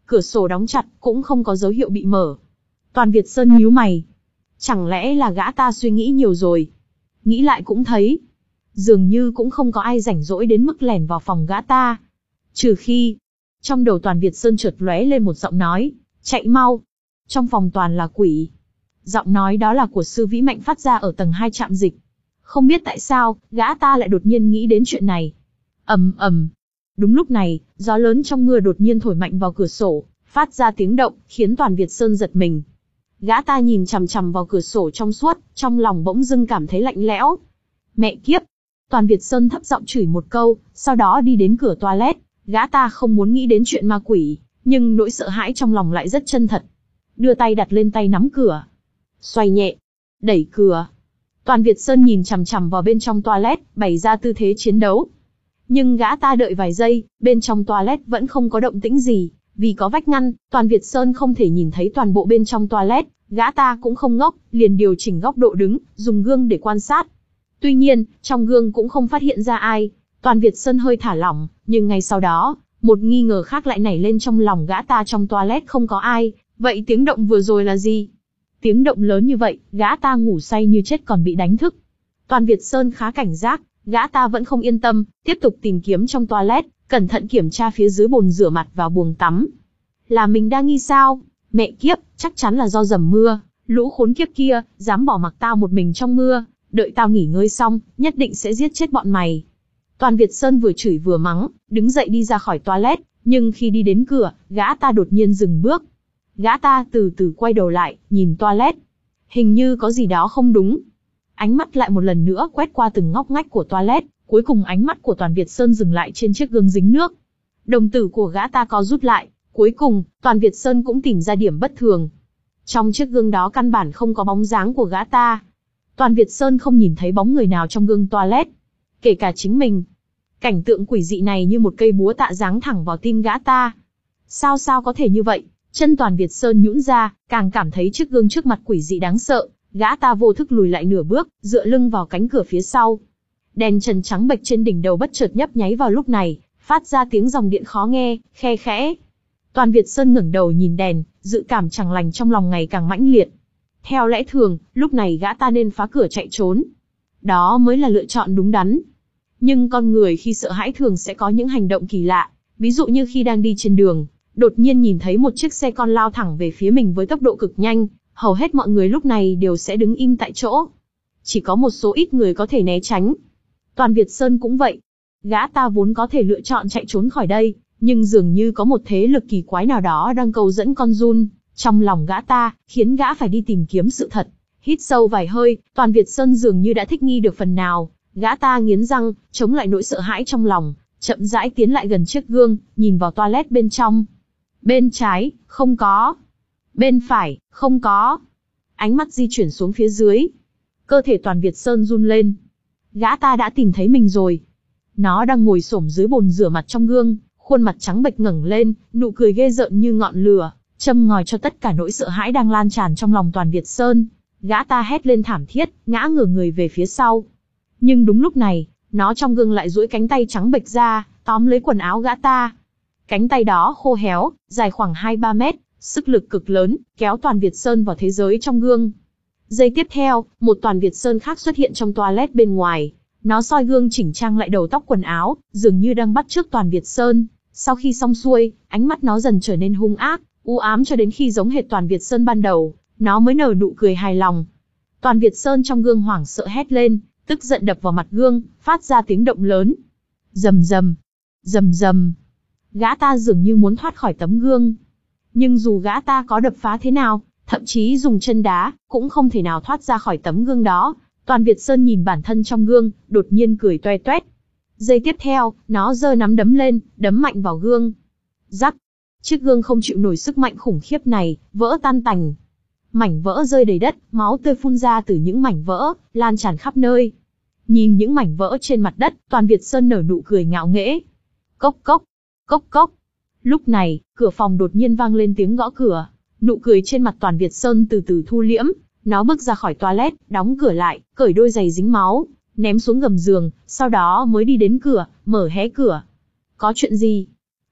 Cửa sổ đóng chặt, cũng không có dấu hiệu bị mở. Toàn Việt Sơn nhíu mày. Chẳng lẽ là gã ta suy nghĩ nhiều rồi? Nghĩ lại cũng thấy, dường như cũng không có ai rảnh rỗi đến mức lẻn vào phòng gã ta. Trừ khi, trong đầu Toàn Việt Sơn chợt lóe lên một giọng nói, chạy mau. Trong phòng toàn là quỷ. Giọng nói đó là của Sư Vĩ Mạnh phát ra ở tầng hai trạm dịch. Không biết tại sao, gã ta lại đột nhiên nghĩ đến chuyện này. Ầm ầm. Đúng lúc này, gió lớn trong mưa đột nhiên thổi mạnh vào cửa sổ, phát ra tiếng động, khiến Toàn Việt Sơn giật mình. Gã ta nhìn chằm chằm vào cửa sổ trong suốt, trong lòng bỗng dưng cảm thấy lạnh lẽo. Mẹ kiếp! Toàn Việt Sơn thấp giọng chửi một câu, sau đó đi đến cửa toilet. Gã ta không muốn nghĩ đến chuyện ma quỷ, nhưng nỗi sợ hãi trong lòng lại rất chân thật. Đưa tay đặt lên tay nắm cửa. Xoay nhẹ. Đẩy cửa. Toàn Việt Sơn nhìn chằm chằm vào bên trong toilet, bày ra tư thế chiến đấu. Nhưng gã ta đợi vài giây, bên trong toilet vẫn không có động tĩnh gì. Vì có vách ngăn, Toàn Việt Sơn không thể nhìn thấy toàn bộ bên trong toilet. Gã ta cũng không ngốc, liền điều chỉnh góc độ đứng, dùng gương để quan sát. Tuy nhiên, trong gương cũng không phát hiện ra ai. Toàn Việt Sơn hơi thả lỏng, nhưng ngay sau đó, một nghi ngờ khác lại nảy lên trong lòng gã ta. Trong toilet không có ai, vậy tiếng động vừa rồi là gì? Tiếng động lớn như vậy, gã ta ngủ say như chết còn bị đánh thức. Toàn Việt Sơn khá cảnh giác, gã ta vẫn không yên tâm, tiếp tục tìm kiếm trong toilet, cẩn thận kiểm tra phía dưới bồn rửa mặt và buồng tắm. Là mình đa nghi sao? Mẹ kiếp, chắc chắn là do dầm mưa, lũ khốn kiếp kia, dám bỏ mặc tao một mình trong mưa, đợi tao nghỉ ngơi xong, nhất định sẽ giết chết bọn mày. Toàn Việt Sơn vừa chửi vừa mắng, đứng dậy đi ra khỏi toilet, nhưng khi đi đến cửa, gã ta đột nhiên dừng bước. Gã ta từ từ quay đầu lại, nhìn toilet. Hình như có gì đó không đúng. Ánh mắt lại một lần nữa quét qua từng ngóc ngách của toilet, cuối cùng ánh mắt của Toàn Việt Sơn dừng lại trên chiếc gương dính nước. Đồng tử của gã ta co rút lại, cuối cùng, Toàn Việt Sơn cũng tìm ra điểm bất thường. Trong chiếc gương đó căn bản không có bóng dáng của gã ta. Toàn Việt Sơn không nhìn thấy bóng người nào trong gương toilet, kể cả chính mình. Cảnh tượng quỷ dị này như một cây búa tạ giáng thẳng vào tim gã ta. Sao sao có thể như vậy? Chân Toàn Việt Sơn nhũn ra, càng cảm thấy chiếc gương trước mặt quỷ dị đáng sợ. Gã ta vô thức lùi lại nửa bước, dựa lưng vào cánh cửa phía sau. Đèn trần trắng bệch trên đỉnh đầu bất chợt nhấp nháy vào lúc này, phát ra tiếng dòng điện khó nghe, khe khẽ. Toàn Việt Sơn ngẩng đầu nhìn đèn, dự cảm chẳng lành trong lòng ngày càng mãnh liệt. Theo lẽ thường, lúc này gã ta nên phá cửa chạy trốn. Đó mới là lựa chọn đúng đắn. Nhưng con người khi sợ hãi thường sẽ có những hành động kỳ lạ, ví dụ như khi đang đi trên đường, đột nhiên nhìn thấy một chiếc xe con lao thẳng về phía mình với tốc độ cực nhanh, hầu hết mọi người lúc này đều sẽ đứng im tại chỗ. Chỉ có một số ít người có thể né tránh. Toàn Việt Sơn cũng vậy. Gã ta vốn có thể lựa chọn chạy trốn khỏi đây, nhưng dường như có một thế lực kỳ quái nào đó đang câu dẫn con giun trong lòng gã ta, khiến gã phải đi tìm kiếm sự thật. Hít sâu vài hơi, Toàn Việt Sơn dường như đã thích nghi được phần nào. Gã ta nghiến răng, chống lại nỗi sợ hãi trong lòng, chậm rãi tiến lại gần chiếc gương, nhìn vào toilet bên trong. Bên trái, không có. Bên phải, không có. Ánh mắt di chuyển xuống phía dưới. Cơ thể Toàn Việt Sơn run lên. Gã ta đã tìm thấy mình rồi. Nó đang ngồi xổm dưới bồn rửa mặt trong gương, khuôn mặt trắng bệch ngẩng lên, nụ cười ghê rợn như ngọn lửa, châm ngòi cho tất cả nỗi sợ hãi đang lan tràn trong lòng Toàn Việt Sơn. Gã ta hét lên thảm thiết, ngã ngửa người về phía sau. Nhưng đúng lúc này, nó trong gương lại duỗi cánh tay trắng bệch ra, tóm lấy quần áo gã ta. Cánh tay đó khô héo, dài khoảng hai ba mét, sức lực cực lớn, kéo Toàn Việt Sơn vào thế giới trong gương. Giây tiếp theo, một Toàn Việt Sơn khác xuất hiện trong toilet bên ngoài. Nó soi gương chỉnh trang lại đầu tóc quần áo, dường như đang bắt chước Toàn Việt Sơn. Sau khi xong xuôi, ánh mắt nó dần trở nên hung ác, u ám cho đến khi giống hệt Toàn Việt Sơn ban đầu, nó mới nở nụ cười hài lòng. Toàn Việt Sơn trong gương hoảng sợ hét lên, tức giận đập vào mặt gương, phát ra tiếng động lớn. Rầm rầm, rầm rầm. Gã ta dường như muốn thoát khỏi tấm gương. Nhưng dù gã ta có đập phá thế nào, thậm chí dùng chân đá, cũng không thể nào thoát ra khỏi tấm gương đó. Toàn Việt Sơn nhìn bản thân trong gương, đột nhiên cười toe toét. Giây tiếp theo, nó giơ nắm đấm lên, đấm mạnh vào gương. Rắc. Chiếc gương không chịu nổi sức mạnh khủng khiếp này, vỡ tan tành. Mảnh vỡ rơi đầy đất, máu tươi phun ra từ những mảnh vỡ, lan tràn khắp nơi. Nhìn những mảnh vỡ trên mặt đất, Toàn Việt Sơn nở nụ cười ngạo nghễ. Cốc cốc, cốc cốc. Lúc này, cửa phòng đột nhiên vang lên tiếng gõ cửa. Nụ cười trên mặt Toàn Việt Sơn từ từ thu liễm. Nó bước ra khỏi toilet, đóng cửa lại, cởi đôi giày dính máu, ném xuống gầm giường, sau đó mới đi đến cửa, mở hé cửa. Có chuyện gì?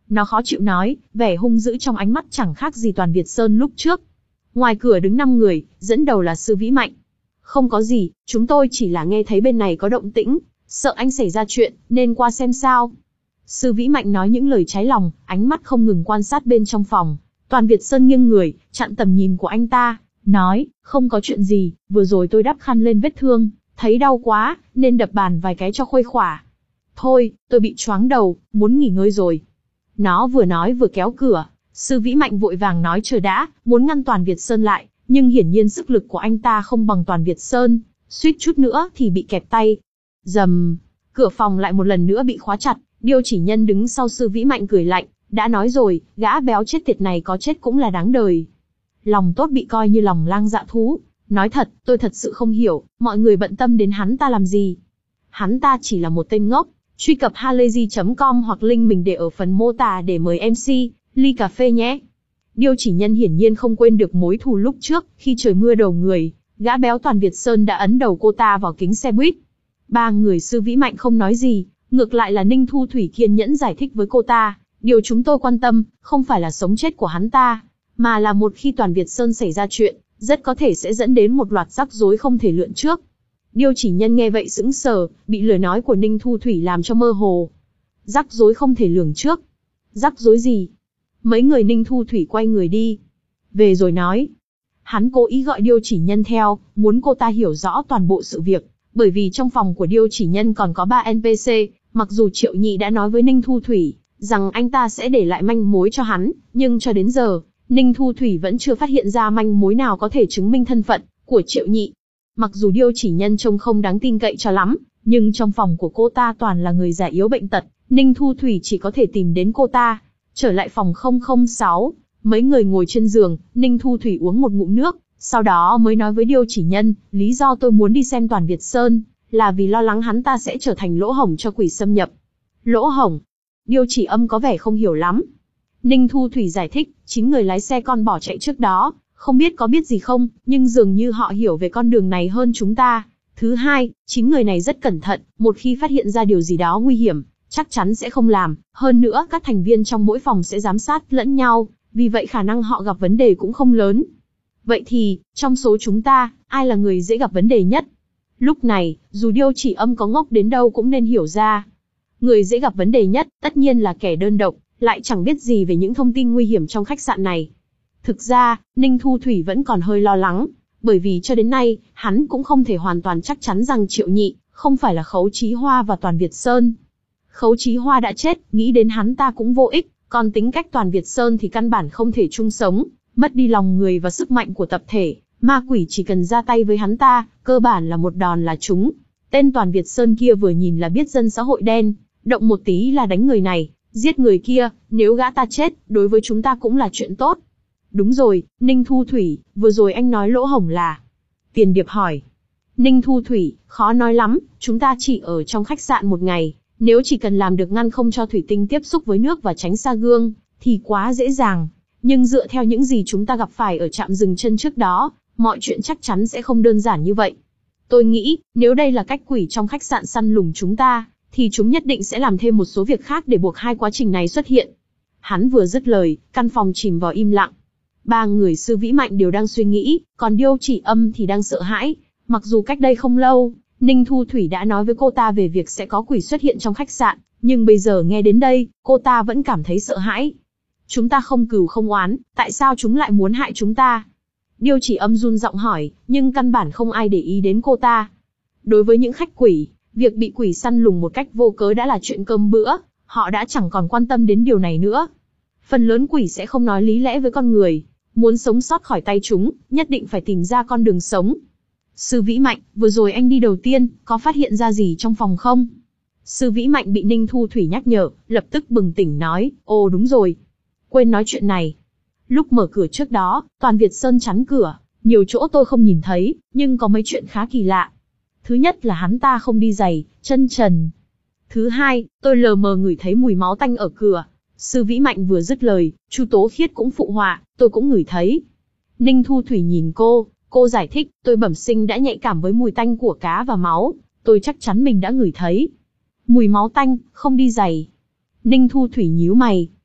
Nó khó chịu nói, vẻ hung dữ trong ánh mắt chẳng khác gì Toàn Việt Sơn lúc trước. Ngoài cửa đứng năm người, dẫn đầu là Sư Vĩ Mạnh. Không có gì, chúng tôi chỉ là nghe thấy bên này có động tĩnh, sợ anh xảy ra chuyện, nên qua xem sao. Sư Vĩ Mạnh nói những lời trái lòng, ánh mắt không ngừng quan sát bên trong phòng. Toàn Việt Sơn nghiêng người, chặn tầm nhìn của anh ta, nói, không có chuyện gì, vừa rồi tôi đắp khăn lên vết thương, thấy đau quá, nên đập bàn vài cái cho khuây khỏa. Thôi, tôi bị choáng đầu, muốn nghỉ ngơi rồi. Nó vừa nói vừa kéo cửa. Sư Vĩ Mạnh vội vàng nói chờ đã, muốn ngăn Toàn Việt Sơn lại, nhưng hiển nhiên sức lực của anh ta không bằng Toàn Việt Sơn, suýt chút nữa thì bị kẹp tay. Rầm, cửa phòng lại một lần nữa bị khóa chặt. Điêu Chỉ Nhân đứng sau Sư Vĩ Mạnh cười lạnh, đã nói rồi, gã béo chết tiệt này có chết cũng là đáng đời. Lòng tốt bị coi như lòng lang dạ thú. Nói thật, tôi thật sự không hiểu, mọi người bận tâm đến hắn ta làm gì. Hắn ta chỉ là một tên ngốc. Truy cập halayzi chấm com hoặc link mình để ở phần mô tả để mời em xê, ly cà phê nhé. Điêu Chỉ Nhân hiển nhiên không quên được mối thù lúc trước, khi trời mưa đầu người, gã béo Toàn Việt Sơn đã ấn đầu cô ta vào kính xe buýt. Ba người Sư Vĩ Mạnh không nói gì, ngược lại là Ninh Thu Thủy kiên nhẫn giải thích với cô ta, điều chúng tôi quan tâm, không phải là sống chết của hắn ta, mà là một khi Toàn Việt Sơn xảy ra chuyện, rất có thể sẽ dẫn đến một loạt rắc rối không thể lường trước. Điêu Chỉ Nhân nghe vậy sững sờ, bị lời nói của Ninh Thu Thủy làm cho mơ hồ. Rắc rối không thể lường trước. Rắc rối gì? Mấy người Ninh Thu Thủy quay người đi. Về rồi nói. Hắn cố ý gọi Điêu Chỉ Nhân theo, muốn cô ta hiểu rõ toàn bộ sự việc, bởi vì trong phòng của Điêu Chỉ Nhân còn có ba en pê xê, mặc dù Triệu Nhị đã nói với Ninh Thu Thủy, rằng anh ta sẽ để lại manh mối cho hắn, nhưng cho đến giờ, Ninh Thu Thủy vẫn chưa phát hiện ra manh mối nào có thể chứng minh thân phận của Triệu Nhị. Mặc dù Điêu Chỉ Nhân trông không đáng tin cậy cho lắm, nhưng trong phòng của cô ta toàn là người già yếu bệnh tật, Ninh Thu Thủy chỉ có thể tìm đến cô ta. Trở lại phòng không không sáu, mấy người ngồi trên giường, Ninh Thu Thủy uống một ngụm nước, sau đó mới nói với Điêu Chỉ Nhân, lý do tôi muốn đi xem Toàn Việt Sơn, là vì lo lắng hắn ta sẽ trở thành lỗ hổng cho quỷ xâm nhập. Lỗ hổng? Điêu Chỉ Âm có vẻ không hiểu lắm. Ninh Thu Thủy giải thích, chính người lái xe con bỏ chạy trước đó, không biết có biết gì không, nhưng dường như họ hiểu về con đường này hơn chúng ta. Thứ hai, chính người này rất cẩn thận, một khi phát hiện ra điều gì đó nguy hiểm, chắc chắn sẽ không làm. Hơn nữa, các thành viên trong mỗi phòng sẽ giám sát lẫn nhau, vì vậy khả năng họ gặp vấn đề cũng không lớn. Vậy thì, trong số chúng ta, ai là người dễ gặp vấn đề nhất? Lúc này, dù Điêu Chỉ Âm có ngốc đến đâu cũng nên hiểu ra. Người dễ gặp vấn đề nhất, tất nhiên là kẻ đơn độc, lại chẳng biết gì về những thông tin nguy hiểm trong khách sạn này. Thực ra, Ninh Thu Thủy vẫn còn hơi lo lắng, bởi vì cho đến nay, hắn cũng không thể hoàn toàn chắc chắn rằng Triệu Nhị không phải là Khấu Chí Hoa và Toàn Việt Sơn. Khấu Chí Hoa đã chết, nghĩ đến hắn ta cũng vô ích, còn tính cách Toàn Việt Sơn thì căn bản không thể chung sống, mất đi lòng người và sức mạnh của tập thể, ma quỷ chỉ cần ra tay với hắn ta, cơ bản là một đòn là trúng. Tên Toàn Việt Sơn kia vừa nhìn là biết dân xã hội đen, động một tí là đánh người này, giết người kia, nếu gã ta chết, đối với chúng ta cũng là chuyện tốt. Đúng rồi, Ninh Thu Thủy, vừa rồi anh nói lỗ hổng là... Tiền Điệp hỏi. Ninh Thu Thủy, khó nói lắm, chúng ta chỉ ở trong khách sạn một ngày, nếu chỉ cần làm được ngăn không cho thủy tinh tiếp xúc với nước và tránh xa gương, thì quá dễ dàng. Nhưng dựa theo những gì chúng ta gặp phải ở trạm dừng chân trước đó, mọi chuyện chắc chắn sẽ không đơn giản như vậy. Tôi nghĩ, nếu đây là cách quỷ trong khách sạn săn lùng chúng ta, thì chúng nhất định sẽ làm thêm một số việc khác để buộc hai quá trình này xuất hiện. Hắn vừa dứt lời, căn phòng chìm vào im lặng. Ba người Sư Vĩ Mạnh đều đang suy nghĩ, còn Điêu Chỉ Âm thì đang sợ hãi. Mặc dù cách đây không lâu, Ninh Thu Thủy đã nói với cô ta về việc sẽ có quỷ xuất hiện trong khách sạn, nhưng bây giờ nghe đến đây, cô ta vẫn cảm thấy sợ hãi. Chúng ta không cừu không oán, tại sao chúng lại muốn hại chúng ta? Điêu Chỉ Âm run giọng hỏi, nhưng căn bản không ai để ý đến cô ta. Đối với những khách quỷ, việc bị quỷ săn lùng một cách vô cớ đã là chuyện cơm bữa, họ đã chẳng còn quan tâm đến điều này nữa. Phần lớn quỷ sẽ không nói lý lẽ với con người, muốn sống sót khỏi tay chúng, nhất định phải tìm ra con đường sống. Sư Vĩ Mạnh, vừa rồi anh đi đầu tiên, có phát hiện ra gì trong phòng không? Sư Vĩ Mạnh bị Ninh Thu Thủy nhắc nhở, lập tức bừng tỉnh nói, ồ đúng rồi, quên nói chuyện này. Lúc mở cửa trước đó, Toàn Việt Sơn chắn cửa, nhiều chỗ tôi không nhìn thấy, nhưng có mấy chuyện khá kỳ lạ. Thứ nhất là hắn ta không đi giày, chân trần. Thứ hai, tôi lờ mờ ngửi thấy mùi máu tanh ở cửa. Sư Vĩ Mạnh vừa dứt lời, Chu Tố Khiết cũng phụ họa, tôi cũng ngửi thấy. Ninh Thu Thủy nhìn cô, cô giải thích, tôi bẩm sinh đã nhạy cảm với mùi tanh của cá và máu, tôi chắc chắn mình đã ngửi thấy. Mùi máu tanh, không đi giày. Ninh Thu Thủy nhíu mày.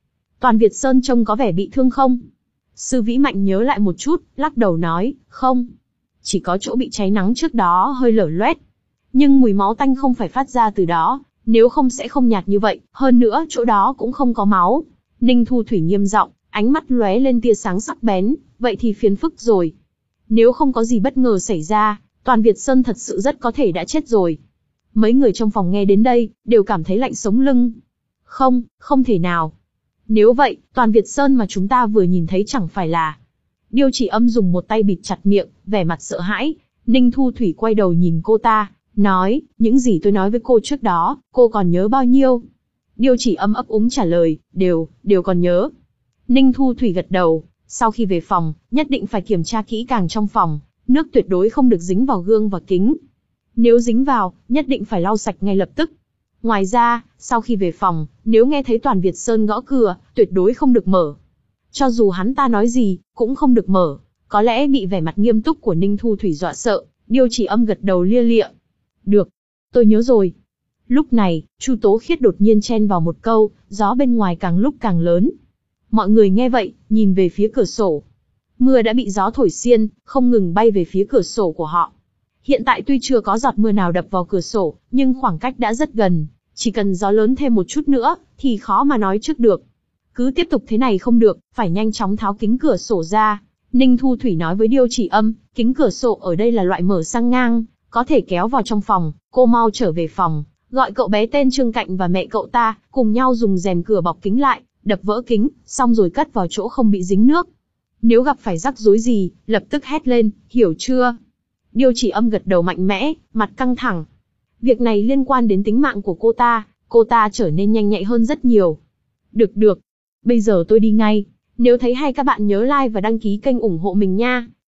Toàn Việt Sơn trông có vẻ bị thương không? Sư Vĩ Mạnh nhớ lại một chút, lắc đầu nói, không. Chỉ có chỗ bị cháy nắng trước đó hơi lở loét. Nhưng mùi máu tanh không phải phát ra từ đó, nếu không sẽ không nhạt như vậy, hơn nữa chỗ đó cũng không có máu. Ninh Thu Thủy nghiêm giọng, ánh mắt lóe lên tia sáng sắc bén, vậy thì phiền phức rồi. Nếu không có gì bất ngờ xảy ra, Toàn Việt Sơn thật sự rất có thể đã chết rồi. Mấy người trong phòng nghe đến đây, đều cảm thấy lạnh sống lưng. Không, không thể nào. Nếu vậy, Toàn Việt Sơn mà chúng ta vừa nhìn thấy chẳng phải là... Điêu Chỉ Âm dùng một tay bịt chặt miệng, vẻ mặt sợ hãi. Ninh Thu Thủy quay đầu nhìn cô ta, nói, những gì tôi nói với cô trước đó, cô còn nhớ bao nhiêu? Điêu Chỉ Âm ấp úng trả lời, đều, đều còn nhớ. Ninh Thu Thủy gật đầu, sau khi về phòng, nhất định phải kiểm tra kỹ càng trong phòng, nước tuyệt đối không được dính vào gương và kính. Nếu dính vào, nhất định phải lau sạch ngay lập tức. Ngoài ra, sau khi về phòng, nếu nghe thấy Toàn Việt Sơn gõ cửa, tuyệt đối không được mở. Cho dù hắn ta nói gì, cũng không được mở. Có lẽ bị vẻ mặt nghiêm túc của Ninh Thu Thủy dọa sợ, Điêu Chỉ Âm gật đầu lia lịa. Được, tôi nhớ rồi. Lúc này, Chu Tố Khiết đột nhiên chen vào một câu, gió bên ngoài càng lúc càng lớn. Mọi người nghe vậy, nhìn về phía cửa sổ. Mưa đã bị gió thổi xiên, không ngừng bay về phía cửa sổ của họ. Hiện tại tuy chưa có giọt mưa nào đập vào cửa sổ, nhưng khoảng cách đã rất gần. Chỉ cần gió lớn thêm một chút nữa, thì khó mà nói trước được. Cứ tiếp tục thế này không được, phải nhanh chóng tháo kính cửa sổ ra. Ninh Thu Thủy nói với Điêu Chỉ Âm, kính cửa sổ ở đây là loại mở sang ngang, có thể kéo vào trong phòng, cô mau trở về phòng, gọi cậu bé tên Trương Cạnh và mẹ cậu ta, cùng nhau dùng rèm cửa bọc kính lại, đập vỡ kính, xong rồi cất vào chỗ không bị dính nước. Nếu gặp phải rắc rối gì, lập tức hét lên, hiểu chưa? Điêu Chỉ Âm gật đầu mạnh mẽ, mặt căng thẳng. Việc này liên quan đến tính mạng của cô ta, cô ta trở nên nhanh nhạy hơn rất nhiều. Được được, bây giờ tôi đi ngay. Nếu thấy hay các bạn nhớ like và đăng ký kênh ủng hộ mình nha.